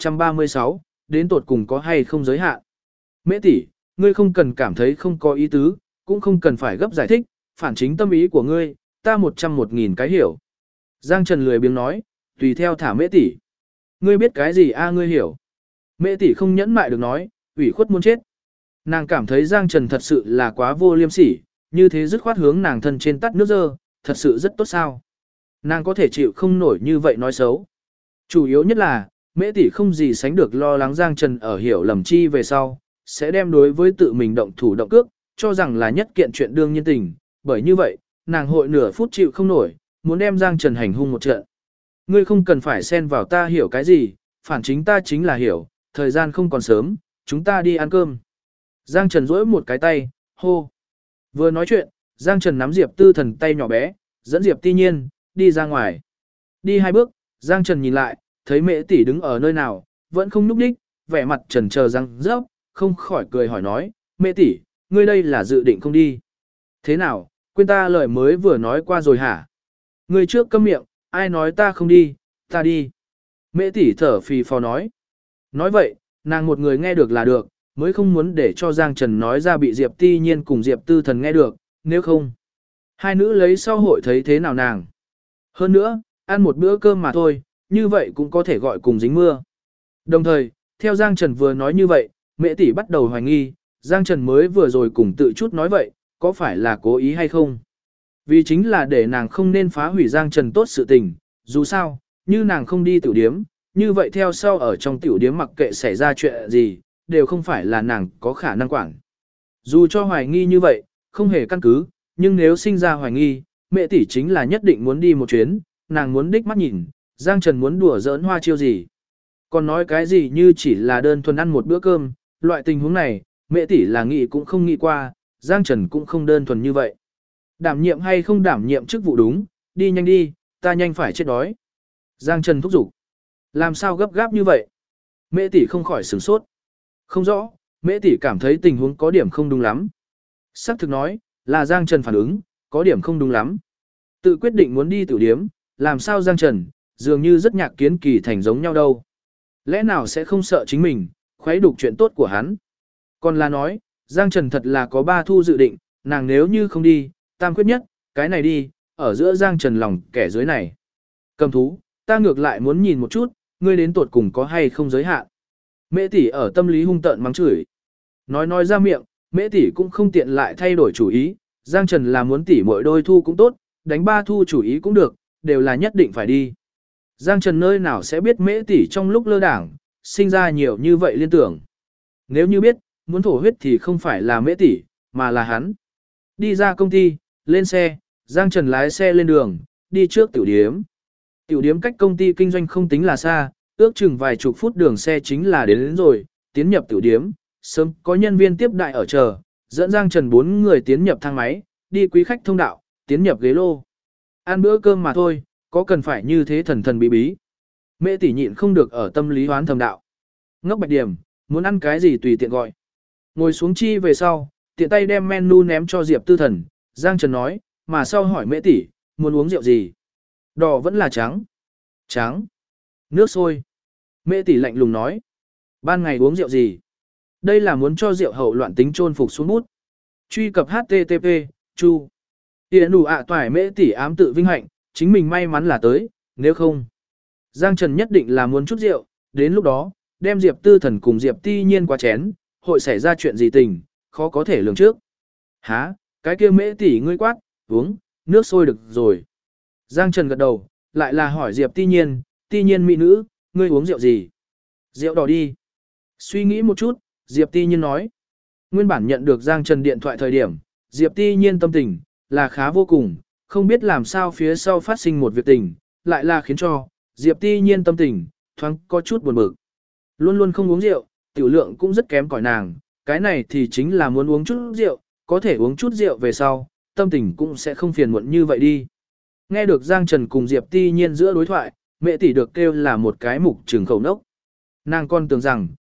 1136, đến tột cùng có hay không giới hạn. Mễ tỷ, ngươi không cần cảm thấy không có ý tứ, cũng không cần phải gấp giải thích, phản chính tâm ý của ngươi, ta 101.000 cái hiểu. Giang Trần lười biếng nói, tùy theo thả Mễ tỷ. Ngươi biết cái gì a ngươi hiểu. Mễ tỷ không nhẫn mại được nói, ủy khuất muốn chết. Nàng cảm thấy Giang Trần thật sự là quá vô liêm sỉ, như thế dứt khoát hướng nàng thân trên tắt nước dơ, thật sự rất tốt sao. Nàng có thể chịu không nổi như vậy nói xấu. Chủ yếu nhất là, Mễ tỷ không gì sánh được lo lắng Giang Trần ở hiểu lầm chi về sau, sẽ đem đối với tự mình động thủ động cước, cho rằng là nhất kiện chuyện đương nhiên tình, bởi như vậy, nàng hội nửa phút chịu không nổi, muốn đem Giang Trần hành hung một trận. Ngươi không cần phải xen vào ta hiểu cái gì, phản chính ta chính là hiểu, thời gian không còn sớm, chúng ta đi ăn cơm. Giang Trần duỗi một cái tay, hô. Vừa nói chuyện, Giang Trần nắm Diệp Tư Thần tay nhỏ bé, dẫn Diệp Ti Nhiên, đi ra ngoài. Đi 2 bước, Giang Trần nhìn lại, thấy Mễ tỷ đứng ở nơi nào, vẫn không nhúc nhích, vẻ mặt trần chờ răng rớp, không khỏi cười hỏi nói, Mễ tỷ, ngươi đây là dự định không đi. Thế nào, quên ta lời mới vừa nói qua rồi hả? Ngươi trước câm miệng, ai nói ta không đi, ta đi. Mễ tỷ thở phì phò nói. Nói vậy, nàng một người nghe được là được, mới không muốn để cho Giang Trần nói ra bị Diệp Ti Nhiên cùng Diệp Tư Thần nghe được, nếu không. Hai nữ lấy sau hội thấy thế nào nàng. Hơn nữa, ăn một bữa cơm mà thôi, như vậy cũng có thể gọi cùng dính mưa. Đồng thời, theo Giang Trần vừa nói như vậy, Mễ tỷ bắt đầu hoài nghi, Giang Trần mới vừa rồi cùng tự chút nói vậy, có phải là cố ý hay không? Vì chính là để nàng không nên phá hủy Giang Trần tốt sự tình, dù sao, như nàng không đi tiểu điếm, như vậy theo sau ở trong tiểu điếm mặc kệ xảy ra chuyện gì, đều không phải là nàng có khả năng quản. Dù cho hoài nghi như vậy, không hề căn cứ, nhưng nếu sinh ra hoài nghi, Mẹ tỷ chính là nhất định muốn đi một chuyến, nàng muốn đích mắt nhìn, Giang Trần muốn đùa giỡn hoa chiêu gì. Còn nói cái gì như chỉ là đơn thuần ăn một bữa cơm, loại tình huống này, Mẹ tỷ là nghĩ cũng không nghĩ qua, Giang Trần cũng không đơn thuần như vậy. Đảm nhiệm hay không đảm nhiệm chức vụ đúng, đi nhanh đi, ta nhanh phải chết đói. Giang Trần thúc giục. Làm sao gấp gáp như vậy? Mẹ tỷ không khỏi sửng sốt. Không rõ, Mẹ tỷ cảm thấy tình huống có điểm không đúng lắm. Sắc thực nói, là Giang Trần phản ứng, có điểm không đúng lắm. Tự quyết định muốn đi tiểu điếm, làm sao Giang Trần, dường như rất nhạc kiến kỳ thành giống nhau đâu. Lẽ nào sẽ không sợ chính mình, khuấy đục chuyện tốt của hắn. Còn là nói, Giang Trần thật là có 3 thu dự định, nàng nếu như không đi, tam quyết nhất, cái này đi, ở giữa Giang Trần lòng kẻ dưới này. Cầm thú, ta ngược lại muốn nhìn một chút, ngươi đến tột cùng có hay không giới hạn. Mễ tỷ ở tâm lý hung tợn mắng chửi. Nói ra miệng, Mễ tỷ cũng không tiện lại thay đổi chủ ý, Giang Trần là muốn tỷ mỗi đôi thu cũng tốt, đánh 3 thu chủ ý cũng được, đều là nhất định phải đi. Giang Trần nơi nào sẽ biết Mễ tỷ trong lúc lơ đảng, sinh ra nhiều như vậy liên tưởng. Nếu như biết, muốn thổ huyết thì không phải là Mễ tỷ, mà là hắn. Đi ra công ty, lên xe, Giang Trần lái xe lên đường, đi trước tiểu điếm. Tiểu điếm cách công ty kinh doanh không tính là xa, ước chừng vài chục phút đường xe chính là đến rồi, tiến nhập tiểu điếm, sớm có nhân viên tiếp đại ở chờ, dẫn Giang Trần 4 người tiến nhập thang máy, đi quý khách thông đạo, tiến nhập ghế lô. Ăn bữa cơm mà thôi, có cần phải như thế thần thần bí bí. Mẹ tỷ nhịn không được ở tâm lý hoán thầm đạo. Ngốc Bạch Điểm, muốn ăn cái gì tùy tiện gọi. Ngồi xuống chi về sau, tiện tay đem menu ném cho Diệp Tư Thần, Giang Trần nói, mà sau hỏi Mễ tỷ, muốn uống rượu gì? Đỏ vẫn là trắng. Trắng. Nước sôi. Mễ tỷ lạnh lùng nói. Ban ngày uống rượu gì? Đây là muốn cho rượu hậu loạn tính trôn phục xuống bút. Truy cập HTTP, chu. Tiền đủ ạ toài Mễ tỷ ám tự vinh hạnh, chính mình may mắn là tới, nếu không. Giang Trần nhất định là muốn chút rượu, đến lúc đó, đem Diệp Tư Thần cùng Diệp Ti Nhiên qua chén, hội xảy ra chuyện gì tình, khó có thể lường trước. Hả, cái kia Mễ tỷ ngươi quát, uống, nước sôi được rồi. Giang Trần gật đầu, lại là hỏi Diệp Ti Nhiên mỹ nữ, ngươi uống rượu gì? Rượu đỏ đi. Suy nghĩ một chút, Diệp Ti Nhiên nói. Nguyên bản nhận được Giang Trần điện thoại thời điểm, Diệp Ti Nhiên tâm tình, là khá vô cùng, không biết làm sao phía sau phát sinh một việc tình, lại là khiến cho, Diệp Ti Nhiên tâm tình, thoáng có chút buồn bực. Luôn luôn không uống rượu, tiểu lượng cũng rất kém cỏi nàng, cái này thì chính là muốn uống chút rượu, có thể uống chút rượu về sau, tâm tình cũng sẽ không phiền muộn như vậy đi. Nghe được Giang Trần cùng Diệp Ti Nhiên giữa đối thoại, Mẹ tỷ được kêu là một cái mục trường khẩu nốc. Nàng con tưởng rằng,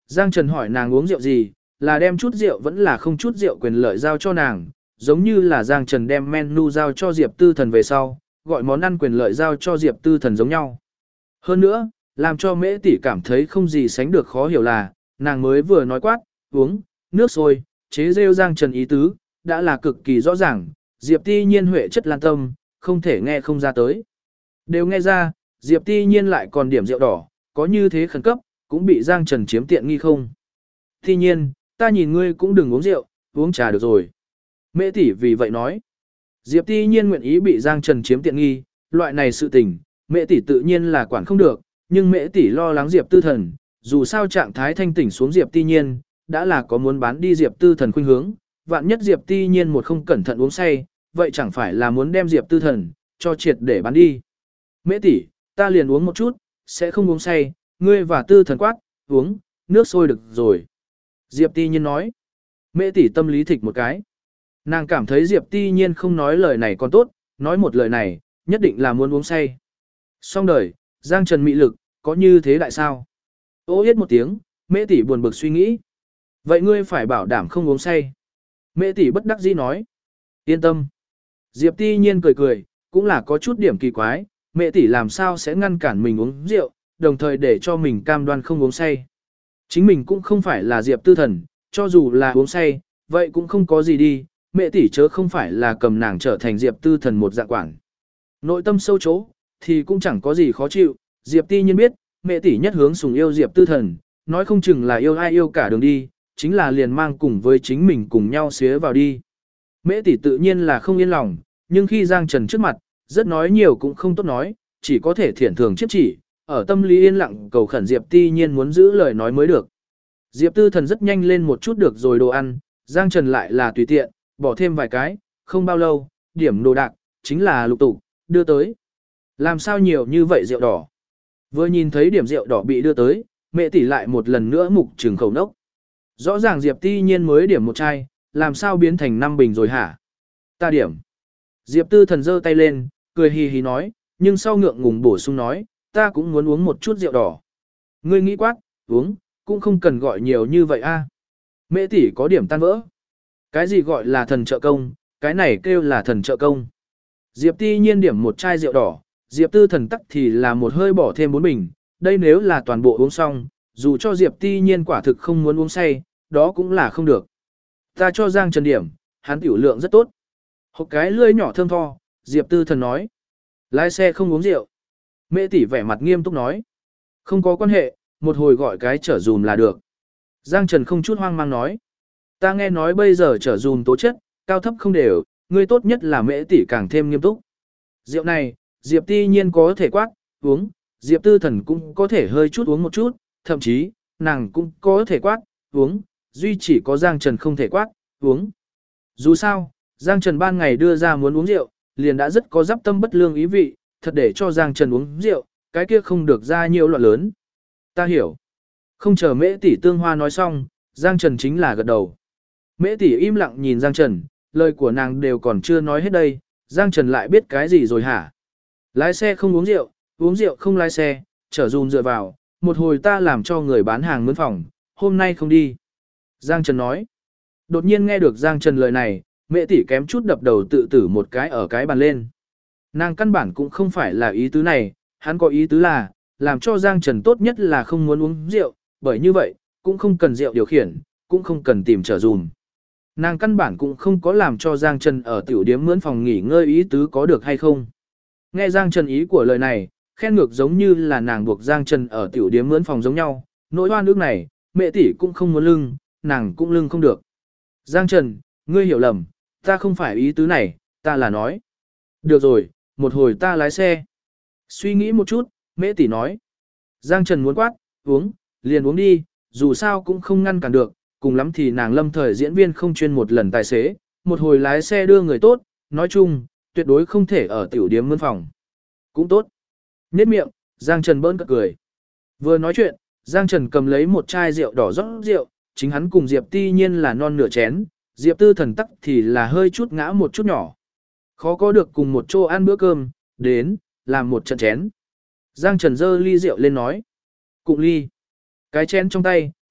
Giang Trần hỏi nàng uống rượu gì, là đem chút rượu vẫn là không chút rượu quyền lợi giao cho nàng, giống như là Giang Trần đem menu giao cho Diệp Tư Thần về sau, gọi món ăn quyền lợi giao cho Diệp Tư Thần giống nhau. Hơn nữa, làm cho Mễ tỷ cảm thấy không gì sánh được khó hiểu là, nàng mới vừa nói quát, uống, nước sôi, chế rêu Giang Trần ý tứ, đã là cực kỳ rõ ràng, Diệp Ti Nhiên huệ chất lan tâm, không thể nghe không ra tới. Đều nghe ra, Diệp Ti Nhiên lại còn điểm rượu đỏ, có như thế khẩn cấp, cũng bị Giang Trần chiếm tiện nghi không. Ti Nhiên, ta nhìn ngươi cũng đừng uống rượu, uống trà được rồi. Mễ tỷ vì vậy nói, Diệp Ti Nhiên nguyện ý bị Giang Trần chiếm tiện nghi, loại này sự tình, Mễ tỷ tự nhiên là quản không được, nhưng Mễ tỷ lo lắng Diệp Tư Thần, dù sao trạng thái thanh tỉnh xuống Diệp Ti Nhiên, đã là có muốn bán đi Diệp Tư Thần khuynh hướng, vạn nhất Diệp Ti Nhiên một không cẩn thận uống say, vậy chẳng phải là muốn đem Diệp Tư Thần cho triệt để bán đi. Mễ tỷ, ta liền uống một chút, sẽ không uống say, ngươi và Tư Thần quát, uống, nước sôi được rồi. Diệp Ti Nhiên nói. Mễ tỷ tâm lý thịch một cái. Nàng cảm thấy Diệp Ti Nhiên không nói lời này còn tốt, nói một lời này, nhất định là muốn uống say. Xong đời, Giang Trần mị lực, có như thế đại sao? Ô yết một tiếng, Mễ tỷ buồn bực suy nghĩ. Vậy ngươi phải bảo đảm không uống say. Mễ tỷ bất đắc dĩ nói. Yên tâm. Diệp Ti Nhiên cười cười, cũng là có chút điểm kỳ quái, Mễ tỷ làm sao sẽ ngăn cản mình uống rượu, đồng thời để cho mình cam đoan không uống say. Chính mình cũng không phải là Diệp Tư Thần, cho dù là uống say, vậy cũng không có gì đi, Mễ tỷ chớ không phải là cầm nàng trở thành Diệp Tư Thần một dạng quản. Nội tâm sâu chỗ, thì cũng chẳng có gì khó chịu, Diệp Ti Nhiên biết, Mễ tỷ nhất hướng sùng yêu Diệp Tư Thần, nói không chừng là yêu ai yêu cả đường đi, chính là liền mang cùng với chính mình cùng nhau xía vào đi. Mễ tỷ tự nhiên là không yên lòng, nhưng khi Giang Trần trước mặt, rất nói nhiều cũng không tốt nói, chỉ có thể thiển thường chiếp chỉ, ở tâm lý yên lặng cầu khẩn Diệp Ti Nhiên muốn giữ lời nói mới được. Diệp Tư Thần rất nhanh lên một chút được rồi đồ ăn, Giang Trần lại là tùy tiện, bỏ thêm vài cái, không bao lâu, điểm đồ đạc, chính là lục tục, đưa tới. Làm sao nhiều như vậy rượu đỏ? Vừa nhìn thấy điểm rượu đỏ bị đưa tới, Mễ tỷ lại một lần nữa mục trừng khẩu nốc. Rõ ràng Diệp Ti Nhiên mới điểm một chai, làm sao biến thành 5 bình rồi hả? Ta điểm. Diệp Tư Thần giơ tay lên, cười hì hì nói, nhưng sau ngượng ngùng bổ sung nói, ta cũng muốn uống một chút rượu đỏ. Ngươi nghĩ quát, uống, cũng không cần gọi nhiều như vậy a. Mễ tỷ có điểm tan vỡ. Cái gì gọi là thần trợ công, cái này kêu là thần trợ công. Diệp Ti Nhiên điểm một chai rượu đỏ, Diệp Tư Thần tắc thì là một hơi bỏ thêm 4 bình, đây nếu là toàn bộ uống xong, dù cho Diệp Ti Nhiên quả thực không muốn uống say, đó cũng là không được. Ta cho Giang Trần điểm, hắn tiểu lượng rất tốt. Một cái lưỡi nhỏ thơm tho, Diệp Tư Thần nói. Lái xe không uống rượu. Mễ tỷ vẻ mặt nghiêm túc nói. Không có quan hệ, một hồi gọi cái chở dùm là được. Giang Trần không chút hoang mang nói. Ta nghe nói bây giờ chở dùm tố chất, cao thấp không đều, ngươi tốt nhất là Mễ tỷ càng thêm nghiêm túc. Rượu này, Diệp Ti Nhiên có thể quát, uống, Diệp Tư Thần cũng có thể hơi chút uống một chút, thậm chí, nàng cũng có thể quát, uống, duy chỉ có Giang Trần không thể quát, uống. Dù sao, Giang Trần ban ngày đưa ra muốn uống rượu, liền đã rất có dắp tâm bất lương ý vị, thật để cho Giang Trần uống rượu, cái kia không được ra nhiều loạn lớn. Ta hiểu. Không chờ Mễ tỷ Tương Hoa nói xong, Giang Trần chính là gật đầu. Mễ tỷ im lặng nhìn Giang Trần, lời của nàng đều còn chưa nói hết đây, Giang Trần lại biết cái gì rồi hả? Lái xe không uống rượu không lái xe, chở dùm dựa vào, một hồi ta làm cho người bán hàng mướn phòng, hôm nay không đi. Giang Trần nói. Đột nhiên nghe được Giang Trần lời này, Mễ tỷ kém chút đập đầu tự tử một cái ở cái bàn lên. Nàng căn bản cũng không phải là ý tứ này, hắn có ý tứ là, làm cho Giang Trần tốt nhất là không muốn uống rượu, bởi như vậy, cũng không cần rượu điều khiển, cũng không cần tìm trở dùm. Nàng căn bản cũng không có làm cho Giang Trần ở tiểu điếm mướn phòng nghỉ ngơi ý tứ có được hay không. Nghe Giang Trần ý của lời này, khen ngược giống như là nàng buộc Giang Trần ở tiểu điếm mướn phòng giống nhau, nỗi oan ức này, Mễ tỷ cũng không muốn lưng, nàng cũng lưng không được. Giang Trần, ngươi hiểu lầm, ta không phải ý tứ này, ta là nói. Được rồi, một hồi ta lái xe. Suy nghĩ một chút, Mễ tỷ nói. Giang Trần muốn quát, uống, liền uống đi, dù sao cũng không ngăn cản được, cùng lắm thì nàng lâm thời diễn viên không chuyên một lần tài xế, một hồi lái xe đưa người tốt, nói chung, tuyệt đối không thể ở tiểu điếm mướn phòng. Cũng tốt. Nhếch miệng, Giang Trần bỡn cợt cười. Vừa nói chuyện, Giang Trần cầm lấy một chai rượu đỏ rót rượu, chính hắn cùng Diệp Ti Nhiên là non nửa chén, Diệp Tư Thần tắc thì là hơi chút ngã một chút nhỏ. Khó có được cùng một chỗ ăn bữa cơm, đến, làm một trận chén. Giang Trần giơ ly rượu lên nói. Cụng ly. Cái chén trong tay,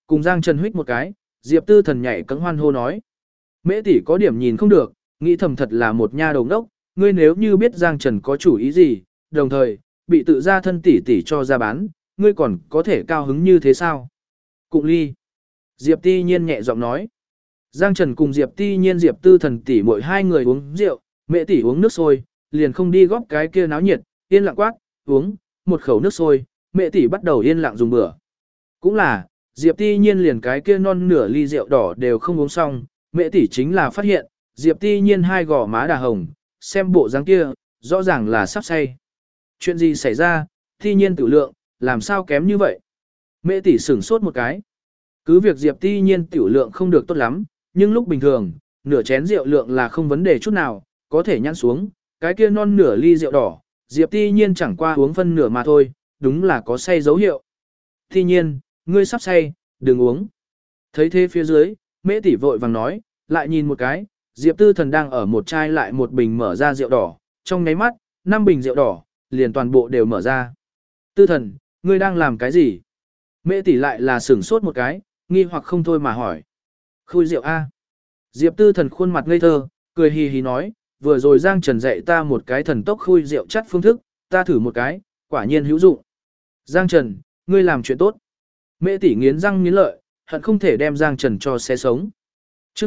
cùng Giang Trần huých một cái, Diệp Tư Thần nhảy cẫng hoan hô nói. Mễ tỷ có điểm nhìn không được, nghĩ thầm thật là một nha đầu ngốc, ngươi nếu như biết Giang Trần có chủ ý gì, đồng thời, bị tự gia thân tỷ tỷ cho ra bán, ngươi còn có thể cao hứng như thế sao? Cụng ly. Diệp Ti Nhiên nhẹ giọng nói. Giang Trần cùng Diệp Ti Nhiên Diệp Tư Thần tỷ mỗi hai người uống rượu, Mễ tỷ uống nước sôi, liền không đi góp cái kia náo nhiệt, yên lặng quát, uống, một khẩu nước sôi, Mễ tỷ bắt đầu yên lặng dùng bữa. Cũng là, Diệp Ti Nhiên liền cái kia non nửa ly rượu đỏ đều không uống xong, Mễ tỷ chính là phát hiện, Diệp Ti Nhiên hai gò má đà hồng, xem bộ dáng kia, rõ ràng là sắp say. Chuyện gì xảy ra, Ti Nhiên tiểu lượng, làm sao kém như vậy? Mễ tỷ sửng sốt một cái. Cứ việc Diệp Ti Nhiên tiểu lượng không được tốt lắm, nhưng lúc bình thường, nửa chén rượu lượng là không vấn đề chút nào, có thể nhăn xuống, cái kia non nửa ly rượu đỏ, Diệp Ti Nhiên chẳng qua uống phân nửa mà thôi, đúng là có say dấu hiệu. Ti Nhiên, ngươi sắp say, đừng uống. Thấy thế phía dưới, Mễ tỷ vội vàng nói, lại nhìn một cái, Diệp Tư Thần đang ở một chai lại một bình mở ra rượu đỏ, trong nháy mắt, 5 bình rượu đỏ, liền toàn bộ đều mở ra. Tư Thần, ngươi đang làm cái gì? Mễ tỷ lại là sửng sốt một cái, nghi hoặc không thôi mà hỏi. Khui rượu A. Diệp Tư Thần khuôn mặt ngây thơ, cười hì hì nói, vừa rồi Giang Trần dạy ta một cái thần tốc khui rượu chắt phương thức, ta thử một cái, quả nhiên hữu dụng. Giang Trần, ngươi làm chuyện tốt. Mễ tỷ nghiến răng nghiến lợi, hận không thể đem Giang Trần cho xé sống. Chương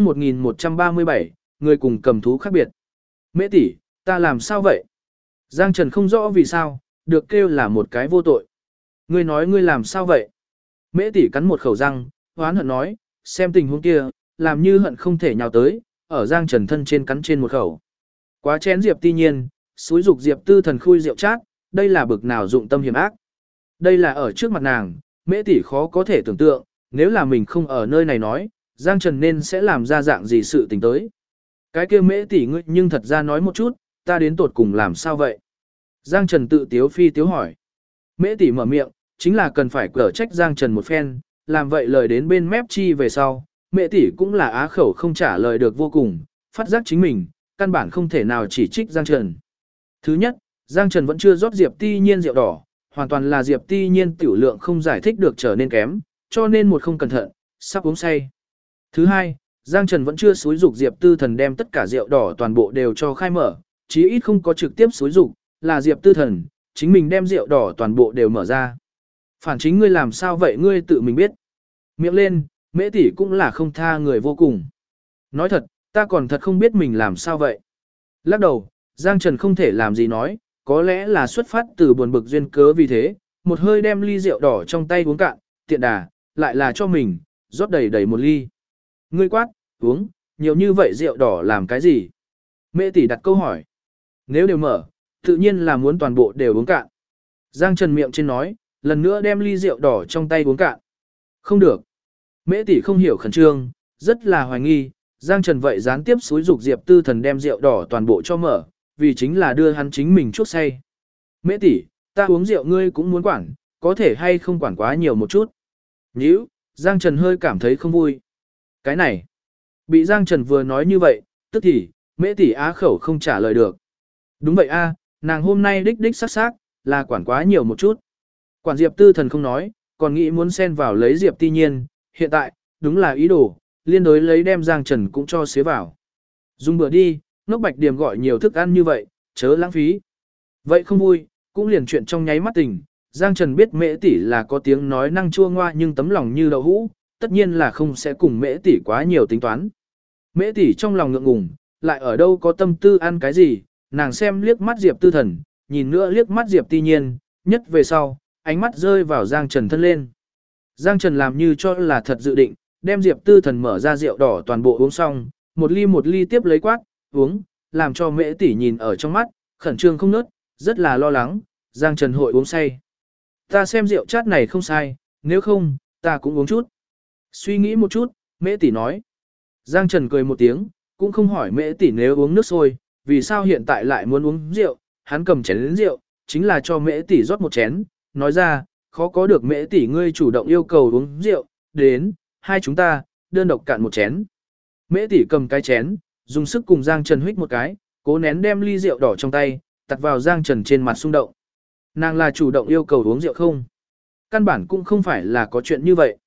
1137, người cùng cầm thú khác biệt. Mễ tỷ, ta làm sao vậy? Giang Trần không rõ vì sao, được kêu là một cái vô tội. Ngươi nói ngươi làm sao vậy? Mễ tỷ cắn một khẩu răng, hoán hận nói, xem tình huống kia, làm như hận không thể nhào tới, ở Giang Trần thân trên cắn trên một khẩu. Quá chén Diệp Ti Nhiên, xúi dục Diệp Tư Thần khui rượu chát, đây là bực nào dụng tâm hiểm ác. Đây là ở trước mặt nàng, Mễ tỷ khó có thể tưởng tượng, nếu là mình không ở nơi này nói, Giang Trần nên sẽ làm ra dạng gì sự tình tới. Cái kia Mễ tỷ ngươi nhưng thật ra nói một chút, ta đến tột cùng làm sao vậy? Giang Trần tự tiếu phi tiếu hỏi. Mễ tỷ mở miệng, chính là cần phải cở trách Giang Trần một phen, làm vậy lời đến bên mép chi về sau, Mễ tỷ cũng là á khẩu không trả lời được vô cùng, phát giác chính mình, căn bản không thể nào chỉ trích Giang Trần. Thứ nhất, Giang Trần vẫn chưa rót Diệp Ti Nhiên rượu đỏ, hoàn toàn là Diệp Ti Nhiên tiểu lượng không giải thích được trở nên kém, cho nên một không cẩn thận, sắp uống say. Thứ hai, Giang Trần vẫn chưa xúi dục Diệp Tư Thần đem tất cả rượu đỏ toàn bộ đều cho khai mở, chí ít không có trực tiếp xúi dục, là Diệp Tư Thần, chính mình đem rượu đỏ toàn bộ đều mở ra. Phản chính ngươi làm sao vậy ngươi tự mình biết. Miệng lên, Mễ tỷ cũng là không tha người vô cùng. Nói thật, ta còn thật không biết mình làm sao vậy. Lắc đầu, Giang Trần không thể làm gì nói, có lẽ là xuất phát từ buồn bực duyên cớ vì thế, một hơi đem ly rượu đỏ trong tay uống cạn, tiện đà, lại là cho mình, rót đầy đầy một ly. Ngươi quát, uống, nhiều như vậy rượu đỏ làm cái gì? Mễ tỷ đặt câu hỏi. Nếu đều mở, tự nhiên là muốn toàn bộ đều uống cạn. Giang Trần miệng trên nói, lần nữa đem ly rượu đỏ trong tay uống cạn. Không được. Mễ tỷ không hiểu khẩn trương, rất là hoài nghi, Giang Trần vậy gián tiếp xúi dục Diệp Tư Thần đem rượu đỏ toàn bộ cho mở, vì chính là đưa hắn chính mình chuốc say. Mễ tỷ, ta uống rượu ngươi cũng muốn quản, có thể hay không quản quá nhiều một chút. Nhíu, Giang Trần hơi cảm thấy không vui. Cái này, bị Giang Trần vừa nói như vậy, tức thì, Mễ tỷ á khẩu không trả lời được. Đúng vậy a, nàng hôm nay đích đích sắc sắc, là quản quá nhiều một chút. Quản Diệp Tư Thần không nói, còn nghĩ muốn xen vào lấy Diệp Ti Nhiên, hiện tại, đúng là ý đồ, liên đối lấy đem Giang Trần cũng cho xế vào. Dùng bữa đi, ngốc Bạch Điềm gọi nhiều thức ăn như vậy, chớ lãng phí. Vậy không vui, cũng liền chuyện trong nháy mắt tình, Giang Trần biết Mễ tỷ là có tiếng nói năng chua ngoa nhưng tấm lòng như đậu hũ, tất nhiên là không sẽ cùng Mễ tỷ quá nhiều tính toán. Mễ tỷ trong lòng ngượng ngùng, lại ở đâu có tâm tư ăn cái gì, nàng xem liếc mắt Diệp Tư Thần, nhìn nữa liếc mắt Diệp Ti Nhiên, nhất về sau, ánh mắt rơi vào Giang Trần thân lên. Giang Trần làm như cho là thật dự định, đem Diệp Tư Thần mở ra rượu đỏ toàn bộ uống xong, một ly tiếp lấy quát, uống, làm cho Mễ tỷ nhìn ở trong mắt, khẩn trương không nớt, rất là lo lắng, Giang Trần hội uống say. Ta xem rượu chát này không sai, nếu không, ta cũng uống chút. Suy nghĩ một chút, Mễ tỷ nói. Giang Trần cười một tiếng, cũng không hỏi Mễ tỷ nếu uống nước sôi, vì sao hiện tại lại muốn uống rượu, hắn cầm chén đến rượu, chính là cho Mễ tỷ rót một chén, nói ra, khó có được Mễ tỷ ngươi chủ động yêu cầu uống rượu, đến, hai chúng ta, đơn độc cạn một chén. Mễ tỷ cầm cái chén, dùng sức cùng Giang Trần huých một cái, cố nén đem ly rượu đỏ trong tay, đặt vào Giang Trần trên mặt xung động. Nàng là chủ động yêu cầu uống rượu không? Căn bản cũng không phải là có chuyện như vậy.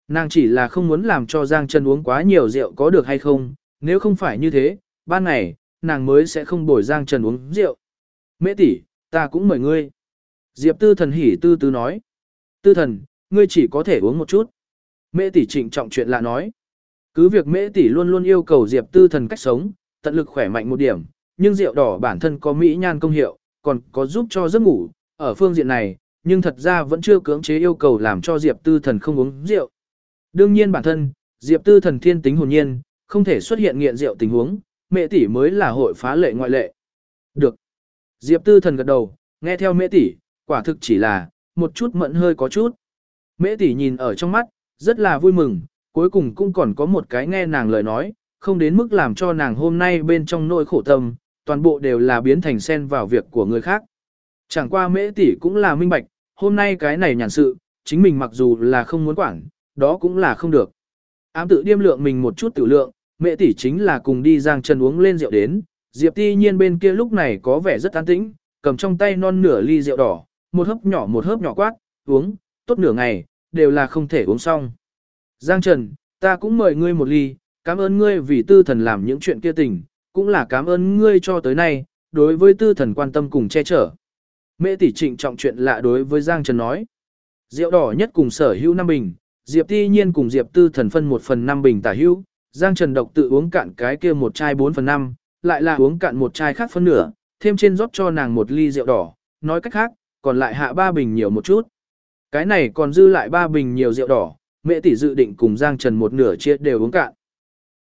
Nàng chỉ là không muốn làm cho Giang Trần uống quá nhiều rượu có được hay không, nếu không phải như thế, ban ngày, nàng mới sẽ không bồi Giang Trần uống rượu. Mễ tỷ, ta cũng mời ngươi. Diệp Tư Thần hỉ tư tư nói. Tư Thần, ngươi chỉ có thể uống một chút. Mễ tỷ trịnh trọng chuyện lạ nói. Cứ việc Mễ tỷ luôn luôn yêu cầu Diệp Tư Thần cách sống, tận lực khỏe mạnh một điểm, nhưng rượu đỏ bản thân có mỹ nhan công hiệu, còn có giúp cho giấc ngủ, ở phương diện này, nhưng thật ra vẫn chưa cưỡng chế yêu cầu làm cho Diệp Tư Thần không uống rượu. Đương nhiên bản thân, Diệp Tư Thần thiên tính hồn nhiên, không thể xuất hiện nghiện rượu tình huống, Mễ tỷ mới là hội phá lệ ngoại lệ. Được. Diệp Tư Thần gật đầu, nghe theo Mễ tỷ, quả thực chỉ là một chút mẫn hơi có chút. Mễ tỷ nhìn ở trong mắt, rất là vui mừng, cuối cùng cũng còn có một cái nghe nàng lời nói, không đến mức làm cho nàng hôm nay bên trong nỗi khổ tâm, toàn bộ đều là biến thành xen vào việc của người khác. Chẳng qua Mễ tỷ cũng là minh bạch, hôm nay cái này nhàn sự, chính mình mặc dù là không muốn quản, đó cũng là không được. Ám tự điêm lượng mình một chút tiểu lượng, Mễ tỷ chính là cùng đi Giang Trần uống lên rượu đến, Diệp Ti Nhiên bên kia lúc này có vẻ rất an tĩnh, cầm trong tay non nửa ly rượu đỏ, một hớp nhỏ quát, uống, tốt nửa ngày, đều là không thể uống xong. Giang Trần, ta cũng mời ngươi một ly, cảm ơn ngươi vì Tư Thần làm những chuyện kia tình, cũng là cảm ơn ngươi cho tới nay, đối với Tư Thần quan tâm cùng che chở. Mễ tỷ trịnh trọng chuyện lạ đối với Giang Trần nói. Rượu đỏ nhất cùng sở hữu 5 bình, Diệp Ti Nhiên cùng Diệp Tư Thần phân 1/5 bình tả hữu, Giang Trần độc tự uống cạn cái kia một chai 4/5, lại là uống cạn một chai khác phân nửa, thêm trên rót cho nàng một ly rượu đỏ, nói cách khác, còn lại hạ 3 bình nhiều một chút. Cái này còn dư lại 3 bình nhiều rượu đỏ, Mễ tỷ dự định cùng Giang Trần một nửa chia đều uống cạn.